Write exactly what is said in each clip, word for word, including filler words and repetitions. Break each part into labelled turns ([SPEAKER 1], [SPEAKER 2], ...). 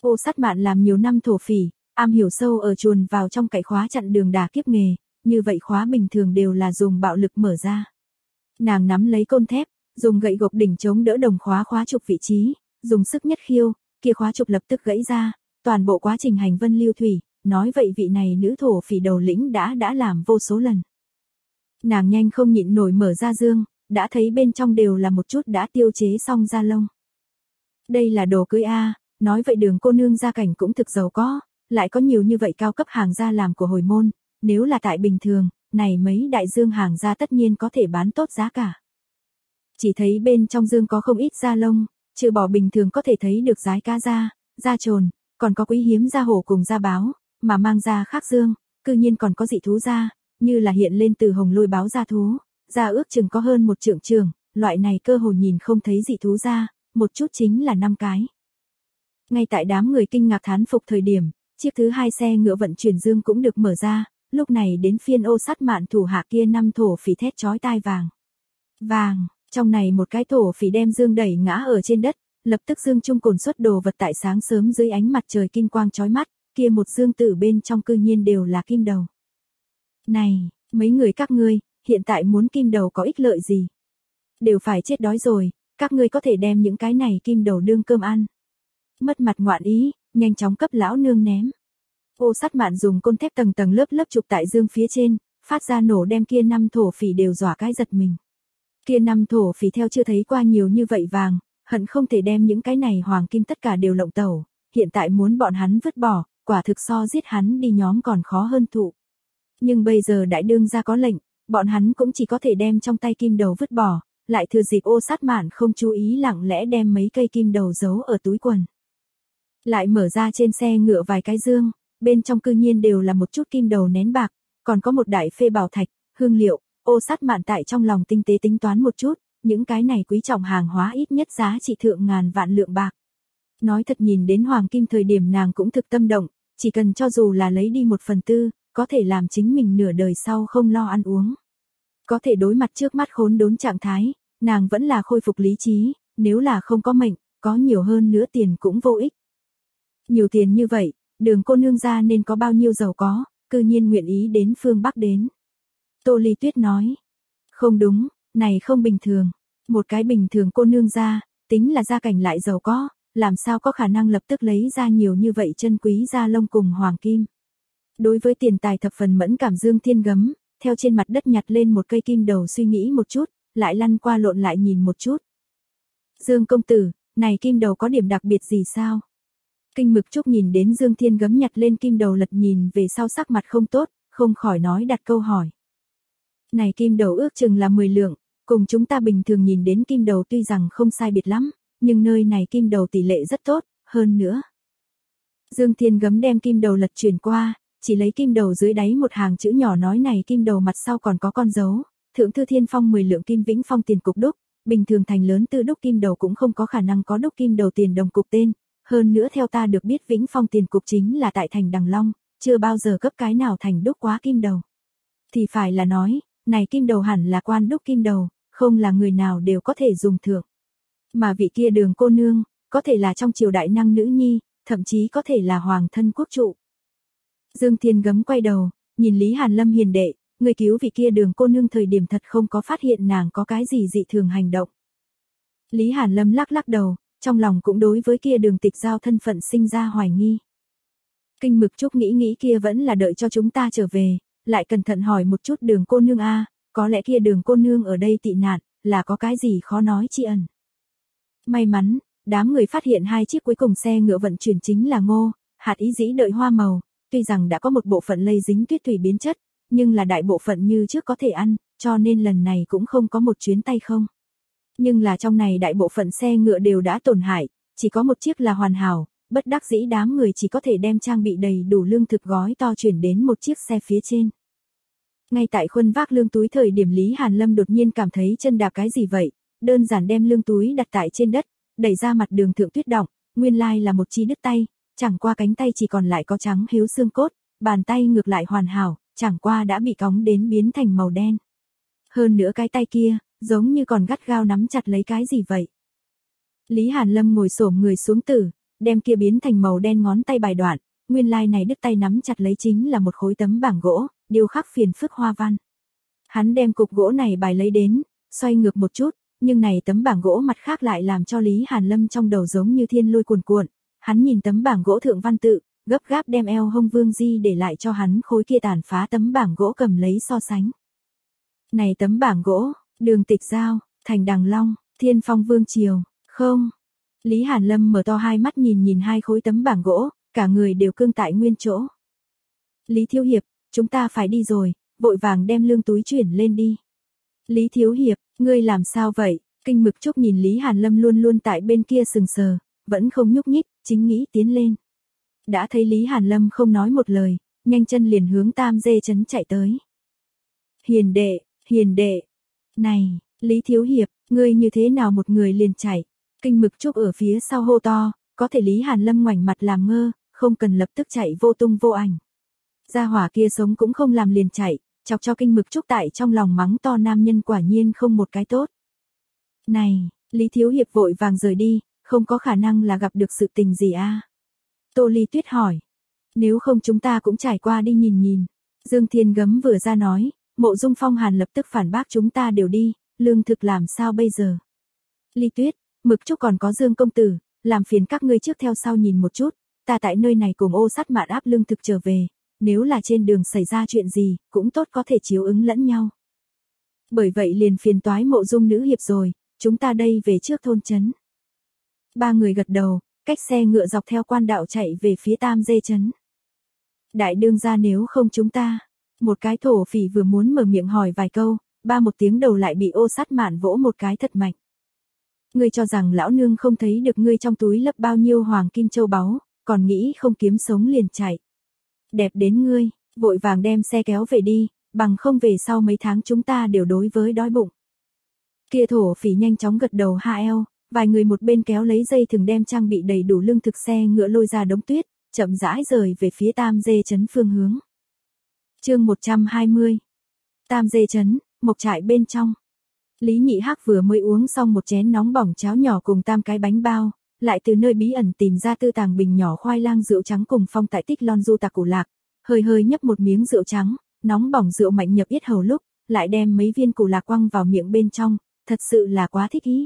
[SPEAKER 1] Ô Sát Mạn làm nhiều năm thổ phỉ, am hiểu sâu ở chuồn vào trong cậy khóa chặn đường đà kiếp nghề, như vậy khóa bình thường đều là dùng bạo lực mở ra. Nàng nắm lấy côn thép, dùng gậy gộc đỉnh chống đỡ đồng khóa khóa trục vị trí, dùng sức nhất khiêu, kia khóa trục lập tức gãy ra, toàn bộ quá trình hành vân lưu thủy, nói vậy vị này nữ thổ phỉ đầu lĩnh đã đã làm vô số lần. Nàng nhanh không nhịn nổi mở ra dương, đã thấy bên trong đều là một chút đã tiêu chế xong da lông. Đây là đồ cưới a, nói vậy Đường cô nương gia cảnh cũng thực giàu có, lại có nhiều như vậy cao cấp hàng da làm của hồi môn, nếu là tại bình thường, này mấy đại dương hàng da tất nhiên có thể bán tốt giá cả. Chỉ thấy bên trong dương có không ít da lông, trừ bỏ bình thường có thể thấy được dái cá da, da trồn, còn có quý hiếm da hổ cùng da báo, mà mang da khác dương, cư nhiên còn có dị thú da, như là hiện lên từ hồng lôi báo da thú, da ước chừng có hơn một trượng trường, loại này cơ hồ nhìn không thấy dị thú da, một chút chính là năm cái. Ngay tại đám người kinh ngạc thán phục thời điểm, chiếc thứ hai xe ngựa vận chuyển dương cũng được mở ra, lúc này đến phiên Ô Sát Mạn thủ hạ kia năm thổ phỉ thét chói tai vàng. Vàng, trong này một cái thổ phỉ đem dương đẩy ngã ở trên đất, lập tức dương trung cồn xuất đồ vật tại sáng sớm dưới ánh mặt trời kim quang chói mắt, kia một dương tử bên trong cư nhiên đều là kim đầu. Này, mấy người các ngươi, hiện tại muốn kim đầu có ích lợi gì? Đều phải chết đói rồi, các ngươi có thể đem những cái này kim đầu đương cơm ăn. Mất mặt ngoạn ý, nhanh chóng cấp lão nương ném. Ô Sát Mạn dùng côn thép tầng tầng lớp lớp chụp tại dương phía trên, phát ra nổ đem kia năm thổ phỉ đều dọa cái giật mình. Kia năm thổ phỉ theo chưa thấy qua nhiều như vậy vàng, hận không thể đem những cái này hoàng kim tất cả đều lộng tẩu, hiện tại muốn bọn hắn vứt bỏ, quả thực so giết hắn đi nhóm còn khó hơn thụ. Nhưng bây giờ đại đương gia có lệnh, bọn hắn cũng chỉ có thể đem trong tay kim đầu vứt bỏ, lại thừa dịp Ô Sát Mạn không chú ý lặng lẽ đem mấy cây kim đầu giấu ở túi quần. Lại mở ra trên xe ngựa vài cái dương, bên trong cư nhiên đều là một chút kim đầu nén bạc, còn có một đại phê bảo thạch, hương liệu. Ô Sát Mạn tại trong lòng tinh tế tính toán một chút, những cái này quý trọng hàng hóa ít nhất giá trị thượng ngàn vạn lượng bạc. Nói thật nhìn đến hoàng kim thời điểm nàng cũng thực tâm động, chỉ cần cho dù là lấy đi một phần tư, có thể làm chính mình nửa đời sau không lo ăn uống. Có thể đối mặt trước mắt khốn đốn trạng thái, nàng vẫn là khôi phục lý trí, nếu là không có mệnh, có nhiều hơn nữa tiền cũng vô ích. Nhiều tiền như vậy, Đường cô nương gia nên có bao nhiêu giàu có, cư nhiên nguyện ý đến phương Bắc đến. Tô Ly Tuyết nói, không đúng, này không bình thường, một cái bình thường cô nương gia, tính là gia cảnh lại giàu có, làm sao có khả năng lập tức lấy ra nhiều như vậy chân quý da lông cùng hoàng kim. Đối với tiền tài thập phần mẫn cảm Dương Thiên Gấm, theo trên mặt đất nhặt lên một cây kim đầu suy nghĩ một chút, lại lăn qua lộn lại nhìn một chút. Dương công tử, này kim đầu có điểm đặc biệt gì sao? Kinh Mực Trúc nhìn đến Dương Thiên Gấm nhặt lên kim đầu lật nhìn về sau sắc mặt không tốt, không khỏi nói đặt câu hỏi. Này kim đầu ước chừng là mười lượng, cùng chúng ta bình thường nhìn đến kim đầu tuy rằng không sai biệt lắm, nhưng nơi này kim đầu tỷ lệ rất tốt, hơn nữa. Dương Thiên Gấm đem kim đầu lật chuyển qua, chỉ lấy kim đầu dưới đáy một hàng chữ nhỏ nói này kim đầu mặt sau còn có con dấu, Thượng Thư Thiên Phong mười lượng kim Vĩnh Phong tiền cục đúc, bình thường thành lớn tư đúc kim đầu cũng không có khả năng có đúc kim đầu tiền đồng cục tên, hơn nữa theo ta được biết Vĩnh Phong tiền cục chính là tại thành Đằng Long, chưa bao giờ cấp cái nào thành đúc quá kim đầu. Thì phải là nói, này kim đầu hẳn là quan đúc kim đầu, không là người nào đều có thể dùng thượng. Mà vị kia Đường cô nương, có thể là trong triều đại năng nữ nhi, thậm chí có thể là hoàng thân quốc trụ. Dương Thiên Gấm quay đầu, nhìn Lý Hàn Lâm hiền đệ, người cứu vị kia Đường cô nương thời điểm thật không có phát hiện nàng có cái gì dị thường hành động. Lý Hàn Lâm lắc lắc đầu, trong lòng cũng đối với kia Đường Tịch Giao thân phận sinh ra hoài nghi. Kinh Mực Trúc nghĩ nghĩ kia vẫn là đợi cho chúng ta trở về, lại cẩn thận hỏi một chút Đường cô nương a, có lẽ kia Đường cô nương ở đây tị nạn, là có cái gì khó nói tri ẩn. May mắn, đám người phát hiện hai chiếc cuối cùng xe ngựa vận chuyển chính là ngô, hạt ý dĩ đợi hoa màu, tuy rằng đã có một bộ phận lây dính tuyết thủy biến chất, nhưng là đại bộ phận như trước có thể ăn, cho nên lần này cũng không có một chuyến tay không. Nhưng là trong này đại bộ phận xe ngựa đều đã tổn hại, chỉ có một chiếc là hoàn hảo, bất đắc dĩ đám người chỉ có thể đem trang bị đầy đủ lương thực gói to chuyển đến một chiếc xe phía trên. Ngay tại khuân vác lương túi thời điểm Lý Hàn Lâm đột nhiên cảm thấy chân đạp cái gì vậy, đơn giản đem lương túi đặt tại trên đất, đẩy ra mặt đường thượng tuyết đọng, nguyên lai là một chi đứt tay, chẳng qua cánh tay chỉ còn lại có trắng hiếu xương cốt, bàn tay ngược lại hoàn hảo, chẳng qua đã bị cóng đến biến thành màu đen. Hơn nữa cái tay kia, giống như còn gắt gao nắm chặt lấy cái gì vậy. Lý Hàn Lâm ngồi xổm người xuống tử, đem kia biến thành màu đen ngón tay bài đoạn, nguyên lai này đứt tay nắm chặt lấy chính là một khối tấm bảng gỗ, điêu khắc phiền phức hoa văn. Hắn đem cục gỗ này bài lấy đến, xoay ngược một chút, nhưng này tấm bảng gỗ mặt khác lại làm cho Lý Hàn Lâm trong đầu giống như thiên lôi cuồn cuộn, hắn nhìn tấm bảng gỗ thượng văn tự, gấp gáp đem eo hông Vương Di để lại cho hắn khối kia tàn phá tấm bảng gỗ cầm lấy so sánh. Này tấm bảng gỗ, Đường Tịch Giao, Thành Đằng Long, Thiên Phong Vương Triều, không. Lý Hàn Lâm mở to hai mắt nhìn nhìn hai khối tấm bảng gỗ, cả người đều cương tại nguyên chỗ. Lý Thiếu Hiệp, chúng ta phải đi rồi, vội vàng đem lương túi chuyển lên đi. Lý Thiếu Hiệp, ngươi làm sao vậy? Kinh Mực Trúc nhìn Lý Hàn Lâm luôn luôn tại bên kia sừng sờ, vẫn không nhúc nhích, chính nghĩ tiến lên. Đã thấy Lý Hàn Lâm không nói một lời, nhanh chân liền hướng Tam Dê trấn chạy tới. Hiền đệ, hiền đệ. Này, Lý Thiếu Hiệp, ngươi như thế nào một người liền chạy? Kinh Mực Trúc ở phía sau hô to, có thể Lý Hàn Lâm ngoảnh mặt làm ngơ, không cần lập tức chạy vô tung vô ảnh. Gia hỏa kia sống cũng không làm liền chạy, chọc cho Kinh Mực Trúc tại trong lòng mắng to nam nhân quả nhiên không một cái tốt. Này, Lý Thiếu Hiệp vội vàng rời đi, không có khả năng là gặp được sự tình gì a? À? Tô Ly Tuyết hỏi. Nếu không chúng ta cũng trải qua đi nhìn nhìn. Dương Thiên Gấm vừa ra nói, Mộ Dung Phong Hàn lập tức phản bác chúng ta đều đi, lương thực làm sao bây giờ? Ly Tuyết, Mực Trúc còn có Dương công tử, làm phiền các ngươi trước theo sau nhìn một chút, ta tại nơi này cùng Ô Sát Mạn áp lương thực trở về, nếu là trên đường xảy ra chuyện gì, cũng tốt có thể chiếu ứng lẫn nhau. Bởi vậy liền phiền toái Mộ Dung nữ hiệp rồi, chúng ta đây về trước thôn trấn. Ba người gật đầu, cách xe ngựa dọc theo quan đạo chạy về phía Tam Dê trấn. Đại đương gia nếu không chúng ta, một cái thổ phỉ vừa muốn mở miệng hỏi vài câu, ba một tiếng đầu lại bị Ô Sát Mạn vỗ một cái thật mạnh. Ngươi cho rằng lão nương không thấy được ngươi trong túi lấp bao nhiêu hoàng kim châu báu, còn nghĩ không kiếm sống liền chạy. Đẹp đến ngươi, vội vàng đem xe kéo về đi, bằng không về sau mấy tháng chúng ta đều đối với đói bụng. Kia thổ phỉ nhanh chóng gật đầu ha eo, vài người một bên kéo lấy dây thừng đem trang bị đầy đủ lương thực xe ngựa lôi ra đống tuyết, chậm rãi rời về phía Tam Dê trấn phương hướng. Chương một trăm hai mươi. Tam Dê trấn, mộc trại bên trong. Lý Nhị Hắc vừa mới uống xong một chén nóng bỏng cháo nhỏ cùng tam cái bánh bao, lại từ nơi bí ẩn tìm ra tư tàng bình nhỏ khoai lang rượu trắng cùng phong tại tích lon du tạc củ lạc, hơi hơi nhấp một miếng rượu trắng, nóng bỏng rượu mạnh nhập yết hầu lúc, lại đem mấy viên củ lạc quăng vào miệng bên trong, thật sự là quá thích ý.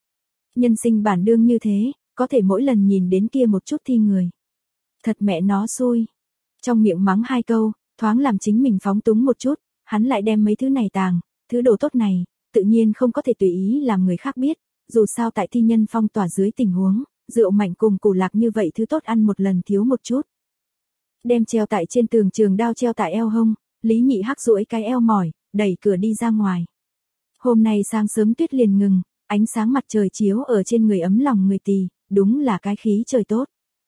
[SPEAKER 1] Nhân sinh bản đương như thế, có thể mỗi lần nhìn đến kia một chút thi người. Thật mẹ nó xui. Trong miệng mắng hai câu, thoáng làm chính mình phóng túng một chút, hắn lại đem mấy thứ này tàng, thứ đồ tốt này, tự nhiên không có thể tùy ý làm người khác biết, dù sao tại thi nhân phong tỏa dưới tình huống, rượu mạnh cùng củ lạc như vậy thứ tốt ăn một lần thiếu một chút. Đem treo tại trên tường trường đao treo tại eo hông, Lý Nhị Hắc duỗi cái eo mỏi, đẩy cửa đi ra ngoài. Hôm nay sáng sớm tuyết liền ngừng, ánh sáng mặt trời chiếu ở trên người ấm lòng người tỳ, đúng là cái khí trời tốt.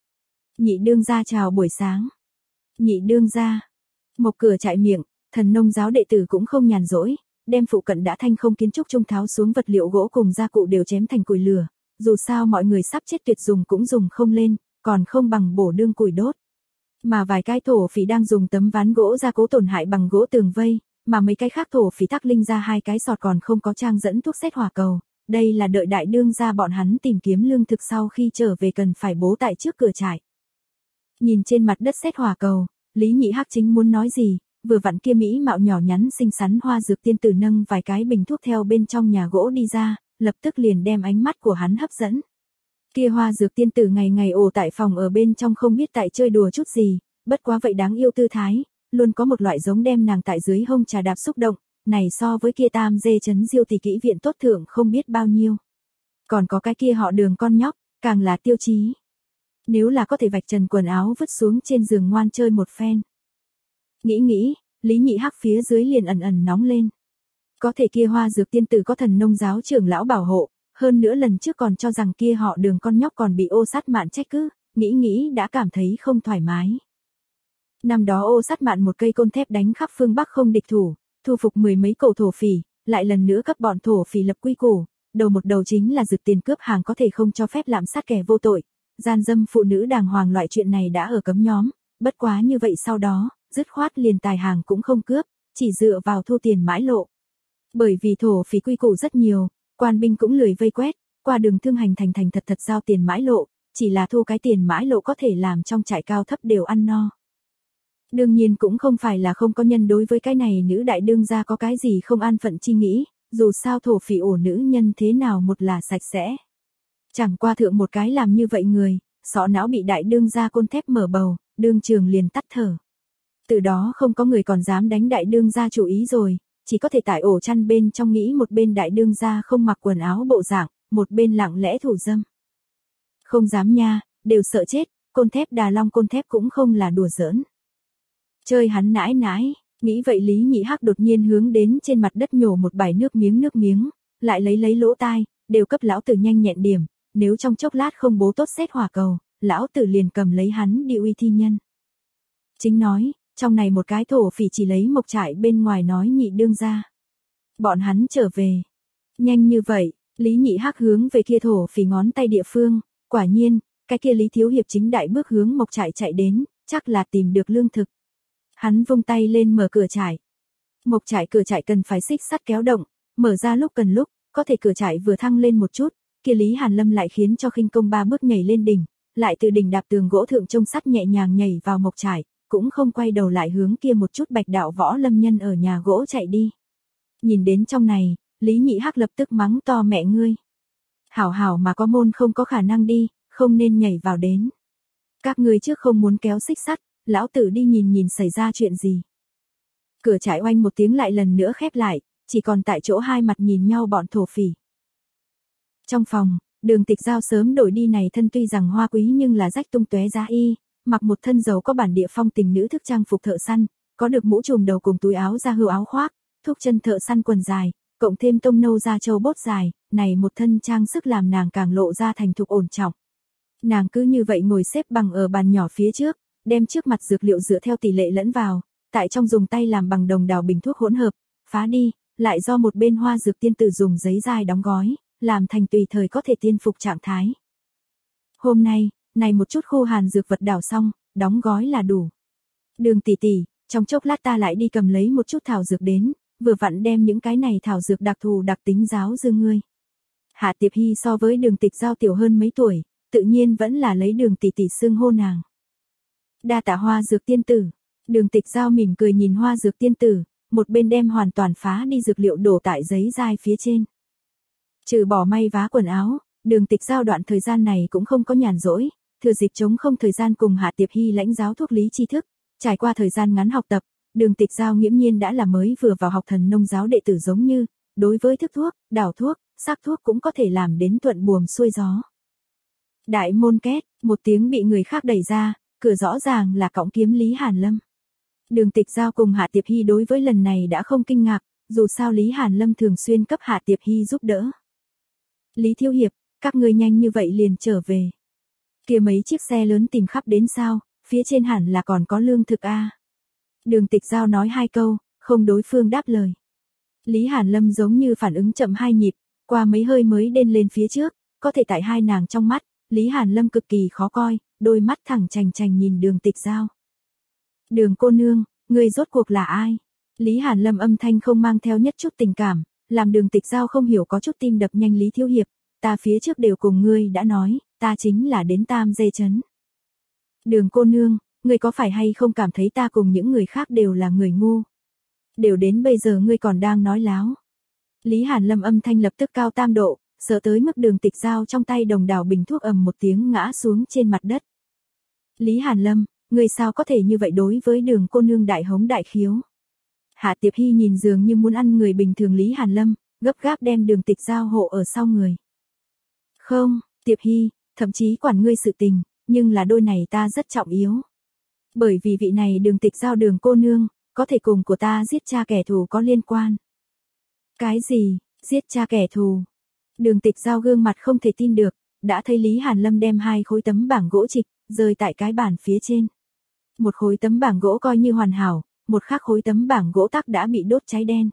[SPEAKER 1] Nhị đương gia chào buổi sáng. Nhị đương gia. Mộc Cửa chạy miệng, thần nông giáo đệ tử cũng không nhàn rỗi, đem phụ cận đã thanh không kiến trúc trung tháo xuống vật liệu gỗ cùng gia cụ đều chém thành củi lửa, dù sao mọi người sắp chết tuyệt dùng cũng dùng không lên, còn không bằng bổ đương củi đốt. Mà vài cái thổ phỉ đang dùng tấm ván gỗ gia cố tổn hại bằng gỗ tường vây, mà mấy cái khác thổ phỉ thác linh ra hai cái sọt còn không có trang dẫn thuốc xét hỏa cầu, đây là đợi đại đương gia bọn hắn tìm kiếm lương thực sau khi trở về cần phải bố tại trước cửa trại. Nhìn trên mặt đất xét hỏa cầu, Lý Nhị Hắc chính muốn nói gì, vừa vặn kia mỹ mạo nhỏ nhắn xinh xắn Hoa Dược tiên tử nâng vài cái bình thuốc theo bên trong nhà gỗ đi ra, lập tức liền đem ánh mắt của hắn hấp dẫn. Kia Hoa Dược tiên tử ngày ngày ổ tại phòng ở bên trong không biết tại chơi đùa chút gì, bất quá vậy đáng yêu tư thái, luôn có một loại giống đem nàng tại dưới hông trà đạp xúc động, này so với kia Tam Dê trấn Diêu tỷ kỹ viện tốt thượng không biết bao nhiêu. Còn có cái kia họ Đường con nhóc, càng là tiêu chí. Nếu là có thể vạch trần quần áo vứt xuống trên giường ngoan chơi một phen. Nghĩ nghĩ, Lý Nhị Hắc phía dưới liền ẩn ẩn nóng lên. Có thể kia Hoa Dược tiên tử có thần nông giáo trưởng lão bảo hộ, hơn nữa lần trước còn cho rằng kia họ Đường con nhóc còn bị Ô Sát Mạn trách cứ, nghĩ nghĩ đã cảm thấy không thoải mái. Năm đó Ô Sát Mạn một cây côn thép đánh khắp phương Bắc không địch thủ, thu phục mười mấy cậu thổ phỉ, lại lần nữa cấp bọn thổ phỉ lập quy củ, đầu một đầu chính là rực tiền cướp hàng có thể không cho phép lạm sát kẻ vô tội, gian dâm phụ nữ đàng hoàng loại chuyện này đã ở cấm nhóm, bất quá như vậy sau đó, dứt khoát liền tài hàng cũng không cướp, chỉ dựa vào thu tiền mãi lộ. Bởi vì thổ phỉ quy củ rất nhiều, quan binh cũng lười vây quét, qua đường thương hành thành thành thật thật giao tiền mãi lộ, chỉ là thu cái tiền mãi lộ có thể làm trong trại cao thấp đều ăn no. Đương nhiên cũng không phải là không có nhân đối với cái này nữ đại đương gia có cái gì không an phận chi nghĩ, dù sao thổ phỉ ổ nữ nhân thế nào một là sạch sẽ. Chẳng qua thượng một cái làm như vậy người, sọ não bị đại đương gia côn thép mở bầu, đương trường liền tắt thở. Từ đó không có người còn dám đánh đại đương gia chủ ý rồi, chỉ có thể tại ổ chăn bên trong nghĩ một bên đại đương gia không mặc quần áo bộ dạng, một bên lặng lẽ thủ dâm. Không dám nha, đều sợ chết, côn thép Đà Long côn thép cũng không là đùa giỡn. Chơi hắn nãi nãi, nghĩ vậy Lý Nhị Hắc đột nhiên hướng đến trên mặt đất nhổ một bãi nước miếng nước miếng, lại lấy lấy lỗ tai, đều cấp lão tử nhanh nhẹn điểm, nếu trong chốc lát không bố tốt xét hỏa cầu, lão tử liền cầm lấy hắn đi uy thi nhân. Chính nói, trong này một cái thổ phỉ chỉ lấy mộc trại bên ngoài nói nhị đương ra. Bọn hắn trở về. Nhanh như vậy, Lý Nhị Hắc hướng về kia thổ phỉ ngón tay địa phương, quả nhiên, cái kia Lý Thiếu Hiệp chính đại bước hướng mộc trại chạy đến, chắc là tìm được lương thực. Hắn vung tay lên mở cửa trại. Mộc trại cửa trại cần phải xích sắt kéo động, mở ra lúc cần lúc, có thể cửa trại vừa thăng lên một chút, kia Lý Hàn Lâm lại khiến cho khinh công ba bước nhảy lên đỉnh, lại từ đỉnh đạp tường gỗ thượng trông sắt nhẹ nhàng nhảy vào mộc trại, cũng không quay đầu lại hướng kia một chút bạch đạo võ lâm nhân ở nhà gỗ chạy đi. Nhìn đến trong này, Lý Nhị Hắc lập tức mắng to mẹ ngươi. Hảo hảo mà có môn không có khả năng đi, không nên nhảy vào đến. Các ngươi trước không muốn kéo xích sắt, lão tử đi nhìn nhìn xảy ra chuyện gì. Cửa trại oanh một tiếng lại lần nữa khép lại, chỉ còn tại chỗ hai mặt nhìn nhau bọn thổ phỉ. Trong phòng, Đường Tịch Giao sớm đổi đi này thân tuy rằng hoa quý nhưng là rách tung tóe giá y, mặc một thân dầu có bản địa phong tình nữ thức trang phục thợ săn, có được mũ trùm đầu cùng túi áo da hưu áo khoác, thúc chân thợ săn quần dài, cộng thêm tông nâu da trâu bốt dài, này một thân trang sức làm nàng càng lộ ra thành thục ổn trọng. Nàng cứ như vậy ngồi xếp bằng ở bàn nhỏ phía trước, đem trước mặt dược liệu dựa theo tỷ lệ lẫn vào, tại trong dùng tay làm bằng đồng đào bình thuốc hỗn hợp, phá đi, lại do một bên hoa dược tiên tử dùng giấy dai đóng gói, làm thành tùy thời có thể tiên phục trạng thái. Hôm nay, này một chút khô hàn dược vật đảo xong, đóng gói là đủ. Đường tỷ tỷ, trong chốc lát ta lại đi cầm lấy một chút thảo dược đến, vừa vặn đem những cái này thảo dược đặc thù đặc tính giáo dương ngươi. Hạ Tiệp Hy so với Đường Tịch Giao tiểu hơn mấy tuổi, tự nhiên vẫn là lấy Đường tỷ tỷ xưng hô nàng. Đa tạ Hoa dược tiên tử. Đường Tịch Giao mỉm cười nhìn Hoa dược tiên tử, một bên đem hoàn toàn phá đi dược liệu đổ tại giấy dai phía trên. Trừ bỏ may vá quần áo, Đường Tịch Giao đoạn thời gian này cũng không có nhàn rỗi, thừa dịp trống không thời gian cùng Hạ Tiệp Hy lãnh giáo thuốc lý tri thức, trải qua thời gian ngắn học tập, Đường Tịch Giao nghiễm nhiên đã là mới vừa vào học thần nông giáo đệ tử giống như, đối với thức thuốc, đảo thuốc, sắc thuốc cũng có thể làm đến thuận buồm xuôi gió. Đại môn két, một tiếng bị người khác đẩy ra, cửa rõ ràng là cõng kiếm Lý Hàn Lâm. Đường Tịch Giao cùng Hạ Tiệp Hy đối với lần này đã không kinh ngạc, dù sao Lý Hàn Lâm thường xuyên cấp Hạ Tiệp Hy giúp đỡ. Lý Thiếu Hiệp, các ngươi nhanh như vậy liền trở về. Kia mấy chiếc xe lớn tìm khắp đến sao, phía trên hẳn là còn có lương thực a. À. Đường Tịch Giao nói hai câu, không đối phương đáp lời. Lý Hàn Lâm giống như phản ứng chậm hai nhịp, qua mấy hơi mới đên lên phía trước, có thể tại hai nàng trong mắt, Lý Hàn Lâm cực kỳ khó coi, đôi mắt thẳng chành chành nhìn Đường Tịch Giao. Đường cô nương, người rốt cuộc là ai? Lý Hàn Lâm âm thanh không mang theo nhất chút tình cảm, làm Đường Tịch Giao không hiểu có chút tim đập nhanh. Lý Thiếu Hiệp, ta phía trước đều cùng ngươi đã nói, ta chính là đến Tam Dê Trấn. Đường cô nương, ngươi có phải hay không cảm thấy ta cùng những người khác đều là người ngu? Đều đến bây giờ ngươi còn đang nói láo. Lý Hàn Lâm âm thanh lập tức cao tam độ, sợ tới mức Đường Tịch Giao trong tay đồng đào bình thuốc ầm một tiếng ngã xuống trên mặt đất. Lý Hàn Lâm, ngươi sao có thể như vậy đối với Đường cô nương đại hống đại khiếu? Hạ Tiệp Hy nhìn dường như muốn ăn người bình thường Lý Hàn Lâm, gấp gáp đem Đường Tịch Giao hộ ở sau người. Không, Tiệp Hy, thậm chí quản ngươi sự tình, nhưng là đôi này ta rất trọng yếu. Bởi vì vị này Đường Tịch Giao Đường cô nương, có thể cùng của ta giết cha kẻ thù có liên quan. Cái gì, giết cha kẻ thù? Đường Tịch Giao gương mặt không thể tin được, đã thấy Lý Hàn Lâm đem hai khối tấm bảng gỗ trịch, rơi tại cái bàn phía trên. Một khối tấm bảng gỗ coi như hoàn hảo, một khác khối tấm bảng gỗ tắc đã bị đốt cháy đen.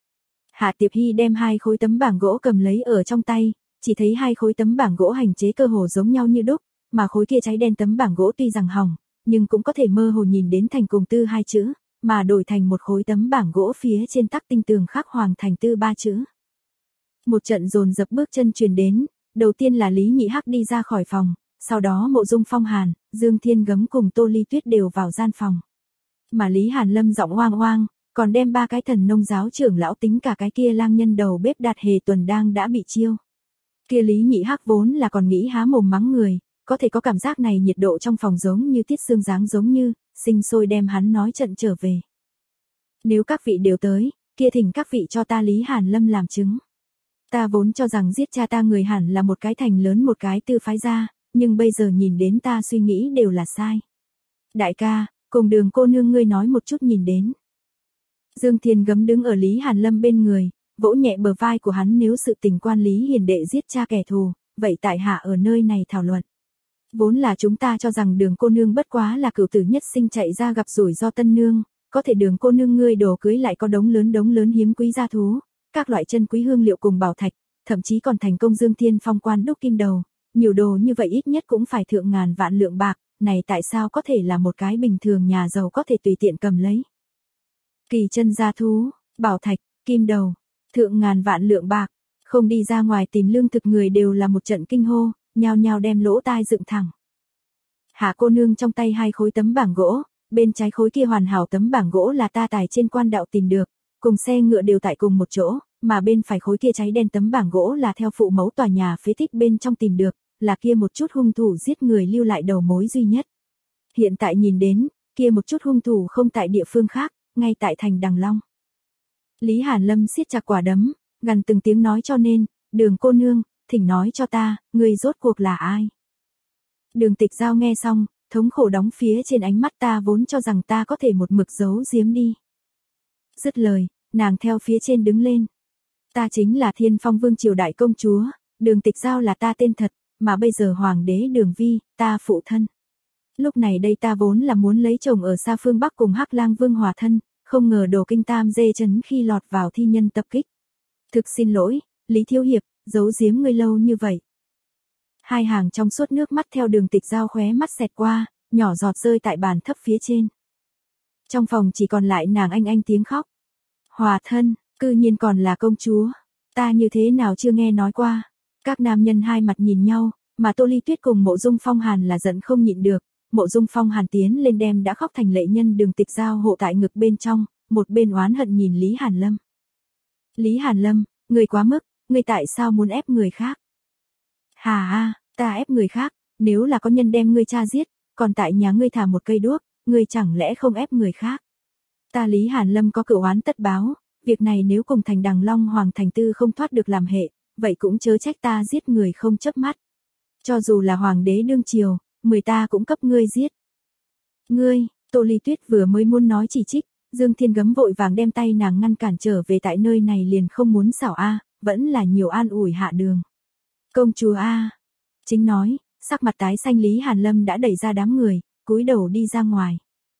[SPEAKER 1] Hạ Tiệp Hy đem hai khối tấm bảng gỗ cầm lấy ở trong tay, chỉ thấy hai khối tấm bảng gỗ hành chế cơ hồ giống nhau như đúc, mà khối kia cháy đen tấm bảng gỗ tuy rằng hỏng, nhưng cũng có thể mơ hồ nhìn đến thành cùng tư hai chữ, mà đổi thành một khối tấm bảng gỗ phía trên tắc tinh tường khắc hoàng thành tư ba chữ. Một trận dồn dập bước chân truyền đến, đầu tiên là Lý Nhị Hắc đi ra khỏi phòng, sau đó Mộ Dung Phong Hàn, Dương Thiên Gấm cùng Tô Ly Tuyết đều vào gian phòng. Mà Lý Hàn Lâm giọng oang oang, còn đem ba cái thần nông giáo trưởng lão tính cả cái kia lang nhân đầu bếp Đạt Hề Tuần đang đã bị chiêu. Kia Lý Nhị Hắc vốn là còn nghĩ há mồm mắng người, có thể có cảm giác này nhiệt độ trong phòng giống như tiết xương dáng giống như, sinh sôi đem hắn nói trận trở về. Nếu các vị đều tới, kia thỉnh các vị cho ta Lý Hàn Lâm làm chứng. Ta vốn cho rằng giết cha ta người hẳn là một cái thành lớn một cái tư phái gia, nhưng bây giờ nhìn đến ta suy nghĩ đều là sai. Đại ca, cùng Đường cô nương ngươi nói một chút nhìn đến. Dương Thiên Gấm đứng ở Lý Hàn Lâm bên người, vỗ nhẹ bờ vai của hắn, nếu sự tình quan Lý hiền đệ giết cha kẻ thù, vậy tại hạ ở nơi này thảo luận. Vốn là chúng ta cho rằng Đường cô nương bất quá là cửu tử nhất sinh chạy ra gặp rủi ro tân nương, có thể Đường cô nương ngươi đồ cưới lại có đống lớn đống lớn hiếm quý gia thú, các loại chân quý hương liệu cùng bảo thạch, thậm chí còn thành công Dương Thiên Phong quan đúc kim đầu, nhiều đồ như vậy ít nhất cũng phải thượng ngàn vạn lượng bạc, này tại sao có thể là một cái bình thường nhà giàu có thể tùy tiện cầm lấy. Kỳ chân gia thú, bảo thạch, kim đầu, thượng ngàn vạn lượng bạc, không đi ra ngoài tìm lương thực người đều là một trận kinh hô, nhao nhao đem lỗ tai dựng thẳng. Hạ cô nương trong tay hai khối tấm bảng gỗ, bên trái khối kia hoàn hảo tấm bảng gỗ là ta tài trên quan đạo tìm được, cùng xe ngựa đều tại cùng một chỗ, mà bên phải khối kia cháy đen tấm bảng gỗ là theo phụ mẫu tòa nhà phế tích bên trong tìm được, là kia một chút hung thủ giết người lưu lại đầu mối duy nhất. Hiện tại nhìn đến, kia một chút hung thủ không tại địa phương khác, ngay tại thành Đằng Long. Lý Hàn Lâm siết chặt quả đấm, gần từng tiếng nói, cho nên, Đường cô nương, thỉnh nói cho ta, người rốt cuộc là ai? Đường Tịch Giao nghe xong, thống khổ đóng phía trên ánh mắt, ta vốn cho rằng ta có thể một mực giấu giếm đi. Dứt lời, nàng theo phía trên đứng lên. Ta chính là Thiên Phong Vương triều đại công chúa, Đường Tịch Giao là ta tên thật, mà bây giờ hoàng đế Đường Vi, ta phụ thân. Lúc này đây ta vốn là muốn lấy chồng ở xa phương Bắc cùng Hắc Lang Vương hòa thân, không ngờ đồ kinh tam dê chấn khi lọt vào thi nhân tập kích. Thực xin lỗi, Lý Thiếu Hiệp, giấu giếm ngươi lâu như vậy. Hai hàng trong suốt nước mắt theo Đường Tịch Giao khóe mắt xẹt qua, nhỏ giọt rơi tại bàn thấp phía trên. Trong phòng chỉ còn lại nàng anh anh tiếng khóc. Hòa thân, cư nhiên còn là công chúa, ta như thế nào chưa nghe nói qua. Các nam nhân hai mặt nhìn nhau, mà Tô Ly Tuyết cùng Mộ Dung Phong Hàn là giận không nhịn được. Mộ Dung Phong Hàn tiến lên đem đã khóc thành lệ nhân Đường Tịch Giao hộ tại ngực bên trong, một bên oán hận nhìn Lý Hàn Lâm. Lý Hàn Lâm, người quá mức, người tại sao muốn ép người khác? Hà a, ta ép người khác, nếu là có nhân đem ngươi cha giết, còn tại nhà ngươi thả một cây đuốc, ngươi chẳng lẽ không ép người khác? Ta Lý Hàn Lâm có cửu oán tất báo, việc này nếu cùng thành Đằng Long Hoàng thành tư không thoát được làm hệ, vậy cũng chớ trách ta giết người không chớp mắt. Cho dù là hoàng đế đương triều, mười ta cũng cấp ngươi giết. Ngươi, Tô Ly Tuyết vừa mới muốn nói chỉ trích, Dương Thiên Gấm vội vàng đem tay nàng ngăn cản, trở về tại nơi này liền không muốn xảo a, vẫn là nhiều an ủi hạ Đường. Công chúa a. Chính nói, sắc mặt tái xanh Lý Hàn Lâm đã đẩy ra đám người, cúi đầu đi ra ngoài.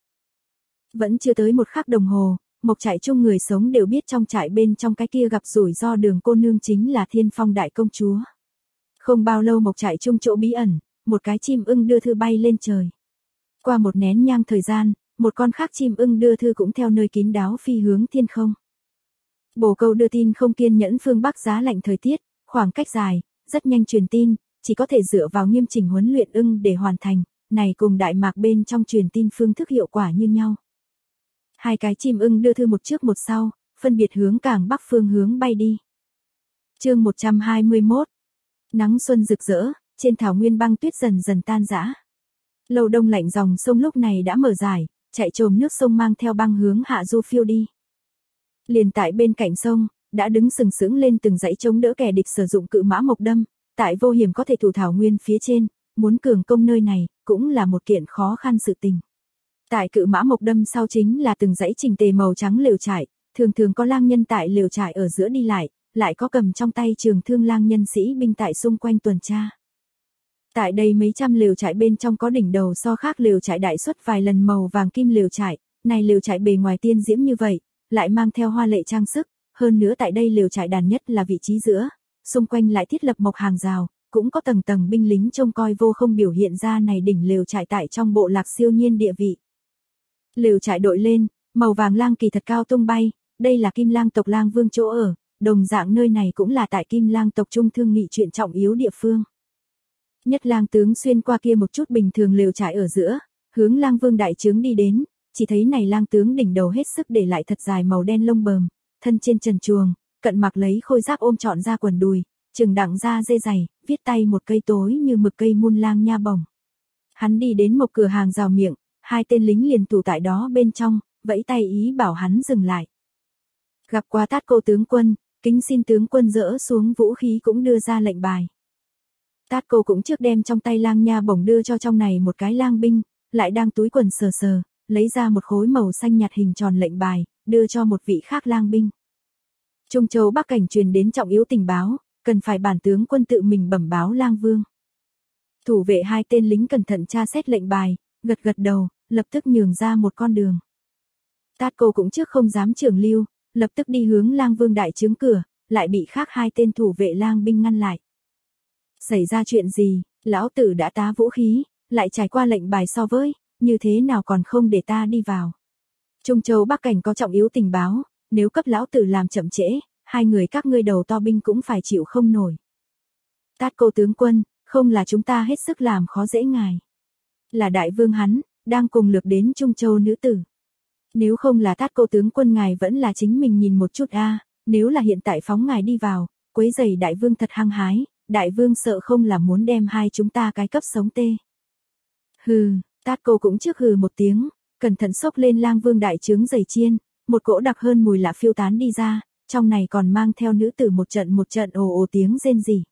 [SPEAKER 1] Vẫn chưa tới một khắc đồng hồ, Mộc Trại chung người sống đều biết trong trại bên trong cái kia gặp rủi ro Đường cô nương chính là Thiên Phong đại công chúa. Không bao lâu Mộc Trại chung chỗ bí ẩn, một cái chim ưng đưa thư bay lên trời. Qua một nén nhang thời gian, một con khác chim ưng đưa thư cũng theo nơi kín đáo phi hướng thiên không. Bồ Câu đưa tin không kiên nhẫn phương Bắc giá lạnh thời tiết, khoảng cách dài, rất nhanh truyền tin, chỉ có thể dựa vào nghiêm chỉnh huấn luyện ưng để hoàn thành, này cùng Đại Mạc bên trong truyền tin phương thức hiệu quả như nhau. Hai cái chim ưng đưa thư một trước một sau, phân biệt hướng cảng Bắc phương hướng bay đi. Chương một trăm hai mươi mốt. Nắng xuân rực rỡ, trên thảo nguyên băng tuyết dần dần tan rã. Lâu đông lạnh dòng sông lúc này đã mở dài, chạy trồm nước sông mang theo băng hướng hạ du phiêu đi. Liền tại bên cạnh sông, đã đứng sừng sững lên từng dãy chống đỡ kẻ địch sử dụng cự mã mộc đâm, tại vô hiểm có thể thủ thảo nguyên phía trên, muốn cường công nơi này, cũng là một kiện khó khăn sự tình. Tại cự mã mộc đâm sau chính là từng dãy chỉnh tề màu trắng lều trại, thường thường có lang nhân tại lều trại ở giữa đi lại, lại có cầm trong tay trường thương lang nhân sĩ binh tại xung quanh tuần tra. Tại đây mấy trăm lều trại bên trong có đỉnh đầu so khác lều trại đại suất vài lần màu vàng kim lều trại, này lều trại bề ngoài tiên diễm như vậy, lại mang theo hoa lệ trang sức, hơn nữa tại đây lều trại đàn nhất là vị trí giữa, xung quanh lại thiết lập mộc hàng rào, cũng có tầng tầng binh lính trông coi vô không biểu hiện ra này đỉnh lều trại tại trong bộ lạc siêu nhiên địa vị. Lều trại đội lên, màu vàng lang kỳ thật cao tung bay, đây là Kim Lang tộc Lang Vương chỗ ở, đồng dạng nơi này cũng là tại Kim Lang tộc trung thương nghị chuyện trọng yếu địa phương. Nhất lang tướng xuyên qua kia một chút bình thường lều trại ở giữa, hướng lang vương đại trướng đi đến, chỉ thấy này lang tướng đỉnh đầu hết sức để lại thật dài màu đen lông bờm, thân trên trần truồng, cận mặc lấy khôi giáp ôm trọn ra quần đùi, chừng đặng ra dê dày, viết tay một cây tối như mực cây mun lang nha bổng. Hắn đi đến một cửa hàng rào miệng, hai tên lính liền tụ tại đó bên trong, vẫy tay ý bảo hắn dừng lại. Gặp qua Tát Cô tướng quân, kính xin tướng quân dỡ xuống vũ khí cũng đưa ra lệnh bài. Tát Cô cũng trước đem trong tay lang nha bổng đưa cho trong này một cái lang binh, lại đang túi quần sờ sờ, lấy ra một khối màu xanh nhạt hình tròn lệnh bài, đưa cho một vị khác lang binh. Trung Châu Bắc Cảnh truyền đến trọng yếu tình báo, cần phải bản tướng quân tự mình bẩm báo lang vương. Thủ vệ hai tên lính cẩn thận tra xét lệnh bài, gật gật đầu, lập tức nhường ra một con đường. Tát Cô cũng trước không dám trưởng lưu, lập tức đi hướng lang vương đại trướng cửa, lại bị khác hai tên thủ vệ lang binh ngăn lại. Xảy ra chuyện gì, lão tử đã tá vũ khí, lại trải qua lệnh bài so với, như thế nào còn không để ta đi vào. Trung Châu Bắc Cảnh có trọng yếu tình báo, nếu cấp lão tử làm chậm trễ, hai người các ngươi đầu to binh cũng phải chịu không nổi. Tát Cô tướng quân, không là chúng ta hết sức làm khó dễ ngài. Là đại vương hắn, đang cùng lược đến Trung Châu nữ tử. Nếu không là Tát Cô tướng quân ngài vẫn là chính mình nhìn một chút a, nếu là hiện tại phóng ngài đi vào, quấy giày đại vương thật hăng hái, đại vương sợ không là muốn đem hai chúng ta cái cấp sống tê. Hừ, Tát Cô cũng trước hừ một tiếng, cẩn thận xốc lên lang vương đại trướng giày chiên, một cỗ đặc hơn mùi lạ phiêu tán đi ra, trong này còn mang theo nữ tử một trận một trận ồ ồ tiếng rên rỉ.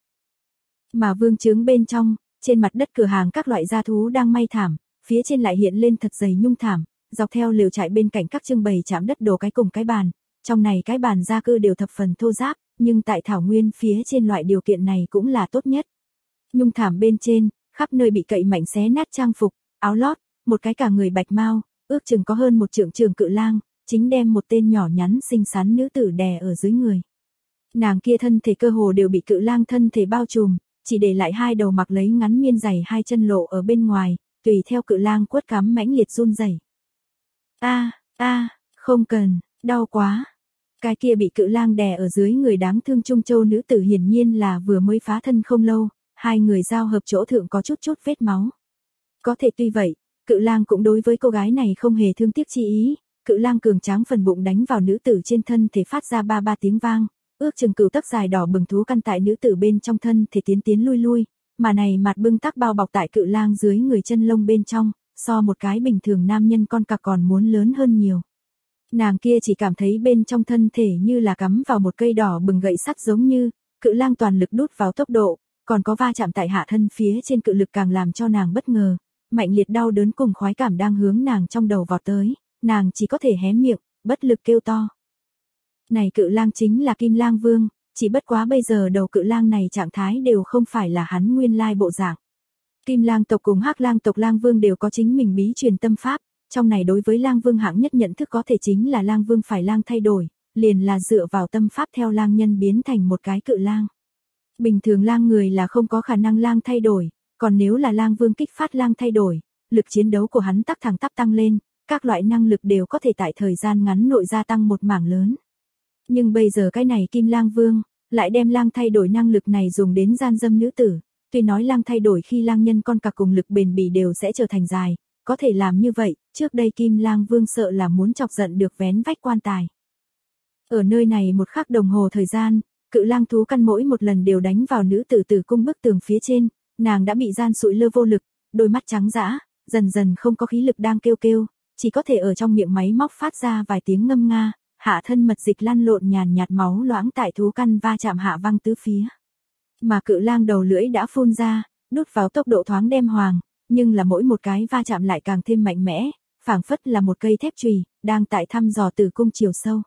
[SPEAKER 1] Mà vương trướng bên trong, trên mặt đất cửa hàng các loại gia thú đang may thảm, phía trên lại hiện lên thật dày nhung thảm, dọc theo lều trại bên cạnh các trưng bày chạm đất đồ cái cùng cái bàn, trong này cái bàn gia cư đều thập phần thô ráp, nhưng tại thảo nguyên phía trên loại điều kiện này cũng là tốt nhất. Nhung thảm bên trên, khắp nơi bị cậy mạnh xé nát trang phục, áo lót, một cái cả người bạch mau, ước chừng có hơn một trượng trường cự lang, chính đem một tên nhỏ nhắn xinh xắn nữ tử đè ở dưới người. Nàng kia thân thể cơ hồ đều bị cự lang thân thể bao trùm, chỉ để lại hai đầu mặc lấy ngắn miên giày hai chân lộ ở bên ngoài, tùy theo cự lang quất cắm mãnh liệt run rẩy. A, a, không cần, đau quá. Cái kia bị cự lang đè ở dưới người đáng thương Trung Châu nữ tử hiển nhiên là vừa mới phá thân không lâu, hai người giao hợp chỗ thượng có chút chút vết máu. Có thể tuy vậy, cự lang cũng đối với cô gái này không hề thương tiếc chi ý, cự lang cường tráng phần bụng đánh vào nữ tử trên thân thể phát ra ba ba tiếng vang, ước chừng cửu tấc dài đỏ bừng thú căn tại nữ tử bên trong thân thể tiến tiến lui lui, mà này mặt bưng tắc bao bọc tại cự lang dưới người chân lông bên trong, so một cái bình thường nam nhân con cặc còn muốn lớn hơn nhiều. Nàng kia chỉ cảm thấy bên trong thân thể như là cắm vào một cây đỏ bừng gậy sắt giống như, cự lang toàn lực đút vào tốc độ, còn có va chạm tại hạ thân phía trên cự lực càng làm cho nàng bất ngờ, mạnh liệt đau đớn cùng khoái cảm đang hướng nàng trong đầu vọt tới, nàng chỉ có thể hé miệng, bất lực kêu to. Này cự lang chính là Kim Lang Vương, chỉ bất quá bây giờ đầu cự lang này trạng thái đều không phải là hắn nguyên lai bộ dạng. Kim Lang tộc cùng Hắc Lang tộc Lang Vương đều có chính mình bí truyền tâm pháp, trong này đối với Lang Vương hạng nhất nhận thức có thể chính là Lang Vương phải lang thay đổi, liền là dựa vào tâm pháp theo lang nhân biến thành một cái cự lang. Bình thường lang người là không có khả năng lang thay đổi, còn nếu là Lang Vương kích phát lang thay đổi, lực chiến đấu của hắn tắc thẳng tắp tăng lên, các loại năng lực đều có thể tại thời gian ngắn nội gia tăng một mảng lớn. Nhưng bây giờ cái này Kim Lang Vương, lại đem lang thay đổi năng lực này dùng đến gian dâm nữ tử, tuy nói lang thay đổi khi lang nhân con cặc cùng lực bền bỉ đều sẽ trở thành dài, có thể làm như vậy, trước đây Kim Lang Vương sợ là muốn chọc giận được vén vách quan tài. Ở nơi này một khắc đồng hồ thời gian, cự lang thú căn mỗi một lần đều đánh vào nữ tử tử cung bức tường phía trên, nàng đã bị gian sụi lơ vô lực, đôi mắt trắng dã, dần dần không có khí lực đang kêu kêu, chỉ có thể ở trong miệng máy móc phát ra vài tiếng ngâm nga, hạ thân mật dịch lăn lộn nhàn nhạt máu loãng tại thú căn va chạm hạ văng tứ phía. Mà cự lang đầu lưỡi đã phun ra, đút vào tốc độ thoáng đem hoàng, nhưng là mỗi một cái va chạm lại càng thêm mạnh mẽ, phảng phất là một cây thép chùy, đang tại thăm dò tử cung chiều sâu.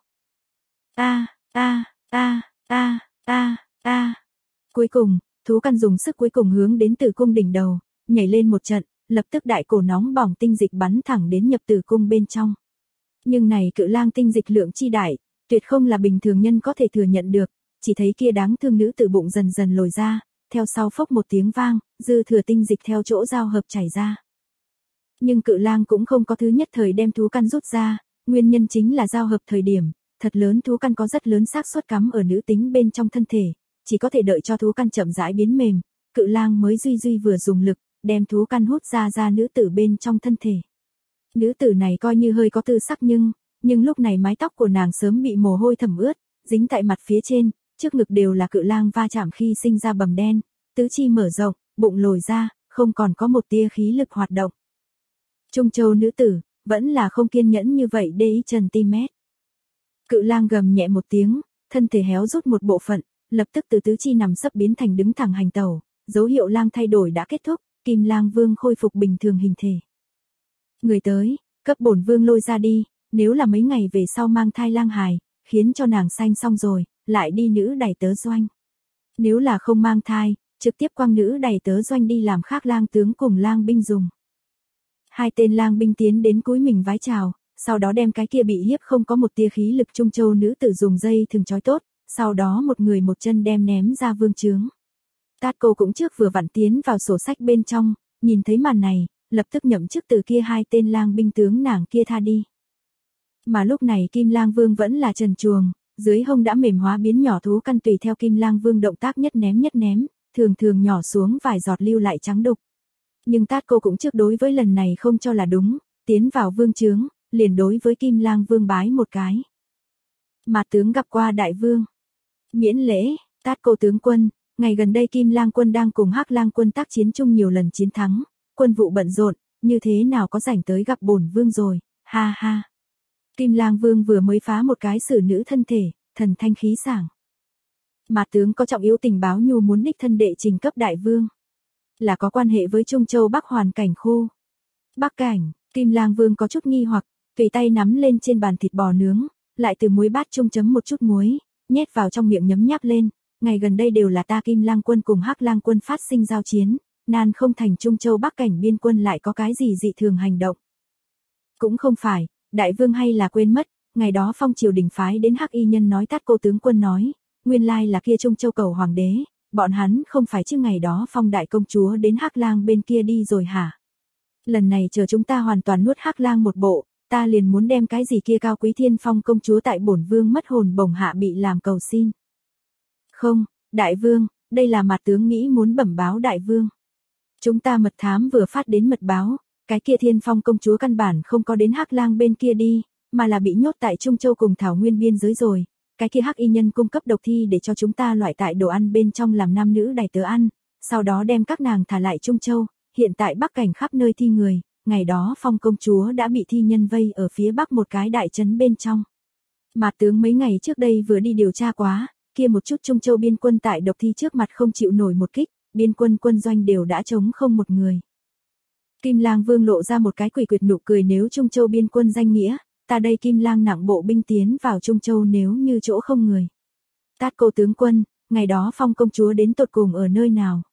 [SPEAKER 1] A, a, a, a, a, a. Cuối cùng, thú căn dùng sức cuối cùng hướng đến tử cung đỉnh đầu, nhảy lên một trận, lập tức đại cổ nóng bỏng tinh dịch bắn thẳng đến nhập tử cung bên trong. Nhưng này cự lang tinh dịch lượng chi đại, tuyệt không là bình thường nhân có thể thừa nhận được, chỉ thấy kia đáng thương nữ tử bụng dần dần lồi ra, theo sau phốc một tiếng vang, dư thừa tinh dịch theo chỗ giao hợp chảy ra. Nhưng cự lang cũng không có thứ nhất thời đem thú căn rút ra, nguyên nhân chính là giao hợp thời điểm, thật lớn thú căn có rất lớn xác suất cắm ở nữ tính bên trong thân thể, chỉ có thể đợi cho thú căn chậm rãi biến mềm, Cự lang mới duy duy vừa dùng lực, đem thú căn hút ra ra nữ tử bên trong thân thể. Nữ tử này coi như hơi có tư sắc nhưng, nhưng lúc này mái tóc của nàng sớm bị mồ hôi thẩm ướt, dính tại mặt phía trên, trước ngực đều là cự lang va chạm khi sinh ra bầm đen, tứ chi mở rộng, bụng lồi ra, không còn có một tia khí lực hoạt động. Trung Châu nữ tử, vẫn là không kiên nhẫn như vậy đê cm. Cự lang gầm nhẹ một tiếng, thân thể héo rút một bộ phận, lập tức từ tứ chi nằm sấp biến thành đứng thẳng hành tẩu, dấu hiệu lang thay đổi đã kết thúc, Kim Lang Vương khôi phục bình thường hình thể. Người tới, cấp bổn vương lôi ra đi, nếu là mấy ngày về sau mang thai lang hài, khiến cho nàng sanh xong rồi, lại đi nữ đày tớ doanh. Nếu là không mang thai, trực tiếp quăng nữ đày tớ doanh đi làm khác lang tướng cùng lang binh dùng. Hai tên lang binh tiến đến cúi mình vái chào, sau đó đem cái kia bị hiếp không có một tia khí lực Trung Châu nữ tử dùng dây thừng trói tốt, sau đó một người một chân đem ném ra vương trướng. Tát cô cũng trước vừa vặn tiến vào sổ sách bên trong, nhìn thấy màn này, lập tức nhậm chức từ kia hai tên lang binh tướng nàng kia tha đi. Mà lúc này Kim Lang Vương vẫn là trần truồng, dưới hông đã mềm hóa biến nhỏ thú căn tùy theo Kim Lang Vương động tác nhất ném nhất ném, thường thường nhỏ xuống vài giọt lưu lại trắng đục. Nhưng Tát cô cũng trước đối với lần này không cho là đúng, tiến vào vương trướng, liền đối với Kim Lang Vương bái một cái. Mà tướng gặp qua đại vương. Miễn lễ, Tát cô tướng quân, ngày gần đây Kim Lang quân đang cùng Hắc Lang quân tác chiến chung nhiều lần chiến thắng, quân vụ bận rộn, như thế nào có rảnh tới gặp bổn vương rồi, ha ha. Kim Lang Vương vừa mới phá một cái xử nữ thân thể, thần thanh khí sảng. Mà tướng có trọng yếu tình báo nhu muốn đích thân đệ trình cấp đại vương. Là có quan hệ với Trung Châu Bắc hoàn cảnh khu. Bắc cảnh, Kim Lang Vương có chút nghi hoặc, tùy tay nắm lên trên bàn thịt bò nướng, lại từ muối bát chung chấm một chút muối, nhét vào trong miệng nhấm nháp lên. Ngày gần đây đều là ta Kim Lang quân cùng Hắc Lang quân phát sinh giao chiến, nan không thành Trung Châu Bắc cảnh biên quân lại có cái gì dị thường hành động. Cũng không phải, đại vương hay là quên mất, ngày đó phong triều đình phái đến Hắc y nhân nói Tát cô tướng quân nói, nguyên lai là kia Trung Châu cầu hoàng đế, bọn hắn không phải chứ ngày đó phong đại công chúa đến Hắc Lang bên kia đi rồi hả? Lần này chờ chúng ta hoàn toàn nuốt Hắc Lang một bộ, ta liền muốn đem cái gì kia cao quý thiên phong công chúa tại bổn vương mất hồn bổng hạ bị làm cầu xin. Không, đại vương, đây là mặt tướng nghĩ muốn bẩm báo đại vương. Chúng ta mật thám vừa phát đến mật báo, cái kia thiên phong công chúa căn bản không có đến Hắc Lang bên kia đi, mà là bị nhốt tại Trung Châu cùng Thảo Nguyên biên giới rồi. Cái kia Hắc y nhân cung cấp độc thi để cho chúng ta loại tại đồ ăn bên trong làm nam nữ đày tớ ăn, sau đó đem các nàng thả lại Trung Châu, hiện tại Bắc cảnh khắp nơi thi người, ngày đó phong công chúa đã bị thi nhân vây ở phía Bắc một cái đại trấn bên trong. Mạt tướng mấy ngày trước đây vừa đi điều tra quá, kia một chút Trung Châu biên quân tại độc thi trước mặt không chịu nổi một kích, biên quân quân doanh đều đã trống không một người. Kim Lang Vương lộ ra một cái quỷ quyệt nụ cười nếu Trung Châu biên quân danh nghĩa, ta đây Kim Lang nặng bộ binh tiến vào Trung Châu nếu như chỗ không người. Tát cô tướng quân, ngày đó phong công chúa đến tột cùng ở nơi nào?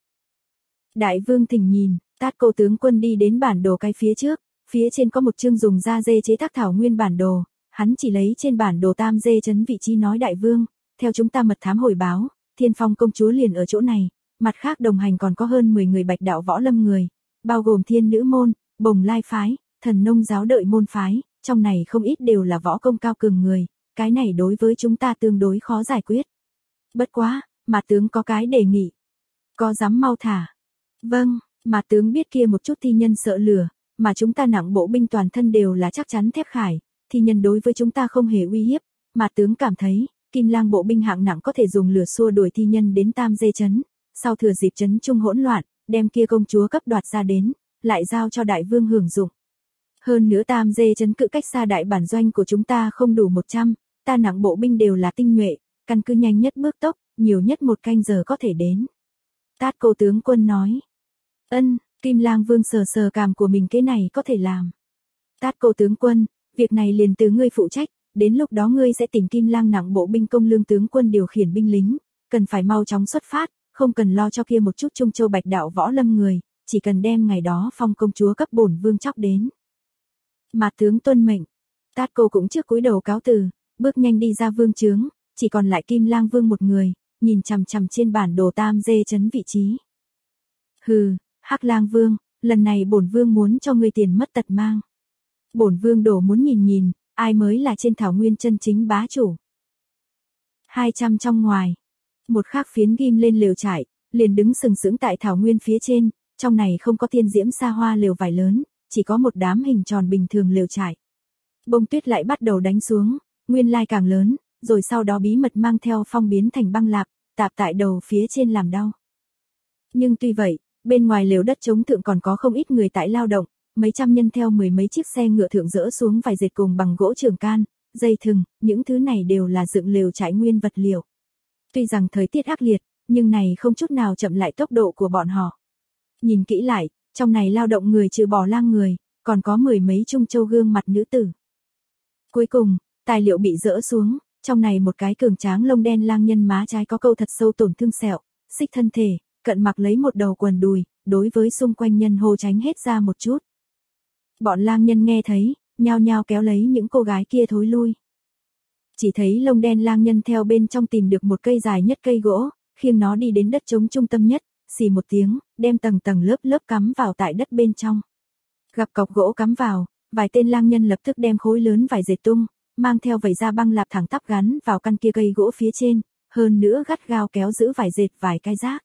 [SPEAKER 1] Đại vương thỉnh nhìn, Tát cô tướng quân đi đến bản đồ cái phía trước, phía trên có một chương dùng da dê chế tác thảo nguyên bản đồ, hắn chỉ lấy trên bản đồ tam dê chấn vị trí nói đại vương, theo chúng ta mật thám hồi báo, thiên phong công chúa liền ở chỗ này, mặt khác đồng hành còn có hơn mười người bạch đạo võ lâm người, bao gồm thiên nữ môn, bồng lai phái, thần nông giáo đợi môn phái, trong này không ít đều là võ công cao cường người, cái này đối với chúng ta tương đối khó giải quyết. Bất quá, mà tướng có cái đề nghị. Có dám mau thả. Vâng, mà tướng biết kia một chút thi nhân sợ lửa, mà chúng ta nặng bộ binh toàn thân đều là chắc chắn thép khải, thi nhân đối với chúng ta không hề uy hiếp, mà tướng cảm thấy, Kim Lang bộ binh hạng nặng có thể dùng lửa xua đuổi thi nhân đến tam dê chấn, sau thừa dịp chấn trung hỗn loạn, đem kia công chúa cấp đoạt ra đến, lại giao cho đại vương hưởng dụng. Hơn nữa tam dê chấn cự cách xa đại bản doanh của chúng ta không đủ một trăm, ta nặng bộ binh đều là tinh nhuệ, căn cứ nhanh nhất bước tốc, nhiều nhất một canh giờ có thể đến. Tát cô tướng quân nói. Ân, Kim Lang Vương sờ sờ cằm của mình cái này có thể làm. Tát cô tướng quân, việc này liền từ ngươi phụ trách, đến lúc đó ngươi sẽ tỉnh Kim Lang nặng bộ binh công lương tướng quân điều khiển binh lính, cần phải mau chóng xuất phát, không cần lo cho kia một chút Trung Châu bạch đạo võ lâm người, chỉ cần đem ngày đó phong công chúa cấp bổn vương chóc đến. Mà tướng tuân mệnh, Tát cô cũng trước cúi đầu cáo từ, bước nhanh đi ra vương trướng, chỉ còn lại Kim Lang Vương một người, nhìn chằm chằm trên bản đồ tam dê chấn vị trí. Hừ, Hắc Lang Vương, lần này bổn vương muốn cho ngươi tiền mất tật mang. Bổn vương đổ muốn nhìn nhìn, ai mới là trên thảo nguyên chân chính bá chủ. hai trăm trong ngoài. Một khắc phiến ghim lên lều trại, liền đứng sừng sững tại thảo nguyên phía trên, trong này không có tiên diễm xa hoa lều vải lớn, chỉ có một đám hình tròn bình thường lều trải. Bông tuyết lại bắt đầu đánh xuống, nguyên lai càng lớn, rồi sau đó bí mật mang theo phong biến thành băng lạp, tạp tại đầu phía trên làm đau. Nhưng tuy vậy, bên ngoài lều đất trống thượng còn có không ít người tại lao động, mấy trăm nhân theo mười mấy chiếc xe ngựa thượng dỡ xuống vài dệt cùng bằng gỗ trường can, dây thừng, những thứ này đều là dựng lều trại nguyên vật liệu. Tuy rằng thời tiết ác liệt, nhưng này không chút nào chậm lại tốc độ của bọn họ. Nhìn kỹ lại, trong này lao động người trừ bỏ lang người, còn có mười mấy trung châu gương mặt nữ tử. Cuối cùng, tài liệu bị dỡ xuống, trong này một cái cường tráng lông đen lang nhân má trái có câu thật sâu tổn thương sẹo, xích thân thể, cận mặc lấy một đầu quần đùi, đối với xung quanh nhân hô tránh hết ra một chút. Bọn lang nhân nghe thấy, nhao nhao kéo lấy những cô gái kia thối lui. Chỉ thấy lông đen lang nhân theo bên trong tìm được một cây dài nhất cây gỗ, khiêng nó đi đến đất trống trung tâm nhất, xì một tiếng, đem tầng tầng lớp lớp cắm vào tại đất bên trong. Gặp cọc gỗ cắm vào, vài tên lang nhân lập tức đem khối lớn vải dệt tung, mang theo vảy da băng lạp thẳng tắp gắn vào căn kia cây gỗ phía trên, hơn nữa gắt gao kéo giữ vải dệt vài cái rác.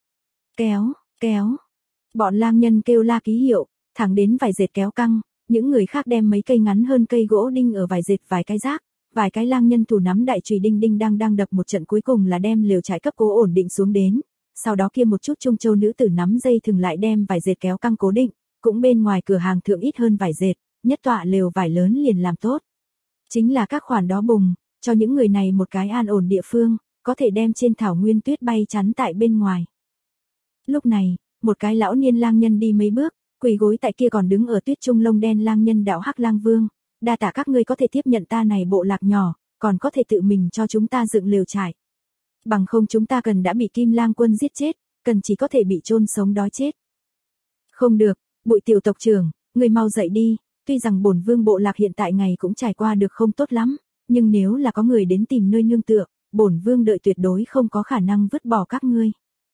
[SPEAKER 1] Kéo, kéo. Bọn lang nhân kêu la ký hiệu, thẳng đến vải dệt kéo căng, những người khác đem mấy cây ngắn hơn cây gỗ đinh ở vải dệt vài cái rác, vài cái lang nhân thủ nắm đại chùy đinh đinh đang đang đập một trận, cuối cùng là đem lều trại cấp cố ổn định xuống đến. Sau đó kia một chút trung châu nữ tử nắm dây thừng lại đem vải dệt kéo căng cố định, cũng bên ngoài cửa hàng thượng ít hơn vải dệt, nhất tọa lều vải lớn liền làm tốt. Chính là các khoản đó bùng, cho những người này một cái an ổn địa phương, có thể đem trên thảo nguyên tuyết bay chắn tại bên ngoài. Lúc này, một cái lão niên lang nhân đi mấy bước, quỳ gối tại kia còn đứng ở tuyết trung lông đen lang nhân đạo Hắc Lang Vương, đa tạ các ngươi có thể tiếp nhận ta này bộ lạc nhỏ, còn có thể tự mình cho chúng ta dựng lều trại. Bằng không chúng ta cần đã bị Kim Lang quân giết chết, cần chỉ có thể bị chôn sống đói chết. Không được, Bụi tiểu tộc trưởng, người mau dậy đi, tuy rằng bổn vương bộ lạc hiện tại ngày cũng trải qua được không tốt lắm, nhưng nếu là có người đến tìm nơi nương tựa, bổn vương đợi tuyệt đối không có khả năng vứt bỏ các ngươi.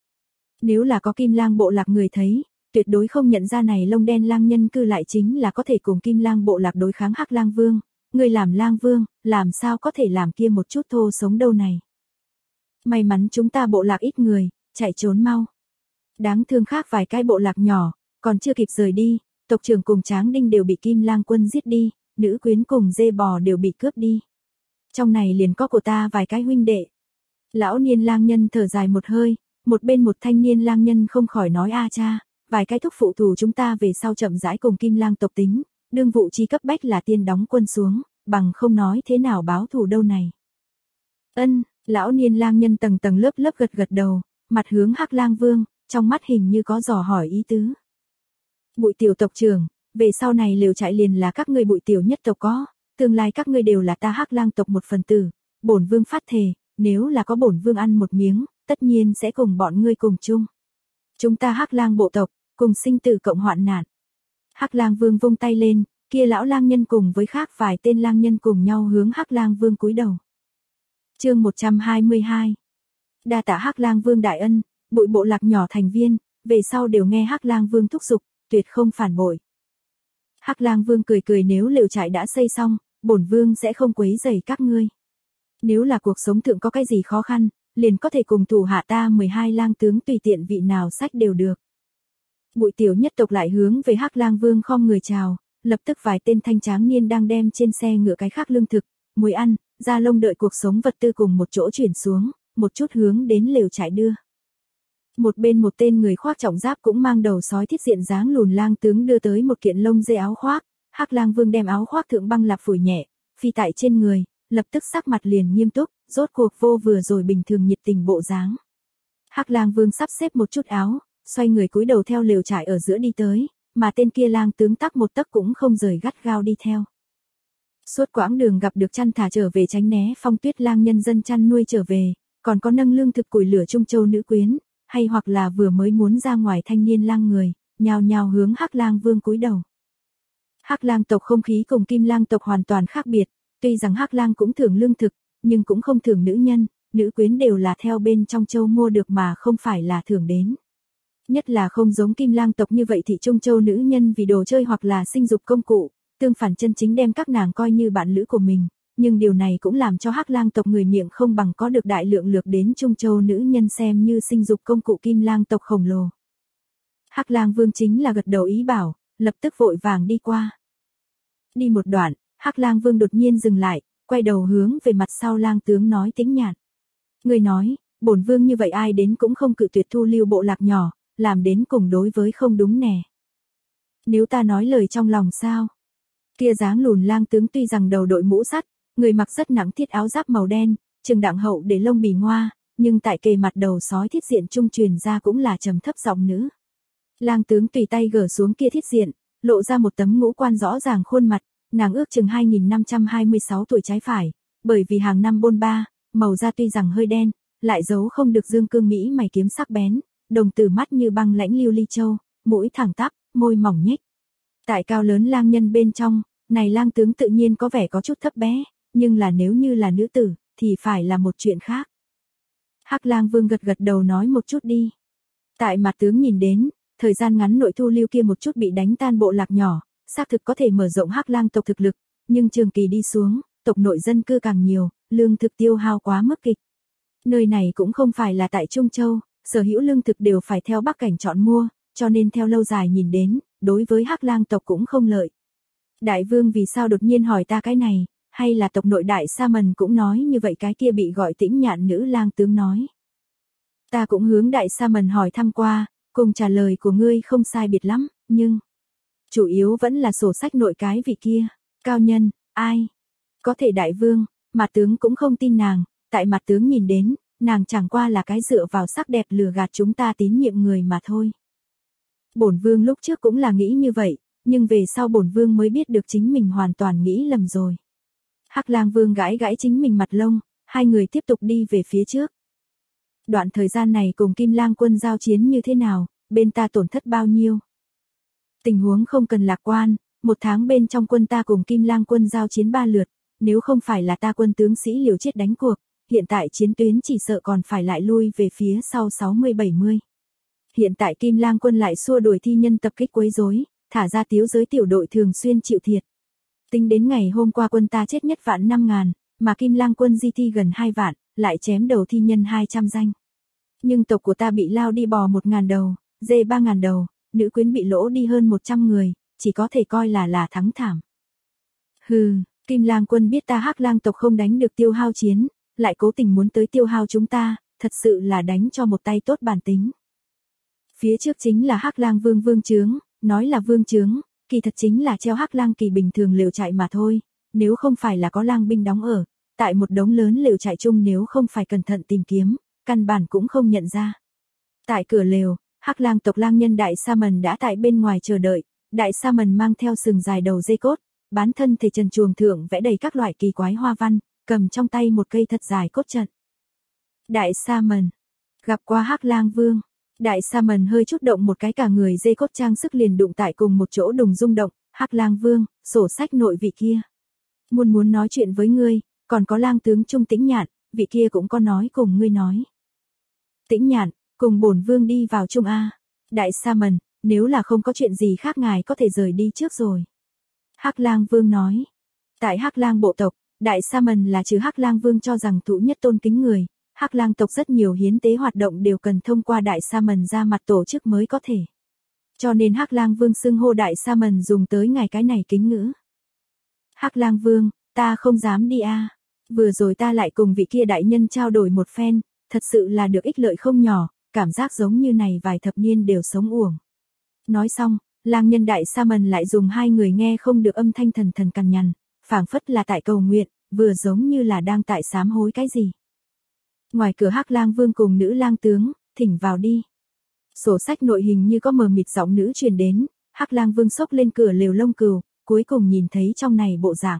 [SPEAKER 1] Nếu là có Kim Lang bộ lạc người thấy, tuyệt đối không nhận ra này lông đen lang nhân cư lại chính là có thể cùng Kim Lang bộ lạc đối kháng Hắc Lang Vương, người làm Lang Vương, làm sao có thể làm kia một chút thô sống đâu này. May mắn chúng ta bộ lạc ít người, chạy trốn mau. Đáng thương khác vài cái bộ lạc nhỏ, còn chưa kịp rời đi, tộc trưởng cùng Tráng Đinh đều bị Kim Lang quân giết đi, nữ quyến cùng dê bò đều bị cướp đi. Trong này liền có của ta vài cái huynh đệ. Lão niên lang nhân thở dài một hơi, một bên một thanh niên lang nhân không khỏi nói a cha, vài cái thúc phụ thủ chúng ta về sau chậm rãi cùng Kim Lang tộc tính, đương vụ chi cấp bách là tiên đóng quân xuống, bằng không nói thế nào báo thù đâu này. Ân, lão niên lang nhân tầng tầng lớp lớp gật gật đầu, mặt hướng Hắc Lang Vương, trong mắt hình như có dò hỏi ý tứ. Bụi tiểu tộc trưởng, về sau này lều trại liền là các ngươi bụi tiểu nhất tộc có, tương lai các ngươi đều là ta Hắc Lang tộc một phần tử, bổn vương phát thề, nếu là có bổn vương ăn một miếng, tất nhiên sẽ cùng bọn ngươi cùng chung. Chúng ta Hắc Lang bộ tộc, cùng sinh tử cộng hoạn nạn. Hắc Lang Vương vung tay lên, kia lão lang nhân cùng với khác vài tên lang nhân cùng nhau hướng Hắc Lang Vương cúi đầu. Chương một trăm hai mươi hai. Đa tạ Hắc Lang Vương đại ân, bụi bộ lạc nhỏ thành viên, về sau đều nghe Hắc Lang Vương thúc giục, tuyệt không phản bội. Hắc Lang Vương cười cười, nếu lều trại đã xây xong, bổn vương sẽ không quấy rầy các ngươi. Nếu là cuộc sống thượng có cái gì khó khăn, liền có thể cùng thủ hạ ta mười hai lang tướng tùy tiện vị nào sách đều được. Bụi tiểu nhất tộc lại hướng về Hắc Lang Vương khom người chào, lập tức vài tên thanh tráng niên đang đem trên xe ngựa cái khác lương thực, muối ăn, da lông đợi cuộc sống vật tư cùng một chỗ chuyển xuống, một chút hướng đến lều trại đưa. Một bên một tên người khoác trọng giáp cũng mang đầu sói thiết diện dáng lùn lang tướng đưa tới một kiện lông dê áo khoác, Hắc Lang Vương đem áo khoác thượng băng lạp phủi nhẹ, phi tại trên người, lập tức sắc mặt liền nghiêm túc, rốt cuộc vô vừa rồi bình thường nhiệt tình bộ dáng. Hắc Lang Vương sắp xếp một chút áo, xoay người cúi đầu theo lều trại ở giữa đi tới, mà tên kia lang tướng tắc một tấc cũng không rời gắt gao đi theo. Suốt quãng đường gặp được chăn thả trở về tránh né phong tuyết lang nhân dân chăn nuôi trở về, còn có nâng lương thực củi lửa trung châu nữ quyến, hay hoặc là vừa mới muốn ra ngoài thanh niên lang người, nhào nhào hướng Hắc Lang Vương cúi đầu. Hắc Lang tộc không khí cùng Kim Lang tộc hoàn toàn khác biệt, tuy rằng Hắc Lang cũng thưởng lương thực, nhưng cũng không thưởng nữ nhân, nữ quyến đều là theo bên trong châu mua được mà không phải là thưởng đến. Nhất là không giống Kim Lang tộc như vậy thị trung châu nữ nhân vì đồ chơi hoặc là sinh dục công cụ, tương phản chân chính đem các nàng coi như bạn lữ của mình, nhưng điều này cũng làm cho Hắc Lang tộc người miệng không bằng có được đại lượng lược đến Trung Châu nữ nhân xem như sinh dục công cụ Kim Lang tộc khổng lồ. Hắc Lang Vương chính là gật đầu ý bảo, lập tức vội vàng đi qua. Đi một đoạn, Hắc Lang Vương đột nhiên dừng lại, quay đầu hướng về mặt sau Lang tướng nói Tĩnh Nhạn. Người nói, bổn vương như vậy ai đến cũng không cự tuyệt thu lưu bộ lạc nhỏ, làm đến cùng đối với không đúng nè. Nếu ta nói lời trong lòng sao? Kia dáng lùn Lang tướng tuy rằng đầu đội mũ sắt, người mặc rất nặng thiết áo giáp màu đen, trừng đặng hậu để lông bì ngoa, nhưng tại kề mặt đầu sói thiết diện trung truyền ra cũng là trầm thấp giọng nữ. Lang tướng tùy tay gỡ xuống kia thiết diện, lộ ra một tấm ngũ quan rõ ràng khuôn mặt, nàng ước chừng hai nghìn năm trăm hai mươi sáu tuổi trái phải, bởi vì hàng năm bôn ba, màu da tuy rằng hơi đen, lại giấu không được dương cương mỹ mày kiếm sắc bén, đồng tử mắt như băng lãnh lưu ly châu, mũi thẳng tắp, môi mỏng nhếch. Tại cao lớn lang nhân bên trong, này lang tướng tự nhiên có vẻ có chút thấp bé, nhưng là nếu như là nữ tử, thì phải là một chuyện khác. Hắc Lang Vương gật gật đầu nói một chút đi. Tại mặt tướng nhìn đến, thời gian ngắn nội thu lưu kia một chút bị đánh tan bộ lạc nhỏ, xác thực có thể mở rộng Hắc Lang tộc thực lực, nhưng trường kỳ đi xuống, tộc nội dân cư càng nhiều, lương thực tiêu hao quá mức kịch. Nơi này cũng không phải là tại Trung Châu, sở hữu lương thực đều phải theo Bắc cảnh chọn mua, cho nên theo lâu dài nhìn đến, đối với Hắc Lang tộc cũng không lợi. Đại vương vì sao đột nhiên hỏi ta cái này, hay là tộc nội đại Sa Mần cũng nói như vậy? Cái kia bị gọi Tĩnh Nhạn nữ lang tướng nói. Ta cũng hướng đại Sa Mần hỏi thăm qua, cùng trả lời của ngươi không sai biệt lắm, nhưng chủ yếu vẫn là sổ sách nội cái vị kia, cao nhân, ai? Có thể đại vương, mà tướng cũng không tin nàng, tại mặt tướng nhìn đến, nàng chẳng qua là cái dựa vào sắc đẹp lừa gạt chúng ta tín nhiệm người mà thôi. Bổn vương lúc trước cũng là nghĩ như vậy, nhưng về sau bổn vương mới biết được chính mình hoàn toàn nghĩ lầm rồi. Hắc Lang Vương gãi gãi chính mình mặt lông, hai người tiếp tục đi về phía trước. Đoạn thời gian này cùng Kim Lang quân giao chiến như thế nào, bên ta tổn thất bao nhiêu? Tình huống không cần lạc quan, một tháng bên trong quân ta cùng Kim Lang quân giao chiến ba lượt, nếu không phải là ta quân tướng sĩ liều chết đánh cuộc, hiện tại chiến tuyến chỉ sợ còn phải lại lui về phía sau sáu mươi bảy mươi. Hiện tại Kim Lang quân lại xua đuổi thi nhân tập kích quấy rối, thả ra tiếu giới tiểu đội thường xuyên chịu thiệt. Tính đến ngày hôm qua quân ta chết nhất vạn năm ngàn, mà Kim Lang quân di thi gần hai vạn, lại chém đầu thi nhân hai trăm danh. Nhưng tộc của ta bị lao đi bò một ngàn đầu, dê ba ngàn đầu, nữ quyến bị lỗ đi hơn một trăm người, chỉ có thể coi là là thắng thảm. Hừ, Kim Lang quân biết ta Hắc Lang tộc không đánh được tiêu hao chiến, lại cố tình muốn tới tiêu hao chúng ta, thật sự là đánh cho một tay tốt bản tính. Phía trước chính là Hắc Lang Vương vương trướng, nói là vương trướng, kỳ thật chính là treo Hắc Lang kỳ bình thường lều trại mà thôi, nếu không phải là có lang binh đóng ở, tại một đống lớn lều trại chung nếu không phải cẩn thận tìm kiếm, căn bản cũng không nhận ra. Tại cửa lều, Hắc Lang tộc lang nhân đại Sa Mần đã tại bên ngoài chờ đợi, đại Sa Mần mang theo sừng dài đầu dây cốt, bán thân thể trần truồng thượng vẽ đầy các loại kỳ quái hoa văn, cầm trong tay một cây thật dài cốt trận. Đại Sa Mần gặp qua Hắc Lang Vương. Đại Sa Mần hơi chút động một cái cả người dây cốt trang sức liền đụng tại cùng một chỗ đùng rung động, Hắc Lang Vương, sổ sách nội vị kia. Muốn muốn nói chuyện với ngươi, còn có lang tướng Trung Tĩnh Nhạn, vị kia cũng có nói cùng ngươi nói. Tĩnh Nhạn, cùng bổn vương đi vào Trung A. Đại Sa Mần, nếu là không có chuyện gì khác ngài có thể rời đi trước rồi. Hắc Lang Vương nói. Tại Hắc Lang bộ tộc, Đại Sa Mần là trừ Hắc Lang Vương cho rằng thụ nhất tôn kính người. Hắc Lang tộc rất nhiều hiến tế hoạt động đều cần thông qua Đại Sa Mần ra mặt tổ chức mới có thể. Cho nên Hắc Lang Vương xưng hô Đại Sa Mần dùng tới ngài cái này kính ngữ. Hắc Lang Vương, ta không dám đi a. À. Vừa rồi ta lại cùng vị kia đại nhân trao đổi một phen, thật sự là được ích lợi không nhỏ, cảm giác giống như này vài thập niên đều sống uổng. Nói xong, lang nhân Đại Sa Mần lại dùng hai người nghe không được âm thanh thần thần cằn nhằn, phảng phất là tại cầu nguyện, vừa giống như là đang tại sám hối cái gì. Ngoài cửa Hắc Lang Vương cùng nữ lang tướng, thỉnh vào đi. Sổ sách nội hình như có mờ mịt giọng nữ truyền đến, Hắc Lang Vương xốc lên cửa lều lông cừu, cuối cùng nhìn thấy trong này bộ dạng.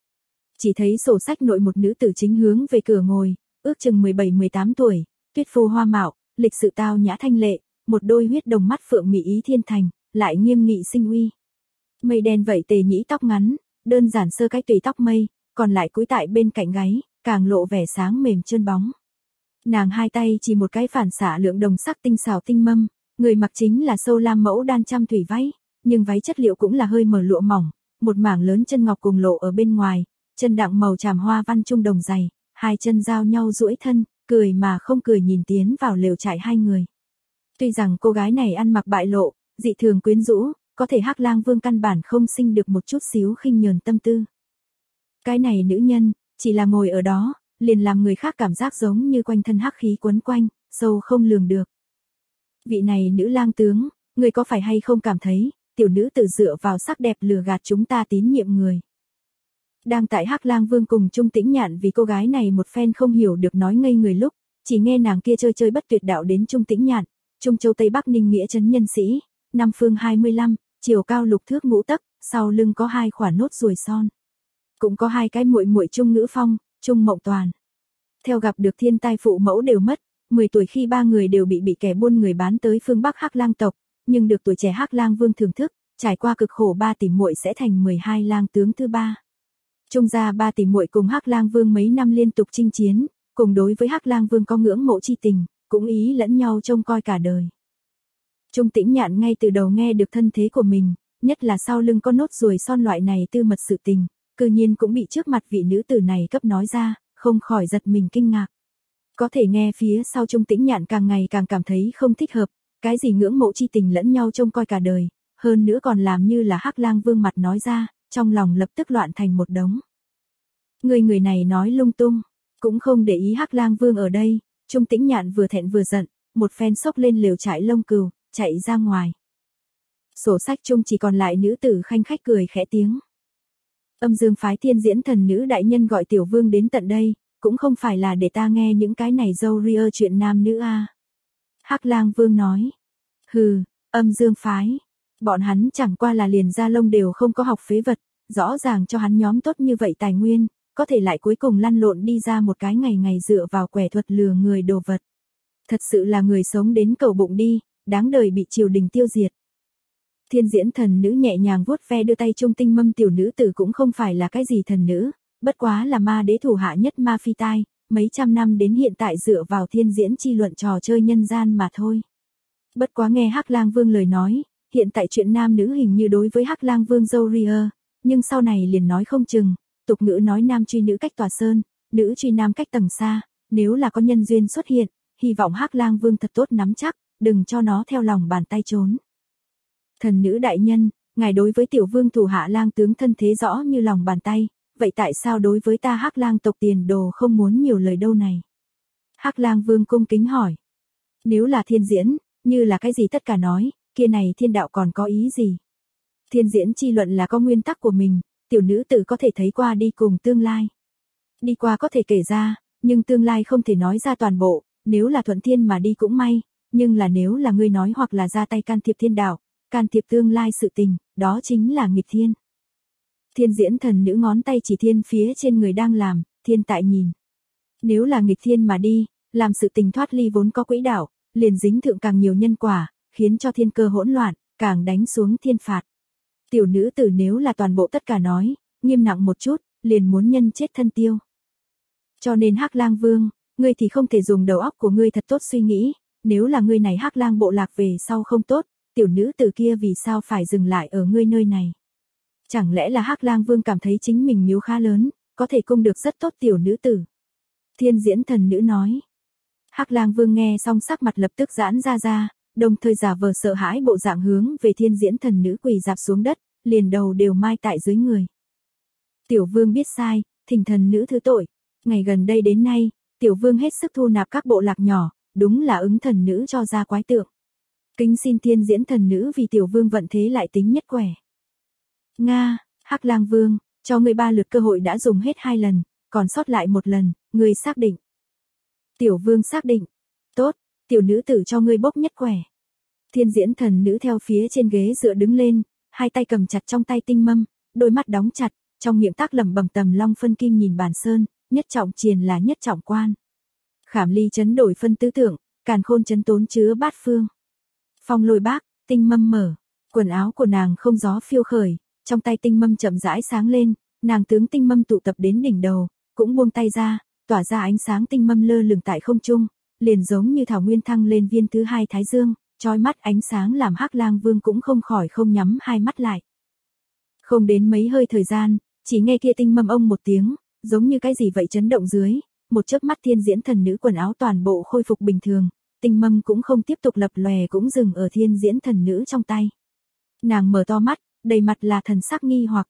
[SPEAKER 1] Chỉ thấy sổ sách nội một nữ tử chính hướng về cửa ngồi, ước chừng mười bảy mười tám tuổi, tuyết phù hoa mạo, lịch sự tao nhã thanh lệ, một đôi huyết đồng mắt phượng mỹ ý thiên thành, lại nghiêm nghị sinh uy. Mây đen vậy tề nhĩ tóc ngắn, đơn giản sơ cái tùy tóc mây, còn lại cúi tại bên cạnh gáy, càng lộ vẻ sáng mềm trơn bóng. Nàng hai tay chỉ một cái phản xạ lượng đồng sắc tinh xảo tinh mâm, người mặc chính là sâu lam mẫu đan trăm thủy váy, nhưng váy chất liệu cũng là hơi mở lụa mỏng, một mảng lớn chân ngọc cùng lộ ở bên ngoài, chân đặng màu tràm hoa văn trung đồng dày, hai chân giao nhau duỗi thân, cười mà không cười nhìn tiến vào lều trại hai người. Tuy rằng cô gái này ăn mặc bại lộ, dị thường quyến rũ, có thể Hắc Lang Vương căn bản không sinh được một chút xíu khinh nhờn tâm tư. Cái này nữ nhân, chỉ là ngồi ở đó, liền làm người khác cảm giác giống như quanh thân hắc khí quấn quanh, sâu không lường được. Vị này nữ lang tướng, người có phải hay không cảm thấy, tiểu nữ tự dựa vào sắc đẹp lừa gạt chúng ta tín nhiệm người. Đang tại Hắc Lang Vương cùng Trung Tĩnh Nhạn vì cô gái này một phen không hiểu được nói ngây người lúc, chỉ nghe nàng kia chơi chơi bất tuyệt đạo đến Trung Tĩnh Nhạn, Trung Châu Tây Bắc Ninh nghĩa trấn nhân sĩ, năm phương hai mươi lăm, chiều cao lục thước ngũ tấc, sau lưng có hai khỏa nốt ruồi son. Cũng có hai cái muội muội Trung Ngữ Phong, Trung Mộng Toàn. Theo gặp được thiên tai phụ mẫu đều mất, mười tuổi khi ba người đều bị bị kẻ buôn người bán tới phương Bắc Hắc Lang tộc, nhưng được tuổi trẻ Hắc Lang Vương thưởng thức, trải qua cực khổ ba tỷ muội sẽ thành mười hai lang tướng thứ ba. Trung gia ba tỷ muội cùng Hắc Lang Vương mấy năm liên tục chinh chiến, cùng đối với Hắc Lang Vương có ngưỡng mộ chi tình, cũng ý lẫn nhau trông coi cả đời. Trung Tĩnh Nhạn ngay từ đầu nghe được thân thế của mình, nhất là sau lưng có nốt ruồi son loại này tư mật sự tình, cư nhiên cũng bị trước mặt vị nữ tử này cấp nói ra, không khỏi giật mình kinh ngạc. Có thể nghe phía sau Trung Tĩnh Nhạn càng ngày càng cảm thấy không thích hợp, cái gì ngưỡng mộ chi tình lẫn nhau trông coi cả đời, hơn nữa còn làm như là Hắc Lang Vương mặt nói ra, trong lòng lập tức loạn thành một đống. Người người này nói lung tung, cũng không để ý Hắc Lang Vương ở đây, Trung Tĩnh Nhạn vừa thẹn vừa giận, một phen xốc lên lều trại lông cừu, chạy ra ngoài. Sổ sách chung chỉ còn lại nữ tử khanh khách cười khẽ tiếng. Âm Dương phái Thiên Diễn Thần nữ đại nhân gọi tiểu vương đến tận đây, cũng không phải là để ta nghe những cái này dâu ria chuyện nam nữ a. Hắc Lang Vương nói. Hừ, Âm Dương phái. Bọn hắn chẳng qua là liền da lông đều không có học phế vật, rõ ràng cho hắn nhóm tốt như vậy tài nguyên, có thể lại cuối cùng lăn lộn đi ra một cái ngày ngày dựa vào quẻ thuật lừa người đồ vật. Thật sự là người sống đến cầu bụng đi, đáng đời bị triều đình tiêu diệt. Thiên Diễn Thần nữ nhẹ nhàng vuốt ve đưa tay trung tinh mâm tiểu nữ tử cũng không phải là cái gì thần nữ, bất quá là ma đế thủ hạ nhất Ma Phi Tai, mấy trăm năm đến hiện tại dựa vào thiên diễn chi luận trò chơi nhân gian mà thôi. Bất quá nghe Hắc Lang Vương lời nói, hiện tại chuyện nam nữ hình như đối với Hắc Lang Vương dâu ria, nhưng sau này liền nói không chừng, tục ngữ nói nam truy nữ cách tòa sơn, nữ truy nam cách tầng xa, nếu là có nhân duyên xuất hiện, hy vọng Hắc Lang Vương thật tốt nắm chắc, đừng cho nó theo lòng bàn tay trốn. Thần nữ đại nhân, ngài đối với tiểu vương thủ hạ lang tướng thân thế rõ như lòng bàn tay, vậy tại sao đối với ta Hắc Lang tộc tiền đồ không muốn nhiều lời đâu này? Hắc Lang Vương cung kính hỏi. Nếu là thiên diễn, như là cái gì tất cả nói, kia này thiên đạo còn có ý gì? Thiên diễn chi luận là có nguyên tắc của mình, tiểu nữ tử có thể thấy qua đi cùng tương lai. Đi qua có thể kể ra, nhưng tương lai không thể nói ra toàn bộ, nếu là thuận thiên mà đi cũng may, nhưng là nếu là ngươi nói hoặc là ra tay can thiệp thiên đạo, can thiệp tương lai sự tình, đó chính là nghịch thiên. Thiên Diễn Thần nữ ngón tay chỉ thiên phía trên người đang làm, thiên tại nhìn. Nếu là nghịch thiên mà đi, làm sự tình thoát ly vốn có quỹ đạo, liền dính thượng càng nhiều nhân quả, khiến cho thiên cơ hỗn loạn, càng đánh xuống thiên phạt. Tiểu nữ tử nếu là toàn bộ tất cả nói, nghiêm nặng một chút, liền muốn nhân chết thân tiêu. Cho nên Hắc Lang Vương, ngươi thì không thể dùng đầu óc của ngươi thật tốt suy nghĩ, nếu là ngươi này Hắc Lang bộ lạc về sau không tốt, tiểu nữ tử kia vì sao phải dừng lại ở ngươi nơi này? Chẳng lẽ là Hắc Lang Vương cảm thấy chính mình miếu khá lớn, có thể cung được rất tốt tiểu nữ tử? Thiên Diễn Thần nữ nói. Hắc Lang Vương nghe xong sắc mặt lập tức giãn ra ra, đồng thời giả vờ sợ hãi bộ dạng hướng về Thiên Diễn Thần nữ quỳ dạp xuống đất, liền đầu đều mai tại dưới người. Tiểu Vương biết sai, thỉnh thần nữ thứ tội. Ngày gần đây đến nay, Tiểu Vương hết sức thu nạp các bộ lạc nhỏ, đúng là ứng thần nữ cho ra quái tượng. Kính xin Thiên Diễn Thần nữ vì Tiểu Vương vận thế lại tính nhất quẻ. Nga, Hắc Lang Vương, cho ngươi ba lượt cơ hội đã dùng hết hai lần, còn sót lại một lần, ngươi xác định. Tiểu Vương xác định. Tốt, tiểu nữ tử cho ngươi bốc nhất quẻ. Thiên Diễn Thần nữ theo phía trên ghế dựa đứng lên, hai tay cầm chặt trong tay tinh mâm, đôi mắt đóng chặt, trong miệng tác lẩm bẩm tầm long phân kim nhìn bản sơn, nhất trọng triền là nhất trọng quan. Khảm ly chấn đổi phân tứ tượng, càn khôn chấn tốn chứa bát phương. Phong lôi bác, tinh mâm mở, quần áo của nàng không gió phiêu khởi, trong tay tinh mâm chậm rãi sáng lên, nàng tướng tinh mâm tụ tập đến đỉnh đầu, cũng buông tay ra, tỏa ra ánh sáng tinh mâm lơ lửng tại không trung, liền giống như thảo nguyên thăng lên viên thứ hai thái dương, chói mắt ánh sáng làm Hắc Lang Vương cũng không khỏi không nhắm hai mắt lại. Không đến mấy hơi thời gian, Chỉ nghe kia tinh mâm ông một tiếng, giống như cái gì vậy chấn động dưới, một chớp mắt thiên diễn thần nữ quần áo toàn bộ khôi phục bình thường, tinh mâm cũng không tiếp tục lập lòe cũng dừng ở thiên diễn thần nữ trong tay. Nàng mở to mắt, đầy mặt là thần sắc nghi hoặc.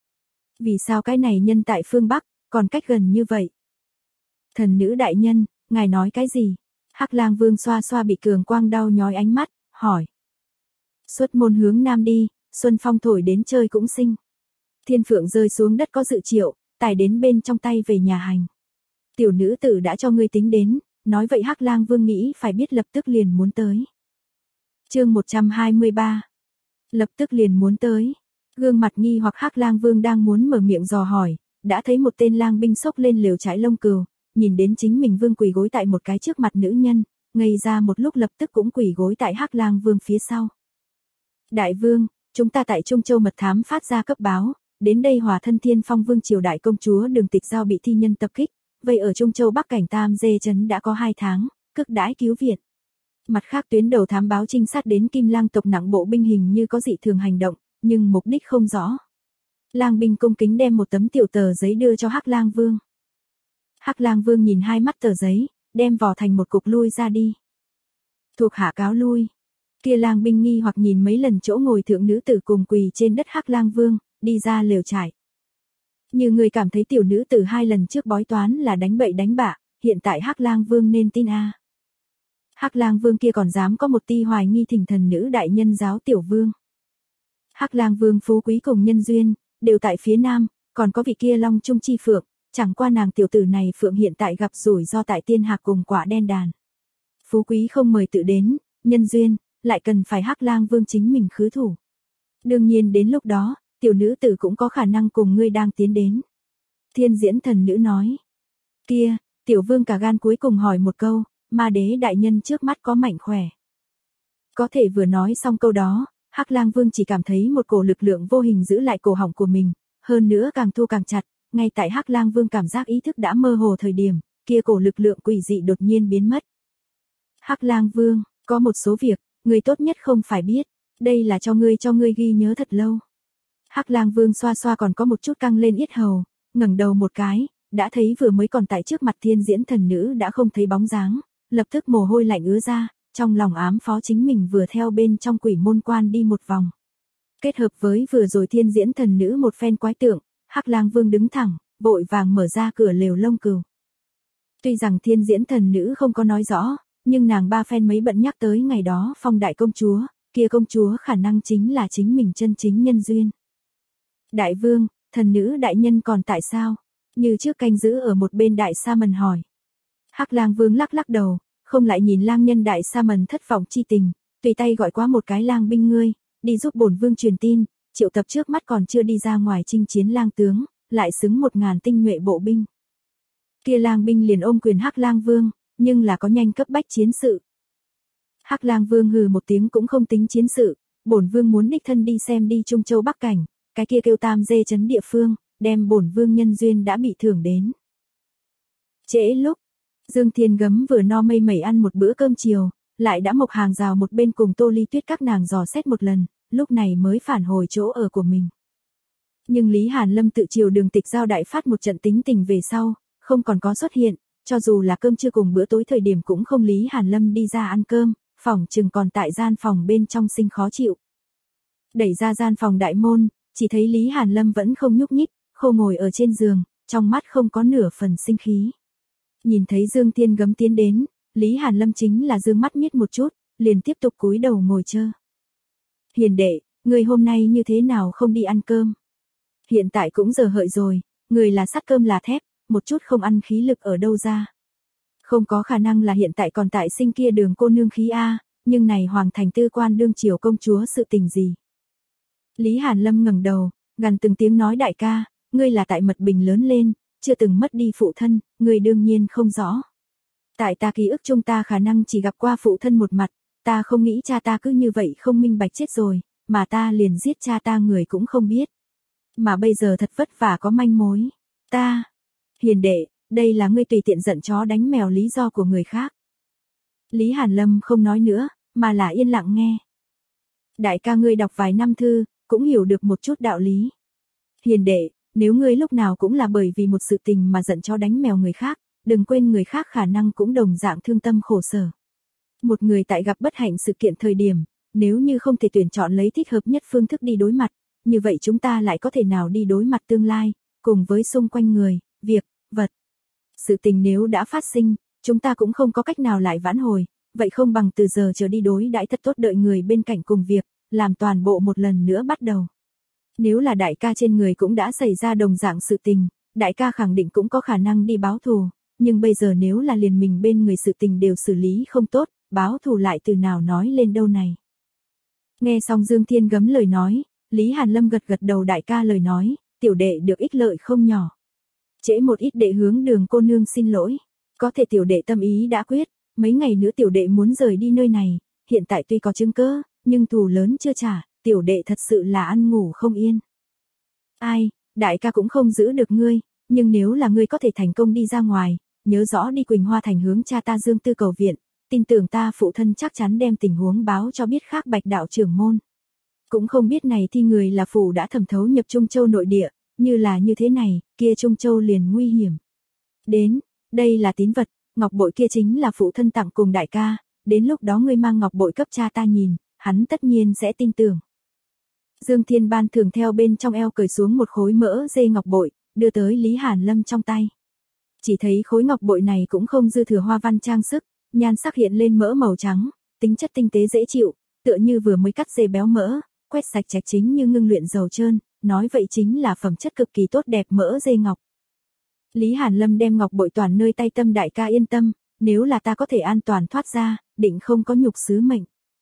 [SPEAKER 1] Vì sao cái này nhân tại phương Bắc, còn cách gần như vậy? Thần nữ đại nhân, ngài nói cái gì? Hắc Lang Vương xoa xoa bị cường quang đau nhói ánh mắt, hỏi. Xuất môn hướng nam đi, xuân phong thổi đến chơi cũng sinh. Thiên phượng rơi xuống đất có dự triệu, tải đến bên trong tay về nhà hành. Tiểu nữ tử đã cho ngươi tính đến, nói vậy Hắc Lang Vương nghĩ phải biết lập tức liền muốn tới. Chương một trăm hai mươi ba. Lập tức liền muốn tới. Gương mặt nghi hoặc Hắc Lang Vương đang muốn mở miệng dò hỏi, đã thấy một tên lang binh xốc lên lều trại lông cừu, nhìn đến chính mình Vương quỳ gối tại một cái trước mặt nữ nhân, ngây ra một lúc lập tức cũng quỳ gối tại Hắc Lang Vương phía sau. Đại vương, chúng ta tại Trung Châu mật thám phát ra cấp báo, đến đây Hòa Thân Thiên Phong Vương triều đại công chúa Đường Tịch Giao bị thi nhân tập kích, vậy ở Trung Châu Bắc cảnh Tam Dê trấn đã có hai tháng, cực đãi cứu viện. Mặt khác tuyến đầu thám báo trinh sát đến Kim Lang tộc nặng bộ binh hình như có dị thường hành động, nhưng mục đích không rõ. Lang binh cung kính đem một tấm tiểu tờ giấy đưa cho Hắc Lang Vương. Hắc Lang Vương nhìn hai mắt tờ giấy, đem vò thành một cục lui ra đi. Thuộc hạ cáo lui. Kia lang binh nghi hoặc nhìn mấy lần chỗ ngồi thượng nữ tử cùng quỳ trên đất Hắc Lang Vương, đi ra lều trại. Như người cảm thấy tiểu nữ tử hai lần trước bói toán là đánh bậy đánh bạ, hiện tại Hắc Lang Vương nên tin a. Hắc Lang Vương kia còn dám có một ti hoài nghi thỉnh thần nữ đại nhân giáo tiểu vương. Hắc Lang Vương phú quý cùng nhân duyên, đều tại phía nam, còn có vị kia Long Trung Chi Phượng, chẳng qua nàng tiểu tử này Phượng hiện tại gặp rủi ro tại tiên hạc cùng quả đen đàn. Phú quý không mời tự đến, nhân duyên, lại cần phải Hắc Lang Vương chính mình khứ thủ. Đương nhiên đến lúc đó, tiểu nữ tử cũng có khả năng cùng ngươi đang tiến đến. Thiên diễn thần nữ nói. Kia, tiểu vương cả gan cuối cùng hỏi một câu, ma đế đại nhân trước mắt có mạnh khỏe. Có thể vừa nói xong câu đó, Hắc Lang Vương chỉ cảm thấy một cổ lực lượng vô hình giữ lại cổ họng của mình, hơn nữa càng thu càng chặt, ngay tại Hắc Lang Vương cảm giác ý thức đã mơ hồ thời điểm, kia cổ lực lượng quỷ dị đột nhiên biến mất. Hắc Lang Vương, có một số việc, người tốt nhất không phải biết, đây là cho ngươi cho ngươi ghi nhớ thật lâu. Hắc Lang Vương xoa xoa còn có một chút căng lên yết hầu, ngẩng đầu một cái, đã thấy vừa mới còn tại trước mặt thiên diễn thần nữ đã không thấy bóng dáng, lập tức mồ hôi lạnh ứa ra, trong lòng ám phó chính mình vừa theo bên trong quỷ môn quan đi một vòng. Kết hợp với vừa rồi thiên diễn thần nữ một phen quái tượng, Hắc Lang Vương đứng thẳng, vội vàng mở ra cửa lều lông cừu. Tuy rằng thiên diễn thần nữ không có nói rõ, nhưng nàng ba phen mấy bận nhắc tới ngày đó phong đại công chúa, kia công chúa khả năng chính là chính mình chân chính nhân duyên. Đại vương, thần nữ đại nhân còn tại sao? Như trước canh giữ ở một bên đại sa mần hỏi. Hắc Lang Vương lắc lắc đầu, không lại nhìn lang nhân đại sa mần thất vọng chi tình, tùy tay gọi qua một cái lang binh ngươi, đi giúp bổn vương truyền tin, triệu tập trước mắt còn chưa đi ra ngoài chinh chiến lang tướng, lại xứng một ngàn tinh nhuệ bộ binh. Kia lang binh liền ôm quyền Hắc Lang Vương, nhưng là có nhanh cấp bách chiến sự. Hắc Lang Vương hừ một tiếng cũng không tính chiến sự, bổn vương muốn đích thân đi xem đi Trung Châu Bắc cảnh, cái kia kêu Tam Dê trấn địa phương, đem bổn vương nhân duyên đã bị thưởng đến. Trễ lúc, Dương Thiên Gấm vừa no mây mẩy ăn một bữa cơm chiều, lại đã mộc hàng rào một bên cùng Tô Ly Tuyết các nàng dò xét một lần, lúc này mới phản hồi chỗ ở của mình. Nhưng Lý Hàn Lâm tự chiều Đường Tịch Giao đại phát một trận tính tình về sau, không còn có xuất hiện, cho dù là cơm trưa cùng bữa tối thời điểm cũng không Lý Hàn Lâm đi ra ăn cơm, phòng chừng còn tại gian phòng bên trong sinh khó chịu. Đẩy ra gian phòng đại môn, chỉ thấy Lý Hàn Lâm vẫn không nhúc nhích, khô ngồi ở trên giường, trong mắt không có nửa phần sinh khí. Nhìn thấy Dương Thiên Gấm tiến đến, Lý Hàn Lâm chính là dương mắt miết một chút, liền tiếp tục cúi đầu ngồi chơ. Hiền đệ, người hôm nay như thế nào không đi ăn cơm? Hiện tại cũng giờ hợi rồi, người là sắt cơm là thép, một chút không ăn khí lực ở đâu ra. Không có khả năng là hiện tại còn tại sinh kia Đường cô nương khí A, nhưng này hoàng thành tư quan đương triều công chúa sự tình gì? Lý Hàn Lâm ngẩng đầu, gằn từng tiếng nói đại ca, ngươi là tại Mật Bình lớn lên, chưa từng mất đi phụ thân, ngươi đương nhiên không rõ. Tại ta ký ức chung ta khả năng chỉ gặp qua phụ thân một mặt, ta không nghĩ cha ta cứ như vậy không minh bạch chết rồi, mà ta liền giết cha ta người cũng không biết. Mà bây giờ thật vất vả có manh mối. Ta, hiền đệ, đây là ngươi tùy tiện giận chó đánh mèo lý do của người khác. Lý Hàn Lâm không nói nữa, mà là yên lặng nghe. Đại ca ngươi đọc vài năm thư, cũng hiểu được một chút đạo lý. Hiền đệ, Nếu ngươi lúc nào cũng là bởi vì một sự tình mà giận chó đánh mèo người khác, đừng quên người khác khả năng cũng đồng dạng thương tâm khổ sở. Một người tại gặp bất hạnh sự kiện thời điểm, nếu như không thể tuyển chọn lấy thích hợp nhất phương thức đi đối mặt, như vậy chúng ta lại có thể nào đi đối mặt tương lai, cùng với xung quanh người, việc, vật. Sự tình nếu đã phát sinh, chúng ta cũng không có cách nào lại vãn hồi, vậy không bằng từ giờ trở đi đối đãi thật tốt đợi người bên cạnh cùng việc, làm toàn bộ một lần nữa bắt đầu. Nếu là đại ca trên người cũng đã xảy ra đồng dạng sự tình, đại ca khẳng định cũng có khả năng đi báo thù, nhưng bây giờ nếu là liền mình bên người sự tình đều xử lý không tốt, báo thù lại từ nào nói lên đâu này. Nghe xong Dương Thiên Gấm lời nói, Lý Hàn Lâm gật gật đầu đại ca lời nói, tiểu đệ được ích lợi không nhỏ. Trễ một ít đệ hướng Đường cô nương xin lỗi, có thể tiểu đệ tâm ý đã quyết, mấy ngày nữa tiểu đệ muốn rời đi nơi này, hiện tại tuy có chứng cớ, nhưng thù lớn chưa trả, tiểu đệ thật sự là ăn ngủ không yên. Ai, đại ca cũng không giữ được ngươi, nhưng nếu là ngươi có thể thành công đi ra ngoài, nhớ rõ đi Quỳnh Hoa Thành hướng cha ta Dương Tư cầu viện, tin tưởng ta phụ thân chắc chắn đem tình huống báo cho biết khác Bạch đạo trưởng môn. Cũng không biết này thi người là phủ đã thẩm thấu nhập Trung Châu nội địa, như là như thế này, kia Trung Châu liền nguy hiểm. Đến, đây là tín vật, ngọc bội kia chính là phụ thân tặng cùng đại ca, đến lúc đó ngươi mang ngọc bội cấp cha ta nhìn, hắn tất nhiên sẽ tin tưởng. Dương Thiên ban thường theo bên trong eo cởi xuống một khối mỡ dê ngọc bội, đưa tới Lý Hàn Lâm trong tay. Chỉ thấy khối ngọc bội này cũng không dư thừa hoa văn trang sức, nhan sắc hiện lên mỡ màu trắng, tính chất tinh tế dễ chịu, tựa như vừa mới cắt dê béo mỡ, quét sạch chạch chính như ngưng luyện dầu trơn, nói vậy chính là phẩm chất cực kỳ tốt đẹp mỡ dê ngọc. Lý Hàn Lâm đem ngọc bội toàn nơi tay tâm đại ca yên tâm, nếu là ta có thể an toàn thoát ra, định không có nhục sứ mệnh.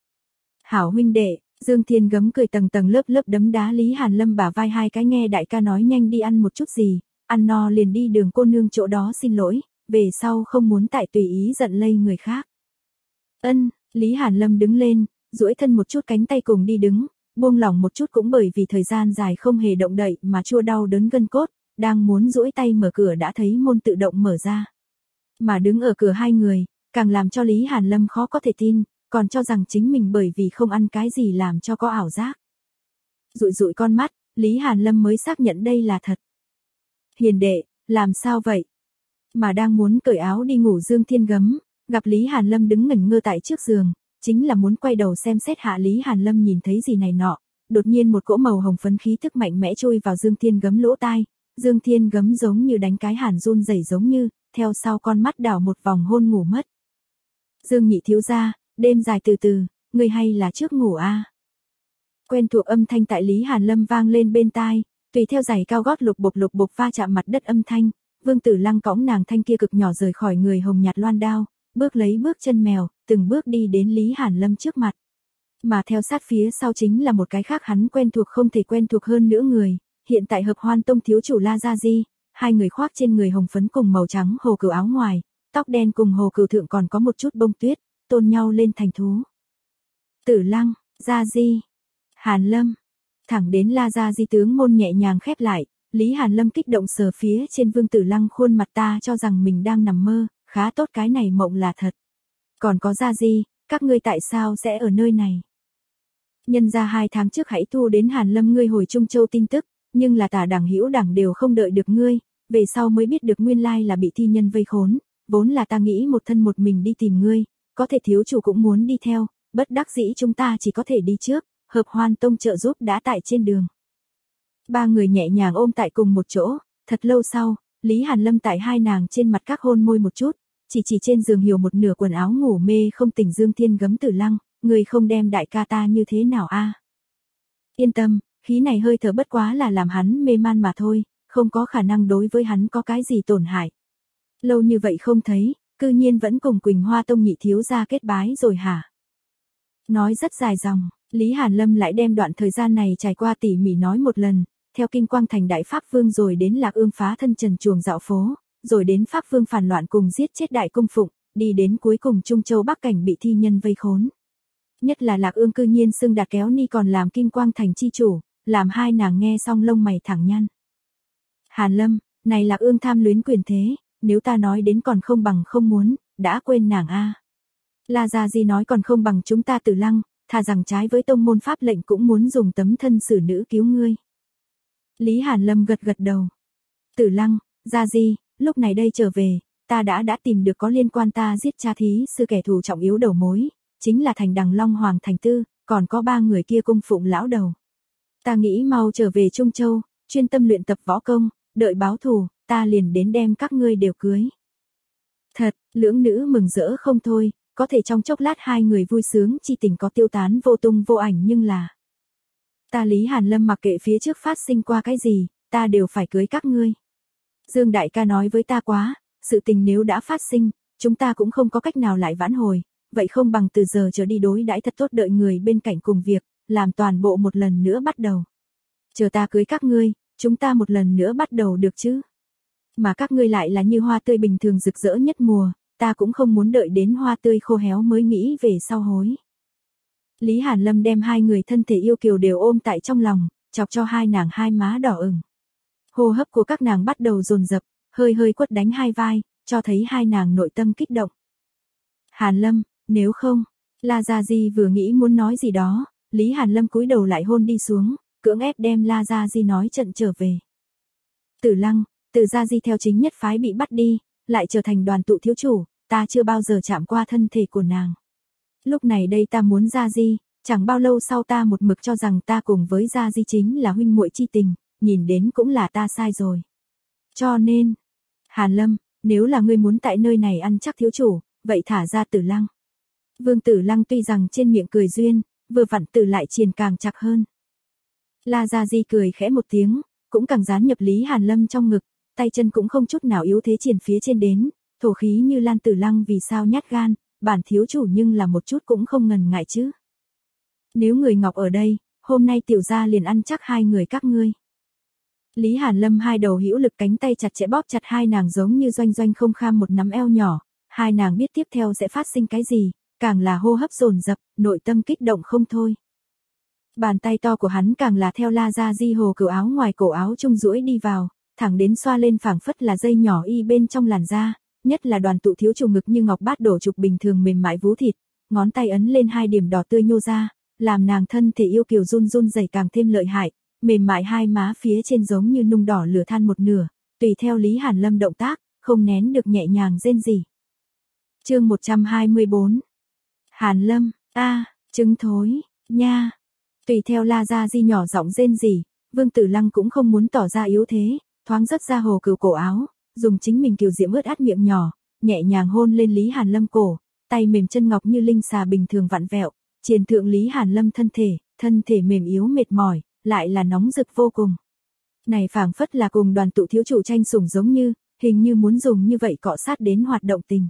[SPEAKER 1] Hảo huynh đệ, Dương Thiên Gấm cười tầng tầng lớp lớp đấm đá Lý Hàn Lâm bả vai hai cái nghe đại ca nói nhanh đi ăn một chút gì, ăn no liền đi Đường cô nương chỗ đó xin lỗi, về sau không muốn tại tùy ý giận lây người khác. Ân, Lý Hàn Lâm đứng lên, duỗi thân một chút cánh tay cùng đi đứng, buông lỏng một chút cũng bởi vì thời gian dài không hề động đậy mà chua đau đớn gân cốt, đang muốn duỗi tay mở cửa đã thấy môn tự động mở ra. Mà đứng ở cửa hai người, càng làm cho Lý Hàn Lâm khó có thể tin, còn cho rằng chính mình bởi vì không ăn cái gì làm cho có ảo giác. Dụi dụi con mắt, Lý Hàn Lâm mới xác nhận đây là thật. Hiền đệ, làm sao vậy? Mà đang muốn cởi áo đi ngủ Dương Thiên Gấm, gặp Lý Hàn Lâm đứng ngẩn ngơ tại trước giường, chính là muốn quay đầu xem xét hạ Lý Hàn Lâm nhìn thấy gì này nọ, đột nhiên một cỗ màu hồng phấn khí thức mạnh mẽ chui vào Dương Thiên Gấm lỗ tai, Dương Thiên Gấm giống như đánh cái hàn run rẩy giống như, theo sau con mắt đảo một vòng hôn ngủ mất. Dương nhị thiếu gia, đêm dài từ từ, ngươi hay là trước ngủ a? À? Quen thuộc âm thanh tại Lý Hàn Lâm vang lên bên tai, tùy theo giày cao gót lục bục lục bục va chạm mặt đất âm thanh, Vương Tử Lăng cõng nàng thanh kia cực nhỏ rời khỏi người hồng nhạt loan đao, bước lấy bước chân mèo, từng bước đi đến Lý Hàn Lâm trước mặt. Mà theo sát phía sau chính là một cái khác hắn quen thuộc không thể quen thuộc hơn nữa người, hiện tại Hợp Hoan Tông thiếu chủ La Gia Di, hai người khoác trên người hồng phấn cùng màu trắng hồ cừu áo ngoài, tóc đen cùng hồ cừu thượng còn có một chút bông tuyết, tôn nhau lên thành thú. Tử Lăng, Gia Di, Hàn Lâm, thẳng đến La Gia Di tướng môn nhẹ nhàng khép lại, Lý Hàn Lâm kích động sờ phía trên Vương Tử Lăng khuôn mặt ta cho rằng mình đang nằm mơ, khá tốt cái này mộng là thật. Còn có Gia Di, các ngươi tại sao sẽ ở nơi này? Nhân ra hai tháng trước hãy thu đến Hàn Lâm ngươi hồi Trung Châu tin tức, nhưng là tả đảng hữu đảng đều không đợi được ngươi, về sau mới biết được nguyên lai là bị thi nhân vây khốn, vốn là ta nghĩ một thân một mình đi tìm ngươi, có thể thiếu chủ cũng muốn đi theo, bất đắc dĩ chúng ta chỉ có thể đi trước, Hợp Hoan Tông trợ giúp đã tại trên đường. Ba người nhẹ nhàng ôm tại cùng một chỗ, thật lâu sau, Lý Hàn Lâm tại hai nàng trên mặt các hôn môi một chút, chỉ chỉ trên giường hiểu một nửa quần áo ngủ mê không tỉnh Dương Thiên Gấm Tử Lăng, người không đem đại ca ta như thế nào a? À? Yên tâm, khí này hơi thở bất quá là làm hắn mê man mà thôi, không có khả năng đối với hắn có cái gì tổn hại. Lâu như vậy không thấy, cư nhiên vẫn cùng Quỳnh Hoa Tông nhị thiếu gia kết bái rồi hả? Nói rất dài dòng, Lý Hàn Lâm lại đem đoạn thời gian này trải qua tỉ mỉ nói một lần, theo Kinh Quang Thành Đại Pháp Vương rồi đến Lạc Ương phá thân trần chuồng dạo phố, rồi đến Pháp Vương phản loạn cùng giết chết Đại Cung Phụng, đi đến cuối cùng Trung Châu Bắc Cảnh bị thi nhân vây khốn. Nhất là Lạc Ương cư nhiên xưng Đạt Kéo Ni còn làm Kinh Quang Thành chi chủ, làm hai nàng nghe xong lông mày thẳng nhăn. Hàn Lâm, này Lạc Ương tham luyến quyền thế, nếu ta nói đến còn không bằng không muốn, đã quên nàng a. À. La Gia Di nói còn không bằng chúng ta Tử Lăng, thà rằng trái với tông môn pháp lệnh cũng muốn dùng tấm thân xử nữ cứu ngươi. Lý Hàn Lâm gật gật đầu. Tử Lăng, Gia Di, lúc này đây trở về, ta đã đã tìm được có liên quan ta giết cha thí sư kẻ thù trọng yếu đầu mối, chính là Thành Đằng Long Hoàng Thành Tư, còn có ba người kia cung phụng lão đầu. Ta nghĩ mau trở về Trung Châu, chuyên tâm luyện tập võ công, đợi báo thù, ta liền đến đem các ngươi đều cưới. Thật, lưỡng nữ mừng rỡ không thôi, có thể trong chốc lát hai người vui sướng chi tình có tiêu tán vô tung vô ảnh nhưng là. Ta Lý Hàn Lâm mặc kệ phía trước phát sinh qua cái gì, ta đều phải cưới các ngươi. Dương đại ca nói với ta quá, sự tình nếu đã phát sinh, chúng ta cũng không có cách nào lại vãn hồi, vậy không bằng từ giờ trở đi đối đãi thật tốt đợi người bên cạnh cùng việc, làm toàn bộ một lần nữa bắt đầu. Chờ ta cưới các ngươi, chúng ta một lần nữa bắt đầu được chứ. Mà các ngươi lại là như hoa tươi bình thường rực rỡ nhất mùa, ta cũng không muốn đợi đến hoa tươi khô héo mới nghĩ về sau hối. Lý Hàn Lâm đem hai người thân thể yêu kiều đều ôm tại trong lòng, chọc cho hai nàng hai má đỏ ửng. Hô hấp của các nàng bắt đầu dồn dập, hơi hơi quất đánh hai vai, cho thấy hai nàng nội tâm kích động. Hàn Lâm, nếu không, La Gia Di vừa nghĩ muốn nói gì đó, Lý Hàn Lâm cúi đầu lại hôn đi xuống, cưỡng ép đem La Gia Di nói trận trở về. Tử Lăng, Từ Gia Di theo chính nhất phái bị bắt đi, lại trở thành đoàn tụ thiếu chủ, ta chưa bao giờ chạm qua thân thể của nàng. Lúc này đây ta muốn Gia Di, chẳng bao lâu sau ta một mực cho rằng ta cùng với Gia Di chính là huynh muội chi tình, nhìn đến cũng là ta sai rồi. Cho nên, Hàn Lâm, nếu là ngươi muốn tại nơi này ăn chắc thiếu chủ, vậy thả ra Tử Lăng. Vương Tử Lăng tuy rằng trên miệng cười duyên, vừa vặn Tử lại triền càng chặt hơn. La Gia Di cười khẽ một tiếng, cũng càng dán nhập Lý Hàn Lâm trong ngực, tay chân cũng không chút nào yếu thế triền phía trên đến, thổ khí như lan. Tử Lăng vì sao nhát gan, bản thiếu chủ nhưng là một chút cũng không ngần ngại chứ. Nếu người Ngọc ở đây, hôm nay tiểu gia liền ăn chắc hai người các ngươi. Lý Hàn Lâm hai đầu hữu lực cánh tay chặt chẽ bóp chặt hai nàng giống như doanh doanh không kham một nắm eo nhỏ, hai nàng biết tiếp theo sẽ phát sinh cái gì, càng là hô hấp dồn dập, nội tâm kích động không thôi. Bàn tay to của hắn càng là theo La Gia Di hồ cửu áo ngoài cổ áo trung duỗi đi vào, thẳng đến xoa lên phảng phất là dây nhỏ y bên trong làn da, nhất là đoàn tụ thiếu chủ ngực như ngọc bát đổ trục bình thường mềm mại vú thịt, ngón tay ấn lên hai điểm đỏ tươi nhô ra, làm nàng thân thể yêu kiều run run rẩy càng thêm lợi hại, mềm mại hai má phía trên giống như nung đỏ lửa than một nửa, tùy theo Lý Hàn Lâm động tác, không nén được nhẹ nhàng rên rỉ. Chương một trăm hai mươi bốn. Hàn Lâm, a, trứng thối, nha. Tùy theo La Gia Di nhỏ giọng rên rỉ, Vương Tử Lăng cũng không muốn tỏ ra yếu thế, thoáng rớt ra hồ cửu cổ áo, dùng chính mình kiều diễm ướt át miệng nhỏ, nhẹ nhàng hôn lên Lý Hàn Lâm cổ, tay mềm chân ngọc như linh xà bình thường vặn vẹo, triền thượng Lý Hàn Lâm thân thể, thân thể mềm yếu mệt mỏi, lại là nóng rực vô cùng. Này phảng phất là cùng đoàn tụ thiếu chủ tranh sủng giống như, hình như muốn dùng như vậy cọ sát đến hoạt động tình.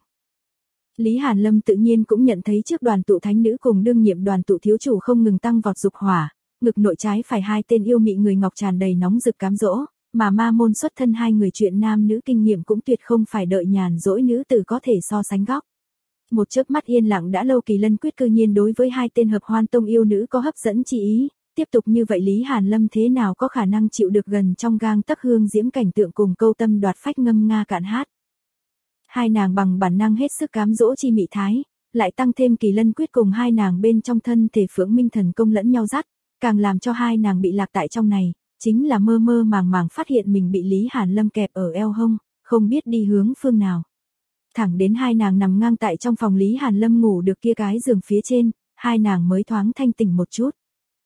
[SPEAKER 1] Lý Hàn Lâm tự nhiên cũng nhận thấy trước đoàn tụ thánh nữ cùng đương nhiệm đoàn tụ thiếu chủ không ngừng tăng vọt dục hỏa, ngực nội trái phải hai tên yêu mị người ngọc tràn đầy nóng rực cám dỗ, mà ma môn xuất thân hai người chuyện nam nữ kinh nghiệm cũng tuyệt không phải đợi nhàn dỗi nữ tử có thể so sánh góc. Một chớp mắt yên lặng đã lâu Kỳ Lân quyết cư nhiên đối với hai tên hợp hoan tông yêu nữ có hấp dẫn chi ý, tiếp tục như vậy Lý Hàn Lâm thế nào có khả năng chịu được gần trong gang tấc hương diễm cảnh tượng cùng câu tâm đoạt phách ngâm nga cạn hát. Hai nàng bằng bản năng hết sức cám dỗ chi mị thái, lại tăng thêm Kỳ Lân quyết cùng hai nàng bên trong thân thể Phượng Minh thần công lẫn nhau dắt, càng làm cho hai nàng bị lạc tại trong này, chính là mơ mơ màng màng phát hiện mình bị Lý Hàn Lâm kẹp ở eo hông, không biết đi hướng phương nào. Thẳng đến hai nàng nằm ngang tại trong phòng Lý Hàn Lâm ngủ được kia cái giường phía trên, hai nàng mới thoáng thanh tỉnh một chút.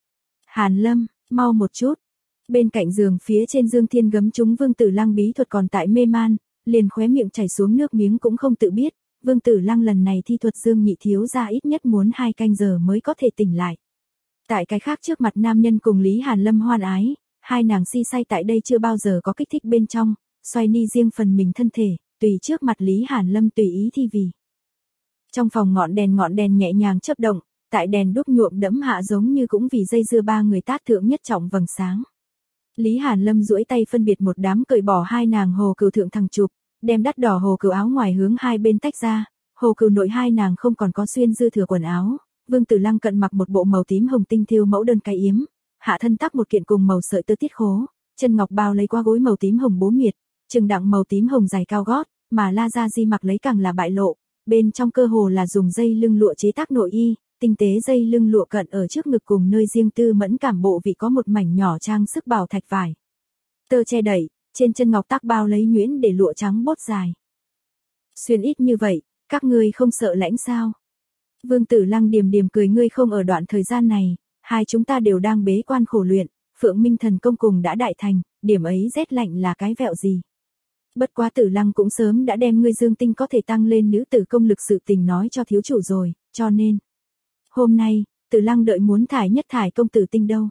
[SPEAKER 1] Hàn Lâm, mau một chút. Bên cạnh giường phía trên Dương Thiên gấm trúng Vương Tử Lăng bí thuật còn tại mê man, liền khóe miệng chảy xuống nước miếng cũng không tự biết, Vương Tử Lăng lần này thi thuật Dương nhị thiếu ra ít nhất muốn hai canh giờ mới có thể tỉnh lại. Tại cái khác trước mặt nam nhân cùng Lý Hàn Lâm hoan ái, hai nàng si say tại đây chưa bao giờ có kích thích bên trong, xoay ni riêng phần mình thân thể, tùy trước mặt Lý Hàn Lâm tùy ý thi vì. Trong phòng ngọn đèn ngọn đèn nhẹ nhàng chớp động, tại đèn đúc nhuộm đẫm hạ giống như cũng vì dây dưa ba người tát thượng nhất trọng vầng sáng. Lý Hàn Lâm duỗi tay phân biệt một đám cởi bỏ hai nàng hồ cừu thượng thằng chụp, đem đắt đỏ hồ cừu áo ngoài hướng hai bên tách ra, hồ cừu nội hai nàng không còn có xuyên dư thừa quần áo, Vương Tử Lăng cận mặc một bộ màu tím hồng tinh thêu mẫu đơn cái yếm, hạ thân tắc một kiện cùng màu sợi tơ tiết khố, chân ngọc bao lấy qua gối màu tím hồng bố miệt, trừng đặng màu tím hồng dài cao gót, mà La Gia Di mặc lấy càng là bại lộ, bên trong cơ hồ là dùng dây lưng lụa chế tác nội y, tinh tế dây lưng lụa cận ở trước ngực cùng nơi riêng tư mẫn cảm bộ vị có một mảnh nhỏ trang sức bảo thạch vải. Tơ che đẩy, trên chân ngọc tác bao lấy nhuyễn để lụa trắng bốt dài. Xuyên ít như vậy, các ngươi không sợ lãnh sao? Vương Tử Lăng điềm điềm cười, ngươi không ở đoạn thời gian này, hai chúng ta đều đang bế quan khổ luyện, Phượng Minh thần công cùng đã đại thành, điểm ấy rét lạnh là cái vẹo gì. Bất quá Tử Lăng cũng sớm đã đem ngươi dương tinh có thể tăng lên nữ tử công lực sự tình nói cho thiếu chủ rồi, cho nên. Hôm nay, Tử Lăng đợi muốn thải nhất thải công tử tinh đâu.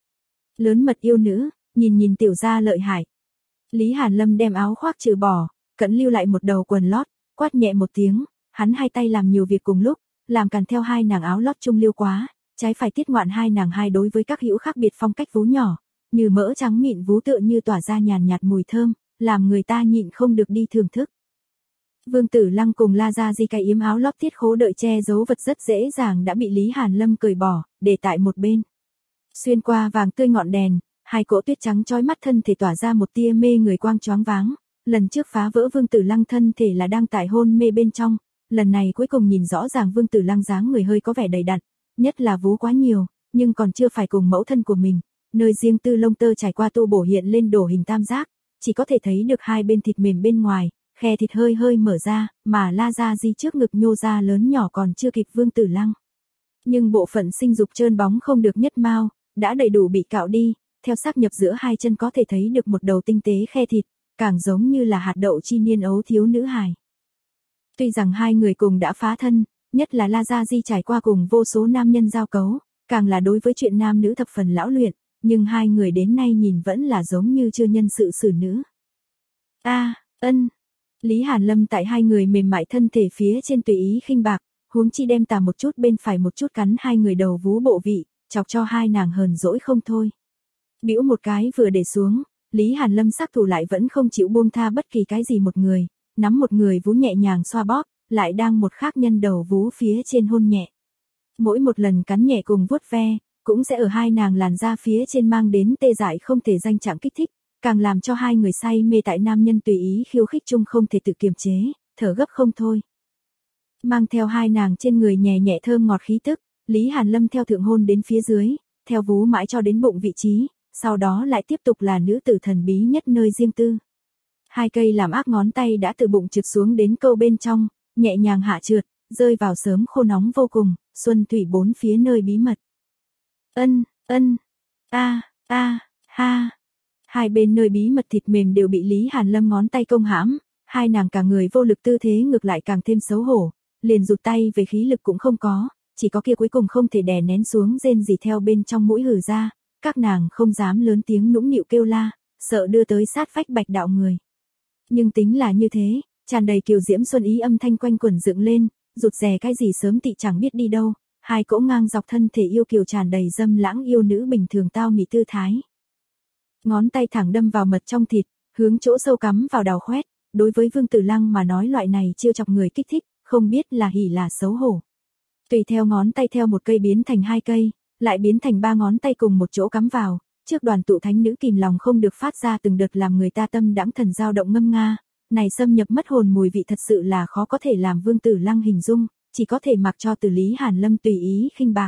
[SPEAKER 1] Lớn mật yêu nữ, nhìn nhìn tiểu gia lợi hại. Lý Hàn Lâm đem áo khoác trừ bỏ, cẩn lưu lại một đầu quần lót, quát nhẹ một tiếng, hắn hai tay làm nhiều việc cùng lúc, làm càn theo hai nàng áo lót trung liêu quá, trái phải tiết ngoạn hai nàng hai đối với các hữu khác biệt phong cách vú nhỏ, như mỡ trắng mịn vú tựa như tỏa ra nhàn nhạt mùi thơm, làm người ta nhịn không được đi thưởng thức. Vương Tử Lăng cùng La Gia Di cái yếm áo lót tiết khố đợi che giấu vật rất dễ dàng đã bị Lý Hàn Lâm cởi bỏ, để tại một bên. Xuyên qua vàng tươi ngọn đèn, hai cỗ tuyết trắng chói mắt thân thể tỏa ra một tia mê người quang choáng váng, lần trước phá vỡ Vương Tử Lăng thân thể là đang tại hôn mê bên trong, lần này cuối cùng nhìn rõ ràng Vương Tử Lăng dáng người hơi có vẻ đầy đặn, nhất là vú quá nhiều, nhưng còn chưa phải cùng mẫu thân của mình, nơi riêng tư lông tơ trải qua tu bổ hiện lên đổ hình tam giác, chỉ có thể thấy được hai bên thịt mềm bên ngoài, khe thịt hơi hơi mở ra, mà La Gia Di trước ngực nhô ra lớn nhỏ còn chưa kịp Vương Tử Lăng. Nhưng bộ phận sinh dục trơn bóng không được nhất mao, đã đầy đủ bị cạo đi, theo xác nhập giữa hai chân có thể thấy được một đầu tinh tế khe thịt, càng giống như là hạt đậu chi niên ấu thiếu nữ hài. Tuy rằng hai người cùng đã phá thân, nhất là La Gia Di trải qua cùng vô số nam nhân giao cấu, càng là đối với chuyện nam nữ thập phần lão luyện, nhưng hai người đến nay nhìn vẫn là giống như chưa nhân sự xử nữ. A, ân. Lý Hàn Lâm tại hai người mềm mại thân thể phía trên tùy ý khinh bạc, huống chi đem tà một chút bên phải một chút cắn hai người đầu vú bộ vị, chọc cho hai nàng hờn dỗi không thôi. Bĩu một cái vừa để xuống, Lý Hàn Lâm sắc thủ lại vẫn không chịu buông tha bất kỳ cái gì một người, nắm một người vú nhẹ nhàng xoa bóp, lại đang một khác nhân đầu vú phía trên hôn nhẹ. Mỗi một lần cắn nhẹ cùng vuốt ve, cũng sẽ ở hai nàng làn da phía trên mang đến tê dại không thể danh trạng kích thích, càng làm cho hai người say mê tại nam nhân tùy ý khiêu khích chung không thể tự kiềm chế, thở gấp không thôi. Mang theo hai nàng trên người nhẹ nhẹ thơm ngọt khí tức, Lý Hàn Lâm theo thượng hôn đến phía dưới, theo vú mãi cho đến bụng vị trí, sau đó lại tiếp tục là nữ tử thần bí nhất nơi riêng tư. Hai cây làm ác ngón tay đã từ bụng trượt xuống đến câu bên trong, nhẹ nhàng hạ trượt, rơi vào sớm khô nóng vô cùng, xuân thủy bốn phía nơi bí mật. Ân, ân, a, a, ha. Hai bên nơi bí mật thịt mềm đều bị Lý Hàn Lâm ngón tay công hãm, hai nàng cả người vô lực tư thế ngược lại càng thêm xấu hổ, liền rụt tay về khí lực cũng không có, chỉ có kia cuối cùng không thể đè nén xuống rên rỉ theo bên trong mũi hử ra, các nàng không dám lớn tiếng nũng nịu kêu la, sợ đưa tới sát phách bạch đạo người. Nhưng tính là như thế, tràn đầy kiều diễm xuân ý âm thanh quanh quẩn dựng lên, rụt rè cái gì sớm tị chẳng biết đi đâu, hai cỗ ngang dọc thân thể yêu kiều tràn đầy dâm lãng yêu nữ bình thường tao mị tư thái. Ngón tay thẳng đâm vào mật trong thịt, hướng chỗ sâu cắm vào đào khoét, đối với Vương Tử Lăng mà nói loại này chiêu chọc người kích thích, không biết là hỉ là xấu hổ. Tùy theo ngón tay theo một cây biến thành hai cây, lại biến thành ba ngón tay cùng một chỗ cắm vào, trước đoàn tụ thánh nữ kìm lòng không được phát ra từng đợt làm người ta tâm đãng thần dao động ngâm nga, này xâm nhập mất hồn mùi vị thật sự là khó có thể làm Vương Tử Lăng hình dung, chỉ có thể mặc cho từ Lý Hàn Lâm tùy ý khinh bạc.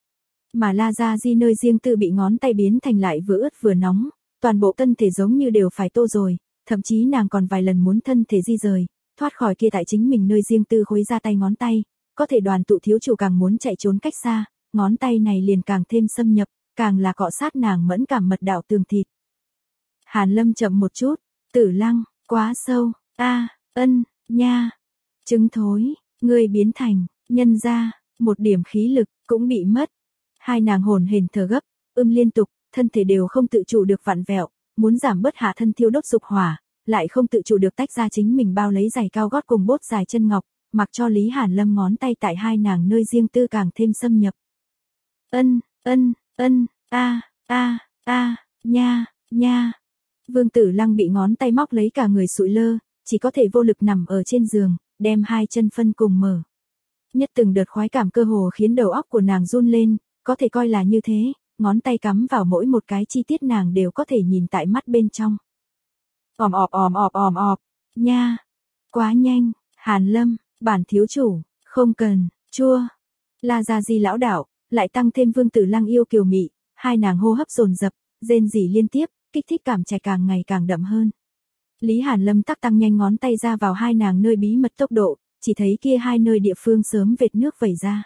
[SPEAKER 1] Mà La Gia Di nơi riêng tư bị ngón tay biến thành lại vừa ướt vừa nóng, toàn bộ thân thể giống như đều phải tô rồi, thậm chí nàng còn vài lần muốn thân thể di rời, thoát khỏi kia tại chính mình nơi riêng tư khối ra tay ngón tay, có thể đoàn tụ thiếu chủ càng muốn chạy trốn cách xa, ngón tay này liền càng thêm xâm nhập, càng là cọ sát nàng mẫn cảm mật đạo tường thịt. Hàn Lâm chậm một chút, Tử Lăng, quá sâu, a, ân, nha, trứng thối, ngươi biến thành, nhân ra, một điểm khí lực, cũng bị mất. Hai nàng hồn hển thở gấp, ưm liên tục, thân thể đều không tự chủ được vặn vẹo, muốn giảm bớt hạ thân thiêu đốt dục hỏa, lại không tự chủ được tách ra chính mình bao lấy giày cao gót cùng bốt dài chân ngọc, mặc cho Lý Hàn Lâm ngón tay tại hai nàng nơi riêng tư càng thêm xâm nhập. Ân, ân, ân, a, a, a, nha, nha. Vương Tử Lăng bị ngón tay móc lấy cả người sụi lơ, chỉ có thể vô lực nằm ở trên giường, đem hai chân phân cùng mở. Nhất từng đợt khoái cảm cơ hồ khiến đầu óc của nàng run lên, có thể coi là như thế, ngón tay cắm vào mỗi một cái chi tiết nàng đều có thể nhìn tại mắt bên trong. Òm ọp òm ọp òm ọp, nha, quá nhanh, Hàn Lâm, bản thiếu chủ, không cần, chua. La Gia Di lão đạo, lại tăng thêm Vương Tử Lăng yêu kiều mị, hai nàng hô hấp dồn dập, rên rỉ liên tiếp, kích thích cảm chảy càng ngày càng đậm hơn. Lý Hàn Lâm tắc tăng nhanh ngón tay ra vào hai nàng nơi bí mật tốc độ, chỉ thấy kia hai nơi địa phương sớm vệt nước vẩy ra.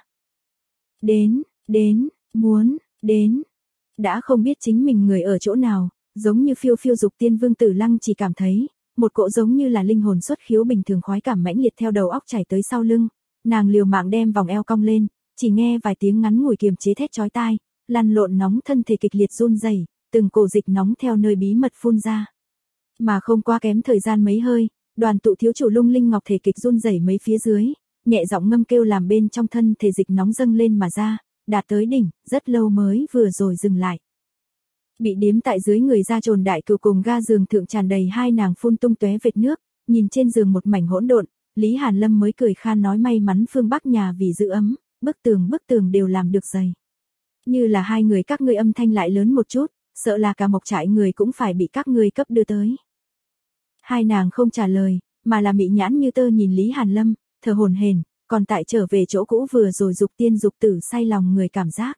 [SPEAKER 1] Đến, đến, muốn, đến. Đã không biết chính mình người ở chỗ nào, giống như phiêu phiêu dục tiên Vương Tử Lăng chỉ cảm thấy, một cỗ giống như là linh hồn xuất khiếu bình thường khoái cảm mãnh liệt theo đầu óc chảy tới sau lưng, nàng liều mạng đem vòng eo cong lên, chỉ nghe vài tiếng ngắn ngủi kiềm chế thét chói tai, lăn lộn nóng thân thể kịch liệt run rẩy, từng cổ dịch nóng theo nơi bí mật phun ra. Mà không qua kém thời gian mấy hơi, Đoàn Tụ thiếu chủ lung linh ngọc thể kịch run rẩy mấy phía dưới, nhẹ giọng ngâm kêu làm bên trong thân thể dịch nóng dâng lên mà ra, đạt tới đỉnh, rất lâu mới vừa rồi dừng lại. Bị điếm tại dưới người ra trồn đại cừu cùng ga giường thượng tràn đầy hai nàng phun tung tóe vệt nước, nhìn trên giường một mảnh hỗn độn, Lý Hàn Lâm mới cười khan nói may mắn phương Bắc nhà vì giữ ấm, bức tường bức tường đều làm được dày. Như là hai người các ngươi âm thanh lại lớn một chút, sợ là cả mộc trại người cũng phải bị các ngươi cấp đưa tới. Hai nàng không trả lời, mà là mị nhãn như tơ nhìn Lý Hàn Lâm, thở hổn hển, còn tại trở về chỗ cũ vừa rồi dục tiên dục tử say lòng người cảm giác.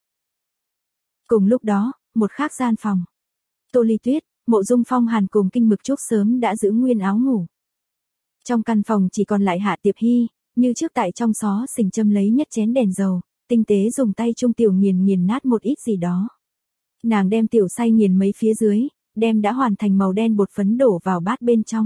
[SPEAKER 1] Cùng lúc đó, một khác gian phòng. Tô Ly Tuyết, Mộ Dung Phong Hàn cùng Kinh Mực Trúc sớm đã giữ nguyên áo ngủ. Trong căn phòng chỉ còn lại Hạ Tiệp Hy, như trước tại trong xó xỉnh châm lấy nhất chén đèn dầu, tinh tế dùng tay trung tiểu nghiền nghiền nát một ít gì đó. Nàng đem tiểu xay nghiền mấy phía dưới, đem đã hoàn thành màu đen bột phấn đổ vào bát bên trong.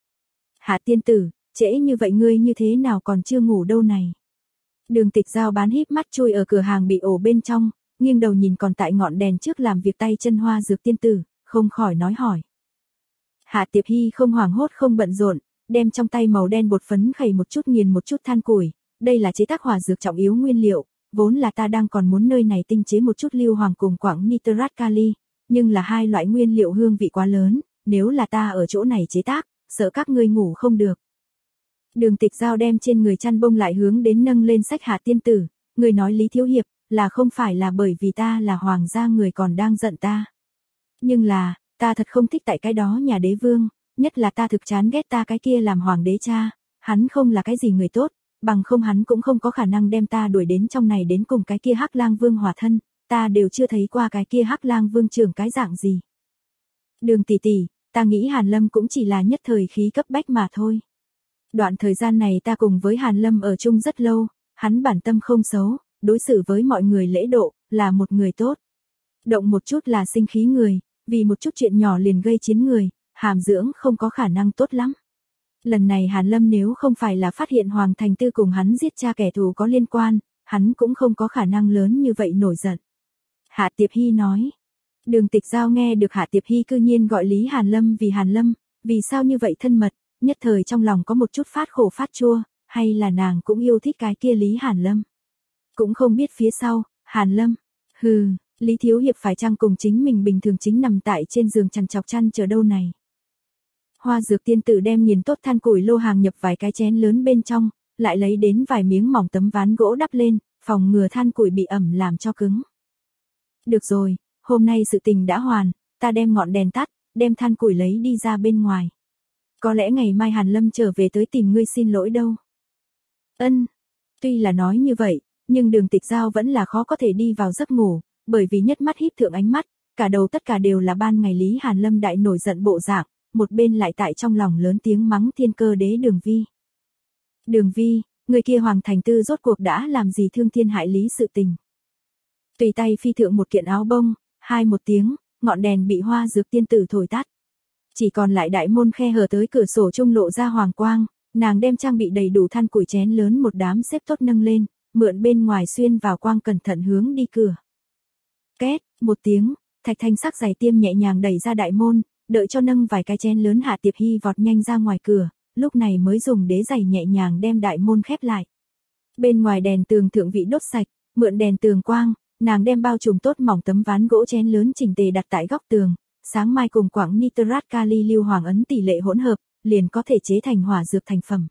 [SPEAKER 1] Hạ tiên tử, trễ như vậy ngươi như thế nào còn chưa ngủ đâu này. Đường Tịch Giao bán híp mắt chui ở cửa hàng bị ổ bên trong, nghiêng đầu nhìn còn tại ngọn đèn trước làm việc tay chân Hoa Dược tiên tử, không khỏi nói hỏi. Hạ Tiệp Hy không hoảng hốt không bận rộn, đem trong tay màu đen bột phấn khẩy một chút nghiền một chút than củi, đây là chế tác hỏa dược trọng yếu nguyên liệu, vốn là ta đang còn muốn nơi này tinh chế một chút lưu hoàng cùng quặng nitrat kali, nhưng là hai loại nguyên liệu hương vị quá lớn, nếu là ta ở chỗ này chế tác, sợ các ngươi ngủ không được. Đường Tịch Giao đem trên người chăn bông lại hướng đến nâng lên sách Hạ tiên tử, người nói Lý thiếu hiệp, là không phải là bởi vì ta là hoàng gia người còn đang giận ta. Nhưng là, ta thật không thích tại cái đó nhà đế vương, nhất là ta thực chán ghét ta cái kia làm hoàng đế cha, hắn không là cái gì người tốt, bằng không hắn cũng không có khả năng đem ta đuổi đến trong này đến cùng cái kia Hắc Lang Vương hòa thân, ta đều chưa thấy qua cái kia Hắc Lang Vương trưởng cái dạng gì. Đường tỷ tỷ, ta nghĩ Hàn Lâm cũng chỉ là nhất thời khí cấp bách mà thôi. Đoạn thời gian này ta cùng với Hàn Lâm ở chung rất lâu, hắn bản tâm không xấu, đối xử với mọi người lễ độ, là một người tốt. Động một chút là sinh khí người, vì một chút chuyện nhỏ liền gây chiến người, hàm dưỡng không có khả năng tốt lắm. Lần này Hàn Lâm nếu không phải là phát hiện Hoàng Thành Tư cùng hắn giết cha kẻ thù có liên quan, hắn cũng không có khả năng lớn như vậy nổi giận. Hạ Tiệp Hy nói. Đường Tịch Giao nghe được Hạ Tiệp Hy cư nhiên gọi Lý Hàn Lâm vì Hàn Lâm, vì sao như vậy thân mật, nhất thời trong lòng có một chút phát khổ phát chua, hay là nàng cũng yêu thích cái kia Lý Hàn Lâm. Cũng không biết phía sau, Hàn Lâm, hừ, Lý thiếu hiệp phải chăng cùng chính mình bình thường chính nằm tại trên giường chằn chọc chăn chờ đâu này. Hoa Dược tiên tử đem nghiền tốt than củi lô hàng nhập vài cái chén lớn bên trong, lại lấy đến vài miếng mỏng tấm ván gỗ đắp lên, phòng ngừa than củi bị ẩm làm cho cứng. Được rồi, hôm nay sự tình đã hoàn, ta đem ngọn đèn tắt, đem than củi lấy đi ra bên ngoài. Có lẽ ngày mai Hàn Lâm trở về tới tìm ngươi xin lỗi đâu. Ân, tuy là nói như vậy, nhưng Đường Tịch Giao vẫn là khó có thể đi vào giấc ngủ, bởi vì nhất mắt híp thượng ánh mắt, cả đầu tất cả đều là ban ngày Lý Hàn Lâm đại nổi giận bộ dạng, một bên lại tại trong lòng lớn tiếng mắng thiên cơ đế Đường Vi. Đường Vi, người kia Hoàng Thành Tư rốt cuộc đã làm gì thương thiên hại lý sự tình. Tùy tay phi thượng một kiện áo bông, hai một tiếng, ngọn đèn bị Hoa Dược tiên tử thổi tắt. Chỉ còn lại đại môn khe hở tới cửa sổ trung lộ ra hoàng quang, nàng đem trang bị đầy đủ than củi chén lớn một đám xếp tốt nâng lên, mượn bên ngoài xuyên vào quang cẩn thận hướng đi cửa. Két, một tiếng, thạch thanh sắc giày tiêm nhẹ nhàng đẩy ra đại môn, đợi cho nâng vài cái chén lớn Hạ Tiệp Hy vọt nhanh ra ngoài cửa, lúc này mới dùng đế giày nhẹ nhàng đem đại môn khép lại. Bên ngoài đèn tường thượng vị đốt sạch, mượn đèn tường quang, nàng đem bao trùm tốt mỏng tấm ván gỗ chén lớn chỉnh tề đặt tại góc tường, sáng mai cùng quặng nitrat kali lưu hoàng ấn tỷ lệ hỗn hợp, liền có thể chế thành hỏa dược thành phẩm.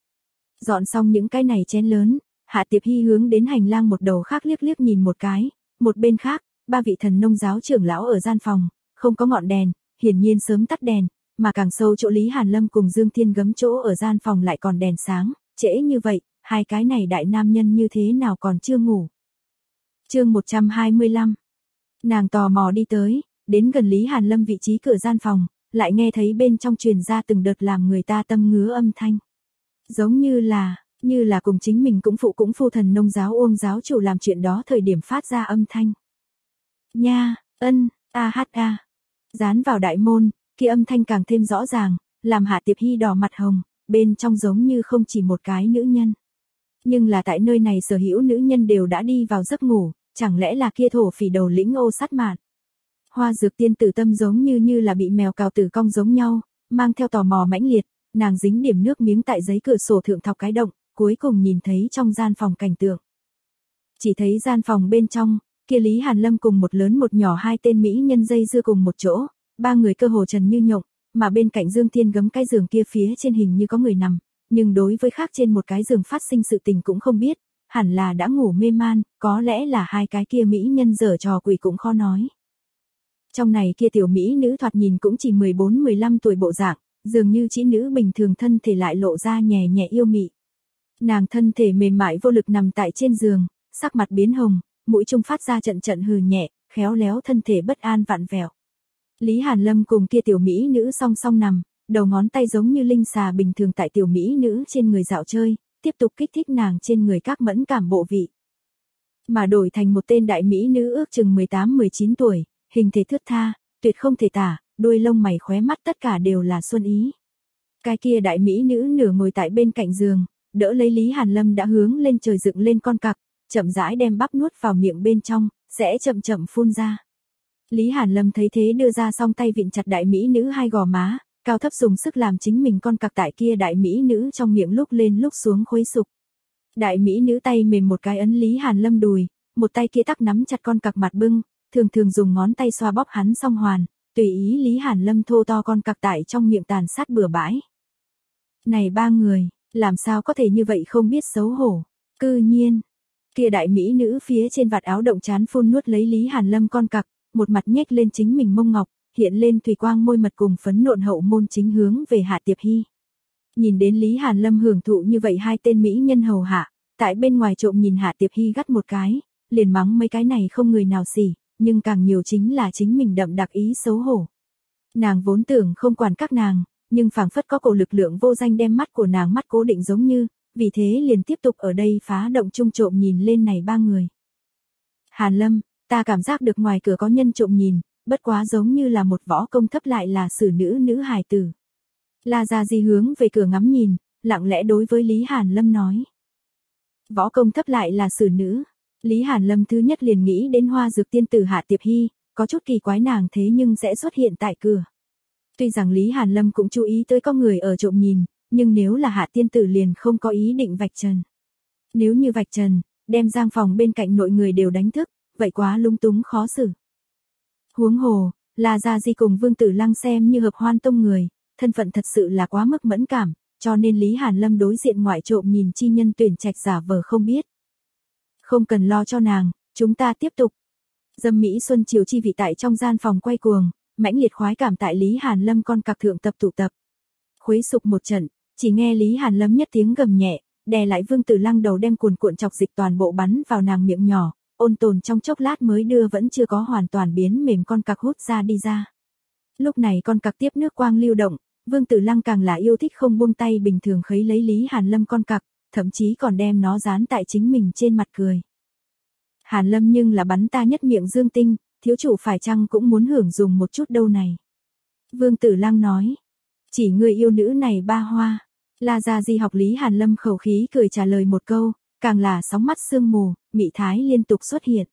[SPEAKER 1] Dọn xong những cái này chén lớn, Hạ Tiệp Hy hướng đến hành lang một đầu khác liếc liếc nhìn một cái, một bên khác, ba vị thần nông giáo trưởng lão ở gian phòng, không có ngọn đèn, hiển nhiên sớm tắt đèn, mà càng sâu chỗ Lý Hàn Lâm cùng Dương Thiên Gấm chỗ ở gian phòng lại còn đèn sáng, trễ như vậy, hai cái này đại nam nhân như thế nào còn chưa ngủ. Chương một trăm hai mươi lăm. Nàng tò mò đi tới, đến gần Lý Hàn Lâm vị trí cửa gian phòng, lại nghe thấy bên trong truyền ra từng đợt làm người ta tâm ngứa âm thanh. Giống như là, như là cùng chính mình cũng phụ cũng phu thần nông giáo Uông giáo chủ làm chuyện đó thời điểm phát ra âm thanh. Nha, ân, a hát a. Dán vào đại môn, kia âm thanh càng thêm rõ ràng, làm Hạ Tiệp Hy đỏ mặt hồng, bên trong giống như không chỉ một cái nữ nhân. Nhưng là tại nơi này sở hữu nữ nhân đều đã đi vào giấc ngủ, chẳng lẽ là kia thổ phỉ đầu lĩnh Ô Sát Mạn. Hoa Dược Tiên tử tâm giống như như là bị mèo cào tử cong giống nhau, mang theo tò mò mãnh liệt, nàng dính điểm nước miếng tại giấy cửa sổ thượng thọc cái động, cuối cùng nhìn thấy trong gian phòng cảnh tượng. Chỉ thấy gian phòng bên trong, kia Lý Hàn Lâm cùng một lớn một nhỏ hai tên mỹ nhân dây dưa cùng một chỗ, ba người cơ hồ trần như nhộng, mà bên cạnh Dương Thiên gấm cái giường kia phía trên hình như có người nằm, nhưng đối với khác trên một cái giường phát sinh sự tình cũng không biết, hẳn là đã ngủ mê man, có lẽ là hai cái kia mỹ nhân giở trò quỷ cũng khó nói. Trong này kia tiểu mỹ nữ thoạt nhìn cũng chỉ mười bốn mười lăm tuổi bộ dạng, dường như chỉ nữ bình thường thân thể lại lộ ra nhẹ nhẹ yêu mị. Nàng thân thể mềm mại vô lực nằm tại trên giường, sắc mặt biến hồng, mũi trung phát ra trận trận hừ nhẹ, khéo léo thân thể bất an vặn vẹo. Lý Hàn Lâm cùng kia tiểu mỹ nữ song song nằm, đầu ngón tay giống như linh xà bình thường tại tiểu mỹ nữ trên người dạo chơi, tiếp tục kích thích nàng trên người các mẫn cảm bộ vị. Mà đổi thành một tên đại mỹ nữ ước chừng mười tám mười chín tuổi, hình thể thướt tha, tuyệt không thể tả, đuôi lông mày khóe mắt tất cả đều là xuân ý. Cái kia đại mỹ nữ nửa ngồi tại bên cạnh giường, đỡ lấy Lý Hàn Lâm đã hướng lên trời dựng lên con cặc, chậm rãi đem bắp nuốt vào miệng bên trong, sẽ chậm chậm phun ra. Lý Hàn Lâm thấy thế đưa ra song tay vịn chặt đại mỹ nữ hai gò má, cao thấp dùng sức làm chính mình con cặc tại kia đại mỹ nữ trong miệng lúc lên lúc xuống khuấy sục. Đại mỹ nữ tay mềm một cái ấn Lý Hàn Lâm đùi, một tay kia tắc nắm chặt con cặc mặt bưng, thường thường dùng ngón tay xoa bóp hắn song hoàn, tùy ý Lý Hàn Lâm thô to con cặc tại trong miệng tàn sát bừa bãi. Này ba người, làm sao có thể như vậy không biết xấu hổ, cư nhiên. Kia đại mỹ nữ phía trên vạt áo động chán phun nuốt lấy Lý Hàn Lâm con cặc, một mặt nhếch lên chính mình mông ngọc, hiện lên thủy quang môi mật cùng phấn nộn hậu môn chính hướng về Hạ Tiệp Hy. Nhìn đến Lý Hàn Lâm hưởng thụ như vậy hai tên mỹ nhân hầu hạ, tại bên ngoài trộm nhìn Hạ Tiệp Hy gắt một cái, liền mắng mấy cái này không người nào xỉ, nhưng càng nhiều chính là chính mình đậm đặc ý xấu hổ. Nàng vốn tưởng không quản các nàng, nhưng phảng phất có cổ lực lượng vô danh đem mắt của nàng mắt cố định giống như, vì thế liền tiếp tục ở đây phá động chung trộm nhìn lên này ba người. Hàn Lâm, ta cảm giác được ngoài cửa có nhân trộm nhìn, bất quá giống như là một võ công thấp lại là xử nữ nữ hài tử. La Gia Di hướng về cửa ngắm nhìn, lặng lẽ đối với Lý Hàn Lâm nói. Võ công thấp lại là xử nữ. Lý Hàn Lâm thứ nhất liền nghĩ đến Hoa Dược Tiên tử Hạ Tiệp Hy, có chút kỳ quái nàng thế nhưng sẽ xuất hiện tại cửa. Tuy rằng Lý Hàn Lâm cũng chú ý tới có người ở trộm nhìn, nhưng nếu là Hạ Tiên tử liền không có ý định vạch trần. Nếu như vạch trần, đem giang phòng bên cạnh nội người đều đánh thức, vậy quá lung túng khó xử. Huống hồ, La Gia Di cùng Vương Tử Lăng xem như hợp hoan tông người, thân phận thật sự là quá mức mẫn cảm, cho nên Lý Hàn Lâm đối diện ngoại trộm nhìn chi nhân tuyển trạch giả vờ không biết. Không cần lo cho nàng, chúng ta tiếp tục. Dâm Mỹ Xuân chiều chi vị tại trong gian phòng quay cuồng, mãnh liệt khoái cảm tại Lý Hàn Lâm con cặc thượng tập tụ tập. Khuấy sục một trận, chỉ nghe Lý Hàn Lâm nhất tiếng gầm nhẹ, đè lại Vương Tử Lăng đầu đem cuồn cuộn chọc dịch toàn bộ bắn vào nàng miệng nhỏ, ôn tồn trong chốc lát mới đưa vẫn chưa có hoàn toàn biến mềm con cặc hút ra đi ra. Lúc này con cặc tiếp nước quang lưu động, Vương Tử Lăng càng là yêu thích không buông tay bình thường khấy lấy Lý Hàn Lâm con cặc, thậm chí còn đem nó dán tại chính mình trên mặt cười. Hàn Lâm nhưng là bắn ta nhất miệng dương tinh, thiếu chủ phải chăng cũng muốn hưởng dùng một chút đâu này. Vương Tử Lăng nói, chỉ người yêu nữ này ba hoa. La Gia Di học Lý Hàn Lâm khẩu khí cười trả lời một câu, càng là sóng mắt sương mù, mị thái liên tục xuất hiện.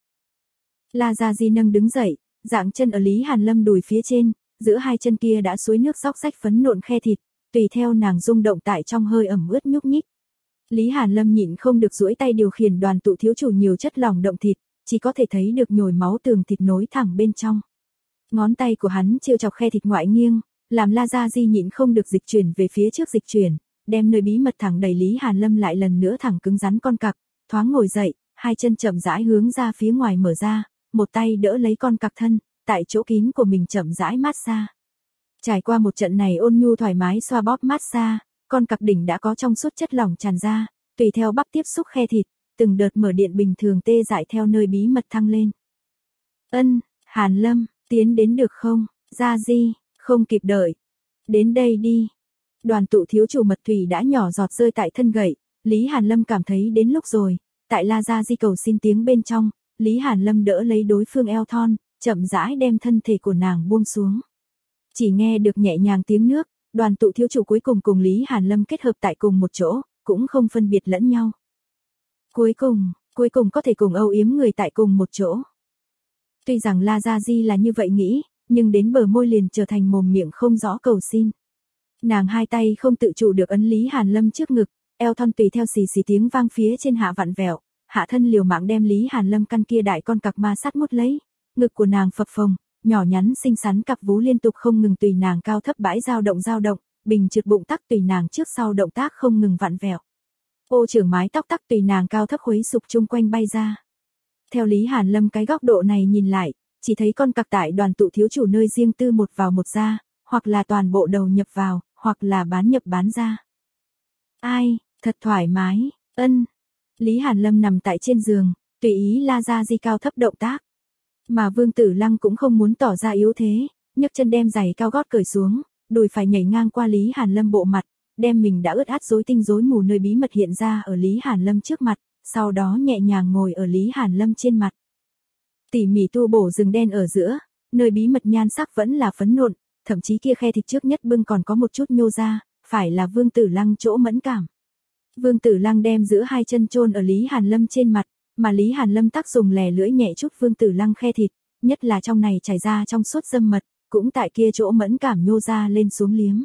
[SPEAKER 1] La Gia Di nâng đứng dậy, dạng chân ở Lý Hàn Lâm đùi phía trên, giữa hai chân kia đã suối nước róc rách phấn nộn khe thịt, tùy theo nàng rung động tại trong hơi ẩm ướt nhúc nhích. Lý Hàn Lâm nhịn không được duỗi tay điều khiển đoàn tụ thiếu chủ nhiều chất lỏng động thịt, chỉ có thể thấy được nhồi máu tường thịt nối thẳng bên trong. Ngón tay của hắn chiêu chọc khe thịt ngoại nghiêng, làm La Gia Di nhịn không được dịch chuyển về phía trước dịch chuyển, đem nơi bí mật thẳng đẩy Lý Hàn Lâm lại lần nữa thẳng cứng rắn con cặc, thoáng ngồi dậy, hai chân chậm rãi hướng ra phía ngoài mở ra, một tay đỡ lấy con cặc thân, tại chỗ kín của mình chậm rãi mát xa. Trải qua một trận này ôn nhu thoải mái xoa bóp mát xa, con cặc đỉnh đã có trong suốt chất lỏng tràn ra, tùy theo bắp tiếp xúc khe thịt, từng đợt mở điện bình thường tê dại theo nơi bí mật thăng lên. Ân, Hàn Lâm, tiến đến được không, Gia Di, không kịp đợi. Đến đây đi. Đoàn tụ thiếu chủ mật thủy đã nhỏ giọt rơi tại thân gậy, Lý Hàn Lâm cảm thấy đến lúc rồi, tại La Gia Di cầu xin tiếng bên trong, Lý Hàn Lâm đỡ lấy đối phương eo thon, chậm rãi đem thân thể của nàng buông xuống. Chỉ nghe được nhẹ nhàng tiếng nước, đoàn tụ thiếu chủ cuối cùng cùng Lý Hàn Lâm kết hợp tại cùng một chỗ, cũng không phân biệt lẫn nhau. Cuối cùng, cuối cùng có thể cùng âu yếm người tại cùng một chỗ. Tuy rằng La Gia Di là như vậy nghĩ, nhưng đến bờ môi liền trở thành mồm miệng không rõ cầu xin. Nàng hai tay không tự chủ được ấn Lý Hàn Lâm trước ngực, eo thon tùy theo xì xì tiếng vang phía trên hạ vặn vẹo, hạ thân liều mạng đem Lý Hàn Lâm căn kia đại con cặc ma sát mút lấy, ngực của nàng phập phồng, nhỏ nhắn xinh xắn cặp vú liên tục không ngừng tùy nàng cao thấp bãi dao động dao động, bình trượt bụng tắc tùy nàng trước sau động tác không ngừng vặn vẹo. Ô trưởng mái tóc tắc tùy nàng cao thấp khuấy sụp chung quanh bay ra. Theo Lý Hàn Lâm cái góc độ này nhìn lại, chỉ thấy con cặc tại đoàn tụ thiếu chủ nơi riêng tư một vào một ra, hoặc là toàn bộ đầu nhập vào, hoặc là bán nhập bán ra. Ai, thật thoải mái, ân. Lý Hàn Lâm nằm tại trên giường, tùy ý La Gia Di cao thấp động tác. Mà Vương Tử Lăng cũng không muốn tỏ ra yếu thế, nhấc chân đem giày cao gót cởi xuống, đùi phải nhảy ngang qua Lý Hàn Lâm bộ mặt, đem mình đã ướt át rối tinh rối mù nơi bí mật hiện ra ở Lý Hàn Lâm trước mặt, sau đó nhẹ nhàng ngồi ở Lý Hàn Lâm trên mặt. Tỉ mỉ tu bổ rừng đen ở giữa, nơi bí mật nhan sắc vẫn là phấn nộn, thậm chí kia khe thịt trước nhất bưng còn có một chút nhô ra, phải là Vương Tử Lăng chỗ mẫn cảm. Vương Tử Lăng đem giữa hai chân chôn ở Lý Hàn Lâm trên mặt, mà Lý Hàn Lâm tác dùng lè lưỡi nhẹ chút Vương Tử Lăng khe thịt, nhất là trong này chảy ra trong suốt dâm mật, cũng tại kia chỗ mẫn cảm nhô ra lên xuống liếm.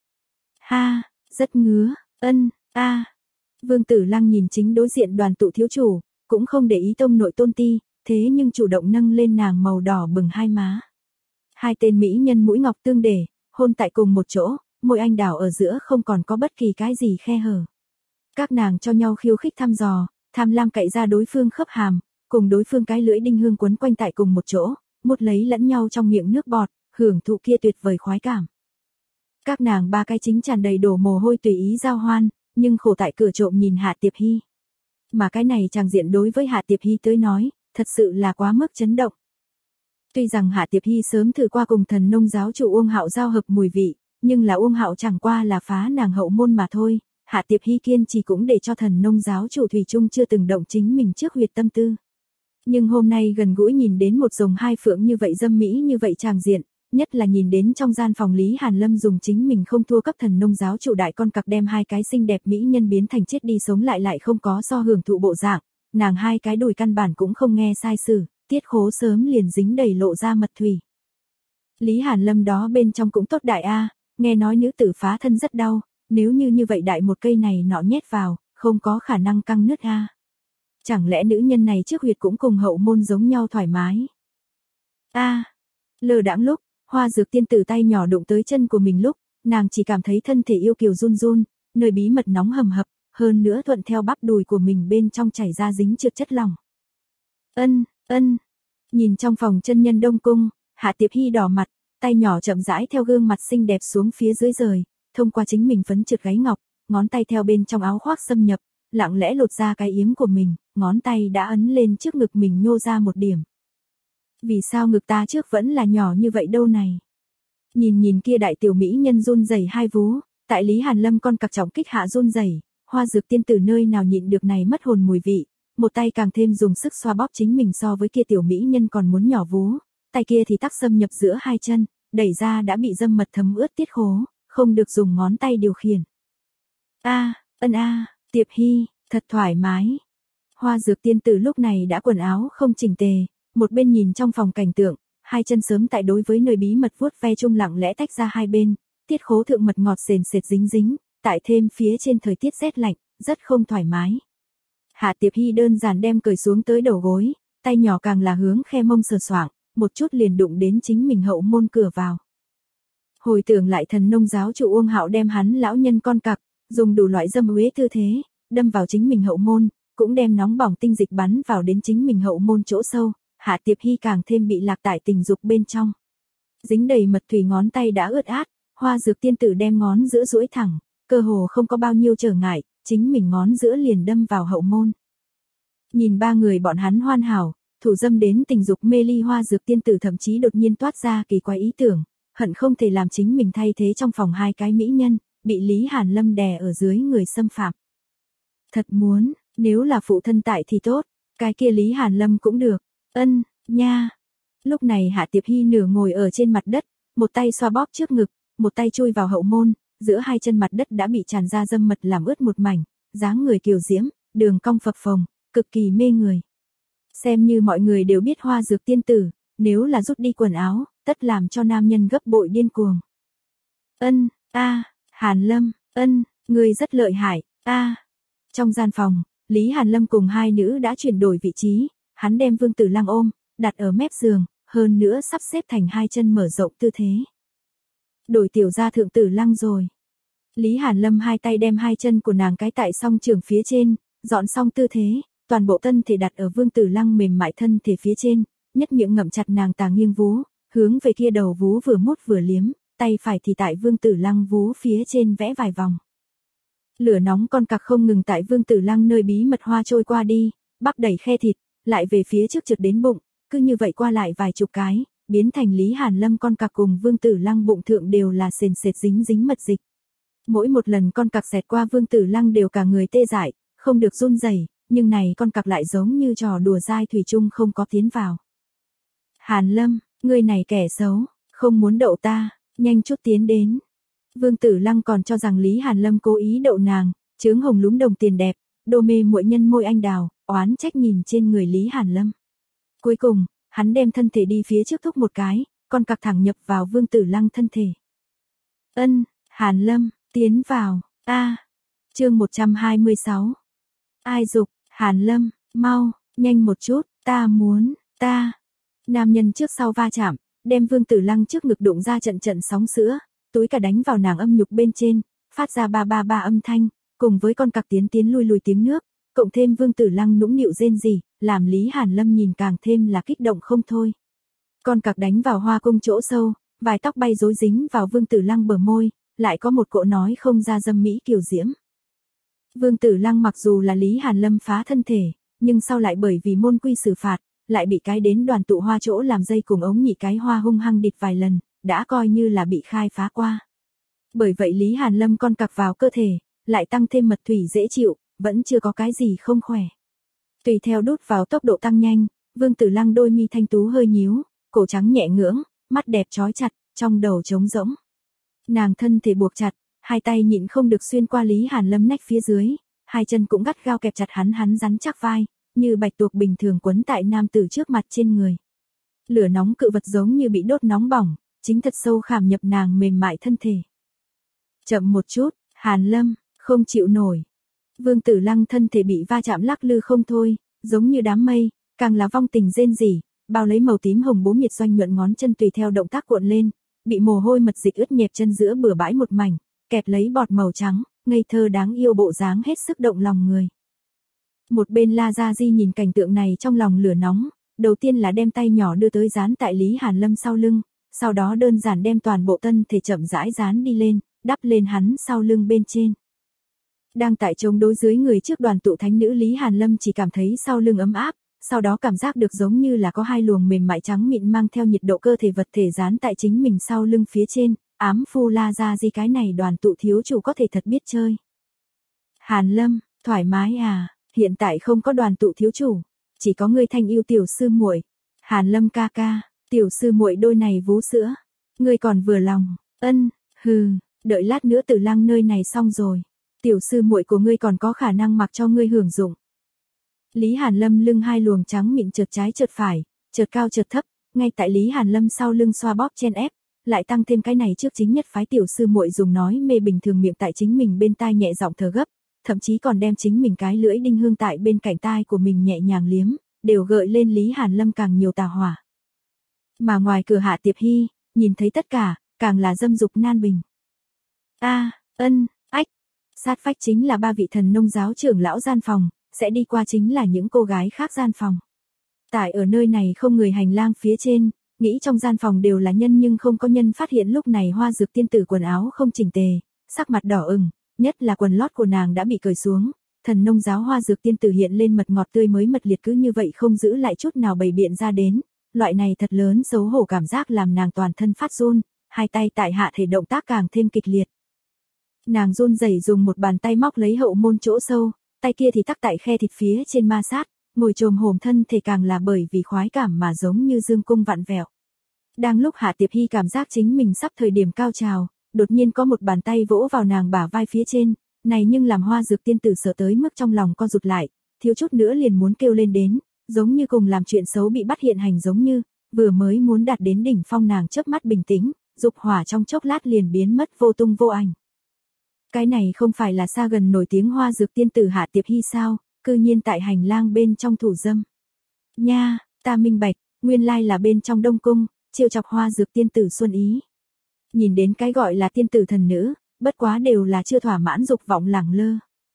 [SPEAKER 1] Ha, rất ngứa, ân, a. Vương Tử Lăng nhìn chính đối diện đoàn tụ thiếu chủ, cũng không để ý tông nội tôn ti, thế nhưng chủ động nâng lên nàng màu đỏ bừng hai má. Hai tên mỹ nhân mũi ngọc tương để, hôn tại cùng một chỗ, môi anh đào ở giữa không còn có bất kỳ cái gì khe hở. Các nàng cho nhau khiêu khích thăm dò, tham lam cậy ra đối phương khớp hàm, cùng đối phương cái lưỡi đinh hương quấn quanh tại cùng một chỗ, một lấy lẫn nhau trong miệng nước bọt, hưởng thụ kia tuyệt vời khoái cảm. Các nàng ba cái chính tràn đầy đổ mồ hôi tùy ý giao hoan, nhưng khổ tại cửa trộm nhìn Hạ Tiệp Hy. Mà cái này chàng diện đối với Hạ Tiệp Hy tới nói, thật sự là quá mức chấn động. Tuy rằng Hạ Tiệp Hy sớm thử qua cùng thần nông giáo chủ Uông Hạo giao hợp mùi vị, nhưng là Uông Hạo chẳng qua là phá nàng hậu môn mà thôi, Hạ Tiệp Hy kiên trì cũng để cho thần nông giáo chủ thủy chung chưa từng động chính mình trước huyệt tâm tư. Nhưng hôm nay gần gũi nhìn đến một rồng hai phượng như vậy dâm mỹ như vậy tràng diện, nhất là nhìn đến trong gian phòng Lý Hàn Lâm dùng chính mình không thua cấp thần nông giáo chủ đại con cặc đem hai cái xinh đẹp mỹ nhân biến thành chết đi sống lại lại không có so hưởng thụ bộ dạng, nàng hai cái đùi căn bản cũng không nghe sai sử, tiết khố sớm liền dính đầy lộ ra mật thủy. Lý Hàn Lâm đó bên trong cũng tốt đại a, nghe nói nữ tử phá thân rất đau, nếu như như vậy đại một cây này nọ nhét vào, không có khả năng căng nứt a. Chẳng lẽ nữ nhân này trước huyệt cũng cùng hậu môn giống nhau thoải mái? A, lơ đãng lúc, Hoa Dược tiên tử tay nhỏ đụng tới chân của mình lúc, nàng chỉ cảm thấy thân thể yêu kiều run run, nơi bí mật nóng hầm hập, hơn nữa thuận theo bắp đùi của mình bên trong chảy ra dính trượt chất lỏng. Ân, ân. Nhìn trong phòng chân nhân Đông Cung, Hạ Tiệp Hy đỏ mặt, tay nhỏ chậm rãi theo gương mặt xinh đẹp xuống phía dưới rời, thông qua chính mình phấn trượt gáy ngọc, ngón tay theo bên trong áo khoác xâm nhập, lặng lẽ lột ra cái yếm của mình, ngón tay đã ấn lên trước ngực mình nhô ra một điểm. Vì sao ngực ta trước vẫn là nhỏ như vậy đâu này? Nhìn nhìn kia đại tiểu mỹ nhân run rẩy hai vú, tại Lý Hàn Lâm con cặc trọng kích hạ run rẩy, Hoa Dược tiên tử nơi nào nhịn được này mất hồn mùi vị, một tay càng thêm dùng sức xoa bóp chính mình so với kia tiểu mỹ nhân còn muốn nhỏ vú, tay kia thì tắc xâm nhập giữa hai chân, đẩy ra đã bị dâm mật thấm ướt tiết khố, không được dùng ngón tay điều khiển. A, ân a, Tiệp Hy, thật thoải mái. Hoa Dược tiên tử lúc này đã quần áo không chỉnh tề, một bên nhìn trong phòng cảnh tượng, hai chân sớm tại đối với nơi bí mật vuốt ve chung lặng lẽ tách ra hai bên, tiết khố thượng mật ngọt sền sệt dính dính, tại thêm phía trên thời tiết rét lạnh, rất không thoải mái. Hạ Tiệp Hy đơn giản đem cởi xuống tới đầu gối, tay nhỏ càng là hướng khe mông sờ soạng, một chút liền đụng đến chính mình hậu môn cửa vào. Hồi tưởng lại thần nông giáo chủ Uông Hạo đem hắn lão nhân con cặc, dùng đủ loại dâm uế tư thế, đâm vào chính mình hậu môn, cũng đem nóng bỏng tinh dịch bắn vào đến chính mình hậu môn chỗ sâu, Hạ Tiệp Hy càng thêm bị lạc tại tình dục bên trong. Dính đầy mật thủy ngón tay đã ướt át, Hoa Dược tiên tử đem ngón giữa duỗi thẳng, cơ hồ không có bao nhiêu trở ngại, chính mình ngón giữa liền đâm vào hậu môn. Nhìn ba người bọn hắn hoàn hảo, Thủ dâm đến tình dục mê ly Hoa Dược tiên tử thậm chí đột nhiên toát ra kỳ quái ý tưởng, hận không thể làm chính mình thay thế trong phòng hai cái mỹ nhân, bị Lý Hàn Lâm đè ở dưới người xâm phạm. Thật muốn, nếu là phụ thân tại thì tốt, cái kia Lý Hàn Lâm cũng được. Ân, nha. Lúc này Hạ Tiệp Hy nửa ngồi ở trên mặt đất, một tay xoa bóp trước ngực, một tay chui vào hậu môn, giữa hai chân mặt đất đã bị tràn ra dâm mật làm ướt một mảnh, dáng người kiều diễm, đường cong phập phồng, cực kỳ mê người. Xem như mọi người đều biết Hoa Dược tiên tử, nếu là rút đi quần áo, tất làm cho nam nhân gấp bội điên cuồng. Ân, a, Hàn Lâm, ân, người rất lợi hại, a. Trong gian phòng, Lý Hàn Lâm cùng hai nữ đã chuyển đổi vị trí, hắn đem Vương Tử Lăng ôm, đặt ở mép giường, hơn nữa sắp xếp thành hai chân mở rộng tư thế. Đổi tiểu gia thượng Tử Lăng rồi. Lý Hàn Lâm hai tay đem hai chân của nàng cái tại song trường phía trên, dọn xong tư thế, toàn bộ thân thể đặt ở Vương Tử Lăng mềm mại thân thể phía trên, nhất miệng ngậm chặt nàng tàng nghiêng vú, hướng về kia đầu vú vừa mút vừa liếm, tay phải thì tại Vương Tử Lăng vú phía trên vẽ vài vòng. Lửa nóng con cặc không ngừng tại Vương Tử Lăng nơi bí mật hoa trôi qua đi, bắp đẩy khe thịt, lại về phía trước trượt đến bụng, cứ như vậy qua lại vài chục cái, biến thành Lý Hàn Lâm con cặc cùng Vương Tử Lăng bụng thượng đều là sền sệt dính dính mật dịch. Mỗi một lần con cặc xẹt qua Vương Tử Lăng đều cả người tê dại, không được run rẩy, nhưng này con cặc lại giống như trò đùa dai thủy chung không có tiến vào. Hàn Lâm, ngươi này kẻ xấu, không muốn đậu ta, nhanh chút tiến đến. Vương Tử Lăng còn cho rằng Lý Hàn Lâm cố ý đậu nàng, chướng hồng lúm đồng tiền đẹp, đô mê muội nhân môi anh đào, oán trách nhìn trên người Lý Hàn Lâm. Cuối cùng, hắn đem thân thể đi phía trước thúc một cái, con cặc thẳng nhập vào Vương Tử Lăng thân thể. Ân, Hàn Lâm, tiến vào, a. Chương một trăm hai mươi sáu. Ai dục, Hàn Lâm, mau, nhanh một chút, ta muốn, ta. Nam nhân trước sau va chạm, đem Vương Tử Lăng trước ngực đụng ra trận trận sóng sữa, túi cả đánh vào nàng âm nhục bên trên, phát ra ba ba ba âm thanh, cùng với con cặc tiến tiến lui lui tiếng nước, cộng thêm Vương Tử Lăng nũng nịu rên rỉ, làm Lý Hàn Lâm nhìn càng thêm là kích động không thôi. Con cặc đánh vào hoa cung chỗ sâu, vài tóc bay rối dính vào Vương Tử Lăng bờ môi, lại có một cỗ nói không ra dâm mỹ kiều diễm. Vương Tử Lăng mặc dù là Lý Hàn Lâm phá thân thể, nhưng sau lại bởi vì môn quy xử phạt, lại bị cái đến đoàn tụ hoa chỗ làm dây cùng ống nhị cái hoa hung hăng địt vài lần, đã coi như là bị khai phá qua. Bởi vậy Lý Hàn Lâm con cặc vào cơ thể, lại tăng thêm mật thủy dễ chịu, vẫn chưa có cái gì không khỏe. Tùy theo đút vào tốc độ tăng nhanh, Vương Tử Lăng đôi mi thanh tú hơi nhíu, cổ trắng nhẹ ngưỡng, mắt đẹp trói chặt, trong đầu trống rỗng. Nàng thân thể buộc chặt, hai tay nhịn không được xuyên qua Lý Hàn Lâm nách phía dưới, hai chân cũng gắt gao kẹp chặt hắn hắn rắn chắc vai, như bạch tuộc bình thường quấn tại nam tử trước mặt trên người. Lửa nóng cự vật giống như bị đốt nóng bỏng, chính thật sâu khảm nhập nàng mềm mại thân thể. Chậm một chút, Hàn Lâm, không chịu nổi. Vương Tử Lăng thân thể bị va chạm lắc lư không thôi, giống như đám mây, càng là vong tình rên rỉ, bao lấy màu tím hồng bố miệt doanh nhuận ngón chân tùy theo động tác cuộn lên, bị mồ hôi mật dịch ướt nhẹp chân giữa bừa bãi một mảnh, kẹp lấy bọt màu trắng, ngây thơ đáng yêu bộ dáng hết sức động lòng người. Một bên La Gia Di nhìn cảnh tượng này trong lòng lửa nóng, đầu tiên là đem tay nhỏ đưa tới dán tại Lý Hàn Lâm sau lưng, sau đó đơn giản đem toàn bộ thân thể chậm rãi dán đi lên, đắp lên hắn sau lưng bên trên. Đang tại chống đối dưới người trước đoàn tụ thánh nữ Lý Hàn Lâm chỉ cảm thấy sau lưng ấm áp, sau đó cảm giác được giống như là có hai luồng mềm mại trắng mịn mang theo nhiệt độ cơ thể vật thể dán tại chính mình sau lưng phía trên, ám phu La Gia Di cái này đoàn tụ thiếu chủ có thể thật biết chơi. Hàn Lâm, thoải mái à, hiện tại không có đoàn tụ thiếu chủ, chỉ có ngươi thanh yêu tiểu sư muội. Hàn Lâm ca ca, tiểu sư muội đôi này vú sữa, ngươi còn vừa lòng. Ân, hừ, đợi lát nữa Tử Lăng nơi này xong rồi, tiểu sư muội của ngươi còn có khả năng mặc cho ngươi hưởng dụng. Lý Hàn Lâm lưng hai luồng trắng mịn chợt trái chợt phải, chợt cao chợt thấp, ngay tại Lý Hàn Lâm sau lưng xoa bóp chen ép, lại tăng thêm cái này trước chính nhất phái tiểu sư muội dùng nói mê bình thường miệng tại chính mình bên tai nhẹ giọng thở gấp, thậm chí còn đem chính mình cái lưỡi đinh hương tại bên cạnh tai của mình nhẹ nhàng liếm, đều gợi lên Lý Hàn Lâm càng nhiều tà hỏa. Mà ngoài cửa Hạ Tiệp Hy, nhìn thấy tất cả, càng là dâm dục nan bình. A, ân, ách, sát phách chính là ba vị thần nông giáo trưởng lão gian phòng, sẽ đi qua chính là những cô gái khác gian phòng. Tại ở nơi này không người hành lang phía trên, nghĩ trong gian phòng đều là nhân nhưng không có nhân phát hiện lúc này Hoa Dược tiên tử quần áo không chỉnh tề, sắc mặt đỏ ửng, nhất là quần lót của nàng đã bị cởi xuống, thần nông giáo hoa dược tiên tử hiện lên mật ngọt tươi mới mật liệt cứ như vậy không giữ lại chút nào bày biện ra đến, loại này thật lớn xấu hổ cảm giác làm nàng toàn thân phát run, hai tay tại hạ thể động tác càng thêm kịch liệt. Nàng run rẩy dùng một bàn tay móc lấy hậu môn chỗ sâu, tay kia thì tắc tại khe thịt phía trên ma sát, ngồi chồm hổm thân thể càng là bởi vì khoái cảm mà giống như dương cung vặn vẹo. Đang lúc Hạ Tiệp Hy cảm giác chính mình sắp thời điểm cao trào, đột nhiên có một bàn tay vỗ vào nàng bả vai phía trên, này nhưng làm hoa dược tiên tử sợ tới mức trong lòng co rụt lại, thiếu chút nữa liền muốn kêu lên đến, giống như cùng làm chuyện xấu bị bắt hiện hành giống như, vừa mới muốn đạt đến đỉnh phong nàng chớp mắt bình tĩnh, dục hỏa trong chốc lát liền biến mất vô tung vô ảnh. Cái này không phải là xa gần nổi tiếng hoa dược tiên tử Hạ Tiệp Hy sao, cư nhiên tại hành lang bên trong thủ dâm. Nha, ta minh bạch, nguyên lai là bên trong Đông Cung, trêu chọc hoa dược tiên tử xuân ý. Nhìn đến cái gọi là tiên tử thần nữ, bất quá đều là chưa thỏa mãn dục vọng lẳng lơ.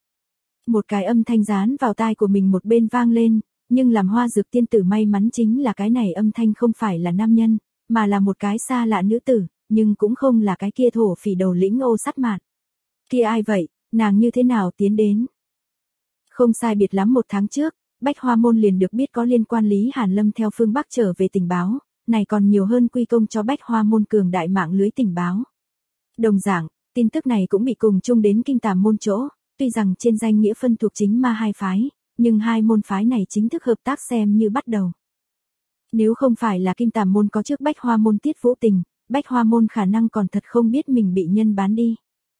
[SPEAKER 1] Một cái âm thanh dán vào tai của mình một bên vang lên, nhưng làm hoa dược tiên tử may mắn chính là cái này âm thanh không phải là nam nhân, mà là một cái xa lạ nữ tử, nhưng cũng không là cái kia thổ phỉ đầu lĩnh Ô Sắt Mạn. Kia ai vậy, nàng như thế nào tiến đến? Không sai biệt lắm một tháng trước, Bách Hoa Môn liền được biết có liên quan Lý Hàn Lâm theo phương Bắc trở về tình báo, này còn nhiều hơn quy công cho Bách Hoa Môn cường đại mạng lưới tình báo. Đồng dạng, tin tức này cũng bị cùng chung đến Kim Tàm Môn chỗ, tuy rằng trên danh nghĩa phân thuộc chính ma hai phái, nhưng hai môn phái này chính thức hợp tác xem như bắt đầu. Nếu không phải là Kim Tàm Môn có trước Bách Hoa Môn Tiết Vũ Tình, Bách Hoa Môn khả năng còn thật không biết mình bị nhân bán đi.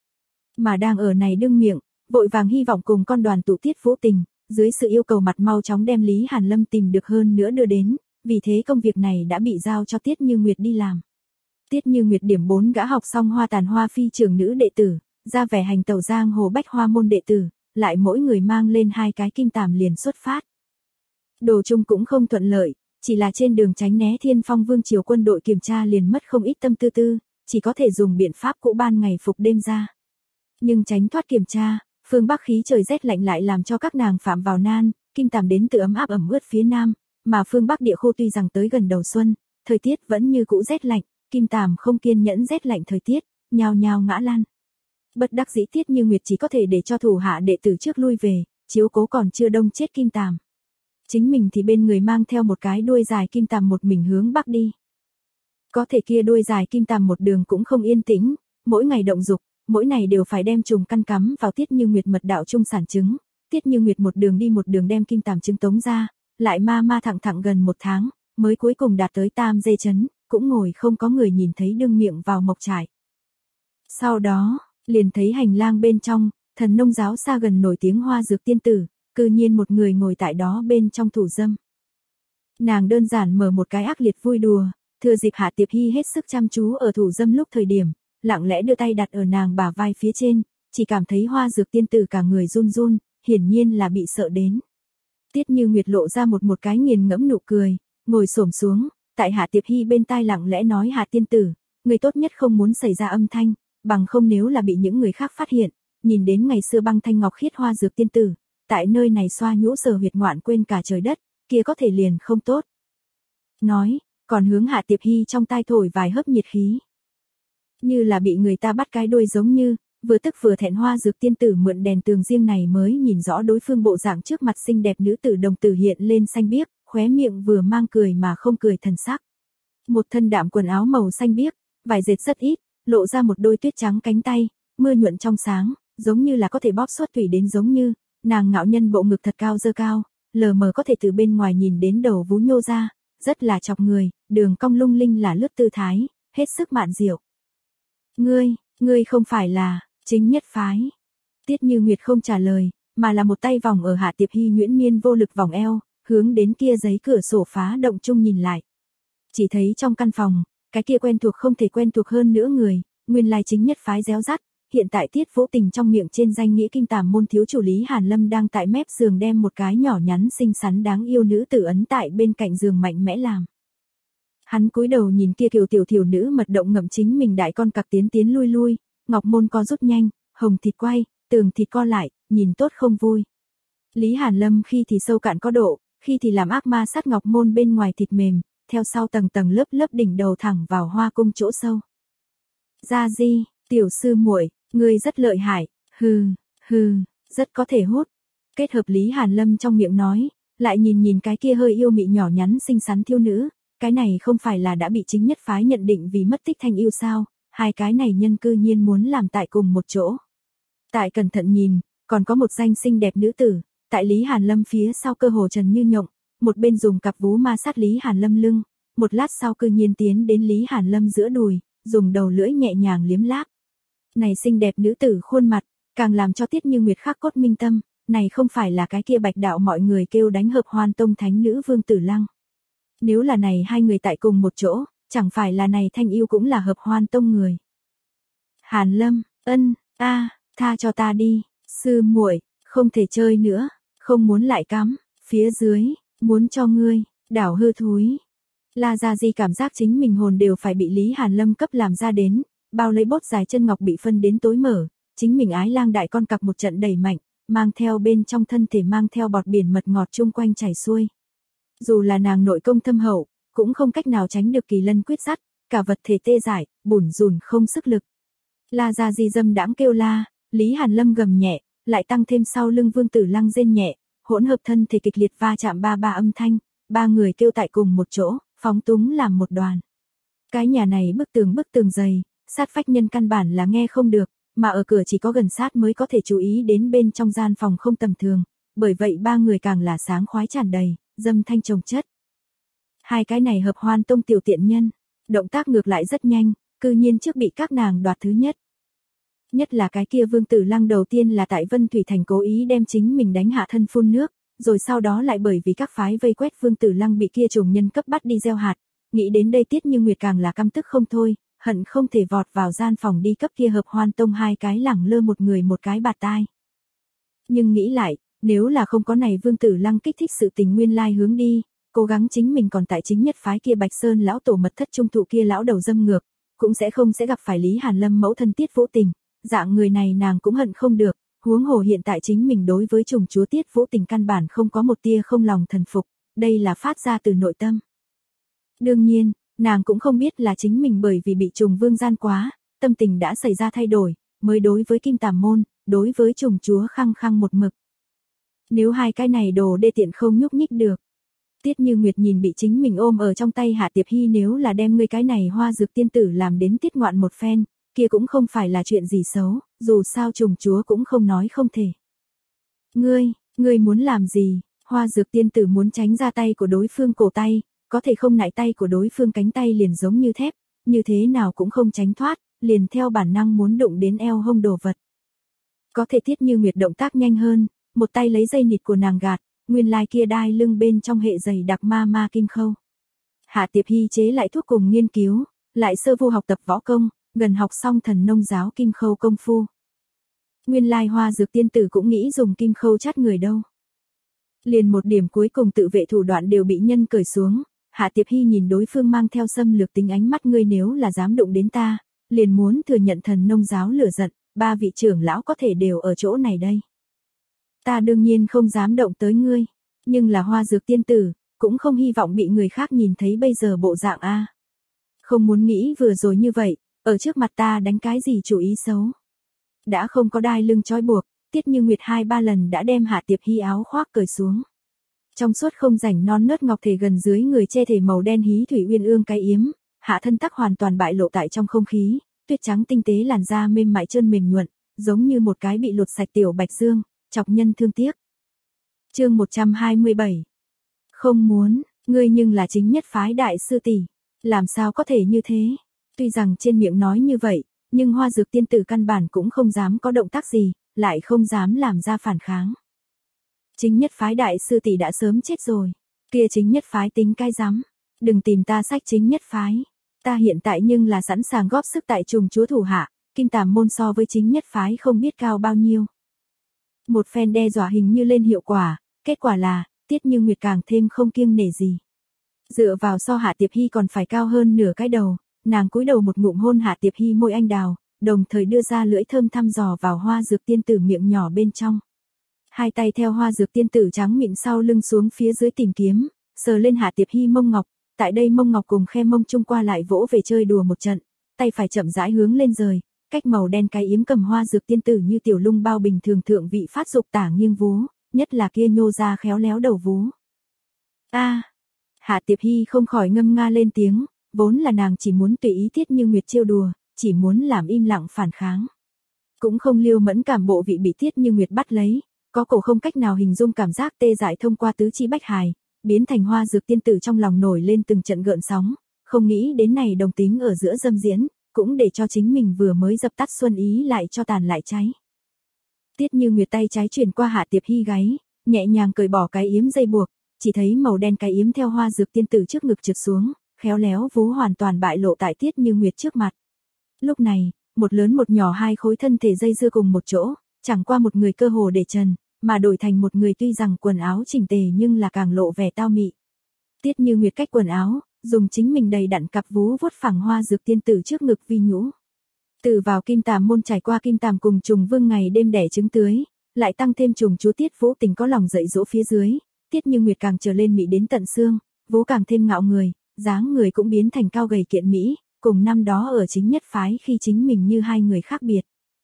[SPEAKER 1] Mà đang ở này đương miệng, vội vàng hy vọng cùng con đoàn tụ Tiết Vũ Tình, dưới sự yêu cầu mặt mau chóng đem Lý Hàn Lâm tìm được hơn nữa đưa đến, vì thế công việc này đã bị giao cho Tiết Như Nguyệt đi làm. Tiết Như Nguyệt điểm bốn gã học xong hoa tàn hoa phi trưởng nữ đệ tử, ra vẻ hành tẩu giang hồ Bách Hoa Môn đệ tử, lại mỗi người mang lên hai cái kim tàm liền xuất phát. Đồ chung cũng không thuận lợi, chỉ là trên đường tránh né Thiên Phong Vương triều quân đội kiểm tra liền mất không ít tâm tư tư, chỉ có thể dùng biện pháp cũ ban ngày phục đêm ra. Nhưng tránh thoát kiểm tra, phương Bắc khí trời rét lạnh lại làm cho các nàng phạm vào nan, kim tàm đến từ ấm áp ẩm ướt phía nam, mà phương Bắc địa khô tuy rằng tới gần đầu xuân, thời tiết vẫn như cũ rét lạnh, kim tàm không kiên nhẫn rét lạnh thời tiết, nhao nhao ngã lăn. Bất đắc dĩ Tiết Như Nguyệt chỉ có thể để cho thủ hạ đệ tử trước lui về, chiếu cố còn chưa đông chết kim tàm. Chính mình thì bên người mang theo một cái đuôi dài kim tàm một mình hướng bắc đi. Có thể kia đuôi dài kim tàm một đường cũng không yên tĩnh, mỗi ngày động dục, mỗi ngày đều phải đem trùng căn cắm vào Tiết Như Nguyệt mật đạo trung sản trứng. Tiết Như Nguyệt một đường đi một đường đem kim tàm trứng tống ra, lại ma ma thẳng thẳng gần một tháng, mới cuối cùng đạt tới Tam Dê Trấn, cũng ngồi không có người nhìn thấy đương miệng vào mộc trải. Sau đó, liền thấy hành lang bên trong, thần nông giáo xa gần nổi tiếng hoa dược tiên tử, cư nhiên một người ngồi tại đó bên trong thủ dâm. Nàng đơn giản mở một cái ác liệt vui đùa, thừa dịp Hạ Tiệp Hy hết sức chăm chú ở thủ dâm lúc thời điểm, lặng lẽ đưa tay đặt ở nàng bả vai phía trên, chỉ cảm thấy hoa dược tiên tử cả người run run, hiển nhiên là bị sợ đến. Tiết Như Nguyệt lộ ra một một cái nghiền ngẫm nụ cười, ngồi xổm xuống, tại Hạ Tiệp Hy bên tai lặng lẽ nói Hạ tiên tử, người tốt nhất không muốn xảy ra âm thanh, bằng không nếu là bị những người khác phát hiện, nhìn đến ngày xưa băng thanh ngọc khiết hoa dược tiên tử, tại nơi này xoa nhũ sờ huyệt ngoạn quên cả trời đất, kia có thể liền không tốt. Nói, còn hướng Hạ Tiệp Hy trong tai thổi vài hớp nhiệt khí. Như là bị người ta bắt cái đuôi giống như, vừa tức vừa thẹn hoa dược tiên tử mượn đèn tường riêng này mới nhìn rõ đối phương bộ dạng trước mặt xinh đẹp nữ tử đồng tử hiện lên xanh biếc, khóe miệng vừa mang cười mà không cười thần sắc. Một thân đạm quần áo màu xanh biếc, vải dệt rất ít, lộ ra một đôi tuyết trắng cánh tay, mưa nhuận trong sáng, giống như là có thể bóp xuất thủy đến giống như, nàng ngạo nhân bộ ngực thật cao dơ cao, lờ mờ có thể từ bên ngoài nhìn đến đầu vú nhô ra, rất là chọc người, đường cong lung linh là lướt tư thái, hết sức mạn diệu. Ngươi, ngươi không phải là chính nhất phái. Tiết Như Nguyệt không trả lời, mà là một tay vòng ở Hạ Tiệp Hy nhuyễn miên vô lực vòng eo, hướng đến kia giấy cửa sổ phá động chung nhìn lại. Chỉ thấy trong căn phòng, cái kia quen thuộc không thể quen thuộc hơn nữa người, nguyên lai chính nhất phái réo rắt, hiện tại Tiết Vũ Tình trong miệng trên danh nghĩa Kim Tàm Môn thiếu chủ Lý Hàn Lâm đang tại mép giường đem một cái nhỏ nhắn xinh xắn đáng yêu nữ tử ấn tại bên cạnh giường mạnh mẽ làm. Hắn cúi đầu nhìn kia kiều tiểu thiểu nữ mật động ngậm chính mình đại con cặc tiến tiến lui lui, ngọc môn co rút nhanh, hồng thịt quay, tường thịt co lại, nhìn tốt không vui. Lý Hàn Lâm khi thì sâu cạn có độ, khi thì làm ác ma sát ngọc môn bên ngoài thịt mềm, theo sau tầng tầng lớp lớp đỉnh đầu thẳng vào hoa cung chỗ sâu. Gia Di, tiểu sư muội, ngươi rất lợi hại, hừ, hừ, rất có thể hút. Kết hợp Lý Hàn Lâm trong miệng nói, lại nhìn nhìn cái kia hơi yêu mị nhỏ nhắn xinh xắn thiếu nữ, cái này không phải là đã bị chính nhất phái nhận định vì mất tích thanh yêu sao, hai cái này nhân cư nhiên muốn làm tại cùng một chỗ. Tại cẩn thận nhìn, còn có một danh xinh đẹp nữ tử, tại Lý Hàn Lâm phía sau cơ hồ trần như nhộng, một bên dùng cặp vú ma sát Lý Hàn Lâm lưng, một lát sau cư nhiên tiến đến Lý Hàn Lâm giữa đùi, dùng đầu lưỡi nhẹ nhàng liếm láp. Này xinh đẹp nữ tử khuôn mặt, càng làm cho Tiết Như Nguyệt khắc cốt minh tâm, này không phải là cái kia bạch đạo mọi người kêu đánh hợp hoan tông thánh nữ Vương Tử Lăng. Nếu là này hai người tại cùng một chỗ, chẳng phải là này thanh yêu cũng là hợp hoan tông người. Hàn Lâm, ân, a, tha cho ta đi, sư muội, không thể chơi nữa, không muốn lại cắm, phía dưới, muốn cho ngươi, đảo hư thúi. La Gia Di cảm giác chính mình hồn đều phải bị Lý Hàn Lâm cấp làm ra đến, bao lấy bốt dài chân ngọc bị phân đến tối mở, chính mình ái lang đại con cặc một trận đẩy mạnh, mang theo bên trong thân thể mang theo bọt biển mật ngọt chung quanh chảy xuôi. Dù là nàng nội công thâm hậu, cũng không cách nào tránh được kỳ lân quyết dắt, cả vật thể tê dại, bủn rủn không sức lực. La Gia Di dâm đãng kêu la, Lý Hàn Lâm gầm nhẹ, lại tăng thêm sau lưng Vương Tử Lăng rên nhẹ, hỗn hợp thân thể kịch liệt va chạm ba ba âm thanh, ba người kêu tại cùng một chỗ, phóng túng làm một đoàn. Cái nhà này bức tường bức tường dày, sát phách nhân căn bản là nghe không được, mà ở cửa chỉ có gần sát mới có thể chú ý đến bên trong gian phòng không tầm thường, bởi vậy ba người càng là sáng khoái tràn đầy, dâm thanh chồng chất. Hai cái này hợp hoan tông tiểu tiện nhân, động tác ngược lại rất nhanh, cư nhiên trước bị các nàng đoạt thứ nhất. Nhất là cái kia Vương Tử Lăng đầu tiên là tại Vân Thủy Thành cố ý đem chính mình đánh hạ thân phun nước, rồi sau đó lại bởi vì các phái vây quét Vương Tử Lăng bị kia trùng nhân cấp bắt đi gieo hạt, nghĩ đến đây Tiết Như Nguyệt càng là căm tức không thôi, hận không thể vọt vào gian phòng đi cấp kia hợp hoan tông hai cái lẳng lơ một người một cái bạt tai. Nhưng nghĩ lại, nếu là không có này Vương Tử Lăng kích thích sự tình nguyên lai hướng đi, cố gắng chính mình còn tại chính nhất phái kia Bạch Sơn lão tổ mật thất trung thụ kia lão đầu dâm ngược, cũng sẽ không sẽ gặp phải Lý Hàn Lâm mẫu thân Tiết Vũ Tình, dạng người này nàng cũng hận không được, huống hồ hiện tại chính mình đối với trùng chúa Tiết Vũ Tình căn bản không có một tia không lòng thần phục, đây là phát ra từ nội tâm. Đương nhiên, nàng cũng không biết là chính mình bởi vì bị trùng vương gian quá, tâm tình đã xảy ra thay đổi, mới đối với Kim Tàm Môn, đối với trùng chúa khăng khăng một mực. Nếu hai cái này đồ đê tiện không nhúc nhích được. Tiết Như Nguyệt nhìn bị chính mình ôm ở trong tay Hạ Tiệp Hy, nếu là đem ngươi cái này hoa dược tiên tử làm đến tiết ngoạn một phen, kia cũng không phải là chuyện gì xấu, dù sao trùng chúa cũng không nói không thể. Ngươi, ngươi muốn làm gì? Hoa dược tiên tử muốn tránh ra tay của đối phương cổ tay, có thể không nại tay của đối phương cánh tay liền giống như thép, như thế nào cũng không tránh thoát, liền theo bản năng muốn đụng đến eo hông đồ vật. Có thể Tiết Như Nguyệt động tác nhanh hơn, một tay lấy dây nịt của nàng gạt, nguyên lai kia đai lưng bên trong hệ dày đặc ma ma kim khâu. Hạ Tiệp Hy chế lại thuốc cùng nghiên cứu, lại sơ vô học tập võ công, gần học xong thần nông giáo kim khâu công phu. Nguyên lai hoa dược tiên tử cũng nghĩ dùng kim khâu chát người đâu. Liền một điểm cuối cùng tự vệ thủ đoạn đều bị nhân cởi xuống, Hạ Tiệp Hy nhìn đối phương mang theo xâm lược tính ánh mắt, ngươi nếu là dám đụng đến ta, liền muốn thừa nhận thần nông giáo lửa giận, ba vị trưởng lão có thể đều ở chỗ này đây. Ta đương nhiên không dám động tới ngươi, nhưng là hoa dược tiên tử, cũng không hy vọng bị người khác nhìn thấy bây giờ bộ dạng a. Không muốn nghĩ vừa rồi như vậy, ở trước mặt ta đánh cái gì chủ ý xấu. Đã không có đai lưng trói buộc, Tiết Như Nguyệt hai ba lần đã đem Hạ Tiệp Hy áo khoác cởi xuống. Trong suốt không rảnh non nớt ngọc thể gần dưới người che thể màu đen hí thủy uyên ương cái yếm, hạ thân tắc hoàn toàn bại lộ tại trong không khí, tuyết trắng tinh tế làn da mềm mại trơn mềm nhuận, giống như một cái bị lột sạch tiểu bạch dương, chọc nhân thương tiếc. Chương một trăm hai mươi bảy. Không muốn, ngươi nhưng là chính nhất phái đại sư tỷ, làm sao có thể như thế? Tuy rằng trên miệng nói như vậy, nhưng hoa dược tiên tử căn bản cũng không dám có động tác gì, lại không dám làm ra phản kháng. Chính nhất phái đại sư tỷ đã sớm chết rồi, kia chính nhất phái tính cái rắm, đừng tìm ta sách chính nhất phái. Ta hiện tại nhưng là sẵn sàng góp sức tại trùng chúa thủ hạ, Kim Tàm Môn so với chính nhất phái không biết cao bao nhiêu. Một phen đe dọa hình như lên hiệu quả, kết quả là, Tiết Như Nguyệt càng thêm không kiêng nể gì. Dựa vào so Hạ Tiệp Hy còn phải cao hơn nửa cái đầu, nàng cúi đầu một ngụm hôn Hạ Tiệp Hy môi anh đào, đồng thời đưa ra lưỡi thơm thăm dò vào hoa dược tiên tử miệng nhỏ bên trong. Hai tay theo hoa dược tiên tử trắng mịn sau lưng xuống phía dưới tìm kiếm, sờ lên Hạ Tiệp Hy mông ngọc, tại đây mông ngọc cùng khe mông chung qua lại vỗ về chơi đùa một trận, tay phải chậm rãi hướng lên rời, cách màu đen cái yếm cầm hoa dược tiên tử như tiểu lung bao bình thường thượng vị phát dục tả nghiêng vú, nhất là kia nhô ra khéo léo đầu vú. A, Hạ Tiệp Hy không khỏi ngâm nga lên tiếng, vốn là nàng chỉ muốn tùy ý Tiết Như Nguyệt trêu đùa, chỉ muốn làm im lặng phản kháng. Cũng không liêu mẫn cảm bộ vị bị Tiết Như Nguyệt bắt lấy, có cổ không cách nào hình dung cảm giác tê dại thông qua tứ chi bách hài, biến thành Hoa Dược tiên tử trong lòng nổi lên từng trận gợn sóng, không nghĩ đến này đồng tính ở giữa dâm diễn, cũng để cho chính mình vừa mới dập tắt xuân ý lại cho tàn lại cháy. Tiết Như Nguyệt tay trái chuyển qua Hạ Tiệp Hy gáy, nhẹ nhàng cởi bỏ cái yếm dây buộc, chỉ thấy màu đen cái yếm theo Hoa Dược tiên tử trước ngực trượt xuống, khéo léo vú hoàn toàn bại lộ tại Tiết Như Nguyệt trước mặt. Lúc này, một lớn một nhỏ hai khối thân thể dây dưa cùng một chỗ, chẳng qua một người cơ hồ để trần, mà đổi thành một người tuy rằng quần áo chỉnh tề nhưng là càng lộ vẻ tao mị. Tiết Như Nguyệt cách quần áo, dùng chính mình đầy đặn cặp vú vuốt phẳng Hoa Dược tiên tử trước ngực vi nhũ. Từ vào Kim Tàm môn trải qua Kim Tàm cùng Trùng Vương ngày đêm đẻ trứng tưới, lại tăng thêm Trùng chú Tiết Vũ Tình có lòng dạy dỗ phía dưới, Tiết Như Nguyệt càng trở lên mỹ đến tận xương, vú càng thêm ngạo người, dáng người cũng biến thành cao gầy kiện mỹ, cùng năm đó ở chính nhất phái khi chính mình như hai người khác biệt.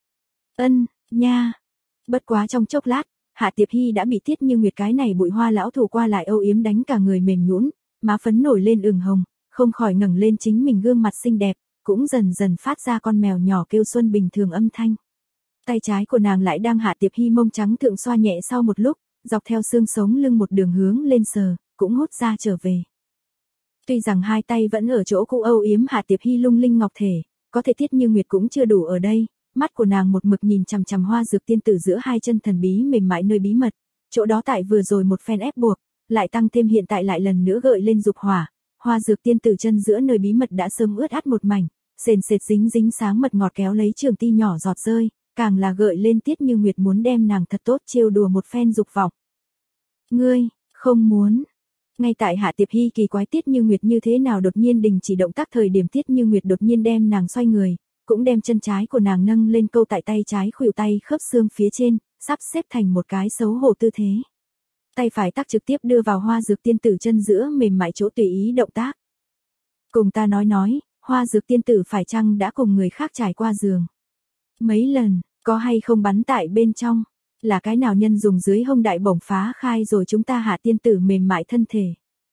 [SPEAKER 1] Ân, nha. Bất quá trong chốc lát, Hạ Tiệp Hy đã bị Tiết Như Nguyệt cái này bụi hoa lão thủ qua lại âu yếm đánh cả người mềm nhũn, má phấn nổi lên ửng hồng, không khỏi ngẩng lên chính mình gương mặt xinh đẹp, cũng dần dần phát ra con mèo nhỏ kêu xuân bình thường âm thanh. Tay trái của nàng lại đang Hạ Tiệp Hy mông trắng thượng xoa nhẹ sau một lúc, dọc theo xương sống lưng một đường hướng lên sờ, cũng hút ra trở về. Tuy rằng hai tay vẫn ở chỗ cũ âu yếm Hạ Tiệp Hy lung linh ngọc thể, có thể Tiết Như Nguyệt cũng chưa đủ ở đây, mắt của nàng một mực nhìn chằm chằm Hoa Dược tiên tử giữa hai chân thần bí mềm mại nơi bí mật, chỗ đó tại vừa rồi một phen ép buộc, lại tăng thêm hiện tại lại lần nữa gợi lên dục hỏa, Hoa Dược tiên tử chân giữa nơi bí mật đã sớm ướt át một mảnh, sền sệt dính dính sáng mật ngọt kéo lấy trường ti nhỏ giọt rơi, càng là gợi lên Tiết Như Nguyệt muốn đem nàng thật tốt trêu đùa một phen dục vọng. Ngươi, không muốn. Ngay tại Hạ Tiệp Hy kỳ quái Tiết Như Nguyệt như thế nào đột nhiên đình chỉ động tác thời điểm Tiết Như Nguyệt đột nhiên đem nàng xoay người, cũng đem chân trái của nàng nâng lên câu tại tay trái khuỷu tay khớp xương phía trên, sắp xếp thành một cái xấu hổ tư thế. Tay phải tác trực tiếp đưa vào Hoa Dược tiên tử chân giữa mềm mại chỗ tùy ý động tác. Cùng ta nói nói, Hoa Dược tiên tử phải chăng đã cùng người khác trải qua giường? Mấy lần, có hay không bắn tại bên trong? Là cái nào nhân dùng dưới hông đại bổng phá khai rồi chúng ta Hạ tiên tử mềm mại thân thể?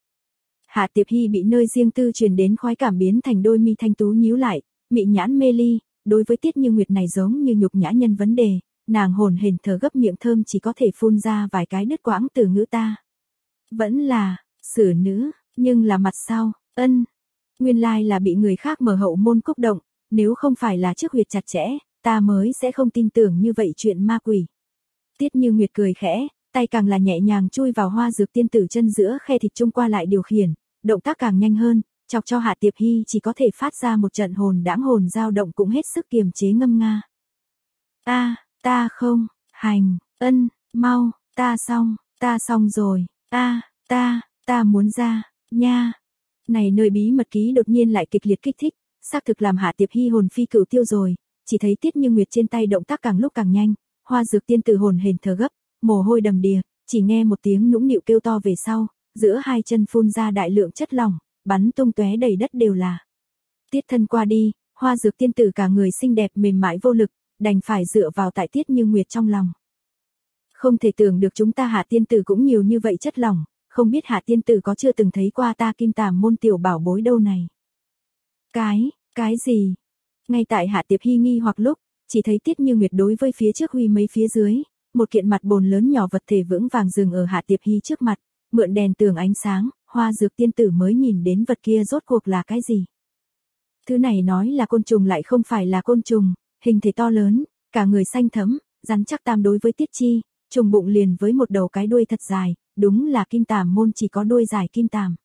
[SPEAKER 1] Hạ Tiệp Hy bị nơi riêng tư truyền đến khoái cảm biến thành đôi mi thanh tú nhíu lại, mị nhãn mê ly, đối với Tiết Như Nguyệt này giống như nhục nhã nhân vấn đề, nàng hồn hển thở gấp miệng thơm chỉ có thể phun ra vài cái đứt quãng từ ngữ ta. Vẫn là, xử nữ, nhưng là mặt sau, ân. Nguyên lai là bị người khác mở hậu môn cúc động, nếu không phải là trước huyệt chặt chẽ, ta mới sẽ không tin tưởng như vậy chuyện ma quỷ. Tiết Như Nguyệt cười khẽ, tay càng là nhẹ nhàng chui vào Hoa Dược tiên tử chân giữa khe thịt trung qua lại điều khiển, động tác càng nhanh hơn, chọc cho Hạ Tiệp Hy chỉ có thể phát ra một trận hồn đãng hồn dao động cũng hết sức kiềm chế ngâm nga. A, ta không, hành, ân, mau, ta xong, ta xong rồi, a, ta, ta muốn ra, nha. Này nơi bí mật ký đột nhiên lại kịch liệt kích thích, xác thực làm Hạ Tiệp Hy hồn phi cửu tiêu rồi, chỉ thấy Tiết Như Nguyệt trên tay động tác càng lúc càng nhanh, Hoa Dược tiên tử hồn hển thở gấp, mồ hôi đầm đìa, chỉ nghe một tiếng nũng nịu kêu to về sau, giữa hai chân phun ra đại lượng chất lỏng, bắn tung tóe đầy đất đều là. Tiết thân qua đi, Hoa Dược tiên tử cả người xinh đẹp mềm mại vô lực, đành phải dựa vào tại Tiết Như Nguyệt trong lòng. Không thể tưởng được chúng ta Hạ tiên tử cũng nhiều như vậy chất lỏng, không biết Hạ tiên tử có chưa từng thấy qua ta Kim Tàm môn tiểu bảo bối đâu này. Cái, cái gì? Ngay tại Hạ Tiệp Hy nghi hoặc lúc, chỉ thấy Tiết Như Nguyệt đối với phía trước huy mấy phía dưới, một kiện mặt bồn lớn nhỏ vật thể vững vàng dừng ở Hạ Tiệp Hy trước mặt, mượn đèn tường ánh sáng, Hoa Dược tiên tử mới nhìn đến vật kia rốt cuộc là cái gì. Thứ này nói là côn trùng lại không phải là côn trùng, hình thể to lớn, cả người xanh thẫm, rắn chắc tam đối với Tiết Chi, trùng bụng liền với một đầu cái đuôi thật dài, đúng là Kim Tàm môn chỉ có đuôi dài kim tàm.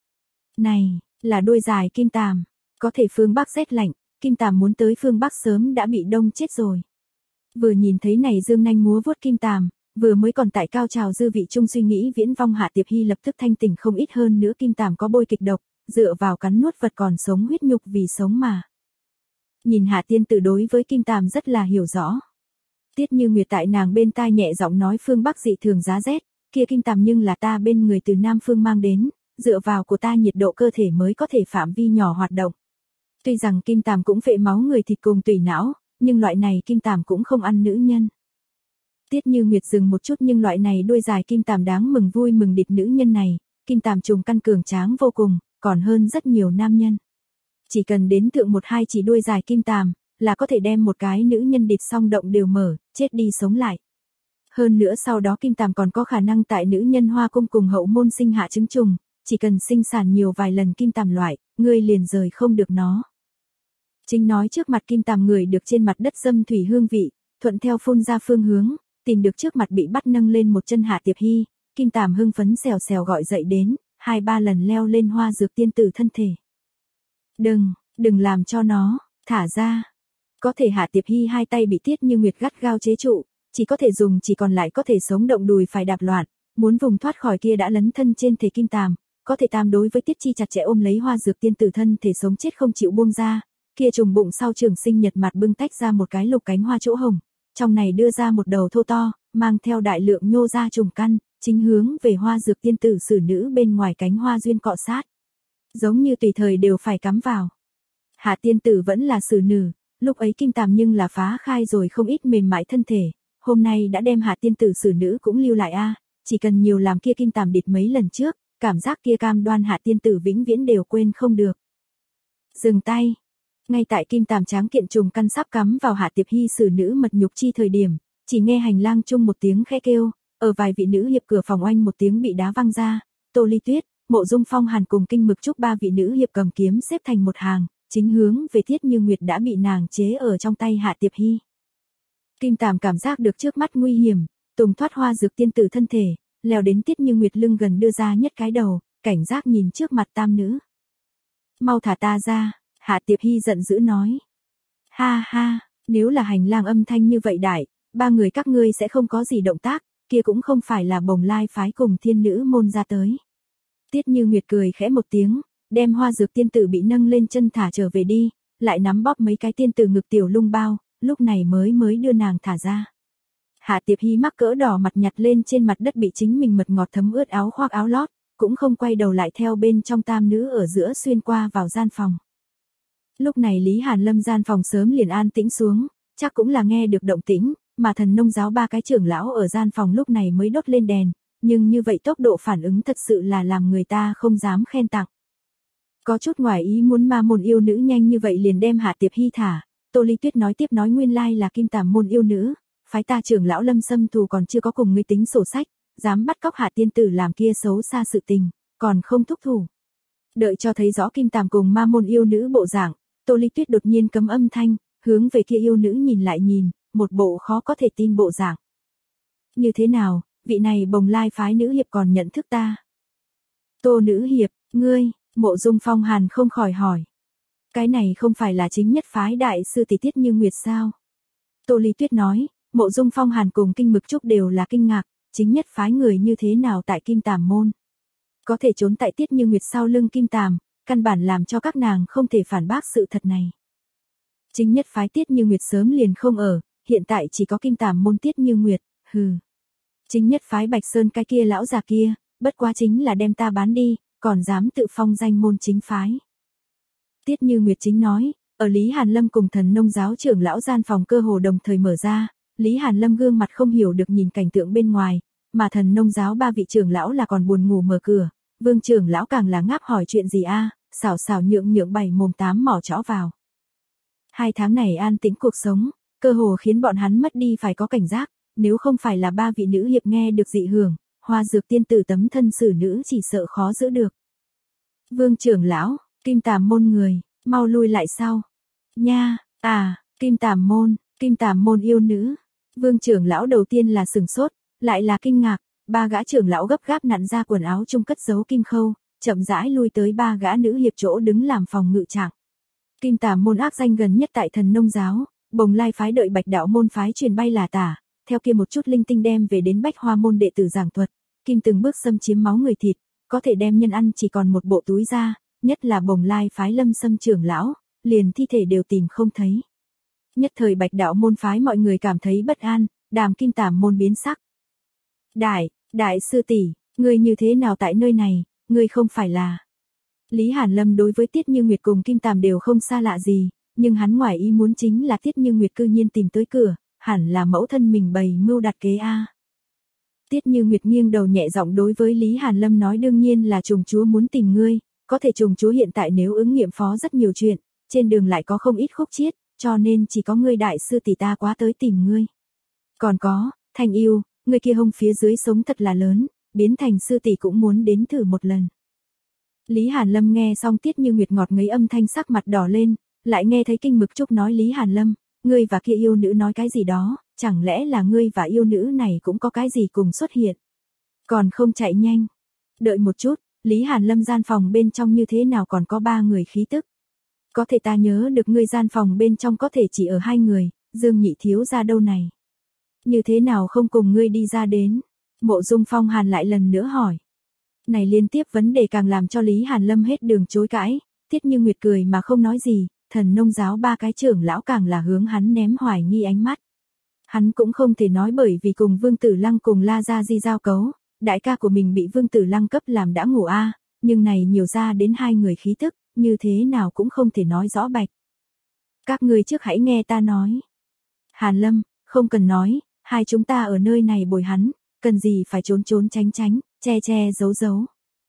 [SPEAKER 1] Này, là đuôi dài kim tàm, có thể phương Bắc rét lạnh, Kim Tàm muốn tới phương Bắc sớm đã bị đông chết rồi. Vừa nhìn thấy này dương nanh múa vuốt Kim Tàm, vừa mới còn tại cao trào dư vị chung suy nghĩ viễn vong Hạ Tiệp Hy lập tức thanh tỉnh không ít hơn nữa. Kim Tàm có bôi kịch độc, dựa vào cắn nuốt vật còn sống huyết nhục vì sống mà. Nhìn Hạ tiên tử đối với Kim Tàm rất là hiểu rõ. Tiết Như Nguyệt tại nàng bên tai nhẹ giọng nói phương Bắc dị thường giá rét, kia Kim Tàm nhưng là ta bên người từ Nam phương mang đến, dựa vào của ta nhiệt độ cơ thể mới có thể phạm vi nhỏ hoạt động. Tuy rằng Kim Tàm cũng phệ máu người thịt cùng tủy não, nhưng loại này Kim Tàm cũng không ăn nữ nhân. Tiết Như Nguyệt dừng một chút, nhưng loại này đuôi dài kim tàm đáng mừng vui mừng địt nữ nhân này, kim tàm trùng căn cường tráng vô cùng, còn hơn rất nhiều nam nhân. Chỉ cần đến thượng một hai chỉ đuôi dài kim tàm, là có thể đem một cái nữ nhân địt xong động đều mở, chết đi sống lại. Hơn nữa sau đó kim tàm còn có khả năng tại nữ nhân hoa cung cùng hậu môn sinh hạ trứng trùng, chỉ cần sinh sản nhiều vài lần kim tàm loại, ngươi liền rời không được nó. Chính nói trước mặt kim tàm người được trên mặt đất dâm thủy hương vị, thuận theo phun ra phương hướng, tìm được trước mặt bị bắt nâng lên một chân Hạ Tiệp Hy, kim tàm hưng phấn xèo xèo gọi dậy đến, hai ba lần leo lên Hoa Dược tiên tử thân thể. Đừng, đừng làm cho nó, thả ra. Có thể Hạ Tiệp Hy hai tay bị Tiết Như Nguyệt gắt gao chế trụ, chỉ có thể dùng chỉ còn lại có thể sống động đùi phải đạp loạn, muốn vùng thoát khỏi kia đã lấn thân trên thể kim tàm, có thể tam đối với Tiết Chi chặt chẽ ôm lấy Hoa Dược tiên tử thân thể sống chết không chịu buông ra, kia trùng bụng sau trường sinh nhật mặt bưng tách ra một cái lục cánh hoa chỗ hồng, trong này đưa ra một đầu thô to, mang theo đại lượng nhô ra trùng căn, chính hướng về Hoa Dược tiên tử xử nữ bên ngoài cánh hoa duyên cọ sát. Giống như tùy thời đều phải cắm vào. Hạ tiên tử vẫn là xử nữ, lúc ấy kim tàm nhưng là phá khai rồi không ít mềm mại thân thể, hôm nay đã đem Hạ tiên tử xử nữ cũng lưu lại a, chỉ cần nhiều làm kia kim tàm địt mấy lần trước, cảm giác kia cam đoan Hạ tiên tử vĩnh viễn đều quên không được. Dừng tay. Ngay tại kim tàm tráng kiện trùng căn sắp cắm vào Hạ Tiệp Hy xử nữ mật nhục chi thời điểm, chỉ nghe hành lang chung một tiếng khẽ kêu, ở vài vị nữ hiệp cửa phòng oanh một tiếng bị đá văng ra, Tô Ly Tuyết, Mộ Dung Phong Hàn cùng Kinh Mực Trúc ba vị nữ hiệp cầm kiếm xếp thành một hàng, chính hướng về Tiết Như Nguyệt đã bị nàng chế ở trong tay Hạ Tiệp Hy. Kim tàm cảm giác được trước mắt nguy hiểm, tùng thoát Hoa Dược tiên tử thân thể, leo đến Tiết Như Nguyệt lưng gần đưa ra nhất cái đầu, cảnh giác nhìn trước mặt tam nữ. Mau thả ta ra. Hạ Tiệp Hy giận dữ nói. Ha ha, nếu là hành lang âm thanh như vậy đại, ba người các ngươi sẽ không có gì động tác, kia cũng không phải là Bồng Lai phái cùng thiên nữ môn ra tới. Tiết Như Nguyệt cười khẽ một tiếng, đem Hoa Dược tiên tử bị nâng lên chân thả trở về đi, lại nắm bóp mấy cái tiên tử ngực tiểu lung bao, lúc này mới mới đưa nàng thả ra. Hạ Tiệp Hy mắc cỡ đỏ mặt nhặt lên trên mặt đất bị chính mình mật ngọt thấm ướt áo khoác áo lót, cũng không quay đầu lại theo bên trong tam nữ ở giữa xuyên qua vào gian phòng. Lúc này Lý Hàn Lâm gian phòng sớm liền an tĩnh xuống, chắc cũng là nghe được động tĩnh, mà Thần Nông giáo ba cái trưởng lão ở gian phòng lúc này mới đốt lên đèn, nhưng như vậy tốc độ phản ứng thật sự là làm người ta không dám khen tặng. Có chút ngoài ý muốn ma môn yêu nữ nhanh như vậy liền đem Hạ Tiệp Hy thả, Tô Ly Tuyết nói tiếp nói nguyên lai là kim tàm môn yêu nữ, phái ta trưởng lão Lâm xâm thù còn chưa có cùng ngươi tính sổ sách, dám bắt cóc Hạ tiên tử làm kia xấu xa sự tình, còn không thúc thủ. Đợi cho thấy rõ kim tàm cùng ma môn yêu nữ bộ dạng, Tô Ly Tuyết đột nhiên cấm âm thanh, hướng về kia yêu nữ nhìn lại nhìn, một bộ khó có thể tin bộ dạng. Như thế nào, vị này Bồng Lai phái nữ hiệp còn nhận thức ta? Tô nữ hiệp, ngươi, Mộ Dung Phong Hàn không khỏi hỏi. Cái này không phải là chính nhất phái đại sư tỷ Tiết Như Nguyệt sao? Tô Ly Tuyết nói, Mộ Dung Phong Hàn cùng Kinh Mực Trúc đều là kinh ngạc, chính nhất phái người như thế nào tại Kim Tàm môn? Có thể trốn tại Tiết Như Nguyệt sau lưng Kim Tàm, căn bản làm cho các nàng không thể phản bác sự thật này. Chính nhất phái Tiết Như Nguyệt sớm liền không ở, hiện tại chỉ có Kim Tàm môn Tiết Như Nguyệt, hừ. Chính nhất phái Bạch Sơn cái kia lão già kia, bất quá chính là đem ta bán đi, còn dám tự phong danh môn chính phái. Tiết Như Nguyệt chính nói, ở Lý Hàn Lâm cùng Thần Nông giáo trưởng lão gian phòng cơ hồ đồng thời mở ra, Lý Hàn Lâm gương mặt không hiểu được nhìn cảnh tượng bên ngoài, mà Thần Nông giáo ba vị trưởng lão là còn buồn ngủ mở cửa, Vương trưởng lão càng là ngáp hỏi chuyện gì a, xảo xảo nhượng nhượng bảy mồm tám mỏ chõ vào. Hai tháng này an tĩnh cuộc sống, cơ hồ khiến bọn hắn mất đi phải có cảnh giác, nếu không phải là ba vị nữ hiệp nghe được dị hưởng, Hoa Dược tiên tử tấm thân xử nữ chỉ sợ khó giữ được. Vương trưởng lão, Kim Tàm môn người, mau lui lại sau. Nha, à, Kim Tàm môn, Kim Tàm môn yêu nữ. Vương trưởng lão đầu tiên là sừng sốt, lại là kinh ngạc, ba gã trưởng lão gấp gáp nặn ra quần áo chung cất giấu kim khâu, chậm rãi lui tới ba gã nữ hiệp chỗ đứng làm phòng ngự trạng. Kim Tàm môn ác danh gần nhất tại Thần Nông giáo, Bồng Lai phái đợi Bạch đạo môn phái truyền bay là tả, theo kia một chút linh tinh đem về đến Bách Hoa môn đệ tử giảng thuật, kim từng bước xâm chiếm máu người thịt, có thể đem nhân ăn chỉ còn một bộ túi ra, nhất là Bồng Lai phái Lâm Sâm trưởng lão, liền thi thể đều tìm không thấy. Nhất thời Bạch đạo môn phái mọi người cảm thấy bất an, Đàm Kim Tàm môn biến sắc. Đại, đại sư tỷ, ngươi như thế nào tại nơi này, ngươi không phải là... Lý Hàn Lâm đối với Tiết Như Nguyệt cùng Kim Tàm đều không xa lạ gì, nhưng hắn ngoài ý muốn chính là Tiết Như Nguyệt cư nhiên tìm tới cửa, hẳn là mẫu thân mình bày mưu đặt kế a. Tiết Như Nguyệt nghiêng đầu nhẹ giọng đối với Lý Hàn Lâm nói đương nhiên là trùng chúa muốn tìm ngươi, có thể trùng chúa hiện tại nếu ứng nghiệm phó rất nhiều chuyện, trên đường lại có không ít khúc chiết, cho nên chỉ có ngươi đại sư tỷ ta quá tới tìm ngươi. Còn có, Thanh Yêu, ngươi kia hông phía dưới sống thật là lớn, biến thành sư tỷ cũng muốn đến thử một lần. Lý Hàn Lâm nghe xong Tiết Như Nguyệt ngọt ngấy âm thanh sắc mặt đỏ lên, lại nghe thấy Kinh Mực Trúc nói Lý Hàn Lâm, ngươi và kia yêu nữ nói cái gì đó, chẳng lẽ là ngươi và yêu nữ này cũng có cái gì cùng xuất hiện. Còn không chạy nhanh. Đợi một chút, Lý Hàn Lâm gian phòng bên trong như thế nào còn có ba người khí tức. Có thể ta nhớ được ngươi gian phòng bên trong có thể chỉ ở hai người, Dương Nhị thiếu ra đâu này. Như thế nào không cùng ngươi đi ra đến? Mộ Dung Phong Hàn lại lần nữa hỏi. Này liên tiếp vấn đề càng làm cho Lý Hàn Lâm hết đường chối cãi, Tiết Như Nguyệt cười mà không nói gì, Thần Nông giáo ba cái trưởng lão càng là hướng hắn ném hoài nghi ánh mắt. Hắn cũng không thể nói bởi vì cùng Vương Tử Lăng cùng La Gia Di giao cấu, đại ca của mình bị Vương Tử Lăng cấp làm đã ngủ a, nhưng này nhiều ra đến hai người khí tức, như thế nào cũng không thể nói rõ bạch. Các ngươi trước hãy nghe ta nói. Hàn Lâm, không cần nói, hai chúng ta ở nơi này bồi hắn, cần gì phải trốn trốn tránh tránh, che che giấu giấu.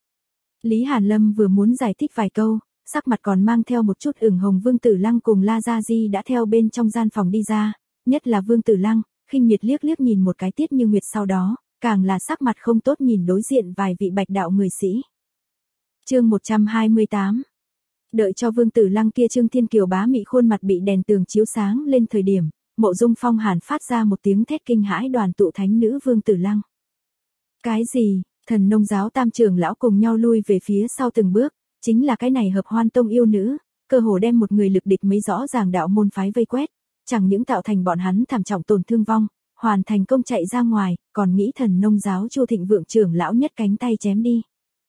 [SPEAKER 1] Lý Hàn Lâm vừa muốn giải thích vài câu, sắc mặt còn mang theo một chút ửng hồng. Vương Tử Lăng cùng La Gia Di đã theo bên trong gian phòng đi ra, nhất là Vương Tử Lăng, khinh miệt liếc liếc nhìn một cái Tiết Như Nguyệt sau đó, càng là sắc mặt không tốt nhìn đối diện vài vị bạch đạo người sĩ. Chương một trăm hai mươi tám. Đợi cho Vương Tử Lăng kia Trương Thiên Kiều bá mị khuôn mặt bị đèn tường chiếu sáng lên thời điểm, Mộ Dung Phong Hàn phát ra một tiếng thét kinh hãi đoàn tụ thánh nữ Vương Tử Lăng. Cái gì? Thần Nông giáo tam trưởng lão cùng nhau lui về phía sau từng bước, chính là cái này Hợp Hoan Tông yêu nữ, cơ hồ đem một người lực địch mấy rõ ràng đạo môn phái vây quét, chẳng những tạo thành bọn hắn thảm trọng tổn thương vong, hoàn thành công chạy ra ngoài, còn nghĩ Thần Nông giáo Chu Thịnh Vượng trưởng lão nhất cánh tay chém đi.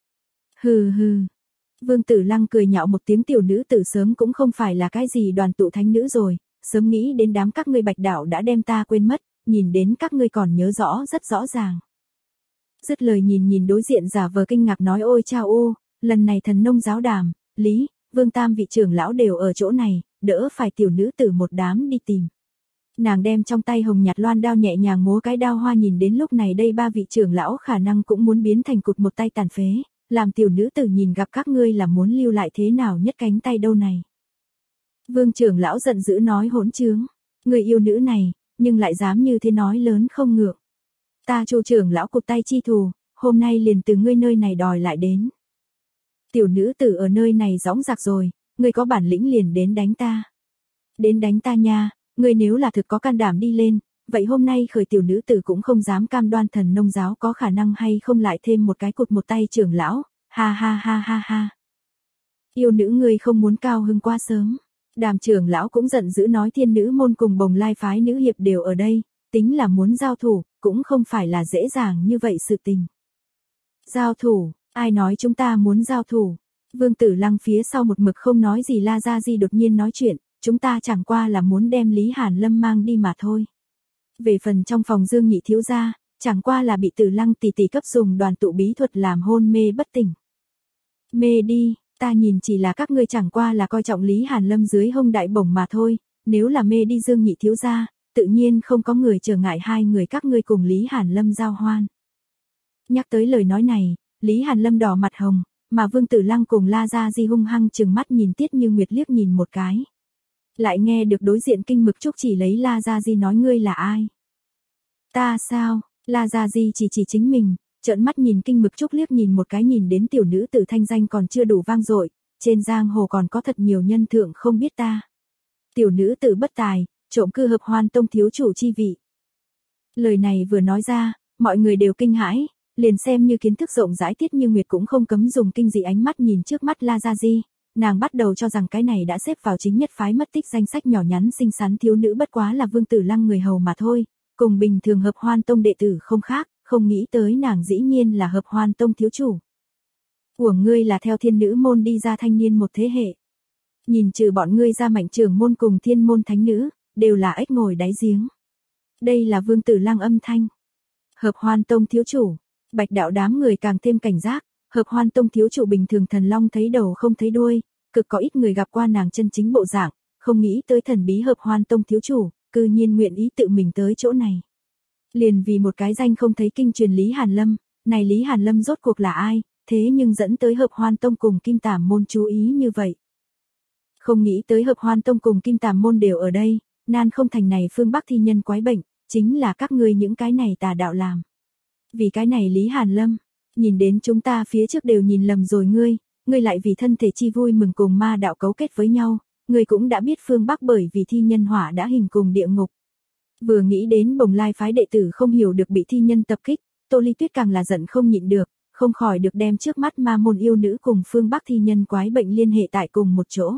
[SPEAKER 1] Hừ hừ. Vương Tử Lăng cười nhạo một tiếng tiểu nữ tử sớm cũng không phải là cái gì đoàn tụ thánh nữ rồi, sớm nghĩ đến đám các ngươi bạch đạo đã đem ta quên mất, nhìn đến các ngươi còn nhớ rõ rất rõ ràng. Dứt lời nhìn nhìn đối diện giả vờ kinh ngạc nói ôi chao ô, lần này Thần Nông giáo Đàm, Lý, Vương tam vị trưởng lão đều ở chỗ này, đỡ phải tiểu nữ tử một đám đi tìm. Nàng đem trong tay hồng nhạt loan đao nhẹ nhàng múa cái đao hoa nhìn đến lúc này đây ba vị trưởng lão khả năng cũng muốn biến thành cụt một tay tàn phế, làm tiểu nữ tử nhìn gặp các ngươi là muốn lưu lại thế nào nhất cánh tay đâu này. Vương trưởng lão giận dữ nói hỗn trướng, người yêu nữ này, nhưng lại dám như thế nói lớn không ngượng. Ta Chu trưởng lão cụt tay chi thù, hôm nay liền từ ngươi nơi này đòi lại đến. Tiểu nữ tử ở nơi này dõng dạc rồi, ngươi có bản lĩnh liền đến đánh ta. Đến đánh ta nha, ngươi nếu là thực có can đảm đi lên, vậy hôm nay khởi tiểu nữ tử cũng không dám cam đoan Thần Nông giáo có khả năng hay không lại thêm một cái cụt một tay trưởng lão, ha ha ha ha ha. Yêu nữ ngươi không muốn cao hưng quá sớm. Đàm trưởng lão cũng giận dữ nói thiên nữ môn cùng Bồng Lai phái nữ hiệp đều ở đây, tính là muốn giao thủ, cũng không phải là dễ dàng như vậy sự tình. Giao thủ, ai nói chúng ta muốn giao thủ? Vương Tử Lăng phía sau một mực không nói gì La Gia Di đột nhiên nói chuyện, chúng ta chẳng qua là muốn đem Lý Hàn Lâm mang đi mà thôi. Về phần trong phòng Dương Nhị thiếu gia, chẳng qua là bị Tử Lăng tỷ tỷ cấp dùng đoàn tụ bí thuật làm hôn mê bất tỉnh. Mê đi, ta nhìn chỉ là các ngươi chẳng qua là coi trọng Lý Hàn Lâm dưới hông đại bổng mà thôi, nếu là mê đi Dương Nhị thiếu gia, tự nhiên không có người trở ngại hai người các ngươi cùng Lý Hàn Lâm giao hoan. Nhắc tới lời nói này, Lý Hàn Lâm đỏ mặt hồng, mà Vương Tử Lăng cùng La Gia Di hung hăng trừng mắt nhìn Tiết Như Nguyệt liếc nhìn một cái. Lại nghe được đối diện Kinh Mực Trúc chỉ lấy La Gia Di nói ngươi là ai? Ta sao? La Gia Di chỉ chỉ chính mình, trợn mắt nhìn Kinh Mực Trúc liếc nhìn một cái nhìn đến tiểu nữ tử thanh danh còn chưa đủ vang dội, trên giang hồ còn có thật nhiều nhân thượng không biết ta. Tiểu nữ tử bất tài, trộm cư Hợp Hoan Tông thiếu chủ chi vị. Lời này vừa nói ra, mọi người đều kinh hãi, liền xem như kiến thức rộng rãi Tiết Như Nguyệt cũng không cấm dùng kinh dị ánh mắt nhìn trước mắt La Gia Di, nàng bắt đầu cho rằng cái này đã xếp vào chính nhất phái mất tích danh sách nhỏ nhắn xinh xắn thiếu nữ bất quá là Vương Tử Lăng người hầu mà thôi, cùng bình thường Hợp Hoan Tông đệ tử không khác, không nghĩ tới nàng dĩ nhiên là Hợp Hoan Tông thiếu chủ. Của ngươi là theo thiên nữ môn đi ra thanh niên một thế hệ. Nhìn trừ bọn ngươi ra mạnh trưởng môn cùng thiên môn thánh nữ, đều là ếch ngồi đáy giếng. Đây là Vương Tử Lăng âm thanh. Hợp Hoan Tông thiếu chủ, bạch đạo đám người càng thêm cảnh giác, Hợp Hoan Tông thiếu chủ bình thường thần long thấy đầu không thấy đuôi, cực có ít người gặp qua nàng chân chính bộ dạng, không nghĩ tới thần bí Hợp Hoan Tông thiếu chủ, cư nhiên nguyện ý tự mình tới chỗ này. Liền vì một cái danh không thấy kinh truyền Lý Hàn Lâm, này Lý Hàn Lâm rốt cuộc là ai, thế nhưng dẫn tới Hợp Hoan Tông cùng Kim Tàm Môn chú ý như vậy. Không nghĩ tới Hợp Hoan Tông cùng Kim Tàm Môn đều ở đây, nan không thành này phương Bắc thi nhân quái bệnh, chính là các ngươi những cái này tà đạo làm. Vì cái này Lý Hàn Lâm, nhìn đến chúng ta phía trước đều nhìn lầm rồi ngươi, ngươi lại vì thân thể chi vui mừng cùng ma đạo cấu kết với nhau, ngươi cũng đã biết phương Bắc bởi vì thi nhân hỏa đã hình cùng địa ngục. Vừa nghĩ đến Bồng Lai phái đệ tử không hiểu được bị thi nhân tập kích, Tô Ly Tuyết càng là giận không nhịn được, không khỏi được đem trước mắt ma môn yêu nữ cùng phương Bắc thi nhân quái bệnh liên hệ tại cùng một chỗ.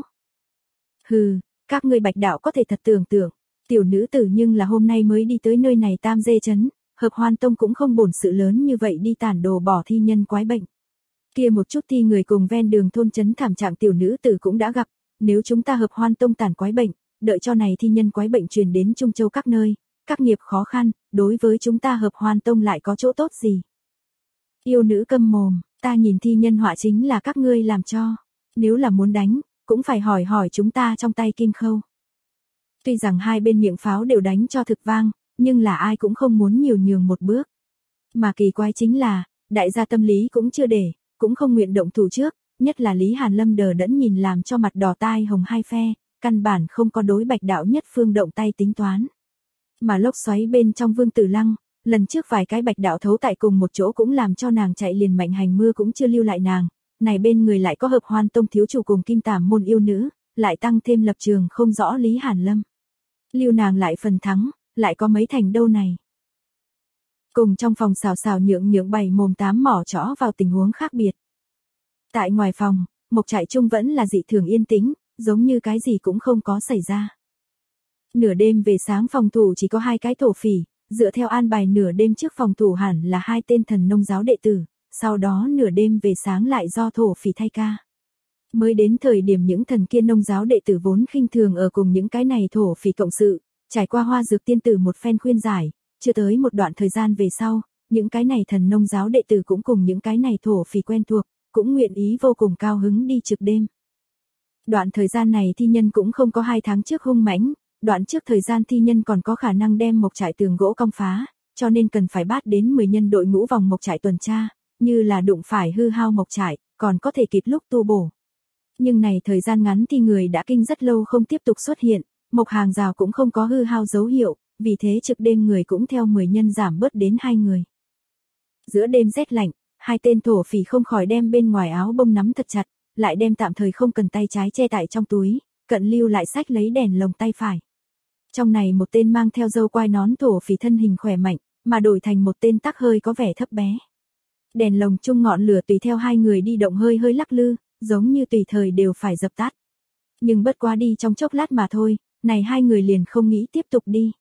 [SPEAKER 1] Hừ, các ngươi Bạch đạo có thể thật tưởng tượng, tiểu nữ tử nhưng là hôm nay mới đi tới nơi này Tam Dê trấn, Hợp Hoan Tông cũng không bổn sự lớn như vậy đi tản đồ bỏ thi nhân quái bệnh. Kia một chút thi người cùng ven đường thôn trấn thảm trạng tiểu nữ tử cũng đã gặp, nếu chúng ta Hợp Hoan Tông tản quái bệnh, đợi cho này thi nhân quái bệnh truyền đến Trung Châu các nơi, các nghiệp khó khăn, đối với chúng ta Hợp Hoan Tông lại có chỗ tốt gì? Yêu nữ câm mồm, ta nhìn thi nhân họa chính là các ngươi làm cho, nếu là muốn đánh, cũng phải hỏi hỏi chúng ta trong tay kim khâu. Tuy rằng hai bên miệng pháo đều đánh cho thực vang, nhưng là ai cũng không muốn nhiều nhường một bước. Mà kỳ quái chính là, đại gia tâm lý cũng chưa để, cũng không nguyện động thủ trước, nhất là Lý Hàn Lâm đờ đẫn nhìn làm cho mặt đỏ tai hồng hai phe, căn bản không có đối Bạch đạo nhất phương động tay tính toán. Mà lốc xoáy bên trong Vương Tử Lăng, lần trước vài cái Bạch đạo thấu tại cùng một chỗ cũng làm cho nàng chạy liền mạnh hành mưa cũng chưa lưu lại nàng, này bên người lại có Hợp Hoan Tông thiếu chủ cùng Kim Tàm Môn yêu nữ, lại tăng thêm lập trường không rõ Lý Hàn Lâm. Lưu nàng lại phần thắng, lại có mấy thành đâu này. Cùng trong phòng xào xào nhượng nhượng bày mồm tám mỏ chõ vào tình huống khác biệt. Tại ngoài phòng, Mộc Trại Trung vẫn là dị thường yên tĩnh, giống như cái gì cũng không có xảy ra. Nửa đêm về sáng phòng thủ chỉ có hai cái thổ phỉ, dựa theo an bài nửa đêm trước phòng thủ hẳn là hai tên thần nông giáo đệ tử, sau đó nửa đêm về sáng lại do thổ phỉ thay ca. Mới đến thời điểm những thần kia nông giáo đệ tử vốn khinh thường ở cùng những cái này thổ phỉ cộng sự, trải qua Hoa Dược tiên tử một phen khuyên giải, chưa tới một đoạn thời gian về sau, những cái này thần nông giáo đệ tử cũng cùng những cái này thổ phỉ quen thuộc, cũng nguyện ý vô cùng cao hứng đi trực đêm. Đoạn thời gian này thi nhân cũng không có hai tháng trước hung mãnh, đoạn trước thời gian thi nhân còn có khả năng đem Mộc Trại tường gỗ cong phá, cho nên cần phải bắt đến mười nhân đội ngũ vòng Mộc Trại tuần tra, như là đụng phải hư hao Mộc Trại, còn có thể kịp lúc tu bổ. Nhưng này thời gian ngắn thì người đã kinh rất lâu không tiếp tục xuất hiện, Mộc hàng rào cũng không có hư hao dấu hiệu, vì thế trực đêm người cũng theo mười nhân giảm bớt đến hai người. Giữa đêm rét lạnh, hai tên thổ phỉ không khỏi đem bên ngoài áo bông nắm thật chặt, lại đem tạm thời không cần tay trái che tại trong túi, cận lưu lại xách lấy đèn lồng tay phải. Trong này một tên mang theo râu quai nón thổ phỉ thân hình khỏe mạnh, mà đổi thành một tên tắc hơi có vẻ thấp bé. Đèn lồng chung ngọn lửa tùy theo hai người đi động hơi hơi lắc lư, giống như tùy thời đều phải dập tắt. Nhưng bất quá đi trong chốc lát mà thôi, này hai người liền không nghĩ tiếp tục đi.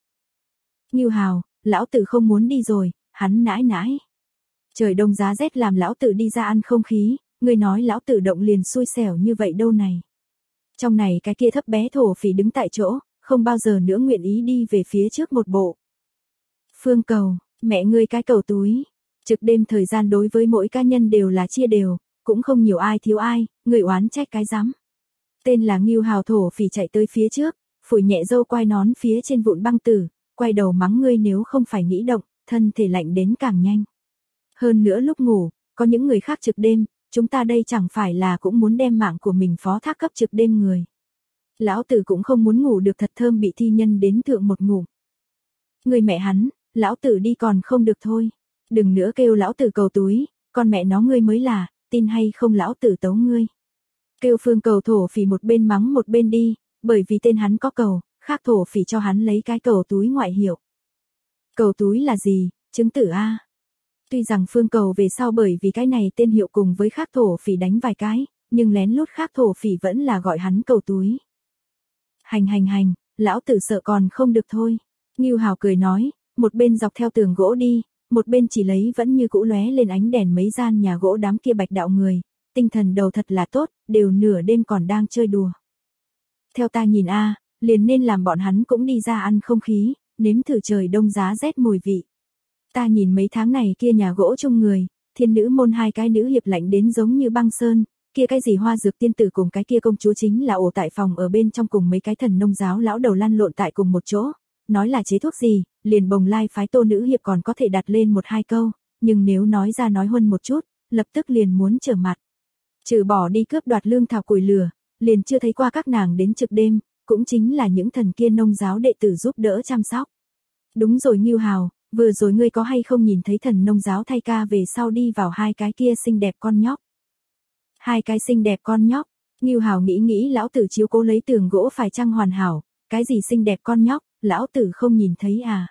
[SPEAKER 1] Ngưu Hào, lão tử không muốn đi rồi, hắn nãi nãi. Trời đông giá rét làm lão tử đi ra ăn không khí, người nói lão tử động liền xui xẻo như vậy đâu này. Trong này cái kia thấp bé thổ phỉ đứng tại chỗ, không bao giờ nữa nguyện ý đi về phía trước một bộ. Phương Cầu, mẹ ngươi cái cầu túi. Trực đêm thời gian đối với mỗi cá nhân đều là chia đều, cũng không nhiều ai thiếu ai, người oán trách cái rắm. Tên là Ngưu Hào thổ phỉ chạy tới phía trước, phủi nhẹ râu quai nón phía trên vụn băng tử, quay đầu mắng ngươi nếu không phải nghĩ động, thân thể lạnh đến càng nhanh. Hơn nữa lúc ngủ, có những người khác trực đêm, chúng ta đây chẳng phải là cũng muốn đem mạng của mình phó thác cấp trực đêm người. Lão tử cũng không muốn ngủ được thật thơm bị thi nhân đến thượng một ngủ. Người mẹ hắn, lão tử đi còn không được thôi. Đừng nữa kêu lão tử cầu túi, con mẹ nó ngươi mới là, tin hay không lão tử tấu ngươi. Kêu Phương Cầu thổ phỉ một bên mắng một bên đi, bởi vì tên hắn có cầu, khác thổ phỉ cho hắn lấy cái cầu túi ngoại hiệu. Cầu túi là gì, chứng tử A. Tuy rằng Phương Cầu về sau bởi vì cái này tên hiệu cùng với khác thổ phỉ đánh vài cái, nhưng lén lút khác thổ phỉ vẫn là gọi hắn cầu túi. Hành hành hành, lão tử sợ còn không được thôi. Ngưu Hào cười nói, một bên dọc theo tường gỗ đi, một bên chỉ lấy vẫn như cũ lóe lên ánh đèn mấy gian nhà gỗ đám kia Bạch đạo người, tinh thần đầu thật là tốt, đều nửa đêm còn đang chơi đùa. Theo ta nhìn a, liền nên làm bọn hắn cũng đi ra ăn không khí, nếm thử trời đông giá rét mùi vị. Ta nhìn mấy tháng này kia nhà gỗ chung người, thiên nữ môn hai cái nữ hiệp lạnh đến giống như băng sơn, kia cái gì Hoa Dược tiên tử cùng cái kia công chúa chính là ổ tại phòng ở bên trong cùng mấy cái thần nông giáo lão đầu lăn lộn tại cùng một chỗ, nói là chế thuốc gì, liền Bồng Lai phái Tô nữ hiệp còn có thể đặt lên một hai câu, nhưng nếu nói ra nói huân một chút, lập tức liền muốn trở mặt. Trừ bỏ đi cướp đoạt lương thảo củi lửa, liền chưa thấy qua các nàng đến trực đêm, cũng chính là những thần kia nông giáo đệ tử giúp đỡ chăm sóc. Đúng rồi Ngưu Hào, vừa rồi ngươi có hay không nhìn thấy thần nông giáo thay ca về sau đi vào hai cái kia xinh đẹp con nhóc. Hai cái xinh đẹp con nhóc, Ngưu Hào nghĩ nghĩ lão tử chiếu cố lấy tường gỗ phải chăng hoàn hảo, cái gì xinh đẹp con nhóc, lão tử không nhìn thấy à.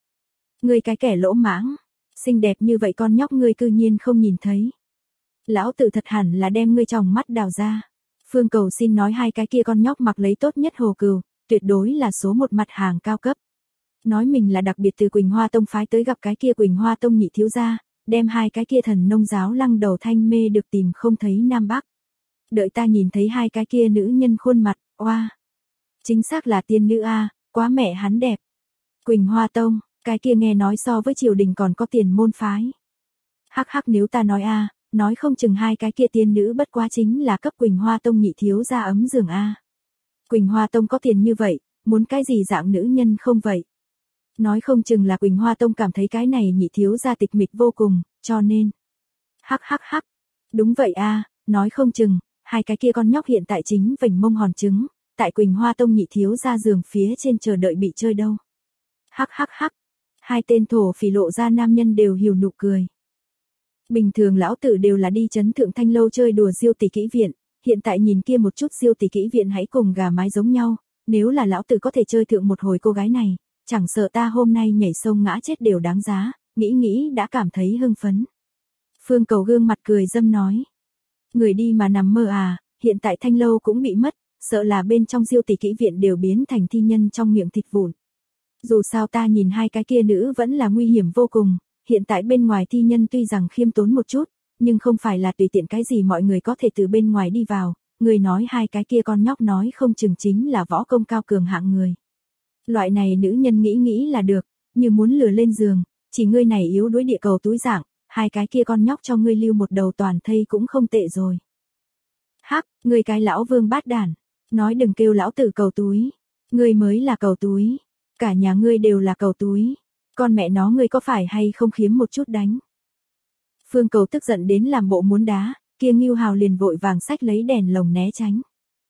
[SPEAKER 1] Ngươi cái kẻ lỗ mãng, xinh đẹp như vậy con nhóc ngươi cư nhiên không nhìn thấy. Lão tử thật hẳn là đem ngươi tròng mắt đào ra. Phương Cầu xin nói hai cái kia con nhóc mặc lấy tốt nhất hồ cừu, tuyệt đối là số một mặt hàng cao cấp. Nói mình là đặc biệt từ Quỳnh Hoa Tông phái tới gặp cái kia Quỳnh Hoa Tông nhị thiếu gia, đem hai cái kia thần nông giáo lăng đầu thanh mê được tìm không thấy Nam Bắc. Đợi ta nhìn thấy hai cái kia nữ nhân khuôn mặt, oa. Chính xác là tiên nữ a, quá mẹ hắn đẹp. Quỳnh Hoa Tông, cái kia nghe nói so với triều đình còn có tiền môn phái. Hắc hắc nếu ta nói a, nói không chừng hai cái kia tiên nữ bất quá chính là cấp Quỳnh Hoa Tông nhị thiếu gia ấm giường a. Quỳnh Hoa Tông có tiền như vậy, muốn cái gì dạng nữ nhân không vậy? Nói không chừng là Quỳnh Hoa Tông cảm thấy cái này nhị thiếu gia tịch mịch vô cùng, cho nên. Hắc hắc hắc. Đúng vậy a, nói không chừng, hai cái kia con nhóc hiện tại chính vành mông hòn trứng, tại Quỳnh Hoa Tông nhị thiếu gia giường phía trên chờ đợi bị chơi đâu. Hắc hắc hắc. Hai tên thổ phỉ lộ ra nam nhân đều hiu nụ cười. Bình thường lão tử đều là đi trấn Thượng Thanh lâu chơi đùa Diêu tỷ kỹ viện, hiện tại nhìn kia một chút Diêu tỷ kỹ viện hãy cùng gà mái giống nhau, nếu là lão tử có thể chơi thượng một hồi cô gái này, chẳng sợ ta hôm nay nhảy sông ngã chết đều đáng giá, nghĩ nghĩ đã cảm thấy hưng phấn. Phương Cầu gương mặt cười dâm nói. Người đi mà nằm mơ à, hiện tại Thanh lâu cũng bị mất, sợ là bên trong Diêu tỷ kỹ viện đều biến thành thi nhân trong miệng thịt vụn. Dù sao ta nhìn hai cái kia nữ vẫn là nguy hiểm vô cùng, hiện tại bên ngoài thi nhân tuy rằng khiêm tốn một chút, nhưng không phải là tùy tiện cái gì mọi người có thể từ bên ngoài đi vào, người nói hai cái kia con nhóc nói không chừng chính là võ công cao cường hạng người. Loại này nữ nhân nghĩ nghĩ là được, như muốn lừa lên giường, chỉ ngươi này yếu đuối địa cầu túi dạng, hai cái kia con nhóc cho ngươi lưu một đầu toàn thây cũng không tệ rồi. Hắc, ngươi cái lão vương bát đản, nói đừng kêu lão tử cầu túi, ngươi mới là cầu túi, cả nhà ngươi đều là cầu túi, con mẹ nó ngươi có phải hay không khiếm một chút đánh. Phương Cầu tức giận đến làm bộ muốn đá, kia Ngưu Hào liền vội vàng xách lấy đèn lồng né tránh.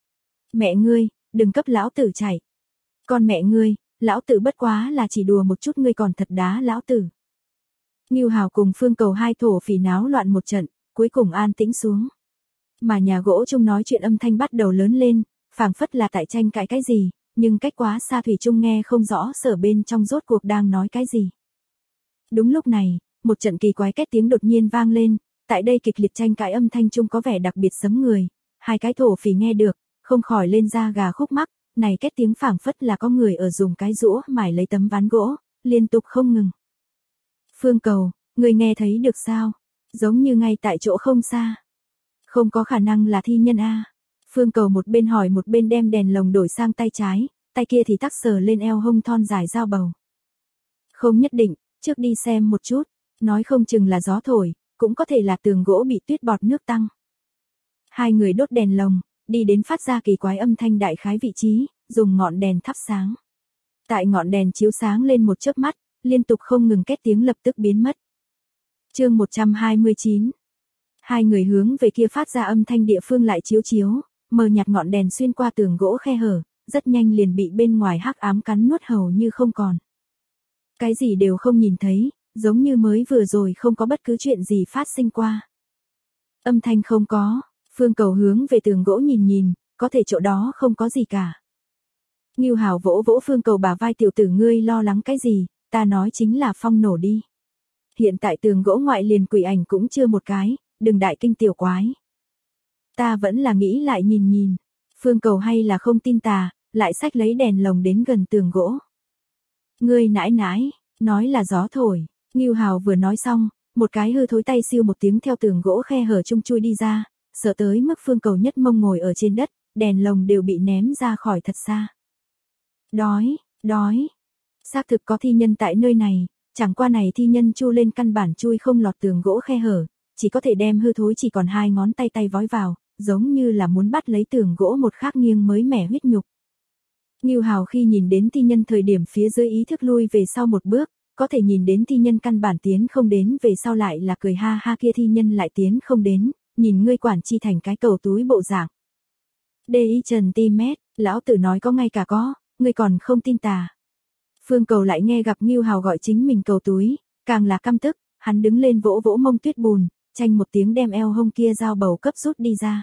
[SPEAKER 1] Mẹ ngươi, đừng cấp lão tử chạy. Con mẹ ngươi, lão tử bất quá là chỉ đùa một chút ngươi còn thật đá lão tử. Ngưu Hào cùng Phương Cầu hai thổ phỉ náo loạn một trận, cuối cùng an tĩnh xuống. Mà nhà gỗ chung nói chuyện âm thanh bắt đầu lớn lên, phảng phất là tại tranh cãi cái gì, nhưng cách quá xa thủy chung nghe không rõ sở bên trong rốt cuộc đang nói cái gì. Đúng lúc này, một trận kỳ quái két tiếng đột nhiên vang lên, tại đây kịch liệt tranh cãi âm thanh chung có vẻ đặc biệt sấm người, hai cái thổ phỉ nghe được, không khỏi lên da gà khúc mắc, này két tiếng phảng phất là có người ở dùng cái rũa mài lấy tấm ván gỗ, liên tục không ngừng. Phương Cầu, người nghe thấy được sao? Giống như ngay tại chỗ không xa. Không có khả năng là thi nhân a. Phương Cầu một bên hỏi một bên đem đèn lồng đổi sang tay trái, tay kia thì tắc sờ lên eo hông thon dài dao bầu. Không nhất định, trước đi xem một chút, nói không chừng là gió thổi, cũng có thể là tường gỗ bị tuyết bọt nước tăng. Hai người đốt đèn lồng, đi đến phát ra kỳ quái âm thanh đại khái vị trí, dùng ngọn đèn thắp sáng. Tại ngọn đèn chiếu sáng lên một chớp mắt, liên tục không ngừng két tiếng lập tức biến mất. Chương một trăm hai mươi chín. Hai người hướng về kia phát ra âm thanh địa phương lại chiếu chiếu, mờ nhạt ngọn đèn xuyên qua tường gỗ khe hở, rất nhanh liền bị bên ngoài hắc ám cắn nuốt hầu như không còn. Cái gì đều không nhìn thấy, giống như mới vừa rồi không có bất cứ chuyện gì phát sinh qua. Âm thanh không có, Phương Cầu hướng về tường gỗ nhìn nhìn, có thể chỗ đó không có gì cả. Ngưu Hào vỗ vỗ Phương Cầu bả vai tiểu tử ngươi lo lắng cái gì, ta nói chính là phong nổ đi. Hiện tại tường gỗ ngoại liền quỷ ảnh cũng chưa một cái, đừng đại kinh tiểu quái. Ta vẫn là nghĩ lại nhìn nhìn, Phương Cầu hay là không tin tà, lại xách lấy đèn lồng đến gần tường gỗ. Ngươi nãi nãi, nói là gió thổi, Ngưu Hào vừa nói xong, một cái hư thối tay siêu một tiếng theo tường gỗ khe hở chung chui đi ra, sợ tới mức Phương Cầu nhất mông ngồi ở trên đất, đèn lồng đều bị ném ra khỏi thật xa. Đói, đói. Xác thực có thi nhân tại nơi này, chẳng qua này thi nhân chu lên căn bản chui không lọt tường gỗ khe hở, chỉ có thể đem hư thối chỉ còn hai ngón tay tay vói vào, giống như là muốn bắt lấy tường gỗ một khắc nghiêng mới mẻ huyết nhục. Ngưu Hào khi nhìn đến thi nhân thời điểm phía dưới ý thức lui về sau một bước, có thể nhìn đến thi nhân căn bản tiến không đến về sau lại là cười ha ha kia thi nhân lại tiến không đến, nhìn ngươi quản chi thành cái cầu túi bộ dạng. Đê y trần ti mét, lão tử nói có ngay cả có, ngươi còn không tin tà. Phương Cầu lại nghe gặp Ngưu Hào gọi chính mình cầu túi, càng là căm tức, hắn đứng lên vỗ vỗ mông tuyết bùn, chanh một tiếng đem eo hông kia dao bầu cấp rút đi ra.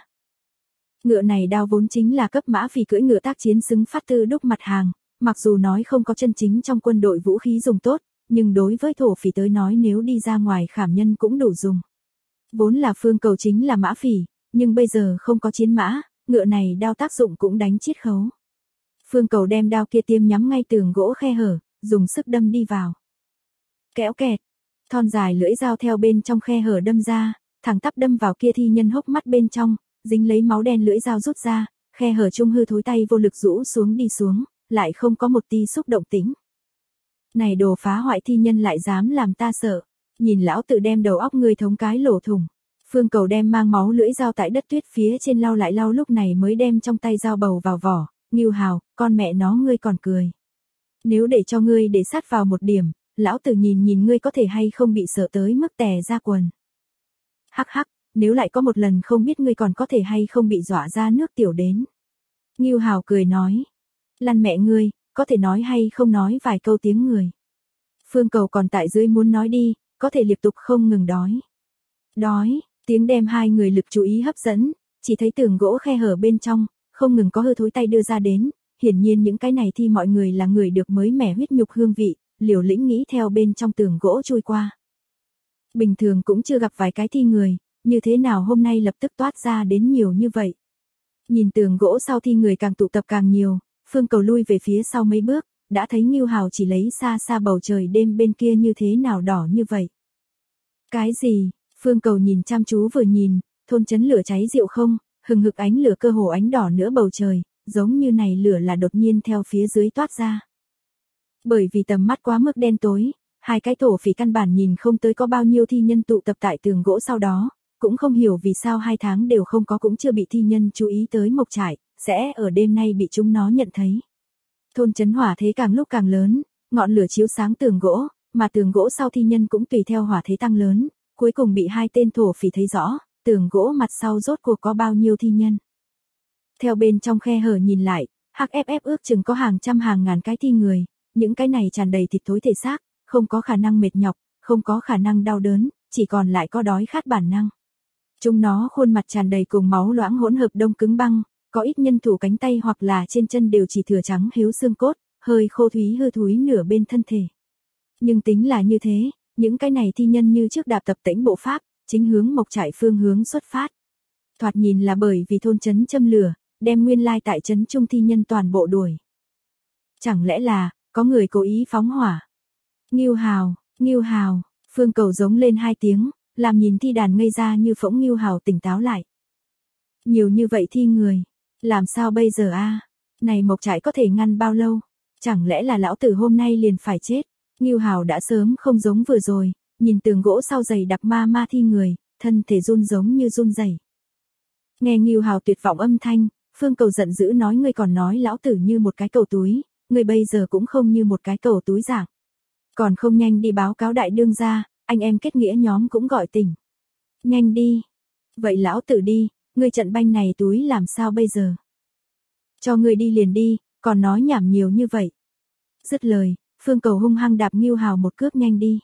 [SPEAKER 1] Ngựa này đao vốn chính là cấp mã phì cưỡi ngựa tác chiến xứng phát tư đúc mặt hàng, mặc dù nói không có chân chính trong quân đội vũ khí dùng tốt, nhưng đối với thổ phỉ tới nói nếu đi ra ngoài khảm nhân cũng đủ dùng. Vốn là Phương Cầu chính là mã phỉ, nhưng bây giờ không có chiến mã, ngựa này đao tác dụng cũng đánh chiết khấu. Phương Cầu đem đao kia tiêm nhắm ngay tường gỗ khe hở, dùng sức đâm đi vào. Kéo kẹt, thon dài lưỡi dao theo bên trong khe hở đâm ra, thẳng tắp đâm vào kia thi nhân hốc mắt bên trong, dính lấy máu đen lưỡi dao rút ra, khe hở trung hư thối tay vô lực rũ xuống đi xuống, lại không có một tia xúc động tĩnh. Này đồ phá hoại thi nhân lại dám làm ta sợ, nhìn lão tự đem đầu óc người thống cái lỗ thủng. Phương Cầu đem mang máu lưỡi dao tại đất tuyết phía trên lau lại lau lúc này mới đem trong tay dao bầu vào vỏ, Ngưu Hào, con mẹ nó ngươi còn cười. Nếu để cho ngươi để sát vào một điểm, lão tử nhìn nhìn ngươi có thể hay không bị sợ tới mức tè ra quần. Hắc hắc, nếu lại có một lần không biết ngươi còn có thể hay không bị dọa ra nước tiểu đến. Ngưu Hào cười nói, lăn mẹ ngươi, có thể nói hay không nói vài câu tiếng người. Phương Cầu còn tại dưới muốn nói đi, có thể liên tục không ngừng đói. Đói, tiếng đem hai người lực chú ý hấp dẫn, chỉ thấy tường gỗ khe hở bên trong, không ngừng có hư thối tay đưa ra đến, hiển nhiên những cái này thì mọi người là người được mới mẻ huyết nhục hương vị, liều lĩnh nghĩ theo bên trong tường gỗ trôi qua. Bình thường cũng chưa gặp vài cái thi người, như thế nào hôm nay lập tức toát ra đến nhiều như vậy. Nhìn tường gỗ sau thi người càng tụ tập càng nhiều, Phương Cầu lui về phía sau mấy bước, đã thấy Ngưu Hào chỉ lấy xa xa bầu trời đêm bên kia như thế nào đỏ như vậy. Cái gì? Phương Cầu nhìn chăm chú vừa nhìn, thôn trấn lửa cháy rượu không, hừng hực ánh lửa cơ hồ ánh đỏ nữa bầu trời, giống như này lửa là đột nhiên theo phía dưới toát ra. Bởi vì tầm mắt quá mức đen tối, hai cái thổ phỉ căn bản nhìn không tới có bao nhiêu thi nhân tụ tập tại tường gỗ sau đó, cũng không hiểu vì sao hai tháng đều không có cũng chưa bị thi nhân chú ý tới mộc trại, sẽ ở đêm nay bị chúng nó nhận thấy. Thôn trấn hỏa thế càng lúc càng lớn, ngọn lửa chiếu sáng tường gỗ, mà tường gỗ sau thi nhân cũng tùy theo hỏa thế tăng lớn, cuối cùng bị hai tên thổ phỉ thấy rõ, tường gỗ mặt sau rốt cuộc có bao nhiêu thi nhân. Theo bên trong khe hở nhìn lại, hắc ép ép ước chừng có hàng trăm hàng ngàn cái thi người, những cái này tràn đầy thịt thối thể xác, không có khả năng mệt nhọc, không có khả năng đau đớn, chỉ còn lại có đói khát bản năng. Chúng nó khuôn mặt tràn đầy cùng máu loãng hỗn hợp đông cứng băng, có ít nhân thủ cánh tay hoặc là trên chân đều chỉ thừa trắng hiếu xương cốt, hơi khô thúy hư thúi nửa bên thân thể. Nhưng tính là như thế, những cái này thi nhân như trước đạp tập tễnh bộ pháp, chính hướng mộc trại phương hướng xuất phát. Thoạt nhìn là bởi vì thôn trấn châm lửa, đem nguyên lai tại trấn trung thi nhân toàn bộ đuổi. Chẳng lẽ là, có người cố ý phóng hỏa? Ngưu Hào, Ngưu Hào, Phương Cầu giống lên hai tiếng, làm nhìn thi đàn ngây ra như phỗng. Ngưu Hào tỉnh táo lại. Nhiều như vậy thi người, làm sao bây giờ a? Này mộc trại có thể ngăn bao lâu? Chẳng lẽ là lão tử hôm nay liền phải chết? Ngưu Hào đã sớm không giống vừa rồi, nhìn tường gỗ sau dày đặc ma ma thi người, thân thể run giống như run rẩy. Nghe Ngưu Hào tuyệt vọng âm thanh, Phương Cầu giận dữ nói ngươi còn nói lão tử như một cái cầu túi, ngươi bây giờ cũng không như một cái cầu túi dạng. Còn không nhanh đi báo cáo đại đương gia, anh em kết nghĩa nhóm cũng gọi tỉnh. Nhanh đi. Vậy lão tử đi, ngươi trận banh này túi làm sao bây giờ? Cho ngươi đi liền đi, còn nói nhảm nhiều như vậy. Dứt lời, Phương Cầu hung hăng đạp Ngưu Hào một cước nhanh đi.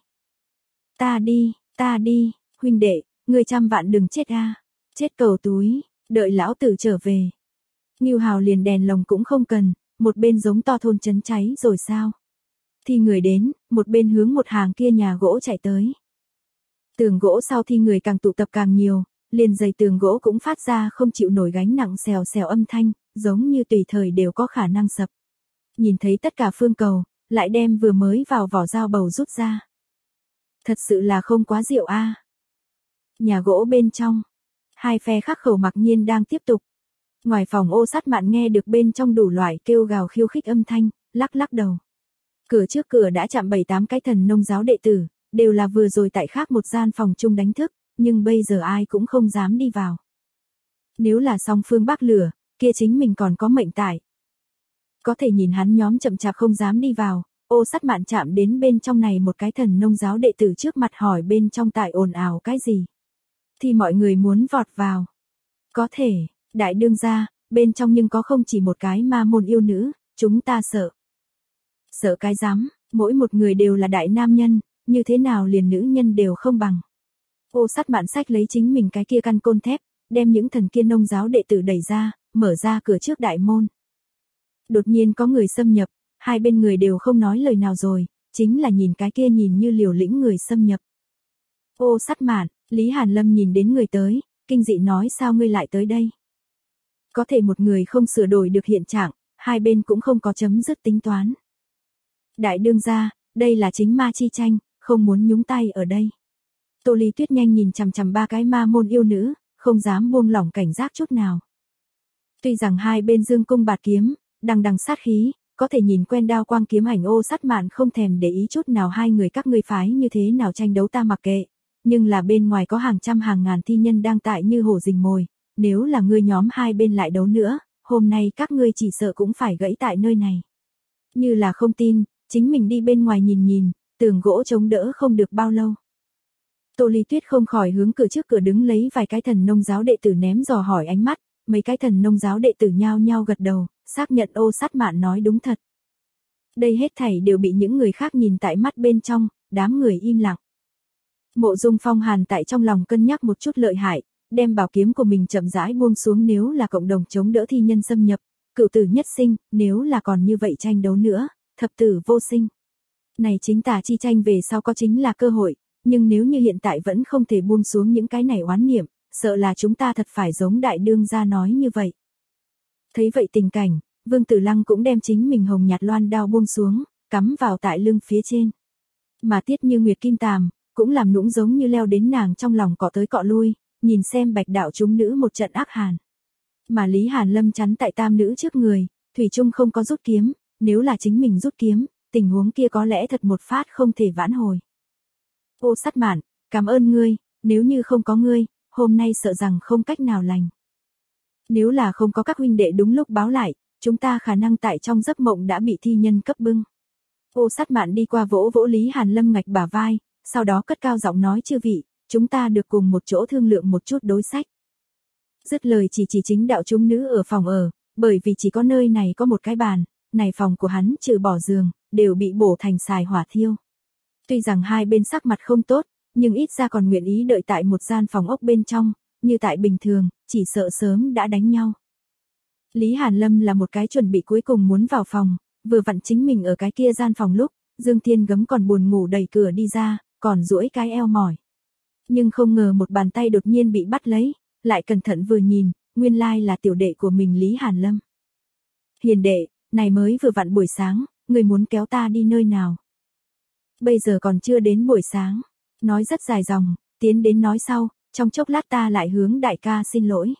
[SPEAKER 1] Ta đi, ta đi, huynh đệ, ngươi trăm vạn đừng chết a, chết cầu túi, đợi lão tử trở về. Ngưu Hào liền đèn lồng cũng không cần, một bên giống to thôn trấn cháy rồi sao? Thi người đến, một bên hướng một hàng kia nhà gỗ chạy tới. Tường gỗ sau thi người càng tụ tập càng nhiều, liền dày tường gỗ cũng phát ra không chịu nổi gánh nặng xèo xèo âm thanh, giống như tùy thời đều có khả năng sập. Nhìn thấy tất cả Phương Cầu, lại đem vừa mới vào vỏ dao bầu rút ra. Thật sự là không quá rượu a. Nhà gỗ bên trong, hai phe khắc khẩu mặc nhiên đang tiếp tục. Ngoài phòng ô sắt mạn nghe được bên trong đủ loại kêu gào khiêu khích âm thanh, lắc lắc đầu. Cửa trước cửa đã chạm bảy tám cái thần nông giáo đệ tử, đều là vừa rồi tại khác một gian phòng chung đánh thức, nhưng bây giờ ai cũng không dám đi vào. Nếu là song phương bác lửa, kia chính mình còn có mệnh tại. Có thể nhìn hắn nhóm chậm chạp không dám đi vào, Ô Sắt Mạn chạm đến bên trong này một cái thần nông giáo đệ tử trước mặt hỏi bên trong tại ồn ào cái gì. Thì mọi người muốn vọt vào. Có thể, đại đương gia, bên trong nhưng có không chỉ một cái ma môn yêu nữ, chúng ta sợ. Sợ cái rắm, mỗi một người đều là đại nam nhân, như thế nào liền nữ nhân đều không bằng. Ô Sắt Mạn xách lấy chính mình cái kia căn côn thép, đem những thần kia nông giáo đệ tử đẩy ra, mở ra cửa trước đại môn. Đột nhiên có người xâm nhập, hai bên người đều không nói lời nào rồi, chính là nhìn cái kia nhìn như liều lĩnh người xâm nhập. Ô Sắt Mạn, Lý Hàn Lâm nhìn đến người tới, kinh dị nói sao ngươi lại tới đây. Có thể một người không sửa đổi được hiện trạng, hai bên cũng không có chấm dứt tính toán. Đại đương gia, đây là chính ma chi tranh, không muốn nhúng tay ở đây. Tô Ly Tuyết nhanh nhìn chằm chằm ba cái ma môn yêu nữ, không dám buông lỏng cảnh giác chút nào. Tuy rằng hai bên dương cung bạt kiếm, đằng đằng sát khí, có thể nhìn quen đao quang kiếm ảnh Ô Sắt Mạn không thèm để ý chút nào hai người các ngươi phái như thế nào tranh đấu ta mặc kệ, nhưng là bên ngoài có hàng trăm hàng ngàn thi nhân đang tại như hổ rình mồi, nếu là ngươi nhóm hai bên lại đấu nữa, hôm nay các ngươi chỉ sợ cũng phải gãy tại nơi này. Như là không tin, chính mình đi bên ngoài nhìn nhìn, tường gỗ chống đỡ không được bao lâu. Tô Ly Tuyết không khỏi hướng cửa trước cửa đứng lấy vài cái thần nông giáo đệ tử ném dò hỏi ánh mắt, mấy cái thần nông giáo đệ tử nhao nhao gật đầu, xác nhận Ô Sắt Mạn nói đúng thật. Đây hết thảy đều bị những người khác nhìn tại mắt bên trong, đám người im lặng. Mộ Dung Phong Hàn tại trong lòng cân nhắc một chút lợi hại, đem bảo kiếm của mình chậm rãi buông xuống nếu là cộng đồng chống đỡ thi nhân xâm nhập, cửu tử nhất sinh, nếu là còn như vậy tranh đấu nữa, thập tử vô sinh. Này chính tà chi tranh về sau có chính là cơ hội, nhưng nếu như hiện tại vẫn không thể buông xuống những cái này oán niệm, sợ là chúng ta thật phải giống đại đương gia nói như vậy. Thấy vậy tình cảnh, Vương Tử Lăng cũng đem chính mình hồng nhạt loan đao buông xuống, cắm vào tại lưng phía trên. Mà Tiết Như Nguyệt Kim Tàm, cũng làm nũng giống như leo đến nàng trong lòng cọ tới cọ lui, nhìn xem Bạch đạo chúng nữ một trận ác hàn. Mà Lý Hàn Lâm chắn tại tam nữ trước người, thủy chung không có rút kiếm, nếu là chính mình rút kiếm, tình huống kia có lẽ thật một phát không thể vãn hồi. Ô Sắt Mạn, cảm ơn ngươi, nếu như không có ngươi, hôm nay sợ rằng không cách nào lành. Nếu là không có các huynh đệ đúng lúc báo lại, chúng ta khả năng tại trong giấc mộng đã bị thi nhân cấp bưng. Ô Sắt Mạn đi qua vỗ vỗ Lý Hàn Lâm ngạch bả vai, sau đó cất cao giọng nói chư vị, chúng ta được cùng một chỗ thương lượng một chút đối sách. Dứt lời chỉ chỉ chính đạo chúng nữ ở phòng ở, bởi vì chỉ có nơi này có một cái bàn, này phòng của hắn trừ bỏ giường, đều bị bổ thành xài hỏa thiêu. Tuy rằng hai bên sắc mặt không tốt, nhưng ít ra còn nguyện ý đợi tại một gian phòng ốc bên trong, như tại bình thường, chỉ sợ sớm đã đánh nhau. Lý Hàn Lâm là một cái chuẩn bị cuối cùng muốn vào phòng, vừa vặn chính mình ở cái kia gian phòng lúc, Dương Thiên Gấm còn buồn ngủ đẩy cửa đi ra, còn duỗi cái eo mỏi. Nhưng không ngờ một bàn tay đột nhiên bị bắt lấy, lại cẩn thận vừa nhìn, nguyên lai là tiểu đệ của mình Lý Hàn Lâm. Hiền đệ, này mới vừa vặn buổi sáng, người muốn kéo ta đi nơi nào? Bây giờ còn chưa đến buổi sáng, nói rất dài dòng, tiến đến nói sau, trong chốc lát ta lại hướng đại ca xin lỗi.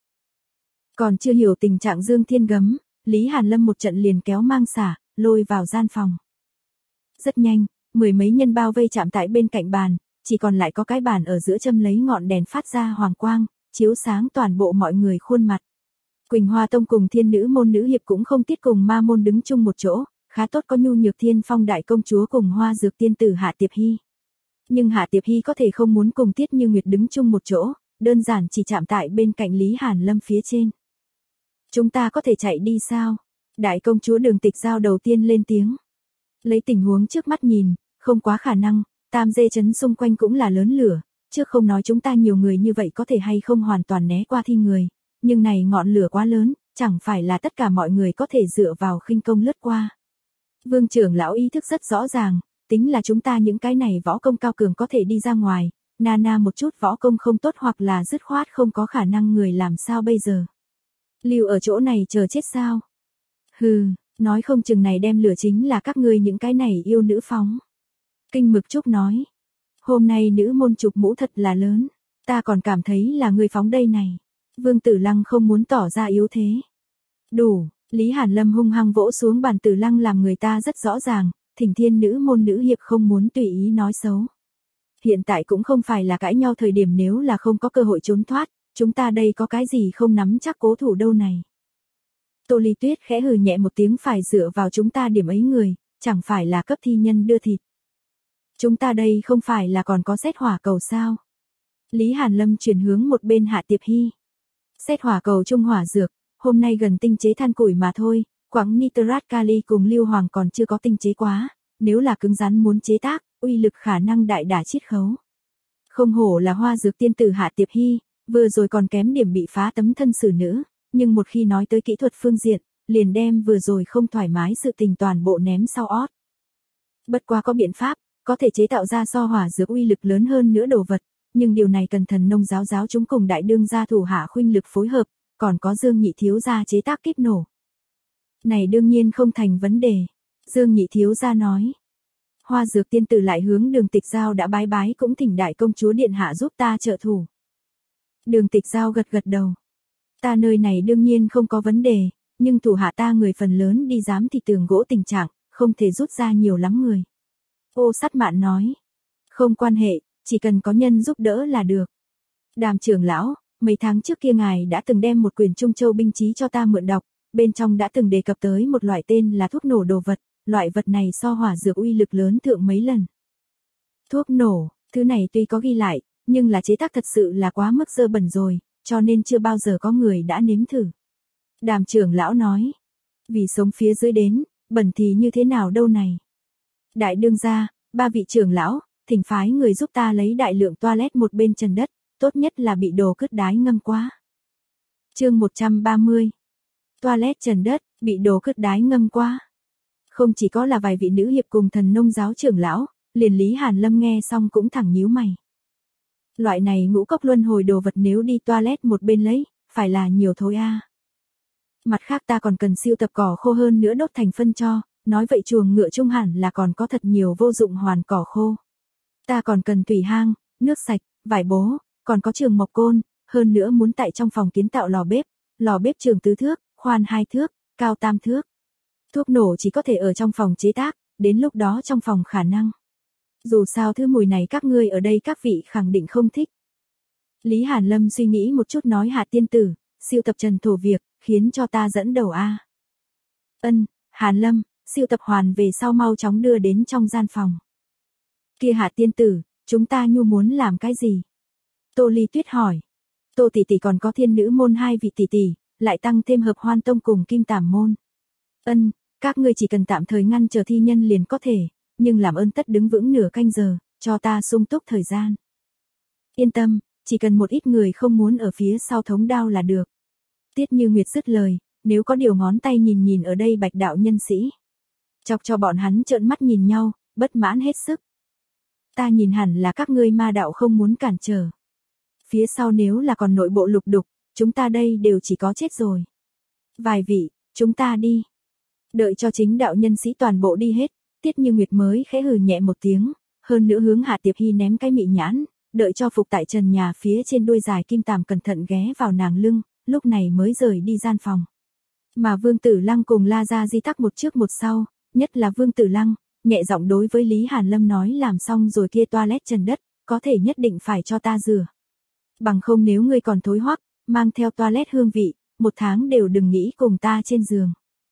[SPEAKER 1] Còn chưa hiểu tình trạng Dương Thiên Gấm, Lý Hàn Lâm một trận liền kéo mang xả, lôi vào gian phòng. Rất nhanh, mười mấy nhân bao vây chạm tại bên cạnh bàn, chỉ còn lại có cái bàn ở giữa châm lấy ngọn đèn phát ra hoàng quang, chiếu sáng toàn bộ mọi người khuôn mặt. Quỳnh Hoa Tông cùng Thiên Nữ môn nữ hiệp cũng không tiết cùng ma môn đứng chung một chỗ, khá tốt có Nhu Nhược Thiên Phong đại công chúa cùng Hoa Dược tiên tử Hạ Tiệp Hy. Nhưng Hạ Tiệp Hy có thể không muốn cùng Tiết Như Nguyệt đứng chung một chỗ, đơn giản chỉ chạm tại bên cạnh Lý Hàn Lâm phía trên. Chúng ta có thể chạy đi sao? Đại công chúa Đường Tịch Giao đầu tiên lên tiếng. Lấy tình huống trước mắt nhìn, không quá khả năng, Tam Dê trấn xung quanh cũng là lớn lửa, trước không nói chúng ta nhiều người như vậy có thể hay không hoàn toàn né qua thi người, nhưng này ngọn lửa quá lớn, chẳng phải là tất cả mọi người có thể dựa vào khinh công lướt qua. Vương trưởng lão ý thức rất rõ ràng, tính là chúng ta những cái này võ công cao cường có thể đi ra ngoài, na na một chút võ công không tốt hoặc là dứt khoát không có khả năng người làm sao bây giờ. Lưu ở chỗ này chờ chết sao? Hừ, nói không chừng này đem lửa chính là các ngươi những cái này yêu nữ phóng. Kinh Mực Trúc nói, hôm nay nữ môn chụp mũ thật là lớn, ta còn cảm thấy là ngươi phóng đây này. Vương Tử Lăng không muốn tỏ ra yếu thế. Đủ, Lý Hàn Lâm hung hăng vỗ xuống bàn Tử Lăng làm người ta rất rõ ràng, Thỉnh Thiên nữ môn nữ hiệp không muốn tùy ý nói xấu. Hiện tại cũng không phải là cãi nhau thời điểm, nếu là không có cơ hội trốn thoát, chúng ta đây có cái gì không nắm chắc cố thủ đâu này. Tô Ly Tuyết khẽ hừ nhẹ một tiếng, phải dựa vào chúng ta điểm ấy người, chẳng phải là cấp thi nhân đưa thịt. Chúng ta đây không phải là còn có xét hỏa cầu sao? Lý Hàn Lâm chuyển hướng một bên Hạ Tiệp Hy. Xét hỏa cầu trung hỏa dược, hôm nay gần tinh chế than củi mà thôi, quặng nitrat kali cùng lưu hoàng còn chưa có tinh chế quá, nếu là cứng rắn muốn chế tác, uy lực khả năng đại đả chiết khấu. Không hổ là hoa dược tiên tử Hạ Tiệp Hy, vừa rồi còn kém điểm bị phá tấm thân xử nữ, nhưng một khi nói tới kỹ thuật phương diện, liền đem vừa rồi không thoải mái sự tình toàn bộ ném sau ót. Bất quá có biện pháp, có thể chế tạo ra so hỏa dược uy lực lớn hơn nữa đồ vật, nhưng điều này cần thần nông giáo giáo chúng cùng đại đương gia thủ hạ khuynh lực phối hợp, còn có Dương Nhị thiếu gia chế tác kíp nổ. Này đương nhiên không thành vấn đề, Dương Nhị thiếu gia nói. Hoa dược tiên tử lại hướng Đường Tịch Giao đã bái bái, cũng thỉnh đại công chúa điện hạ giúp ta trợ thủ. Đường Tịch Giao gật gật đầu. Ta nơi này đương nhiên không có vấn đề, nhưng thủ hạ ta người phần lớn đi giám thì tường gỗ tình trạng, không thể rút ra nhiều lắm người. Ô Sắt Mạn nói. Không quan hệ, chỉ cần có nhân giúp đỡ là được. Đàm trưởng lão, mấy tháng trước kia ngài đã từng đem một quyển Trung Châu binh chí cho ta mượn đọc, bên trong đã từng đề cập tới một loại tên là thuốc nổ đồ vật, loại vật này so hỏa dược uy lực lớn thượng mấy lần. Thuốc nổ, thứ này tuy có ghi lại, nhưng là chế tác thật sự là quá mức dơ bẩn rồi, cho nên chưa bao giờ có người đã nếm thử. Đàm trưởng lão nói, vì sống phía dưới đến, bẩn thì như thế nào đâu này. Đại đương gia, ba vị trưởng lão, thỉnh phái người giúp ta lấy đại lượng toilet một bên trần đất, tốt nhất là bị đồ cứt đái ngâm quá. Chương một trăm ba mươi. Toilet trần đất, bị đồ cứt đái ngâm quá. Không chỉ có là vài vị nữ hiệp cùng thần nông giáo trưởng lão, liền Lý Hàn Lâm nghe xong cũng thẳng nhíu mày. Loại này ngũ cốc luân hồi đồ vật nếu đi toilet một bên lấy, phải là nhiều thôi a. À. Mặt khác ta còn cần siêu tập cỏ khô hơn nữa đốt thành phân cho, nói vậy chuồng ngựa trung hẳn là còn có thật nhiều vô dụng hoàn cỏ khô. Ta còn cần thủy hang, nước sạch, vải bố, còn có trường mộc côn, hơn nữa muốn tại trong phòng kiến tạo lò bếp, lò bếp trường tứ thước, khoan hai thước, cao tam thước. Thuốc nổ chỉ có thể ở trong phòng chế tác, đến lúc đó trong phòng khả năng. Dù sao thứ mùi này các ngươi ở đây các vị khẳng định không thích. Lý Hàn Lâm suy nghĩ một chút nói Hạ tiên tử, siêu tập trần thổ việc, khiến cho ta dẫn đầu a. Ân, Hàn Lâm, siêu tập hoàn về sau mau chóng đưa đến trong gian phòng. Kia Hạ tiên tử, chúng ta nhu muốn làm cái gì? Tô Ly Tuyết hỏi. Tô tỷ tỷ còn có thiên nữ môn hai vị tỷ tỷ, lại tăng thêm hợp hoan tông cùng kim tảm môn. Ân, các ngươi chỉ cần tạm thời ngăn chờ thi nhân liền có thể, nhưng làm ơn tất đứng vững nửa canh giờ, cho ta sung túc thời gian. Yên tâm, chỉ cần một ít người không muốn ở phía sau thống đao là được. Tiết Như Nguyệt dứt lời, nếu có điều ngón tay nhìn nhìn ở đây bạch đạo nhân sĩ. Chọc cho bọn hắn trợn mắt nhìn nhau, bất mãn hết sức. Ta nhìn hẳn là các ngươi ma đạo không muốn cản trở. Phía sau nếu là còn nội bộ lục đục, chúng ta đây đều chỉ có chết rồi. Vài vị, chúng ta đi. Đợi cho chính đạo nhân sĩ toàn bộ đi hết, Tiết Như Nguyệt mới khẽ hừ nhẹ một tiếng, hơn nữa hướng Hạ Tiệp Hy ném cái mị nhãn, đợi cho phục tại trần nhà phía trên đuôi dài kim tàm cẩn thận ghé vào nàng lưng, lúc này mới rời đi gian phòng. Mà Vương Tử Lăng cùng La Gia Di tắc một trước một sau, nhất là Vương Tử Lăng, nhẹ giọng đối với Lý Hàn Lâm nói làm xong rồi kia toilet trần đất, có thể nhất định phải cho ta rửa. Bằng không nếu ngươi còn thối hoắc, mang theo toilet hương vị, một tháng đều đừng nghĩ cùng ta trên giường.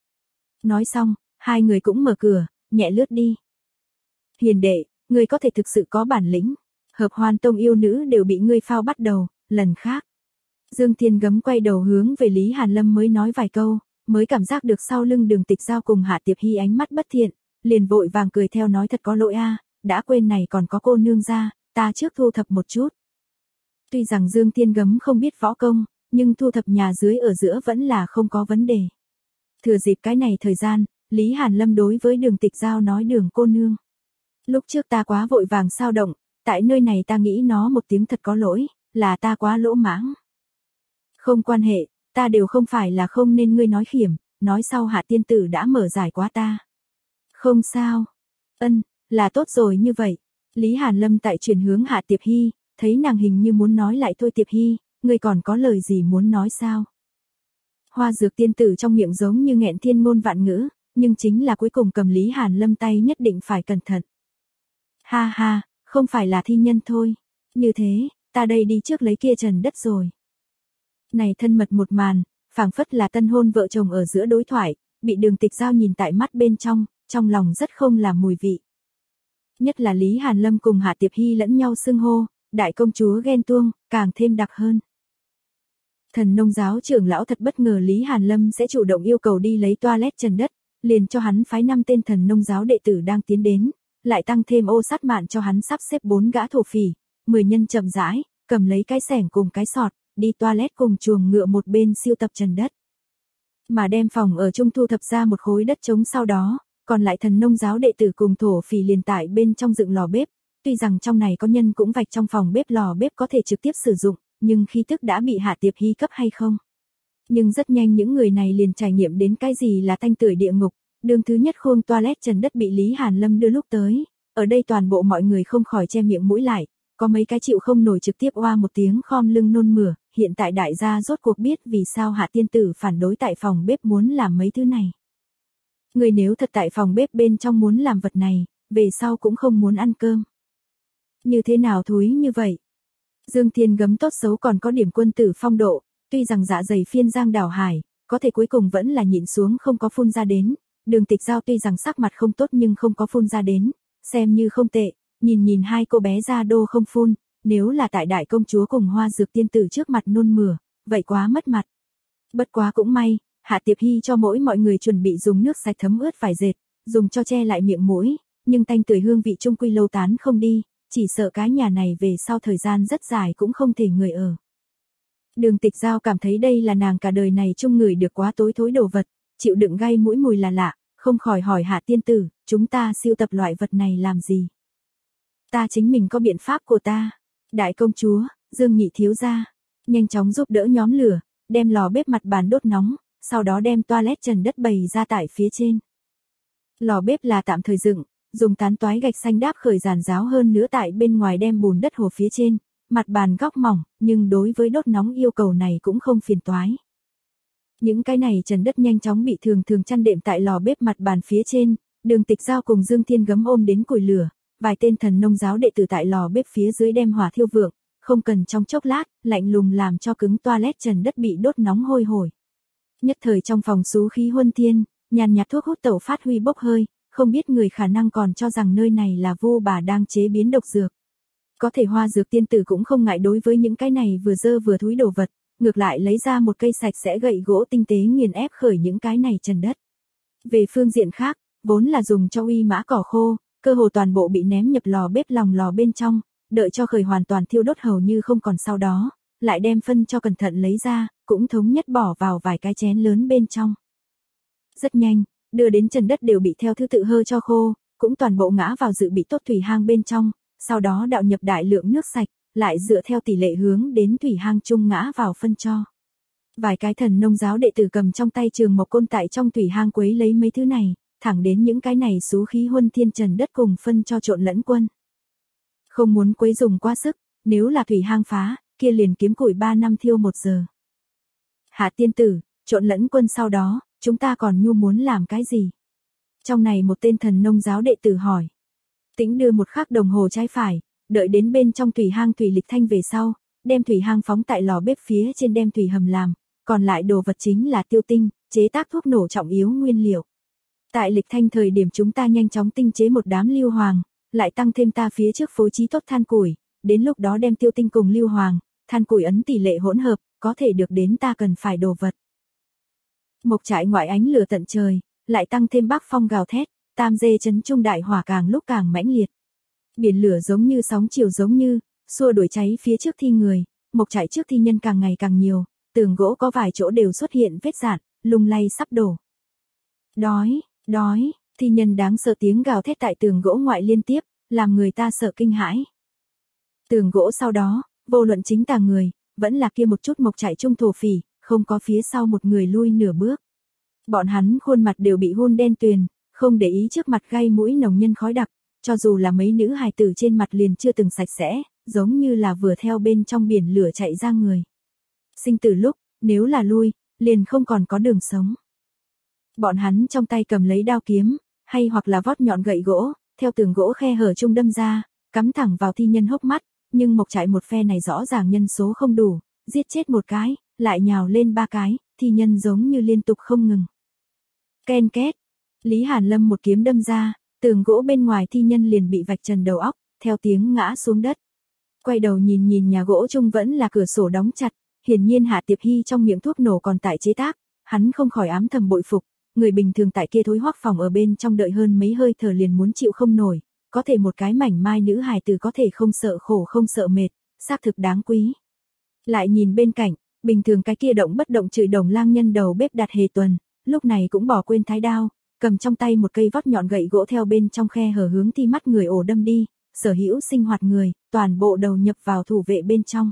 [SPEAKER 1] Nói xong, hai người cũng mở cửa, nhẹ lướt đi. Hiền đệ, ngươi có thể thực sự có bản lĩnh, hợp hoan tông yêu nữ đều bị ngươi phao bắt đầu, lần khác. Dương Thiên Gấm quay đầu hướng về Lý Hàn Lâm mới nói vài câu, mới cảm giác được sau lưng Đường Tịch Giao cùng Hạ Tiệp Hy ánh mắt bất thiện, liền vội vàng cười theo nói thật có lỗi a, đã quên này còn có cô nương ra, ta trước thu thập một chút. Tuy rằng Dương Thiên Gấm không biết võ công, nhưng thu thập nhà dưới ở giữa vẫn là không có vấn đề. Thừa dịp cái này thời gian, Lý Hàn Lâm đối với Đường Tịch Giao nói Đường cô nương. Lúc trước ta quá vội vàng sao động, tại nơi này ta nghĩ nó một tiếng thật có lỗi, là ta quá lỗ mãng. Không quan hệ, ta đều không phải là không nên ngươi nói khiểm, nói sau Hạ tiên tử đã mở giải quá ta. Không sao. Ân, là tốt rồi như vậy. Lý Hàn Lâm tại chuyển hướng Hạ Tiệp Hy, thấy nàng hình như muốn nói lại thôi Tiệp Hy, ngươi còn có lời gì muốn nói sao? Hoa dược tiên tử trong miệng giống như nghẹn thiên ngôn vạn ngữ, nhưng chính là cuối cùng cầm Lý Hàn Lâm tay nhất định phải cẩn thận. Ha ha, không phải là thi nhân thôi. Như thế, ta đây đi trước lấy kia trần đất rồi. Này thân mật một màn, phảng phất là tân hôn vợ chồng ở giữa đối thoại, bị Đường Tịch Giao nhìn tại mắt bên trong, trong lòng rất không làm mùi vị. Nhất là Lý Hàn Lâm cùng Hạ Tiệp Hy lẫn nhau xưng hô, đại công chúa ghen tuông, càng thêm đặc hơn. Thần nông giáo trưởng lão thật bất ngờ Lý Hàn Lâm sẽ chủ động yêu cầu đi lấy toilet trần đất, liền cho hắn phái năm tên thần nông giáo đệ tử đang tiến đến, lại tăng thêm ô sát mạn cho hắn sắp xếp bốn gã thổ phỉ, mười nhân chậm rãi, cầm lấy cái xẻng cùng cái sọt, đi toilet cùng chuồng ngựa một bên siêu tập trần đất. Mà đem phòng ở trung thu thập ra một khối đất trống sau đó, còn lại thần nông giáo đệ tử cùng thổ phỉ liền tại bên trong dựng lò bếp, tuy rằng trong này có nhân cũng vạch trong phòng bếp lò bếp có thể trực tiếp sử dụng, nhưng khí tức đã bị Hạ Tiệp Hy cấp hay không. Nhưng rất nhanh những người này liền trải nghiệm đến cái gì là thanh tưởi địa ngục, đường thứ nhất khôn toilet trần đất bị Lý Hàn Lâm đưa lúc tới, ở đây toàn bộ mọi người không khỏi che miệng mũi lại, có mấy cái chịu không nổi trực tiếp oa một tiếng khom lưng nôn mửa, hiện tại đại gia rốt cuộc biết vì sao Hạ tiên tử phản đối tại phòng bếp muốn làm mấy thứ này. Người nếu thật tại phòng bếp bên trong muốn làm vật này, về sau cũng không muốn ăn cơm. Như thế nào thúi như vậy? Dương Thiên Gấm tốt xấu còn có điểm quân tử phong độ, tuy rằng dạ dày phiên giang đảo hải, có thể cuối cùng vẫn là nhịn xuống không có phun ra đến. Đường Tịch Giao tuy rằng sắc mặt không tốt nhưng không có phun ra đến, xem như không tệ, nhìn nhìn hai cô bé ra đô không phun, nếu là tại đại công chúa cùng Hoa Dược tiên tử trước mặt nôn mửa, vậy quá mất mặt. Bất quá cũng may, Hạ Tiệp Hy cho mỗi mọi người chuẩn bị dùng nước sạch thấm ướt vải dệt, dùng cho che lại miệng mũi, nhưng thanh tưởi hương vị trung quy lâu tán không đi, chỉ sợ cái nhà này về sau thời gian rất dài cũng không thể người ở. Đường Tịch Giao cảm thấy đây là nàng cả đời này chung người được quá tối thối đồ vật, chịu đựng gai mũi mùi là lạ, không khỏi hỏi Hạ tiên tử, chúng ta siêu tập loại vật này làm gì? Ta chính mình có biện pháp của ta. Đại công chúa, Dương Nhị thiếu gia, nhanh chóng giúp đỡ nhóm lửa, đem lò bếp mặt bàn đốt nóng, sau đó đem toilet trần đất bày ra tại phía trên. Lò bếp là tạm thời dựng, dùng tán toái gạch xanh đáp khởi giàn giáo hơn nữa tại bên ngoài đem bùn đất hồ phía trên, mặt bàn góc mỏng, nhưng đối với đốt nóng yêu cầu này cũng không phiền toái. Những cái này trần đất nhanh chóng bị thường thường chăn đệm tại lò bếp mặt bàn phía trên, Đường Tịch Giao cùng Dương Thiên Gấm ôm đến củi lửa, vài tên thần nông giáo đệ tử tại lò bếp phía dưới đem hỏa thiêu vượng, không cần trong chốc lát, lạnh lùng làm cho cứng toilet trần đất bị đốt nóng hôi hổi. Nhất thời trong phòng xú khí huân thiên, nhàn nhạt thuốc hút tẩu phát huy bốc hơi, không biết người khả năng còn cho rằng nơi này là vô bà đang chế biến độc dược. Có thể Hoa Dược tiên tử cũng không ngại đối với những cái này vừa dơ vừa thúi đồ vật, ngược lại lấy ra một cây sạch sẽ gậy gỗ tinh tế nghiền ép khởi những cái này trần đất. Về phương diện khác, vốn là dùng cho uy mã cỏ khô, cơ hồ toàn bộ bị ném nhập lò bếp lòng lò bên trong, đợi cho khởi hoàn toàn thiêu đốt hầu như không còn sau đó, lại đem phân cho cẩn thận lấy ra, cũng thống nhất bỏ vào vài cái chén lớn bên trong. Rất nhanh, đưa đến trần đất đều bị theo thứ tự hơ cho khô, cũng toàn bộ ngã vào dự bị tốt thủy hang bên trong, sau đó đạo nhập đại lượng nước sạch, lại dựa theo tỷ lệ hướng đến thủy hang chung ngã vào phân cho. Vài cái thần nông giáo đệ tử cầm trong tay trường mộc côn tại trong thủy hang quấy lấy mấy thứ này, thẳng đến những cái này xú khí huân thiên trần đất cùng phân cho trộn lẫn quân. Không muốn quấy dùng quá sức, nếu là thủy hang phá, kia liền kiếm củi ba năm thiêu một giờ. Hạ tiên tử, trộn lẫn quân sau đó, chúng ta còn nhu muốn làm cái gì? Trong này một tên thần nông giáo đệ tử hỏi. Tĩnh đưa một khắc đồng hồ trái phải, đợi đến bên trong thủy hang thủy lịch thanh về sau, đem thủy hang phóng tại lò bếp phía trên đem thủy hầm làm, còn lại đồ vật chính là tiêu tinh, chế tác thuốc nổ trọng yếu nguyên liệu. Tại lịch thanh thời điểm chúng ta nhanh chóng tinh chế một đám lưu hoàng, lại tăng thêm ta phía trước phối trí tốt than củi, đến lúc đó đem tiêu tinh cùng lưu hoàng, than củi ấn tỷ lệ hỗn hợp, có thể được đến ta cần phải đồ vật. Mộc trại ngoại ánh lửa tận trời, lại tăng thêm bắc phong gào thét, tam dê chấn trung đại hỏa càng lúc càng mãnh liệt. Biển lửa giống như sóng chiều giống như, xua đuổi cháy phía trước thi người, mộc trại trước thi nhân càng ngày càng nhiều, tường gỗ có vài chỗ đều xuất hiện vết rạn, lung lay sắp đổ. Đói, đói, thi nhân đáng sợ tiếng gào thét tại tường gỗ ngoại liên tiếp, làm người ta sợ kinh hãi. Tường gỗ sau đó, vô luận chính tà người, vẫn là kia một chút mộc trại trung thổ phỉ, không có phía sau một người lui nửa bước. Bọn hắn khuôn mặt đều bị hun đen tuyền, không để ý trước mặt gai mũi nồng nhân khói đặc, cho dù là mấy nữ hài tử trên mặt liền chưa từng sạch sẽ, giống như là vừa theo bên trong biển lửa chạy ra người. Sinh tử lúc, nếu là lui, liền không còn có đường sống. Bọn hắn trong tay cầm lấy đao kiếm, hay hoặc là vót nhọn gậy gỗ, theo tường gỗ khe hở trung đâm ra, cắm thẳng vào thi nhân hốc mắt, nhưng mộc trại một phe này rõ ràng nhân số không đủ, giết chết một cái, lại nhào lên ba cái, thi nhân giống như liên tục không ngừng. Ken két, Lý Hàn Lâm một kiếm đâm ra, tường gỗ bên ngoài thi nhân liền bị vạch trần đầu óc, theo tiếng ngã xuống đất. Quay đầu nhìn nhìn nhà gỗ chung vẫn là cửa sổ đóng chặt, hiển nhiên Hạ Tiệp Hy trong miệng thuốc nổ còn tại chế tác, hắn không khỏi ám thầm bội phục, người bình thường tại kia thối hoắc phòng ở bên trong đợi hơn mấy hơi thở liền muốn chịu không nổi, có thể một cái mảnh mai nữ hài tử có thể không sợ khổ không sợ mệt, xác thực đáng quý. Lại nhìn bên cạnh, bình thường cái kia động bất động chửi Đồng Lang Nhân đầu bếp Đạt Hề Tuần, lúc này cũng bỏ quên thái đao, cầm trong tay một cây vót nhọn gậy gỗ theo bên trong khe hở hướng thi mắt người ổ đâm đi, sở hữu sinh hoạt người, toàn bộ đầu nhập vào thủ vệ bên trong.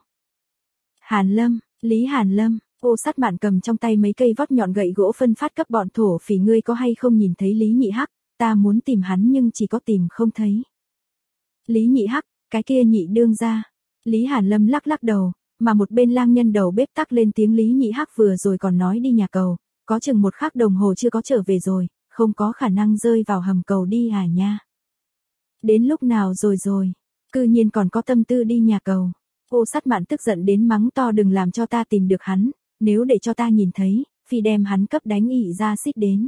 [SPEAKER 1] Hàn Lâm, Lý Hàn Lâm, Ô Sát Mạn cầm trong tay mấy cây vót nhọn gậy gỗ phân phát cấp bọn thổ phỉ, ngươi có hay không nhìn thấy Lý Nhị Hắc, ta muốn tìm hắn nhưng chỉ có tìm không thấy. Lý Nhị Hắc, cái kia nhị đương gia. Lý Hàn Lâm lắc lắc đầu, mà một bên Lang Nhân đầu bếp tắc lên tiếng, Lý Nhị Hắc vừa rồi còn nói đi nhà cầu, có chừng một khắc đồng hồ chưa có trở về rồi, không có khả năng rơi vào hầm cầu đi à nha. Đến lúc nào rồi rồi, cư nhiên còn có tâm tư đi nhà cầu. Ô Sát Mạn tức giận đến mắng to, đừng làm cho ta tìm được hắn, nếu để cho ta nhìn thấy, phi đem hắn cấp đánh ỉ ra xít đến.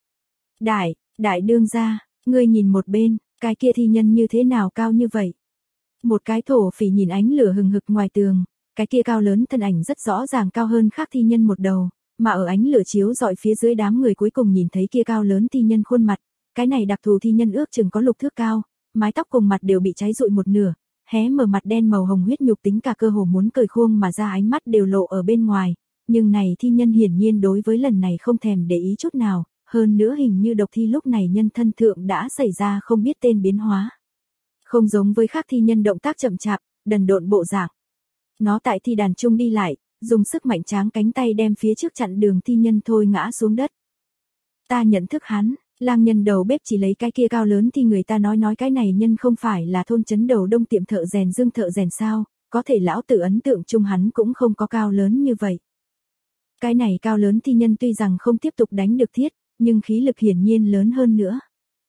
[SPEAKER 1] Đại, đại đương gia, ngươi nhìn một bên, cái kia thi nhân như thế nào cao như vậy? Một cái thổ phỉ nhìn ánh lửa hừng hực ngoài tường, cái kia cao lớn thân ảnh rất rõ ràng cao hơn khác thi nhân một đầu, mà ở ánh lửa chiếu dọi phía dưới đám người cuối cùng nhìn thấy kia cao lớn thi nhân khuôn mặt, cái này đặc thù thi nhân ước chừng có lục thước cao, mái tóc cùng mặt đều bị cháy rụi một nửa, hé mở mặt đen màu hồng huyết nhục tính cả cơ hồ muốn cởi khuôn mà ra, ánh mắt đều lộ ở bên ngoài, nhưng này thi nhân hiển nhiên đối với lần này không thèm để ý chút nào, hơn nữa hình như độc thi lúc này nhân thân thượng đã xảy ra không biết tên biến hóa. Không giống với khác thi nhân động tác chậm chạp, đần độn bộ dạng. Nó tại thi đàn chung đi lại, dùng sức mạnh tráng cánh tay đem phía trước chặn đường thi nhân thôi ngã xuống đất. Ta nhận thức hắn, Lang Nhân đầu bếp chỉ lấy cái kia cao lớn thì người ta nói nói cái này nhân không phải là thôn trấn đầu đông tiệm thợ rèn Dương thợ rèn sao, có thể lão tử ấn tượng chung hắn cũng không có cao lớn như vậy. Cái này cao lớn thi nhân tuy rằng không tiếp tục đánh được thiết, nhưng khí lực hiển nhiên lớn hơn nữa.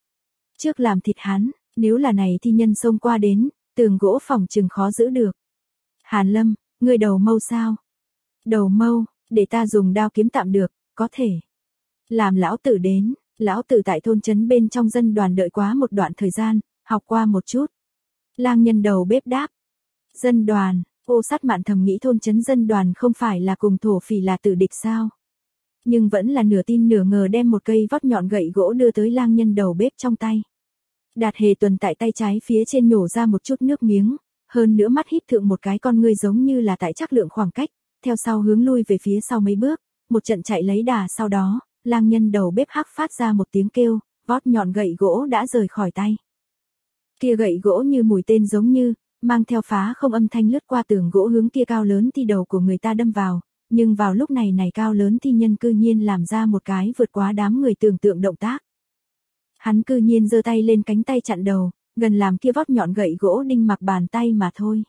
[SPEAKER 1] Trước làm thịt hắn, nếu là này thi nhân xông qua đến, tường gỗ phòng chừng khó giữ được. Hàn Lâm, ngươi đầu mâu sao? Đầu mâu, để ta dùng đao kiếm tạm được, có thể. Làm lão tử đến, lão tử tại thôn trấn bên trong dân đoàn đợi quá một đoạn thời gian, học qua một chút. Lang Nhân đầu bếp đáp. Dân đoàn, Ô Sát Mạn thầm nghĩ thôn trấn dân đoàn không phải là cùng thổ phỉ là tử địch sao? Nhưng vẫn là nửa tin nửa ngờ đem một cây vót nhọn gậy gỗ đưa tới Lang Nhân đầu bếp trong tay. Đạt Hề Tuần tại tay trái phía trên nhổ ra một chút nước miếng, hơn nữa mắt híp thượng một cái con ngươi giống như là tại chắc lượng khoảng cách, theo sau hướng lui về phía sau mấy bước, một trận chạy lấy đà, sau đó, Lang Nhân đầu bếp hắc phát ra một tiếng kêu, vót nhọn gậy gỗ đã rời khỏi tay. Kia gậy gỗ như mũi tên giống như, mang theo phá không âm thanh lướt qua tường gỗ hướng kia cao lớn thi đầu của người ta đâm vào, nhưng vào lúc này này cao lớn thi nhân cư nhiên làm ra một cái vượt quá đám người tưởng tượng động tác. Hắn cư nhiên giơ tay lên cánh tay chặn đầu, gần làm kia vót nhọn gậy gỗ đinh mặc bàn tay mà thôi.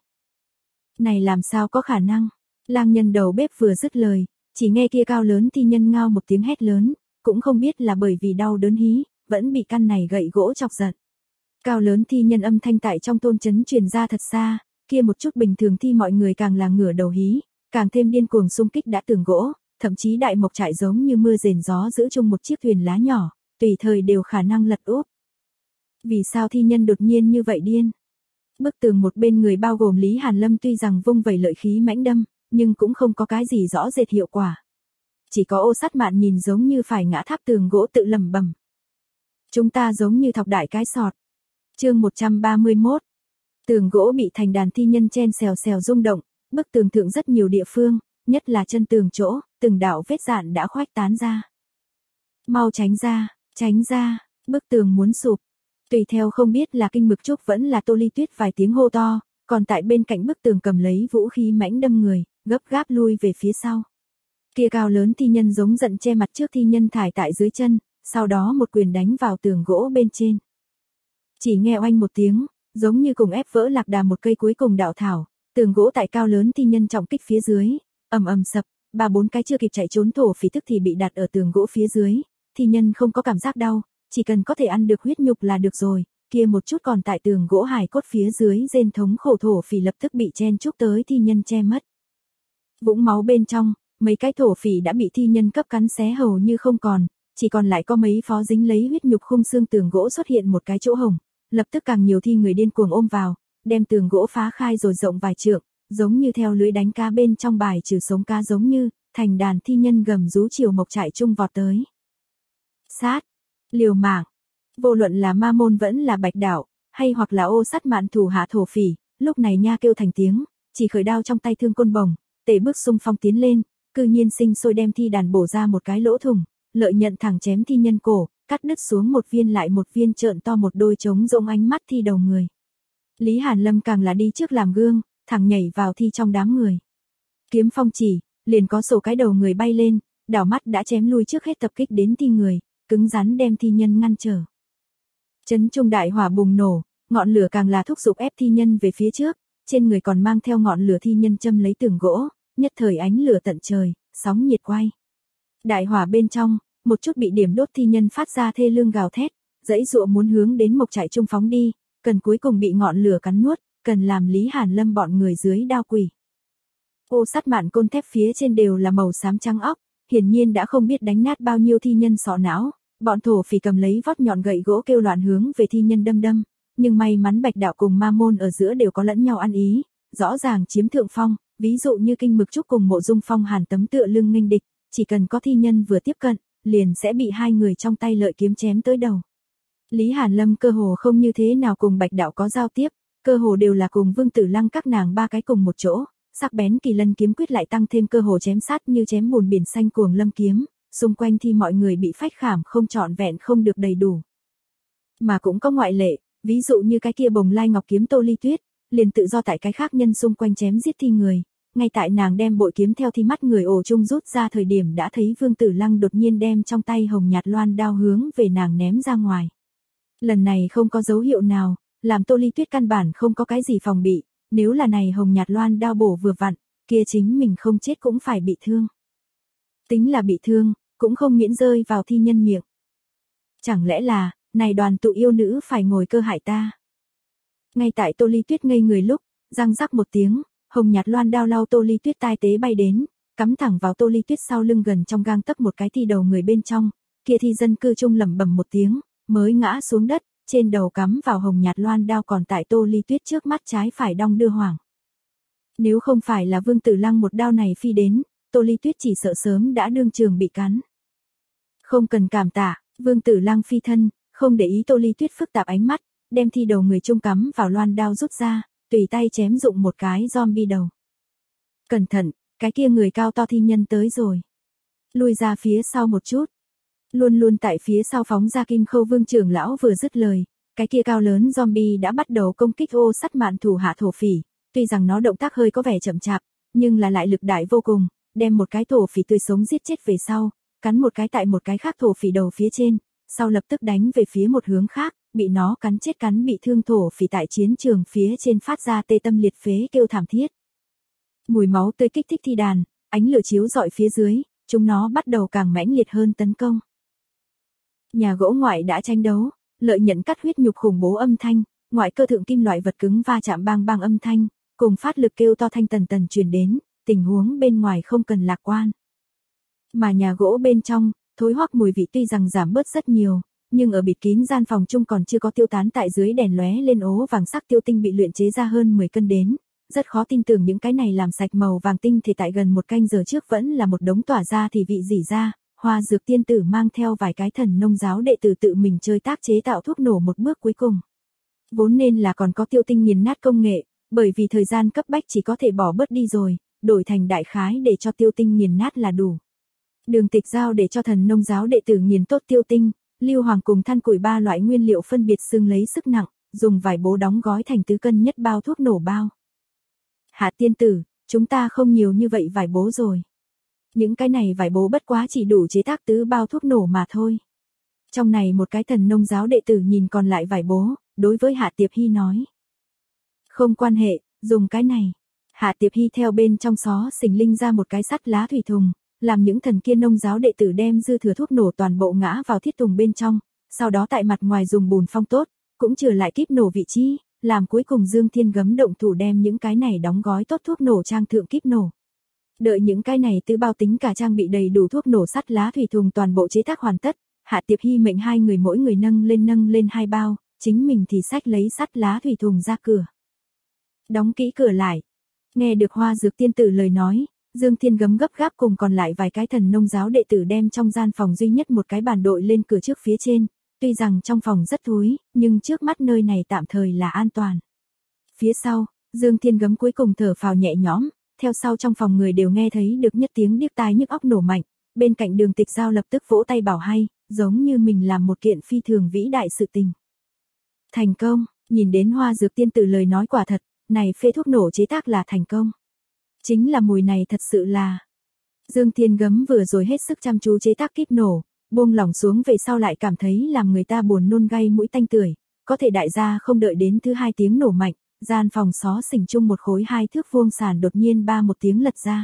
[SPEAKER 1] Này làm sao có khả năng? Lang Nhân đầu bếp vừa dứt lời, chỉ nghe kia cao lớn thi nhân ngao một tiếng hét lớn, cũng không biết là bởi vì đau đớn hí, vẫn bị căn này gậy gỗ chọc giận. Cao lớn thi nhân âm thanh tại trong thôn trấn truyền ra thật xa, kia một chút bình thường thi mọi người càng là ngửa đầu hí, càng thêm điên cuồng xung kích đã tường gỗ, thậm chí đại mộc trại giống như mưa rền gió giữ chung một chiếc thuyền lá nhỏ, tùy thời đều khả năng lật úp. Vì sao thi nhân đột nhiên như vậy điên? Bức tường một bên người bao gồm Lý Hàn Lâm tuy rằng vung vẩy lợi khí mãnh đâm, nhưng cũng không có cái gì rõ rệt hiệu quả. Chỉ có Ô Sát Mạn nhìn giống như phải ngã tháp tường gỗ tự lẩm bẩm. Chúng ta giống như thọc đại cái sọt. Chương một trăm ba mươi mốt. Tường gỗ bị thành đàn thi nhân chen xèo xèo rung động, bức tường thượng rất nhiều địa phương, nhất là chân tường chỗ, từng đạo vết dạn đã khuếch tán ra. Mau tránh ra, tránh ra, bức tường muốn sụp. Tùy theo không biết là Kinh Mực Trúc vẫn là Tô Ly Tuyết vài tiếng hô to, còn tại bên cạnh bức tường cầm lấy vũ khí mãnh đâm người, gấp gáp lui về phía sau. Kia cao lớn thi nhân giống giận che mặt trước thi nhân thải tại dưới chân, sau đó một quyền đánh vào tường gỗ bên trên. Chỉ nghe oanh một tiếng, giống như cùng ép vỡ lạc đà một cây cuối cùng đạo thảo, tường gỗ tại cao lớn thi nhân trọng kích phía dưới, ầm ầm sập, ba bốn cái chưa kịp chạy trốn thổ phỉ tức thì bị đặt ở tường gỗ phía dưới, thi nhân không có cảm giác đau, chỉ cần có thể ăn được huyết nhục là được rồi, kia một chút còn tại tường gỗ hài cốt phía dưới rên thống khổ thổ phỉ lập tức bị chen chúc tới thi nhân che mất. Vũng máu bên trong, mấy cái thổ phỉ đã bị thi nhân cấp cắn xé hầu như không còn, chỉ còn lại có mấy phó dính lấy huyết nhục khung xương tường gỗ xuất hiện một cái chỗ hổng, lập tức càng nhiều thi người điên cuồng ôm vào, đem tường gỗ phá khai rồi rộng vài trượng, giống như theo lưới đánh cá bên trong bài trừ sống cá giống như, thành đàn thi nhân gầm rú chiều mộc trại chung vọt tới. Sát, liều mạng, vô luận là ma môn vẫn là bạch đạo, hay hoặc là ô sắt mạn thủ hạ thổ phỉ, lúc này nha kêu thành tiếng, chỉ khởi đao trong tay thương côn bồng, tề bước xung phong tiến lên, cư nhiên sinh sôi đem thi đàn bổ ra một cái lỗ thủng, lợi nhận thẳng chém thi nhân cổ, cắt đứt xuống một viên lại một viên trợn to một đôi trống rỗng ánh mắt thi đầu người. Lý Hàn Lâm càng là đi trước làm gương, thẳng nhảy vào thi trong đám người. Kiếm phong chỉ, liền có sổ cái đầu người bay lên, đảo mắt đã chém lui trước hết tập kích đến thi người, cứng rắn đem thi nhân ngăn trở. Chấn trung đại hỏa bùng nổ, ngọn lửa càng là thúc giục ép thi nhân về phía trước, trên người còn mang theo ngọn lửa thi nhân châm lấy tường gỗ, nhất thời ánh lửa tận trời, sóng nhiệt quay. Đại hỏa bên trong, một chút bị điểm đốt thi nhân phát ra thê lương gào thét, dãy dụa muốn hướng đến mộc trại trung phóng đi, cần cuối cùng bị ngọn lửa cắn nuốt, cần làm Lý Hàn Lâm bọn người dưới đao quỷ. Ô sắt mạn côn thép phía trên đều là màu xám trắng óc, hiển nhiên đã không biết đánh nát bao nhiêu thi nhân sọ não, bọn thổ phỉ cầm lấy vót nhọn gậy gỗ kêu loạn hướng về thi nhân đâm đâm, nhưng may mắn bạch đạo cùng ma môn ở giữa đều có lẫn nhau ăn ý, rõ ràng chiếm thượng phong, ví dụ như kinh mực trúc cùng mộ dung phong hàn tấm tựa lưng nghênh địch, chỉ cần có thi nhân vừa tiếp cận, liền sẽ bị hai người trong tay lợi kiếm chém tới đầu. Lý Hàn Lâm cơ hồ không như thế nào cùng bạch đạo có giao tiếp, cơ hồ đều là cùng Vương Tử Lăng các nàng ba cái cùng một chỗ, sắc bén kỳ lân kiếm quyết lại tăng thêm cơ hồ chém sát như chém bùn biển xanh cuồng lâm kiếm, xung quanh thi mọi người bị phách khảm không trọn vẹn không được đầy đủ. Mà cũng có ngoại lệ, ví dụ như cái kia bồng lai ngọc kiếm Tô Ly Tuyết, liền tự do tại cái khác nhân xung quanh chém giết thi người, ngay tại nàng đem bội kiếm theo thi mắt người ổ chung rút ra thời điểm đã thấy Vương Tử Lăng đột nhiên đem trong tay hồng nhạt loan đao hướng về nàng ném ra ngoài. Lần này không có dấu hiệu nào, làm Tô Ly Tuyết căn bản không có cái gì phòng bị, nếu là này hồng nhạt loan đao bổ vừa vặn, kia chính mình không chết cũng phải bị thương. Tính là bị thương, cũng không miễn rơi vào thi nhân miệng. Chẳng lẽ là, này đoàn tụ yêu nữ phải ngồi cơ hại ta. Ngay tại Tô Ly Tuyết ngây người lúc, răng rắc một tiếng, hồng nhạt loan đao lau Tô Ly Tuyết tai tế bay đến, cắm thẳng vào Tô Ly Tuyết sau lưng gần trong gang tấc một cái thi đầu người bên trong, kia thi dân cư trung lẩm bẩm một tiếng, mới ngã xuống đất, trên đầu cắm vào hồng nhạt loan đao còn tại Tô Ly Tuyết trước mắt trái phải đong đưa hoảng. Nếu không phải là Vương Tử Lăng một đao này phi đến, Tô Ly Tuyết chỉ sợ sớm đã đương trường bị cắn. Không cần cảm tạ, Vương Tử Lăng phi thân, không để ý Tô Ly Tuyết phức tạp ánh mắt, đem thi đầu người trung cắm vào loan đao rút ra, tùy tay chém dụng một cái zombie đầu. Cẩn thận, cái kia người cao to thi nhân tới rồi. Lui ra phía sau một chút. Luôn luôn tại phía sau phóng ra Kim Khâu Vương trưởng lão vừa dứt lời, cái kia cao lớn zombie đã bắt đầu công kích ô sắt mạn thủ hạ thổ phỉ, tuy rằng nó động tác hơi có vẻ chậm chạp, nhưng là lại lực đại vô cùng, đem một cái thổ phỉ tươi sống giết chết về sau, cắn một cái tại một cái khác thổ phỉ đầu phía trên, sau lập tức đánh về phía một hướng khác, bị nó cắn chết cắn bị thương thổ phỉ tại chiến trường phía trên phát ra tê tâm liệt phế kêu thảm thiết. Mùi máu tươi kích thích thi đàn, ánh lửa chiếu rọi phía dưới, chúng nó bắt đầu càng mãnh liệt hơn tấn công. Nhà gỗ ngoại đã tranh đấu, lợi nhận cắt huyết nhục khủng bố âm thanh, ngoại cơ thượng kim loại vật cứng va chạm bang bang âm thanh, cùng phát lực kêu to thanh tần tần truyền đến, tình huống bên ngoài không cần lạc quan. Mà nhà gỗ bên trong, thối hoắc mùi vị tuy rằng giảm bớt rất nhiều, nhưng ở bịt kín gian phòng chung còn chưa có tiêu tán tại dưới đèn lóe lên ố vàng sắc tiêu tinh bị luyện chế ra hơn mười cân đến, rất khó tin tưởng những cái này làm sạch màu vàng tinh thì tại gần một canh giờ trước vẫn là một đống tỏa ra thì vị dỉ ra. Hoa Dược tiên tử mang theo vài cái thần nông giáo đệ tử tự mình chơi tác chế tạo thuốc nổ một bước cuối cùng. Vốn nên là còn có tiêu tinh nghiền nát công nghệ, bởi vì thời gian cấp bách chỉ có thể bỏ bớt đi rồi, đổi thành đại khái để cho tiêu tinh nghiền nát là đủ. Đường Tịch giao để cho thần nông giáo đệ tử nghiền tốt tiêu tinh, lưu hoàng cùng than củi ba loại nguyên liệu phân biệt xương lấy sức nặng, dùng vải bố đóng gói thành tứ cân nhất bao thuốc nổ bao. Hạ tiên tử, chúng ta không nhiều như vậy vải bố rồi. Những cái này vải bố bất quá chỉ đủ chế tác tứ bao thuốc nổ mà thôi. Trong này một cái thần nông giáo đệ tử nhìn còn lại vải bố, đối với Hạ Tiệp Hy nói. Không quan hệ, dùng cái này. Hạ Tiệp Hy theo bên trong xó xình linh ra một cái sắt lá thủy thùng, làm những thần kia nông giáo đệ tử đem dư thừa thuốc nổ toàn bộ ngã vào thiết thùng bên trong, sau đó tại mặt ngoài dùng bùn phong tốt, cũng trừ lại kíp nổ vị trí, làm cuối cùng Dương Thiên Gấm động thủ đem những cái này đóng gói tốt thuốc nổ trang thượng kíp nổ. Đợi những cái này tứ bao tính cả trang bị đầy đủ thuốc nổ sắt lá thủy thùng toàn bộ chế tác hoàn tất, Hạ Tiệp Hy mệnh hai người mỗi người nâng lên nâng lên hai bao, chính mình thì xách lấy sắt lá thủy thùng ra cửa. Đóng kỹ cửa lại. Nghe được Hoa Dược tiên tử lời nói, Dương Thiên Gấm gấp gáp cùng còn lại vài cái thần nông giáo đệ tử đem trong gian phòng duy nhất một cái bàn đội lên cửa trước phía trên, tuy rằng trong phòng rất thối, nhưng trước mắt nơi này tạm thời là an toàn. Phía sau, Dương Thiên Gấm cuối cùng thở phào nhẹ nhõm, theo sau trong phòng người đều nghe thấy được nhất tiếng điếc tai nhức óc nổ mạnh, bên cạnh Đường Tịch Giao lập tức vỗ tay bảo hay, giống như mình làm một kiện phi thường vĩ đại sự tình. Thành công, nhìn đến Hoa Dược tiên tử lời nói quả thật, này phê thuốc nổ chế tác là thành công. Chính là mùi này thật sự là. Dương Thiên Gấm vừa rồi hết sức chăm chú chế tác kíp nổ, buông lỏng xuống về sau lại cảm thấy làm người ta buồn nôn gây mũi tanh tưởi, có thể đại gia không đợi đến thứ hai tiếng nổ mạnh, gian phòng xó xỉnh chung một khối hai thước vuông sàn đột nhiên ba một tiếng lật ra.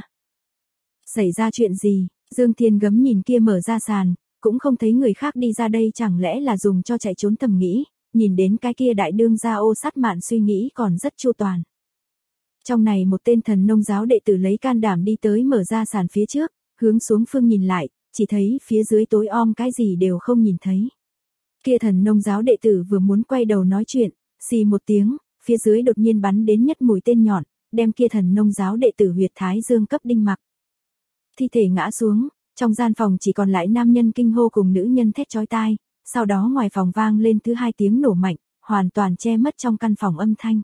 [SPEAKER 1] Xảy ra chuyện gì? Dương Thiên Gấm nhìn kia mở ra sàn, cũng không thấy người khác đi ra đây, chẳng lẽ là dùng cho chạy trốn thầm nghĩ, nhìn đến cái kia đại đương gia ô sắt mạn suy nghĩ còn rất chu toàn. Trong này một tên thần nông giáo đệ tử lấy can đảm đi tới mở ra sàn phía trước, hướng xuống phương nhìn lại, chỉ thấy phía dưới tối om cái gì đều không nhìn thấy. Kia thần nông giáo đệ tử vừa muốn quay đầu nói chuyện, xì một tiếng, phía dưới đột nhiên bắn đến nhất mũi tên nhọn, đem kia thần nông giáo đệ tử huyệt thái dương cấp đinh mặc. Thi thể ngã xuống, trong gian phòng chỉ còn lại nam nhân kinh hô cùng nữ nhân thét chói tai, sau đó ngoài phòng vang lên thứ hai tiếng nổ mạnh, hoàn toàn che mất trong căn phòng âm thanh.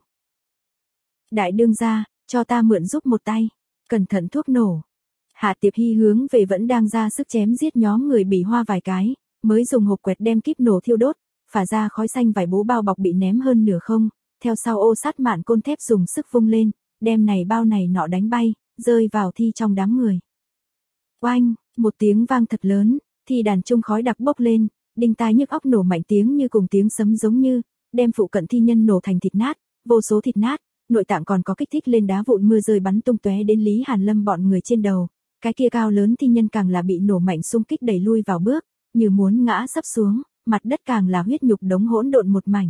[SPEAKER 1] Đại đương gia, cho ta mượn giúp một tay, cẩn thận thuốc nổ. Hạ Tiệp Hy hướng về vẫn đang ra sức chém giết nhóm người Bỉ Hoa vài cái, mới dùng hộp quẹt đem kíp nổ thiêu đốt, phả ra khói xanh vài bố bao bọc bị ném hơn nửa không, theo sau ô sắt mạn côn thép dùng sức vung lên, đem này bao này nọ đánh bay, rơi vào thi trong đám người. Oanh, một tiếng vang thật lớn, thi đàn trung khói đặc bốc lên, đinh tai nhức óc nổ mạnh tiếng như cùng tiếng sấm giống như, đem phụ cận thi nhân nổ thành thịt nát, vô số thịt nát, nội tạng còn có kích thích lên đá vụn mưa rơi bắn tung tóe đến Lý Hàn Lâm bọn người trên đầu, cái kia cao lớn thi nhân càng là bị nổ mạnh xung kích đẩy lui vào bước, như muốn ngã sấp xuống, mặt đất càng là huyết nhục đống hỗn độn một mảnh.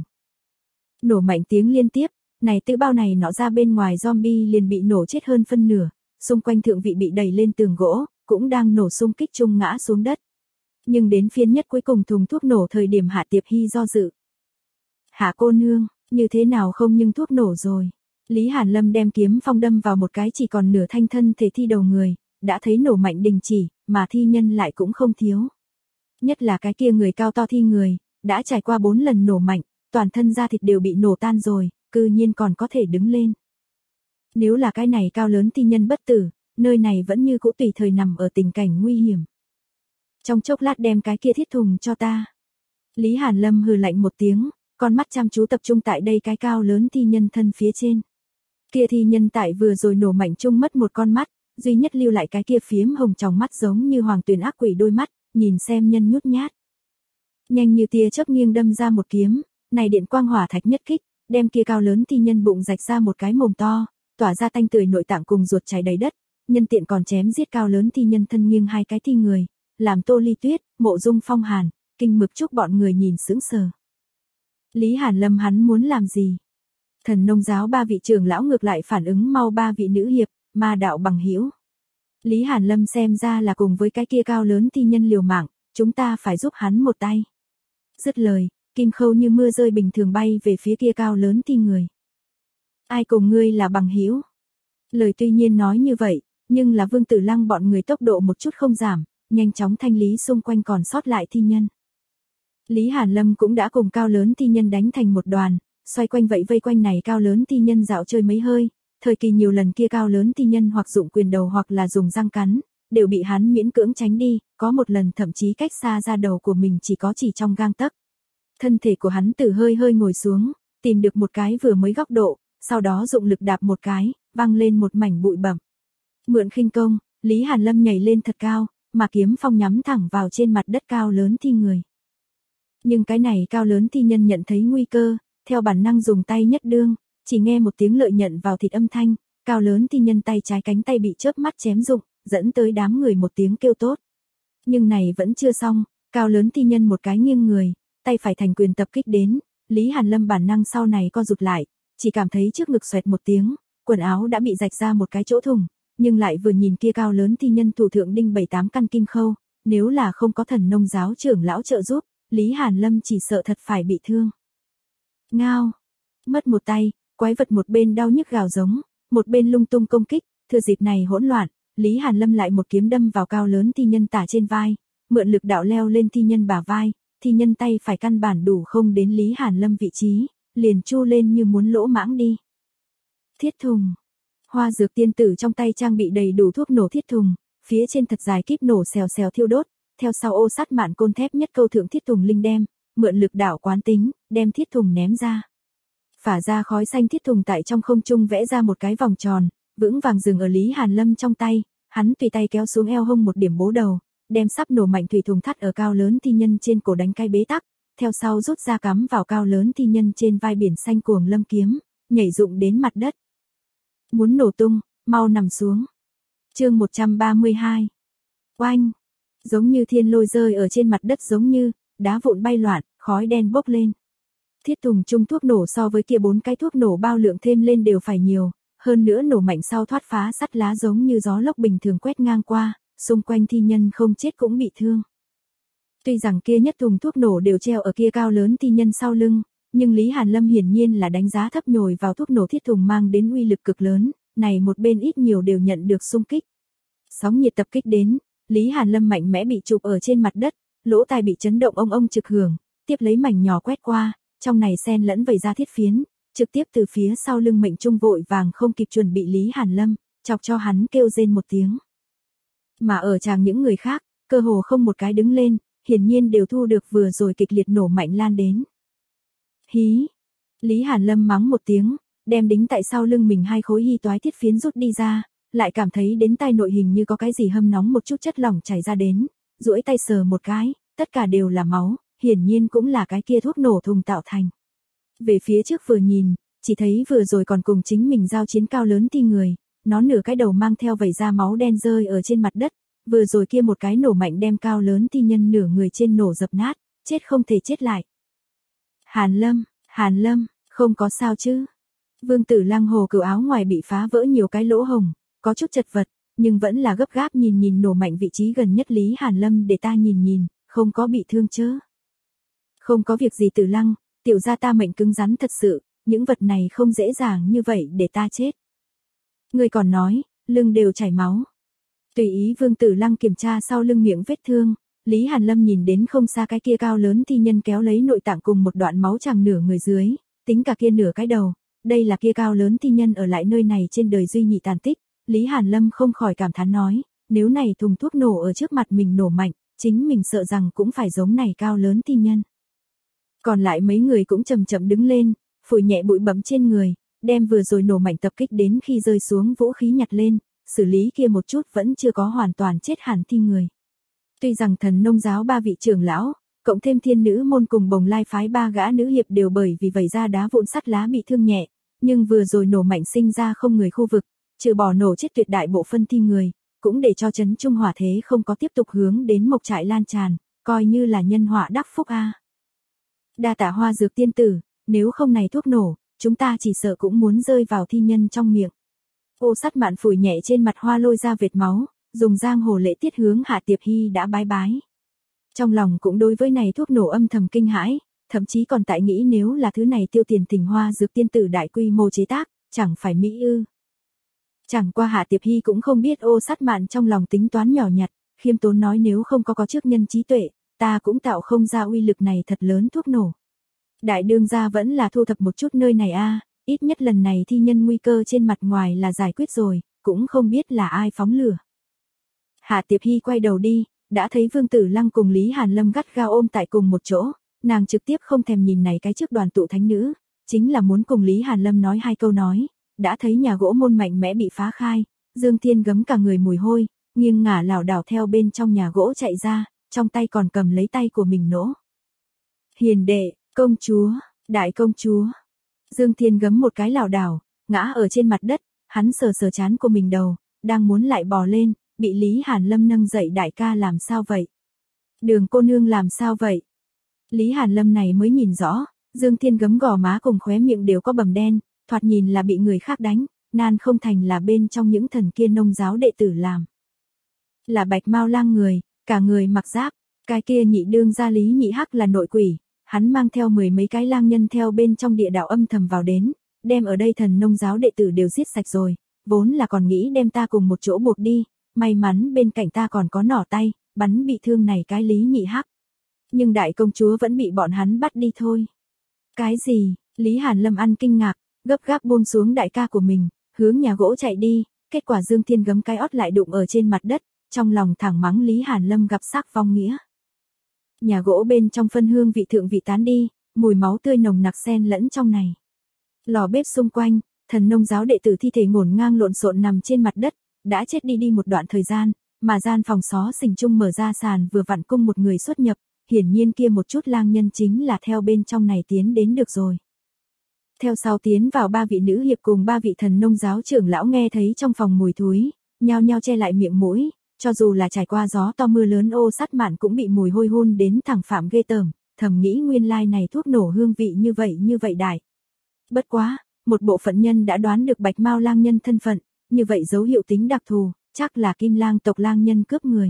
[SPEAKER 1] Nổ mạnh tiếng liên tiếp, này tự bao này nọ ra bên ngoài zombie liền bị nổ chết hơn phân nửa, xung quanh thượng vị bị đẩy lên tường gỗ, cũng đang nổ xung kích chung ngã xuống đất. Nhưng đến phiên nhất cuối cùng thùng thuốc nổ thời điểm Hạ Tiệp Hy do dự. Hạ cô nương, như thế nào không nhưng thuốc nổ rồi. Lý Hàn Lâm đem kiếm phong đâm vào một cái chỉ còn nửa thanh thân thể thi đầu người, đã thấy nổ mạnh đình chỉ, mà thi nhân lại cũng không thiếu. Nhất là cái kia người cao to thi người, đã trải qua bốn lần nổ mạnh, toàn thân da thịt đều bị nổ tan rồi, cư nhiên còn có thể đứng lên. Nếu là cái này cao lớn thi nhân bất tử, nơi này vẫn như cũ tùy thời nằm ở tình cảnh nguy hiểm. Trong chốc lát đem cái kia thiết thùng cho ta. Lý Hàn Lâm hừ lạnh một tiếng, con mắt chăm chú tập trung tại đây cái cao lớn thi nhân thân phía trên. Kia thi nhân tại vừa rồi nổ mạnh chung mất một con mắt, duy nhất lưu lại cái kia phiếm hồng tròng mắt giống như hoàng tuyền ác quỷ đôi mắt, nhìn xem nhân nhút nhát. Nhanh như tia chớp nghiêng đâm ra một kiếm, này điện quang hỏa thạch nhất kích, đem kia cao lớn thi nhân bụng rạch ra một cái mồm to, tỏa ra tanh tưởi nội tạng cùng ruột chảy đầy đất, nhân tiện còn chém giết cao lớn thi nhân thân nghiêng hai cái thi người, làm Tô Ly Tuyết, Mộ Dung Phong Hàn, Kinh Mực Trúc bọn người nhìn sững sờ. Lý Hàn Lâm hắn muốn làm gì? Thần nông giáo ba vị trưởng lão ngược lại phản ứng mau, ba vị nữ hiệp, ma đạo bằng hữu. Lý Hàn Lâm xem ra là cùng với cái kia cao lớn thi nhân liều mạng, chúng ta phải giúp hắn một tay. Dứt lời, kim khâu như mưa rơi bình thường bay về phía kia cao lớn thi người. Ai cùng ngươi là bằng hữu? Lời tuy nhiên nói như vậy, nhưng là Vương Tử Lăng bọn người tốc độ một chút không giảm, nhanh chóng thanh lý xung quanh còn sót lại thi nhân. Lý Hàn Lâm cũng đã cùng cao lớn thi nhân đánh thành một đoàn, xoay quanh vậy vây quanh này cao lớn thi nhân dạo chơi mấy hơi, thời kỳ nhiều lần kia cao lớn thi nhân hoặc dụng quyền đầu hoặc là dùng răng cắn, đều bị hắn miễn cưỡng tránh đi, có một lần thậm chí cách xa ra đầu của mình chỉ có chỉ trong gang tấc. Thân thể của hắn từ hơi hơi ngồi xuống, tìm được một cái vừa mới góc độ, sau đó dụng lực đạp một cái, văng lên một mảnh bụi bặm. Mượn khinh công, Lý Hàn Lâm nhảy lên thật cao, mà kiếm phong nhắm thẳng vào trên mặt đất cao lớn thi người. Nhưng cái này cao lớn thi nhân nhận thấy nguy cơ, theo bản năng dùng tay nhất đương, chỉ nghe một tiếng lợi nhận vào thịt âm thanh, cao lớn thi nhân tay trái cánh tay bị chớp mắt chém rụng, dẫn tới đám người một tiếng kêu tốt. Nhưng này vẫn chưa xong, cao lớn thi nhân một cái nghiêng người, tay phải thành quyền tập kích đến, Lý Hàn Lâm bản năng sau này co rụt lại, chỉ cảm thấy trước ngực xoẹt một tiếng, quần áo đã bị rạch ra một cái chỗ thủng, nhưng lại vừa nhìn kia cao lớn thi nhân thủ thượng đinh bảy tám căn kim khâu, nếu là không có thần nông giáo trưởng lão trợ giúp, Lý Hàn Lâm chỉ sợ thật phải bị thương. Ngao, mất một tay, quái vật một bên đau nhức gào giống, một bên lung tung công kích, thừa dịp này hỗn loạn, Lý Hàn Lâm lại một kiếm đâm vào cao lớn thi nhân tả trên vai, mượn lực đạo leo lên thi nhân bả vai, thi nhân tay phải căn bản đủ không đến Lý Hàn Lâm vị trí, liền chu lên như muốn lỗ mãng đi. Thiết thùng. Hoa dược tiên tử trong tay trang bị đầy đủ thuốc nổ thiết thùng, phía trên thật dài kíp nổ xèo xèo thiêu đốt, theo sau ô sắt mạn côn thép nhất câu thượng thiết thùng linh đem, mượn lực đạo quán tính, đem thiết thùng ném ra. Phả ra khói xanh thiết thùng tại trong không trung vẽ ra một cái vòng tròn, vững vàng dừng ở Lý Hàn Lâm trong tay, hắn tùy tay kéo xuống eo hông một điểm bố đầu, đem sắp nổ mạnh thủy thùng thắt ở cao lớn thi nhân trên cổ đánh cái bế tắc, theo sau rút ra cắm vào cao lớn thi nhân trên vai biển xanh cuồng lâm kiếm, nhảy dụng đến mặt đất. Muốn nổ tung, mau nằm xuống. Chương một trăm ba mươi hai. Oanh, giống như thiên lôi rơi ở trên mặt đất giống như đá vụn bay loạn, khói đen bốc lên. Thiết thùng chung thuốc nổ so với kia bốn cái thuốc nổ bao lượng thêm lên đều phải nhiều, hơn nữa nổ mạnh sau thoát phá sắt lá giống như gió lốc bình thường quét ngang qua, xung quanh thi nhân không chết cũng bị thương. Tuy rằng kia nhất thùng thuốc nổ đều treo ở kia cao lớn thi nhân sau lưng, nhưng Lý Hàn Lâm hiển nhiên là đánh giá thấp nhồi vào thuốc nổ thiết thùng mang đến uy lực cực lớn, này một bên ít nhiều đều nhận được xung kích. Sóng nhiệt tập kích đến, Lý Hàn Lâm mạnh mẽ bị chụp ở trên mặt đất, lỗ tai bị chấn động ông ông trực hưởng, tiếp lấy mảnh nhỏ quét qua, trong này xen lẫn vẩy ra thiết phiến, trực tiếp từ phía sau lưng mệnh trung vội vàng không kịp chuẩn bị Lý Hàn Lâm, chọc cho hắn kêu rên một tiếng. Mà ở chàng những người khác, cơ hồ không một cái đứng lên, hiển nhiên đều thu được vừa rồi kịch liệt nổ mạnh lan đến. Hí! Lý Hàn Lâm mắng một tiếng, đem đính tại sau lưng mình hai khối hy toái thiết phiến rút đi ra, lại cảm thấy đến tai nội hình như có cái gì hâm nóng một chút chất lỏng chảy ra đến, duỗi tay sờ một cái, tất cả đều là máu, hiển nhiên cũng là cái kia thuốc nổ thùng tạo thành. Về phía trước vừa nhìn, chỉ thấy vừa rồi còn cùng chính mình giao chiến cao lớn thi người, nó nửa cái đầu mang theo vẩy ra máu đen rơi ở trên mặt đất, vừa rồi kia một cái nổ mạnh đem cao lớn thi nhân nửa người trên nổ dập nát, chết không thể chết lại. Hàn Lâm, Hàn Lâm, không có sao chứ? Vương Tử Lăng hồ cửu áo ngoài bị phá vỡ nhiều cái lỗ hồng, có chút chật vật, nhưng vẫn là gấp gáp nhìn nhìn nổ mạnh vị trí gần nhất Lý Hàn Lâm để ta nhìn nhìn, không có bị thương chứ? Không có việc gì Tử Lăng, tiểu gia ta mệnh cứng rắn thật sự, những vật này không dễ dàng như vậy để ta chết. Người còn nói, lưng đều chảy máu. Tùy ý Vương Tử Lăng kiểm tra sau lưng miệng vết thương, Lý Hàn Lâm nhìn đến không xa cái kia cao lớn thi nhân kéo lấy nội tạng cùng một đoạn máu chàng nửa người dưới, tính cả kia nửa cái đầu, đây là kia cao lớn thi nhân ở lại nơi này trên đời duy nhị tàn tích, Lý Hàn Lâm không khỏi cảm thán nói, nếu này thùng thuốc nổ ở trước mặt mình nổ mạnh, chính mình sợ rằng cũng phải giống này cao lớn thi nhân. Còn lại mấy người cũng chậm chậm đứng lên, phủi nhẹ bụi bặm trên người, đem vừa rồi nổ mạnh tập kích đến khi rơi xuống vũ khí nhặt lên, xử lý kia một chút vẫn chưa có hoàn toàn chết hẳn thi người. Tuy rằng thần nông giáo ba vị trưởng lão, cộng thêm thiên nữ môn cùng bồng lai phái ba gã nữ hiệp đều bởi vì vẩy ra đá vụn sắt lá bị thương nhẹ, nhưng vừa rồi nổ mạnh sinh ra không người khu vực, trừ bỏ nổ chết tuyệt đại bộ phân thi người, cũng để cho chấn trung hỏa thế không có tiếp tục hướng đến mộc trại lan tràn, coi như là nhân họa đắc phúc a. Đa tạ Hoa dược tiên tử, nếu không này thuốc nổ, chúng ta chỉ sợ cũng muốn rơi vào thi nhân trong miệng. Ô sắt mạn phủi nhẹ trên mặt Hoa lôi ra vệt máu, dùng giang hồ lễ tiết hướng Hạ Tiệp Hy đã bái bái. Trong lòng cũng đối với này thuốc nổ âm thầm kinh hãi, thậm chí còn tại nghĩ nếu là thứ này tiêu tiền tình Hoa dược tiên tử đại quy mô chế tác, chẳng phải mỹ ư. Chẳng qua Hạ Tiệp Hy cũng không biết ô sắt mạn trong lòng tính toán nhỏ nhặt, khiêm tốn nói nếu không có có trước nhân trí tuệ, ta cũng tạo không ra uy lực này thật lớn thuốc nổ. Đại đương gia vẫn là thu thập một chút nơi này a, ít nhất lần này thi nhân nguy cơ trên mặt ngoài là giải quyết rồi, cũng không biết là ai phóng lửa. Hạ Tiệp Hy quay đầu đi, đã thấy Vương Tử Lăng cùng Lý Hàn Lâm gắt gao ôm tại cùng một chỗ, nàng trực tiếp không thèm nhìn này cái trước đoàn tụ thánh nữ, chính là muốn cùng Lý Hàn Lâm nói hai câu nói, đã thấy nhà gỗ môn mạnh mẽ bị phá khai, Dương Thiên gấm cả người mùi hôi, nghiêng ngả lảo đảo theo bên trong nhà gỗ chạy ra, trong tay còn cầm lấy tay của mình nỗ. Hiền đệ, công chúa, đại công chúa. Dương Thiên gấm một cái lảo đảo, ngã ở trên mặt đất, hắn sờ sờ chán của mình đầu, đang muốn lại bò lên, bị Lý Hàn Lâm nâng dậy đại ca làm sao vậy? Đường cô nương làm sao vậy? Lý Hàn Lâm này mới nhìn rõ, Dương Thiên gấm gò má cùng khóe miệng đều có bầm đen, thoạt nhìn là bị người khác đánh, nan không thành là bên trong những thần kia nông giáo đệ tử làm. Là Bạch Mao lang người, cả người mặc giáp, cái kia nhị đương gia Lý Nhị Hắc là nội quỷ, hắn mang theo mười mấy cái lang nhân theo bên trong địa đạo âm thầm vào đến, đem ở đây thần nông giáo đệ tử đều giết sạch rồi, vốn là còn nghĩ đem ta cùng một chỗ buộc đi, may mắn bên cạnh ta còn có nỏ tay, bắn bị thương này cái Lý Nhị Hắc. Nhưng đại công chúa vẫn bị bọn hắn bắt đi thôi. Cái gì? Lý Hàn Lâm ăn kinh ngạc, gấp gáp buông xuống đại ca của mình, hướng nhà gỗ chạy đi, kết quả Dương Thiên gấm cái ót lại đụng ở trên mặt đất, trong lòng thẳng mắng Lý Hàn Lâm gặp xác vong nghĩa. Nhà gỗ bên trong phân hương vị thượng vị tán đi, mùi máu tươi nồng nặc xen lẫn trong này. Lò bếp xung quanh, thần nông giáo đệ tử thi thể ngổn ngang lộn xộn nằm trên mặt đất, đã chết đi đi một đoạn thời gian, mà gian phòng xó xình chung mở ra sàn vừa vặn cung một người xuất nhập, hiển nhiên kia một chút lang nhân chính là theo bên trong này tiến đến được rồi. Theo sau tiến vào ba vị nữ hiệp cùng ba vị thần nông giáo trưởng lão nghe thấy trong phòng mùi thúi, nhao nhao che lại miệng mũi, cho dù là trải qua gió to mưa lớn ô sắt mạn cũng bị mùi hôi hun đến thẳng phạm ghê tởm, thầm nghĩ nguyên lai này thuốc nổ hương vị như vậy như vậy đại. Bất quá, một bộ phận nhân đã đoán được Bạch Mao lang nhân thân phận, như vậy dấu hiệu tính đặc thù, chắc là Kim Lang tộc lang nhân cướp người.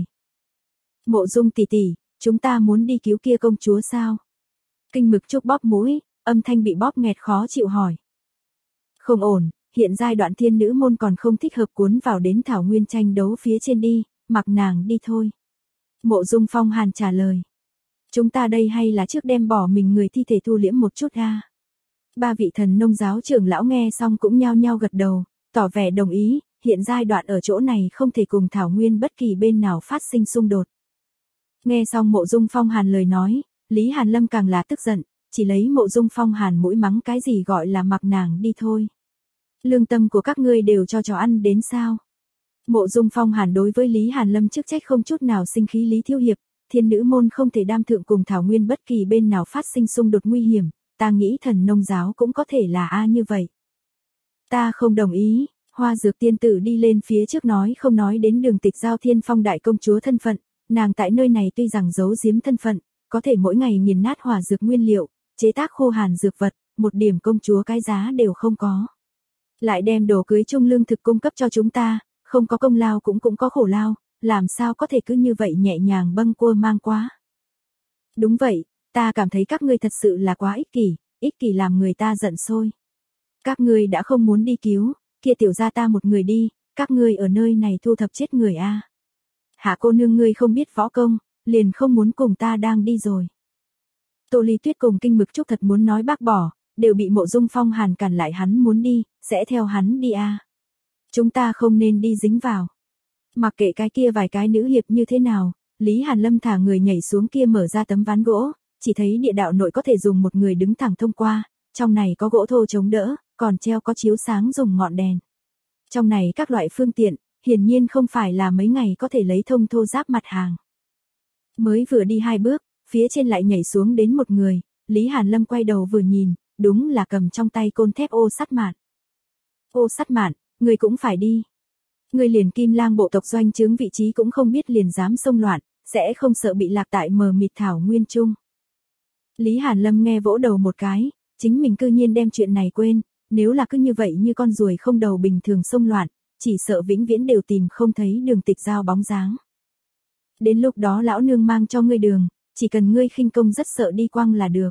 [SPEAKER 1] Mộ Dung tỷ tỷ, chúng ta muốn đi cứu kia công chúa sao? Kinh Mực Trúc bóp mũi, âm thanh bị bóp nghẹt khó chịu hỏi. Không ổn, hiện giai đoạn thiên nữ môn còn không thích hợp cuốn vào đến thảo nguyên tranh đấu phía trên đi, mặc nàng đi thôi. Mộ Dung Phong Hàn trả lời. Chúng ta đây hay là trước đem bỏ mình người thi thể thu liễm một chút a. Ba vị thần nông giáo trưởng lão nghe xong cũng nhao nhao gật đầu, tỏ vẻ đồng ý, hiện giai đoạn ở chỗ này không thể cùng thảo nguyên bất kỳ bên nào phát sinh xung đột. Nghe xong Mộ Dung Phong Hàn lời nói, Lý Hàn Lâm càng là tức giận, chỉ lấy Mộ Dung Phong Hàn mũi mắng cái gì gọi là mặc nàng đi thôi. Lương tâm của các ngươi đều cho chó ăn đến sao? Mộ Dung Phong Hàn đối với Lý Hàn Lâm chức trách không chút nào sinh khí Lý Thiếu Hiệp, thiên nữ môn không thể đam thượng cùng thảo nguyên bất kỳ bên nào phát sinh xung đột nguy hiểm, ta nghĩ thần nông giáo cũng có thể là a như vậy. Ta không đồng ý, Hoa Dược tiên tử đi lên phía trước nói không nói đến Đường Tịch Giao Thiên Phong đại công chúa thân phận, nàng tại nơi này tuy rằng giấu giếm thân phận, có thể mỗi ngày nghiền nát hỏa dược nguyên liệu, chế tác khô hàn dược vật, một điểm công chúa cái giá đều không có. Lại đem đồ cưới chung lương thực cung cấp cho chúng ta, không có công lao cũng cũng có khổ lao, làm sao có thể cứ như vậy nhẹ nhàng bâng quơ mang quá. Đúng vậy, ta cảm thấy các ngươi thật sự là quá ích kỷ, ích kỷ làm người ta giận sôi. Các ngươi đã không muốn đi cứu, kia tiểu gia ta một người đi, các ngươi ở nơi này thu thập chết người a. Hạ cô nương ngươi không biết võ công, liền không muốn cùng ta đang đi rồi. Tô Ly Tuyết cùng Kinh Mực Trúc thật muốn nói bác bỏ, đều bị Mộ Dung Phong Hàn cản lại hắn muốn đi, sẽ theo hắn đi a. Chúng ta không nên đi dính vào. Mặc kệ cái kia vài cái nữ hiệp như thế nào, Lý Hàn Lâm thả người nhảy xuống kia mở ra tấm ván gỗ, chỉ thấy địa đạo nội có thể dùng một người đứng thẳng thông qua, trong này có gỗ thô chống đỡ, còn treo có chiếu sáng dùng ngọn đèn. Trong này các loại phương tiện, hiển nhiên không phải là mấy ngày có thể lấy thông thô giáp mặt hàng. Mới vừa đi hai bước, phía trên lại nhảy xuống đến một người, Lý Hàn Lâm quay đầu vừa nhìn, đúng là cầm trong tay côn thép ô sắt mạn. Ô sắt mạn, người cũng phải đi. Người liền Kim Lang bộ tộc doanh trướng vị trí cũng không biết liền dám xông loạn, sẽ không sợ bị lạc tại mờ mịt thảo nguyên trung. Lý Hàn Lâm nghe vỗ đầu một cái, chính mình cư nhiên đem chuyện này quên, nếu là cứ như vậy như con ruồi không đầu bình thường xông loạn, chỉ sợ vĩnh viễn đều tìm không thấy Đường Tịch Giao bóng dáng. Đến lúc đó lão nương mang cho ngươi đường, chỉ cần ngươi khinh công rất sợ đi quăng là được.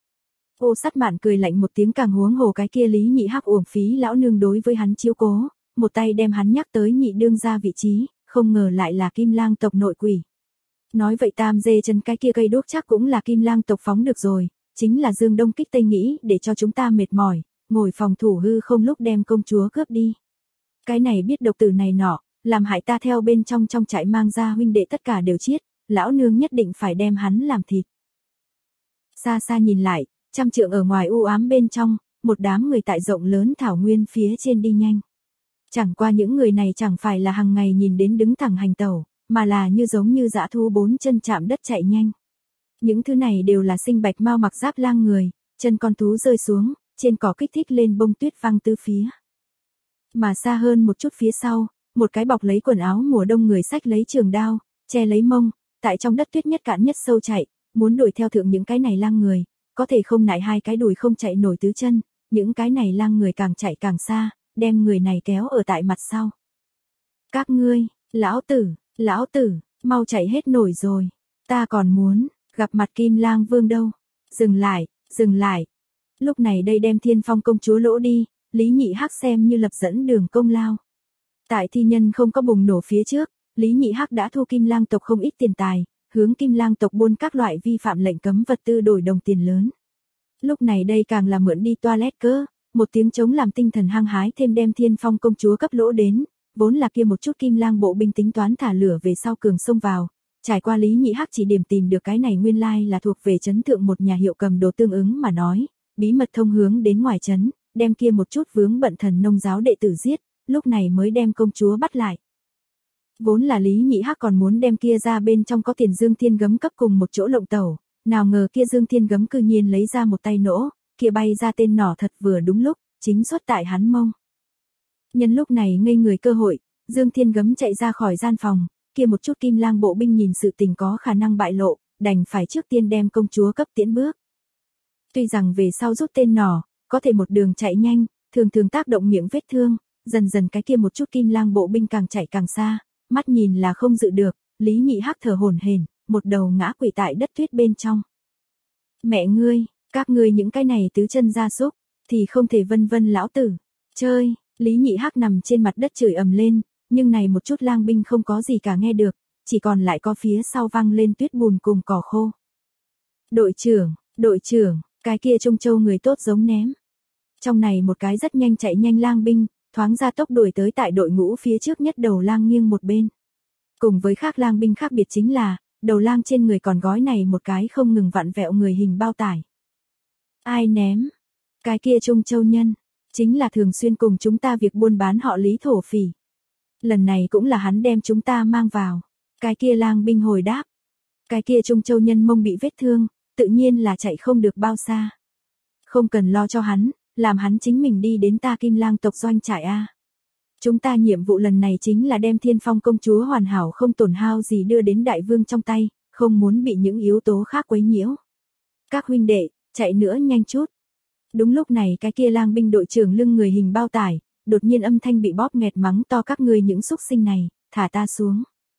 [SPEAKER 1] Ô sắt mạn cười lạnh một tiếng càng huống hồ cái kia Lý Nhị Hắc uổng phí lão nương đối với hắn chiếu cố, một tay đem hắn nhắc tới nhị đương ra vị trí, không ngờ lại là Kim Lang tộc nội quỷ. Nói vậy tam dê chân cái kia cây đuốc chắc cũng là Kim Lang tộc phóng được rồi, chính là Dương Đông kích Tây nghĩ để cho chúng ta mệt mỏi, ngồi phòng thủ hư không lúc đem công chúa cướp đi. Cái này biết độc tử này nọ, làm hại ta theo bên trong trong trại mang ra huynh đệ tất cả đều chết, lão nương nhất định phải đem hắn làm thịt. Xa xa nhìn lại, trăm trượng ở ngoài u ám bên trong, một đám người tại rộng lớn thảo nguyên phía trên đi nhanh. Chẳng qua những người này chẳng phải là hàng ngày nhìn đến đứng thẳng hành tẩu, mà là như giống như dã thú bốn chân chạm đất chạy nhanh. Những thứ này đều là sinh bạch mau mặc giáp lang người, chân con thú rơi xuống, trên cỏ kích thích lên bông tuyết văng tứ phía. Mà xa hơn một chút phía sau, một cái bọc lấy quần áo mùa đông người xách lấy trường đao, che lấy mông, tại trong đất tuyết nhất cạn nhất sâu chạy, muốn đuổi theo thượng những cái này lang người, có thể không nại hai cái đùi không chạy nổi tứ chân, những cái này lang người càng chạy càng xa, đem người này kéo ở tại mặt sau. Các ngươi, lão tử, lão tử, mau chạy hết nổi rồi. Ta còn muốn, gặp mặt Kim Lang Vương đâu. Dừng lại, dừng lại. Lúc này đây đem Thiên Phong công chúa lỗ đi, Lý Nhị Hắc xem như lập dẫn đường công lao. Tại thi nhân không có bùng nổ phía trước, Lý Nhị Hắc đã thu Kim Lang tộc không ít tiền tài, hướng Kim Lang tộc buôn các loại vi phạm lệnh cấm vật tư đổi đồng tiền lớn. Lúc này đây càng là mượn đi toilet cơ, một tiếng trống làm tinh thần hăng hái thêm đem Thiên Phong công chúa cấp lỗ đến, vốn là kia một chút Kim Lang bộ binh tính toán thả lửa về sau cường xông vào, trải qua Lý Nhị Hắc chỉ điểm tìm được cái này nguyên lai là thuộc về trấn thượng một nhà hiệu cầm đồ tương ứng mà nói, bí mật thông hướng đến ngoài trấn, đem kia một chút vướng bận thần nông giáo đệ tử giết, lúc này mới đem công chúa bắt lại. Vốn là Lý Nhị Hắc còn muốn đem kia ra bên trong có tiền Dương Thiên Gấm cấp cùng một chỗ lộng tẩu, nào ngờ kia Dương Thiên Gấm cư nhiên lấy ra một tay nỗ, kia bay ra tên nỏ thật vừa đúng lúc, chính xuất tại hắn mông. Nhân lúc này ngây người cơ hội, Dương Thiên Gấm chạy ra khỏi gian phòng, kia một chút Kim Lang bộ binh nhìn sự tình có khả năng bại lộ, đành phải trước tiên đem công chúa cấp tiễn bước. Tuy rằng về sau rút tên nỏ, có thể một đường chạy nhanh, thường thường tác động miệng vết thương, dần dần cái kia một chút Kim Lang bộ binh càng chạy càng xa, mắt nhìn là không dự được, Lý Nhị Hắc thở hổn hển, một đầu ngã quỵ tại đất tuyết bên trong. Mẹ ngươi, các ngươi những cái này tứ chân gia súc, thì không thể vân vân lão tử, chơi, Lý Nhị Hắc nằm trên mặt đất chửi ầm lên, nhưng này một chút lang binh không có gì cả nghe được, chỉ còn lại có phía sau vang lên tuyết bùn cùng cỏ khô. Đội trưởng, đội trưởng, cái kia Trung Châu người tốt giống ném. Trong này một cái rất nhanh chạy nhanh lang binh, thoáng ra tốc đuổi tới tại đội ngũ phía trước nhất đầu lang nghiêng một bên. Cùng với khác lang binh khác biệt chính là, đầu lang trên người còn gói này một cái không ngừng vặn vẹo người hình bao tải. Ai ném? Cái kia Trung Châu nhân, chính là thường xuyên cùng chúng ta việc buôn bán họ Lý thổ phỉ. Lần này cũng là hắn đem chúng ta mang vào. Cái kia lang binh hồi đáp. Cái kia Trung Châu nhân mông bị vết thương, tự nhiên là chạy không được bao xa. Không cần lo cho hắn, làm hắn chính mình đi đến ta Kim Lang tộc doanh trại a. Chúng ta nhiệm vụ lần này chính là đem Thiên Phong công chúa hoàn hảo không tổn hao gì đưa đến đại vương trong tay, không muốn bị những yếu tố khác quấy nhiễu. Các huynh đệ, chạy nữa nhanh chút. Đúng lúc này cái kia lang binh đội trưởng lưng người hình bao tải, đột nhiên âm thanh bị bóp nghẹt mắng to các ngươi những xúc sinh này, thả ta xuống.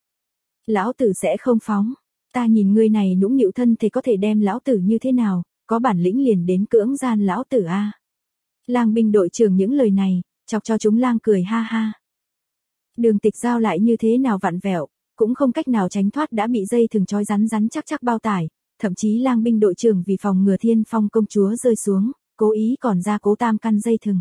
[SPEAKER 1] Lão tử sẽ không phóng, ta nhìn ngươi này nũng nịu thân thì có thể đem lão tử như thế nào, có bản lĩnh liền đến cưỡng gian lão tử a. Lang binh đội trưởng những lời này, chọc cho chúng lang cười ha ha. Đường Tịch Giao lại như thế nào vặn vẹo, cũng không cách nào tránh thoát đã bị dây thừng trói rắn rắn chắc chắc bao tải, thậm chí lang binh đội trưởng vì phòng ngừa Thiên Phong công chúa rơi xuống, cố ý còn ra cố tam căn dây thừng.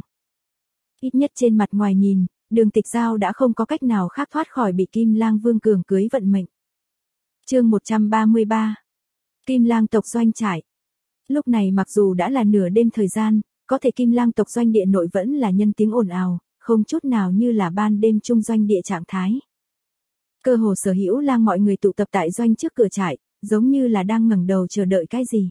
[SPEAKER 1] Ít nhất trên mặt ngoài nhìn, Đường Tịch Giao đã không có cách nào khác thoát khỏi bị Kim Lang Vương cường cưới vận mệnh. Chương một trăm ba mươi ba. Kim Lang tộc doanh trại. Lúc này mặc dù đã là nửa đêm thời gian, có thể Kim Lang tộc doanh địa nội vẫn là nhân tiếng ồn ào, không chút nào như là ban đêm trung doanh địa trạng thái. Cơ hồ sở hữu lang mọi người tụ tập tại doanh trước cửa trại, giống như là đang ngẩng đầu chờ đợi cái gì.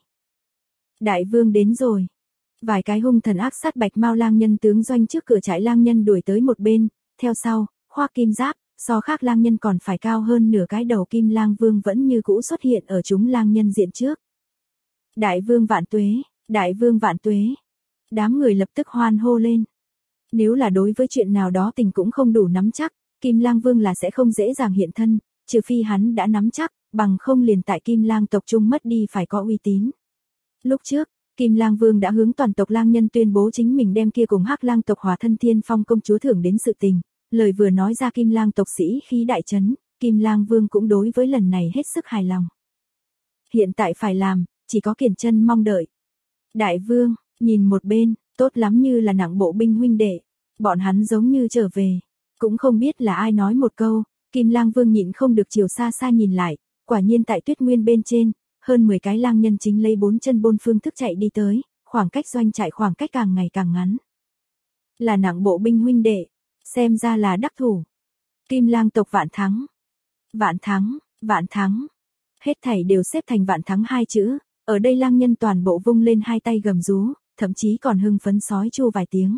[SPEAKER 1] Đại vương đến rồi. Vài cái hung thần ác sát bạch mao lang nhân tướng doanh trước cửa trại lang nhân đuổi tới một bên, theo sau, khoác kim giáp, so khác lang nhân còn phải cao hơn nửa cái đầu Kim Lang Vương vẫn như cũ xuất hiện ở chúng lang nhân diện trước. Đại vương vạn tuế, đại vương vạn tuế. Đám người lập tức hoan hô lên. Nếu là đối với chuyện nào đó tình cũng không đủ nắm chắc, Kim Lang Vương là sẽ không dễ dàng hiện thân, trừ phi hắn đã nắm chắc, bằng không liền tại Kim Lang tộc trung mất đi phải có uy tín. Lúc trước, Kim Lang Vương đã hướng toàn tộc lang nhân tuyên bố chính mình đem kia cùng Hắc Lang tộc hòa thân Thiên Phong công chúa thưởng đến sự tình, lời vừa nói ra Kim Lang tộc sĩ khí đại chấn, Kim Lang Vương cũng đối với lần này hết sức hài lòng. Hiện tại phải làm, chỉ có kiển chân mong đợi. Đại vương, nhìn một bên, tốt lắm như là nặng bộ binh huynh đệ, bọn hắn giống như trở về, cũng không biết là ai nói một câu, Kim Lang Vương nhịn không được chiều xa xa nhìn lại, quả nhiên tại tuyết nguyên bên trên, hơn mười cái lang nhân chính lấy bốn chân bôn phương thức chạy đi tới, khoảng cách doanh trại khoảng cách càng ngày càng ngắn. Là nặng bộ binh huynh đệ, xem ra là đắc thủ. Kim Lang tộc vạn thắng. Vạn thắng, vạn thắng. Hết thảy đều xếp thành vạn thắng hai chữ, ở đây lang nhân toàn bộ vung lên hai tay gầm rú, thậm chí còn hưng phấn sói chu vài tiếng.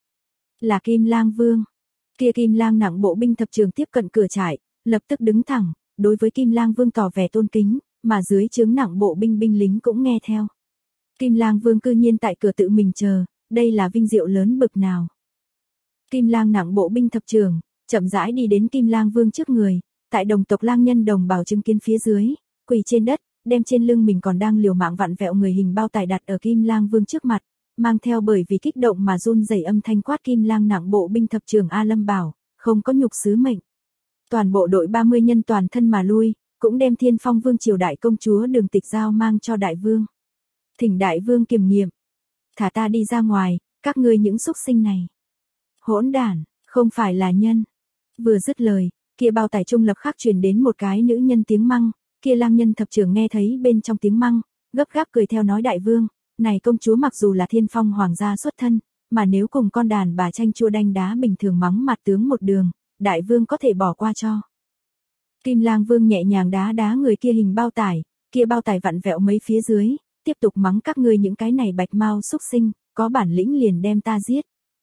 [SPEAKER 1] Là Kim Lang Vương. Kia Kim Lang nặng bộ binh thập trường tiếp cận cửa trại, lập tức đứng thẳng, đối với Kim Lang Vương tỏ vẻ tôn kính, mà dưới trướng nặng bộ binh binh lính cũng nghe theo. Kim Lang Vương cư nhiên tại cửa tự mình chờ, đây là vinh diệu lớn bực nào. Kim Lang nặng bộ binh thập trưởng, chậm rãi đi đến Kim Lang Vương trước người, tại đồng tộc lang nhân đồng bào chứng kiến phía dưới, quỳ trên đất, đem trên lưng mình còn đang liều mạng vặn vẹo người hình bao tải đặt ở Kim Lang Vương trước mặt, mang theo bởi vì kích động mà run rẩy âm thanh quát Kim Lang nặng bộ binh thập trưởng A Lâm Bảo, không có nhục sứ mệnh. Toàn bộ đội ba mươi nhân toàn thân mà lui, cũng đem Thiên Phong Vương triều đại công chúa Đường Tịch Giao mang cho đại vương. Thỉnh đại vương kiềm nghiệm, thả ta đi ra ngoài, các ngươi những súc sinh này. Hỗn đản, không phải là nhân. Vừa dứt lời, kia bao tải trung lập khắc truyền đến một cái nữ nhân tiếng măng, kia lang nhân thập trưởng nghe thấy bên trong tiếng măng, gấp gáp cười theo nói đại vương, này công chúa mặc dù là Thiên Phong hoàng gia xuất thân, mà nếu cùng con đàn bà tranh chua đanh đá bình thường mắng mặt tướng một đường, đại vương có thể bỏ qua cho. Kim Lang Vương nhẹ nhàng đá đá người kia hình bao tải, kia bao tải vặn vẹo mấy phía dưới, tiếp tục mắng các ngươi những cái này bạch mau xúc sinh, có bản lĩnh liền đem ta giết.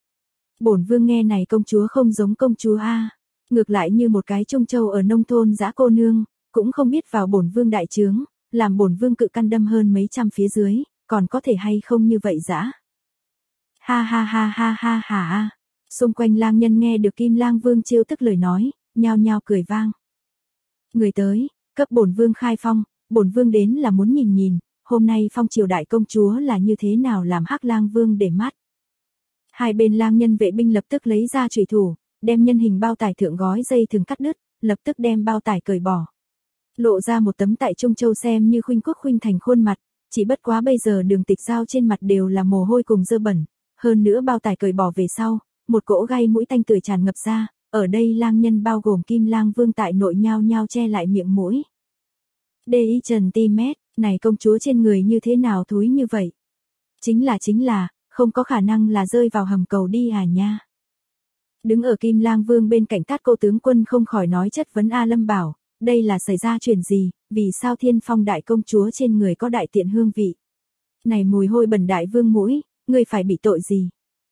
[SPEAKER 1] Bổn vương nghe này công chúa không giống công chúa a, ngược lại như một cái trung châu ở nông thôn dã cô nương, cũng không biết vào bổn vương đại trướng, làm bổn vương cự căn đâm hơn mấy trăm phía dưới, còn có thể hay không như vậy dã. Ha ha ha ha ha ha ha. Xung quanh lang nhân nghe được Kim Lang Vương chiêu tức lời nói, nhao nhao cười vang. Người tới, cấp bổn vương khai phong, bổn vương đến là muốn nhìn nhìn, hôm nay phong triều đại công chúa là như thế nào làm Hắc Lang Vương để mắt. Hai bên lang nhân vệ binh lập tức lấy ra chủy thủ, đem nhân hình bao tải thượng gói dây thường cắt đứt, lập tức đem bao tải cởi bỏ. Lộ ra một tấm tại Trung Châu xem như khuynh quốc khuynh thành khuôn mặt, chỉ bất quá bây giờ Đường Tịch Giao trên mặt đều là mồ hôi cùng dơ bẩn, hơn nữa bao tải cởi bỏ về sau, một cỗ gai mũi tanh tưởi tràn ngập ra, ở đây lang nhân bao gồm Kim Lang Vương tại nội nhao nhao che lại miệng mũi. Đê y trần ti mét, này công chúa trên người như thế nào thúi như vậy? Chính là chính là, không có khả năng là rơi vào hầm cầu đi à nha. Đứng ở Kim Lang Vương bên cạnh Cát Cô tướng quân không khỏi nói chất vấn A Lâm Bảo, đây là xảy ra chuyện gì, vì sao Thiên Phong đại công chúa trên người có đại tiện hương vị? Này mùi hôi bẩn đại vương mũi, ngươi phải bị tội gì?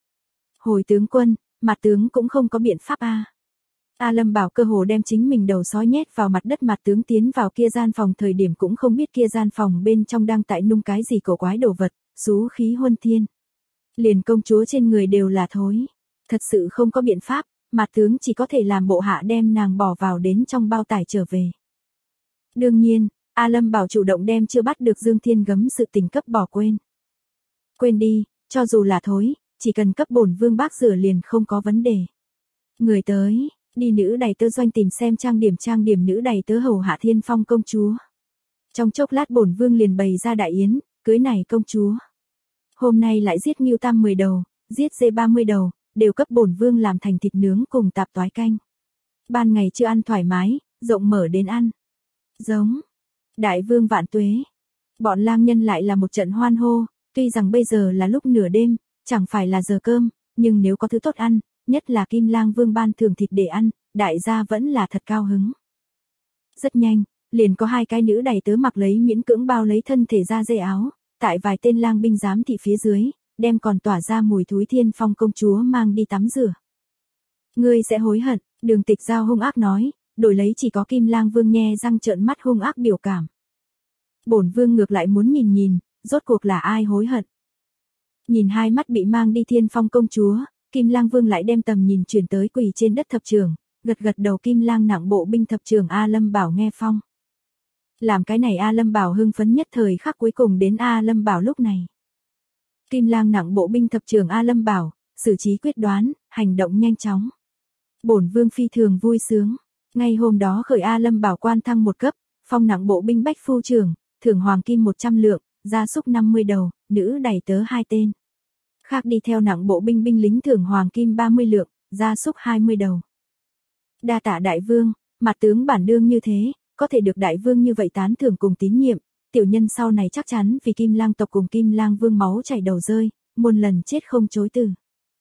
[SPEAKER 1] Hồi tướng quân, mặt tướng cũng không có biện pháp a. A Lâm Bảo cơ hồ đem chính mình đầu sói nhét vào mặt đất, mặt tướng tiến vào kia gian phòng thời điểm cũng không biết kia gian phòng bên trong đang tại nung cái gì cổ quái đồ vật, xú khí huân thiên. Liền công chúa trên người đều là thối. Thật sự không có biện pháp, mặt tướng chỉ có thể làm bộ hạ đem nàng bỏ vào đến trong bao tải trở về. Đương nhiên, A Lâm Bảo chủ động đem chưa bắt được Dương Thiên Gấm sự tình cấp bỏ quên. Quên đi, cho dù là thối, chỉ cần cấp bổn vương bác rửa liền không có vấn đề. Người tới, đi nữ đầy tớ doanh tìm xem trang điểm trang điểm nữ đầy tớ hầu hạ Thiên Phong công chúa. Trong chốc lát bổn vương liền bày ra đại yến, cưới này công chúa. Hôm nay lại giết ngưu tam mười đầu, giết dê ba mươi đầu, đều cấp bổn vương làm thành thịt nướng cùng tạp toái canh. Ban ngày chưa ăn thoải mái, rộng mở đến ăn. Giống. Đại vương vạn tuế. Bọn lang nhân lại là một trận hoan hô, tuy rằng bây giờ là lúc nửa đêm, chẳng phải là giờ cơm, nhưng nếu có thứ tốt ăn, nhất là Kim Lang Vương ban thưởng thịt để ăn, đại gia vẫn là thật cao hứng. Rất nhanh, liền có hai cái nữ đầy tớ mặc lấy miễn cưỡng bao lấy thân thể ra dây áo, tại vài tên lang binh giám thị phía dưới, đem còn tỏa ra mùi thúi Thiên Phong công chúa mang đi tắm rửa. Ngươi sẽ hối hận, Đường Tịch Giao hung ác nói, đổi lấy chỉ có Kim Lang Vương nhe răng trợn mắt hung ác biểu cảm. Bổn vương ngược lại muốn nhìn nhìn, rốt cuộc là ai hối hận. Nhìn hai mắt bị mang đi Thiên Phong công chúa, Kim Lang Vương lại đem tầm nhìn chuyển tới quỳ trên đất thập trưởng, gật gật đầu. Kim Lang nặng bộ binh thập trưởng A Lâm Bảo nghe phong. Làm cái này A Lâm Bảo hưng phấn nhất thời khắc cuối cùng đến A Lâm Bảo lúc này. Kim Lang nặng bộ binh thập trưởng A Lâm Bảo, xử trí quyết đoán, hành động nhanh chóng. Bổn vương phi thường vui sướng, ngay hôm đó khởi A Lâm Bảo quan thăng một cấp, phong nặng bộ binh bách phu trưởng, thưởng hoàng kim một trăm lượng, gia súc năm mươi đầu, nữ đầy tớ hai tên. Khác đi theo nặng bộ binh binh lính thưởng hoàng kim ba mươi lượng, gia súc hai mươi đầu. Đa tạ đại vương, mặt tướng bản đương như thế, có thể được đại vương như vậy tán thưởng cùng tín nhiệm, tiểu nhân sau này chắc chắn vì Kim Lang tộc cùng Kim Lang Vương máu chảy đầu rơi, muôn lần chết không chối từ.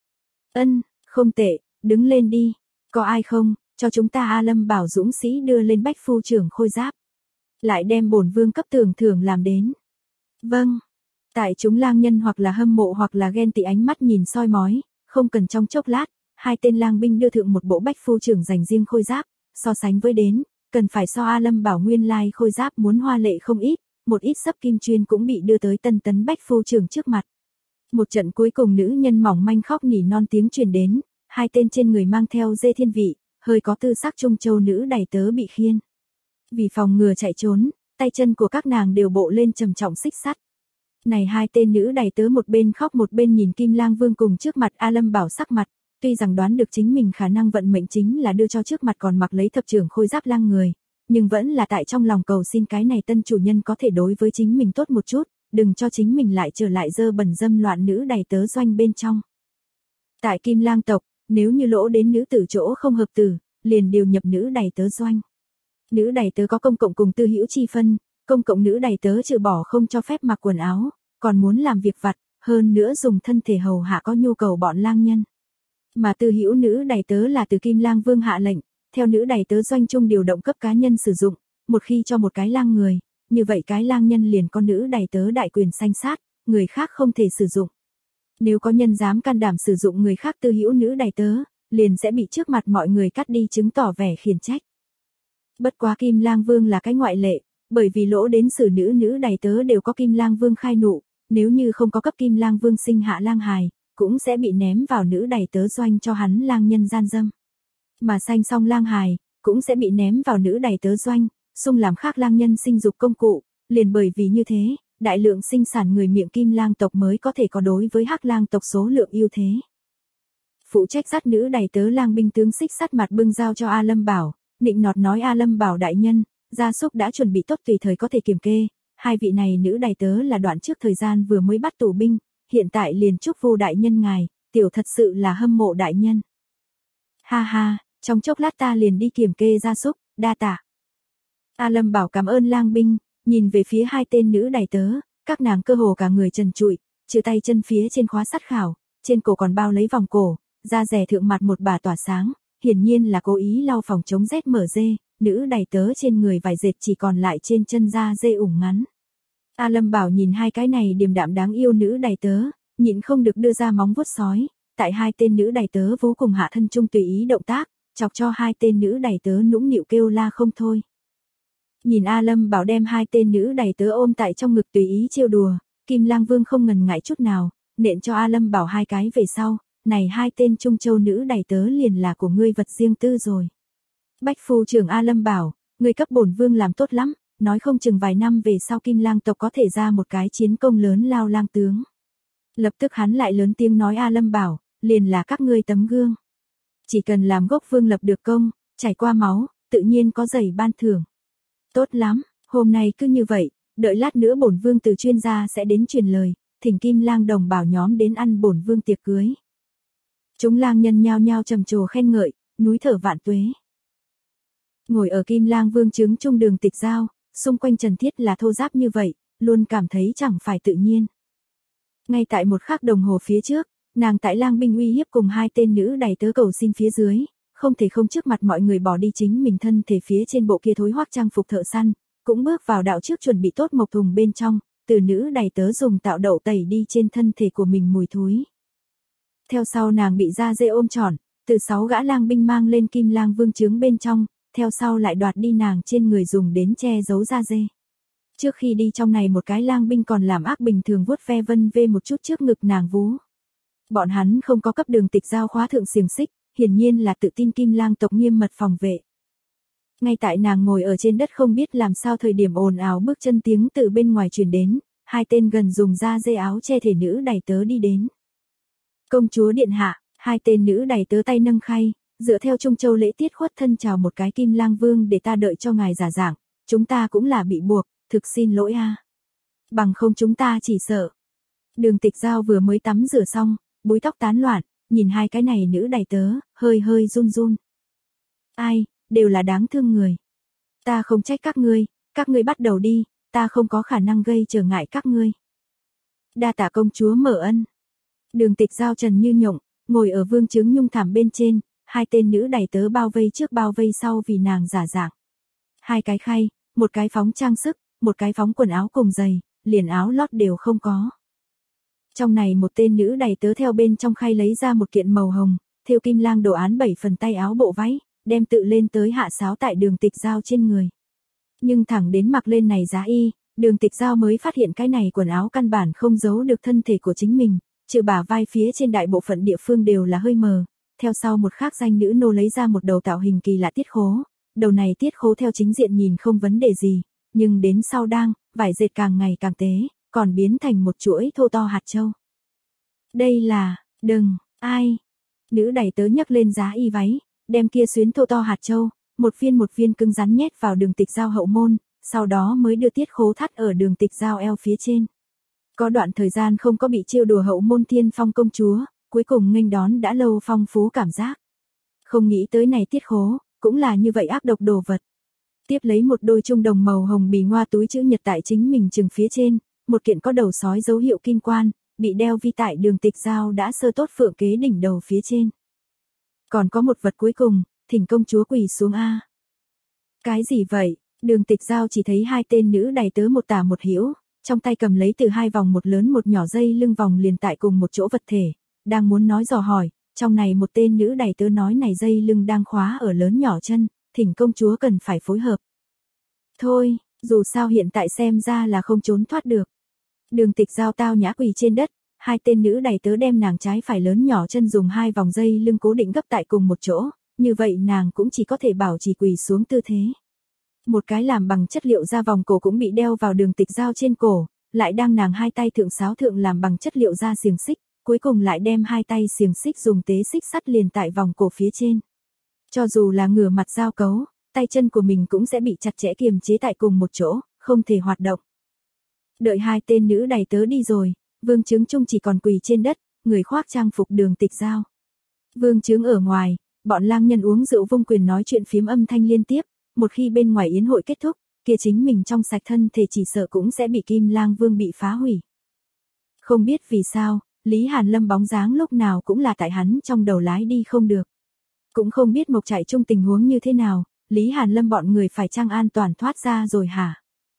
[SPEAKER 1] Ân, không tệ, đứng lên đi, có ai không, cho chúng ta A Lâm Bảo dũng sĩ đưa lên bách phu trưởng khôi giáp. Lại đem bổn vương cấp tưởng thưởng làm đến. Vâng. Tại chúng lang nhân hoặc là hâm mộ hoặc là ghen tị ánh mắt nhìn soi mói, không cần trong chốc lát, hai tên lang binh đưa thượng một bộ bách phu trưởng dành riêng khôi giáp, so sánh với đến, cần phải so A Lâm Bảo nguyên lai khôi giáp muốn hoa lệ không ít, một ít sấp kim chuyên cũng bị đưa tới tân tấn bách phu trưởng trước mặt. Một trận cuối cùng nữ nhân mỏng manh khóc nỉ non tiếng truyền đến, hai tên trên người mang theo dê thiên vị, hơi có tư sắc Trung Châu nữ đầy tớ bị khiên. Vì phòng ngừa chạy trốn, tay chân của các nàng đều bộ lên trầm trọng xích sắt. Này hai tên nữ đầy tớ một bên khóc một bên nhìn Kim Lang Vương cùng trước mặt A Lâm Bảo sắc mặt, tuy rằng đoán được chính mình khả năng vận mệnh chính là đưa cho trước mặt còn mặc lấy thập trưởng khôi giáp lang người, nhưng vẫn là tại trong lòng cầu xin cái này tân chủ nhân có thể đối với chính mình tốt một chút, đừng cho chính mình lại trở lại dơ bẩn dâm loạn nữ đầy tớ doanh bên trong. Tại Kim Lang tộc, nếu như lỗ đến nữ tử chỗ không hợp tử, liền điều nhập nữ đầy tớ doanh. Nữ đầy tớ có công cộng cùng tư hữu chi phân, công cộng nữ đầy tớ trừ bỏ không cho phép mặc quần áo, còn muốn làm việc vặt, hơn nữa dùng thân thể hầu hạ có nhu cầu bọn lang nhân. Mà tư hữu nữ đầy tớ là từ Kim Lang Vương hạ lệnh, theo nữ đầy tớ doanh trung điều động cấp cá nhân sử dụng, một khi cho một cái lang người, như vậy cái lang nhân liền có nữ đầy tớ đại quyền sanh sát, người khác không thể sử dụng. Nếu có nhân dám can đảm sử dụng người khác tư hữu nữ đầy tớ, liền sẽ bị trước mặt mọi người cắt đi chứng tỏ vẻ khiển trách. Bất quá Kim Lang Vương là cái ngoại lệ, bởi vì lỗ đến xử nữ nữ đầy tớ đều có Kim Lang Vương khai nụ, nếu như không có cấp Kim Lang Vương sinh hạ lang hài, cũng sẽ bị ném vào nữ đầy tớ doanh cho hắn lang nhân gian dâm. Mà sanh xong lang hài, cũng sẽ bị ném vào nữ đầy tớ doanh, xung làm khác lang nhân sinh dục công cụ, liền bởi vì như thế, đại lượng sinh sản người miệng Kim Lang tộc mới có thể có đối với Hắc Lang tộc số lượng ưu thế. Phụ trách dắt nữ đầy tớ lang binh tướng xích sắt mặt bưng giao cho A Lâm Bảo, nịnh nọt nói A Lâm Bảo đại nhân, gia súc đã chuẩn bị tốt tùy thời có thể kiểm kê, hai vị này nữ đầy tớ là đoạn trước thời gian vừa mới bắt tù binh, hiện tại liền chúc vô đại nhân ngài, tiểu thật sự là hâm mộ đại nhân. Ha ha, trong chốc lát ta liền đi kiểm kê gia súc, đa tạ. A Lâm Bảo cảm ơn lang binh, nhìn về phía hai tên nữ đầy tớ, các nàng cơ hồ cả người trần trụi, trừ tay chân phía trên khóa sắt khảo, trên cổ còn bao lấy vòng cổ, da rẻ thượng mặt một bà tỏa sáng, hiển nhiên là cố ý lau phòng chống rét mở dê, nữ đầy tớ trên người vải dệt chỉ còn lại trên chân da dê ủng ngắn. A Lâm Bảo nhìn hai cái này điềm đạm đáng yêu nữ đầy tớ, nhịn không được đưa ra móng vuốt sói, tại hai tên nữ đầy tớ vô cùng hạ thân trung tùy ý động tác, chọc cho hai tên nữ đầy tớ nũng nịu kêu la không thôi. Nhìn A Lâm Bảo đem hai tên nữ đầy tớ ôm tại trong ngực tùy ý trêu đùa, Kim Lang Vương không ngần ngại chút nào, nện cho A Lâm Bảo hai cái về sau, này hai tên Trung Châu nữ đầy tớ liền là của ngươi vật riêng tư rồi. Bách phu trưởng A Lâm Bảo, ngươi cấp bổn vương làm tốt lắm, nói không chừng vài năm về sau Kim Lang tộc có thể ra một cái chiến công lớn lao lang tướng. Lập tức hắn lại lớn tiếng nói A Lâm Bảo, liền là các ngươi tấm gương. Chỉ cần làm gốc vương lập được công, trải qua máu, tự nhiên có giày ban thưởng. Tốt lắm, hôm nay cứ như vậy, đợi lát nữa bổn vương từ chuyên gia sẽ đến truyền lời, thỉnh Kim Lang đồng bảo nhóm đến ăn bổn vương tiệc cưới. Chúng lang nhân nhao nhao trầm trồ khen ngợi, núi thở vạn tuế. Ngồi ở Kim Lang Vương trướng trung Đường Tịch Giao, xung quanh Trần Thiết là thô giáp như vậy, luôn cảm thấy chẳng phải tự nhiên. Ngay tại một khắc đồng hồ phía trước, nàng tại lang binh uy hiếp cùng hai tên nữ đầy tớ cầu xin phía dưới, không thể không trước mặt mọi người bỏ đi chính mình thân thể phía trên bộ kia thối hoắc trang phục thợ săn, cũng bước vào đạo trước chuẩn bị tốt mộc thùng bên trong, từ nữ đầy tớ dùng tạo đậu tẩy đi trên thân thể của mình mùi thối. Theo sau nàng bị da dê ôm trọn, từ sáu gã lang binh mang lên Kim Lang Vương trướng bên trong, theo sau lại đoạt đi nàng trên người dùng đến che giấu da dê. Trước khi đi trong này một cái lang binh còn làm ác bình thường vuốt ve vân vê một chút trước ngực nàng vú. Bọn hắn không có cấp Đường Tịch Giao khóa thượng xiềng xích, hiển nhiên là tự tin Kim Lang tộc nghiêm mật phòng vệ. Ngay tại nàng ngồi ở trên đất không biết làm sao thời điểm ồn ào bước chân tiếng từ bên ngoài truyền đến, hai tên gần dùng da dê áo che thể nữ đầy tớ đi đến. Công chúa điện hạ, hai tên nữ đầy tớ tay nâng khay, dựa theo Trung Châu lễ tiết khuất thân chào một cái Kim Lang Vương để ta đợi cho ngài giả giảng, chúng ta cũng là bị buộc, thực xin lỗi a. Bằng không chúng ta chỉ sợ. Đường Tịch Giao vừa mới tắm rửa xong, búi tóc tán loạn, nhìn hai cái này nữ đầy tớ, hơi hơi run run. Ai, đều là đáng thương người. Ta không trách các ngươi, các ngươi bắt đầu đi, ta không có khả năng gây trở ngại các ngươi. Đa tạ công chúa mở ân. Đường Tịch Giao trần như nhộng, ngồi ở vương trướng nhung thảm bên trên, hai tên nữ đầy tớ bao vây trước bao vây sau vì nàng giả dạng. Hai cái khay, một cái phóng trang sức, một cái phóng quần áo cùng giày, liền áo lót đều không có. Trong này một tên nữ đầy tớ theo bên trong khay lấy ra một kiện màu hồng, thêu kim lang đồ án bảy phần tay áo bộ váy, đem tự lên tới hạ sáo tại Đường Tịch Giao trên người. Nhưng thẳng đến mặc lên này giá y, Đường Tịch Giao mới phát hiện cái này quần áo căn bản không giấu được thân thể của chính mình, trừ bả vai phía trên đại bộ phận địa phương đều là hơi mờ, theo sau một khác danh nữ nô lấy ra một đầu tạo hình kỳ lạ tiết khố, đầu này tiết khố theo chính diện nhìn không vấn đề gì, nhưng đến sau đang, vải dệt càng ngày càng tế, còn biến thành một chuỗi thô to hạt châu. Đây là, đừng, ai. Nữ đày tớ nhấc lên giá y váy, đem kia xuyến thô to hạt châu, một viên một viên cứng rắn nhét vào đường tịch giao hậu môn, sau đó mới đưa tiết khố thắt ở đường tịch giao eo phía trên. Có đoạn thời gian không có bị trêu đùa hậu môn Thiên Phong công chúa, cuối cùng nghênh đón đã lâu phong phú cảm giác. Không nghĩ tới này tiết khố, cũng là như vậy ác độc đồ vật. Tiếp lấy một đôi trung đồng màu hồng bì ngoa túi chữ nhật tại chính mình chừng phía trên, một kiện có đầu sói dấu hiệu kim quan, bị đeo vi tại đường tịch giao đã sơ tốt phượng kế đỉnh đầu phía trên. Còn có một vật cuối cùng, thỉnh công chúa quỳ xuống a. Cái gì vậy? Đường tịch giao chỉ thấy hai tên nữ đày tớ một tả một hữu, trong tay cầm lấy từ hai vòng một lớn một nhỏ dây lưng vòng liền tại cùng một chỗ vật thể, đang muốn nói dò hỏi, trong này một tên nữ đày tớ nói này dây lưng đang khóa ở lớn nhỏ chân, thỉnh công chúa cần phải phối hợp. Thôi, dù sao hiện tại xem ra là không trốn thoát được. Đường tịch giao tao nhã quỳ trên đất, hai tên nữ đày tớ đem nàng trái phải lớn nhỏ chân dùng hai vòng dây lưng cố định gấp tại cùng một chỗ, như vậy nàng cũng chỉ có thể bảo trì quỳ xuống tư thế. Một cái làm bằng chất liệu da vòng cổ cũng bị đeo vào đường tịch giao trên cổ, lại đang nàng hai tay thượng sáo thượng làm bằng chất liệu da xiềng xích, cuối cùng lại đem hai tay xiềng xích dùng tế xích sắt liền tại vòng cổ phía trên. Cho dù là ngửa mặt giao cấu, tay chân của mình cũng sẽ bị chặt chẽ kiềm chế tại cùng một chỗ, không thể hoạt động. Đợi hai tên nữ đày tớ đi rồi, Vương Chướng Trung chỉ còn quỳ trên đất, người khoác trang phục đường tịch giao. Vương Chướng ở ngoài, bọn lang nhân uống rượu vung quyền nói chuyện phiếm âm thanh liên tiếp, một khi bên ngoài yến hội kết thúc, kia chính mình trong sạch thân thể chỉ sợ cũng sẽ bị Kim Lang Vương bị phá hủy. Không biết vì sao, Lý Hàn Lâm bóng dáng lúc nào cũng là tại hắn trong đầu lái đi không được. Cũng không biết Mộc Trại Trung tình huống như thế nào, Lý Hàn Lâm bọn người phải chăng an toàn thoát ra rồi hả?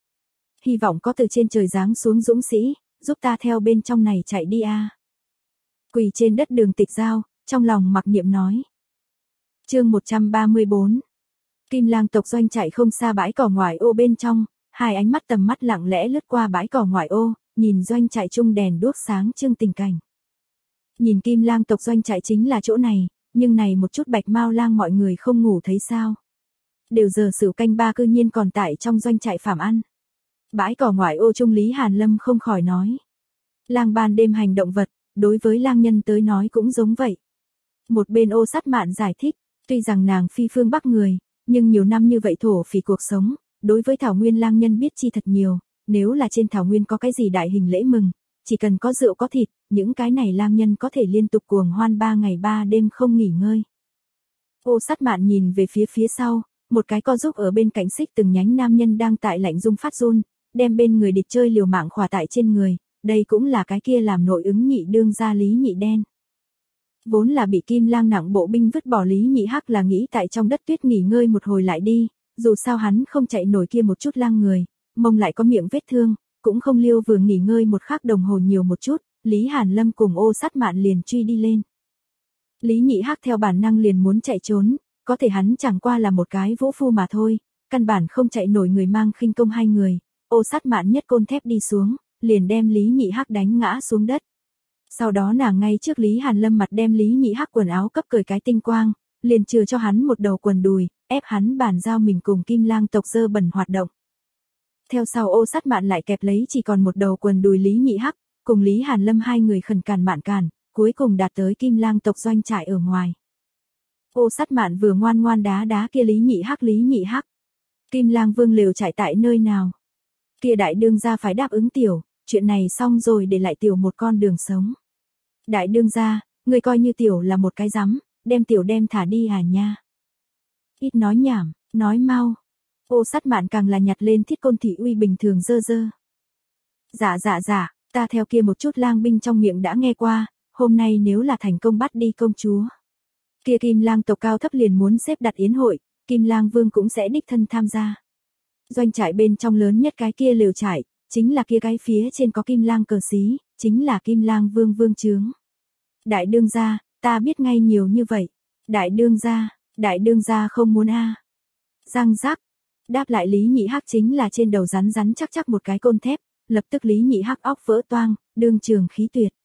[SPEAKER 1] Hy vọng có từ trên trời giáng xuống dũng sĩ, giúp ta theo bên trong này chạy đi a. Quỳ trên đất đường tịch giao, trong lòng mặc niệm nói. Chương một trăm ba mươi bốn. Kim Lang tộc doanh trại không xa bãi cỏ ngoại ô bên trong, hai ánh mắt tầm mắt lặng lẽ lướt qua bãi cỏ ngoại ô, nhìn doanh trại chung đèn đuốc sáng trưng tình cảnh. Nhìn Kim Lang tộc doanh trại chính là chỗ này, nhưng này một chút bạch mao lang mọi người không ngủ thấy sao? Đều giờ sửu canh ba cư nhiên còn tại trong doanh trại phạm ăn. Bãi cỏ ngoại ô trung Lý Hàn Lâm không khỏi nói. Lang ban đêm hành động vật, đối với lang nhân tới nói cũng giống vậy. Một bên Ô Sắt Mạn giải thích, tuy rằng nàng phi phương Bắc người, nhưng nhiều năm như vậy thổ phỉ cuộc sống, đối với thảo nguyên lang nhân biết chi thật nhiều, nếu là trên thảo nguyên có cái gì đại hình lễ mừng, chỉ cần có rượu có thịt, những cái này lang nhân có thể liên tục cuồng hoan ba ngày ba đêm không nghỉ ngơi. Ô Sắt Mạn nhìn về phía phía sau, một cái co giúp ở bên cạnh xích từng nhánh nam nhân đang tại lạnh rung phát run, đem bên người địch chơi liều mạng khỏa tại trên người, đây cũng là cái kia làm nội ứng nhị đương gia Lý Nhị Đen. Vốn là bị Kim Lang nặng bộ binh vứt bỏ Lý Nhị Hắc là nghĩ tại trong đất tuyết nghỉ ngơi một hồi lại đi, dù sao hắn không chạy nổi kia một chút lang người, mông lại có miệng vết thương, cũng không liêu vừa nghỉ ngơi một khắc đồng hồ nhiều một chút, Lý Hàn Lâm cùng Ô Sắt Mạn liền truy đi lên. Lý Nhị Hắc theo bản năng liền muốn chạy trốn, có thể hắn chẳng qua là một cái vũ phu mà thôi, căn bản không chạy nổi người mang khinh công hai người, Ô Sắt Mạn nhất côn thép đi xuống, liền đem Lý Nhị Hắc đánh ngã xuống đất. Sau đó nàng ngay trước Lý Hàn Lâm mặt đem Lý Nhị Hắc quần áo cấp cởi cái tinh quang, liền chừa cho hắn một đầu quần đùi, ép hắn bàn giao mình cùng Kim Lang tộc dơ bẩn hoạt động. Theo sau Ô Sắt Mạn lại kẹp lấy chỉ còn một đầu quần đùi Lý Nhị Hắc, cùng Lý Hàn Lâm hai người khẩn cản mạn cản, cuối cùng đạt tới Kim Lang tộc doanh trại ở ngoài. Ô Sắt Mạn vừa ngoan ngoan đá đá kia Lý Nhị Hắc Lý Nhị Hắc. Kim Lang Vương liều trại tại nơi nào? Kia đại đương gia phải đáp ứng tiểu, chuyện này xong rồi để lại tiểu một con đường sống. Đại đương gia, người coi như tiểu là một cái rắm, đem tiểu đem thả đi à nha. Ít nói nhảm, nói mau. Ô Sắt Mạn càng là nhặt lên thiết côn thị uy bình thường dơ dơ. Dạ dạ dạ, ta theo kia một chút lang binh trong miệng đã nghe qua, hôm nay nếu là thành công bắt đi công chúa. Kia Kim Lang tộc cao thấp liền muốn xếp đặt yến hội, Kim Lang Vương cũng sẽ đích thân tham gia. Doanh trại bên trong lớn nhất cái kia lều trại, chính là kia cái phía trên có Kim Lang cờ xí, chính là Kim Lang Vương Vương Chướng. Đại đương gia, ta biết ngay nhiều như vậy. Đại đương gia, đại đương gia không muốn a. À. Răng rắc. Đáp lại Lý Nhị Hắc chính là trên đầu rắn rắn chắc chắc một cái côn thép, lập tức Lý Nhị Hắc óc vỡ toang, đương trường khí tuyệt.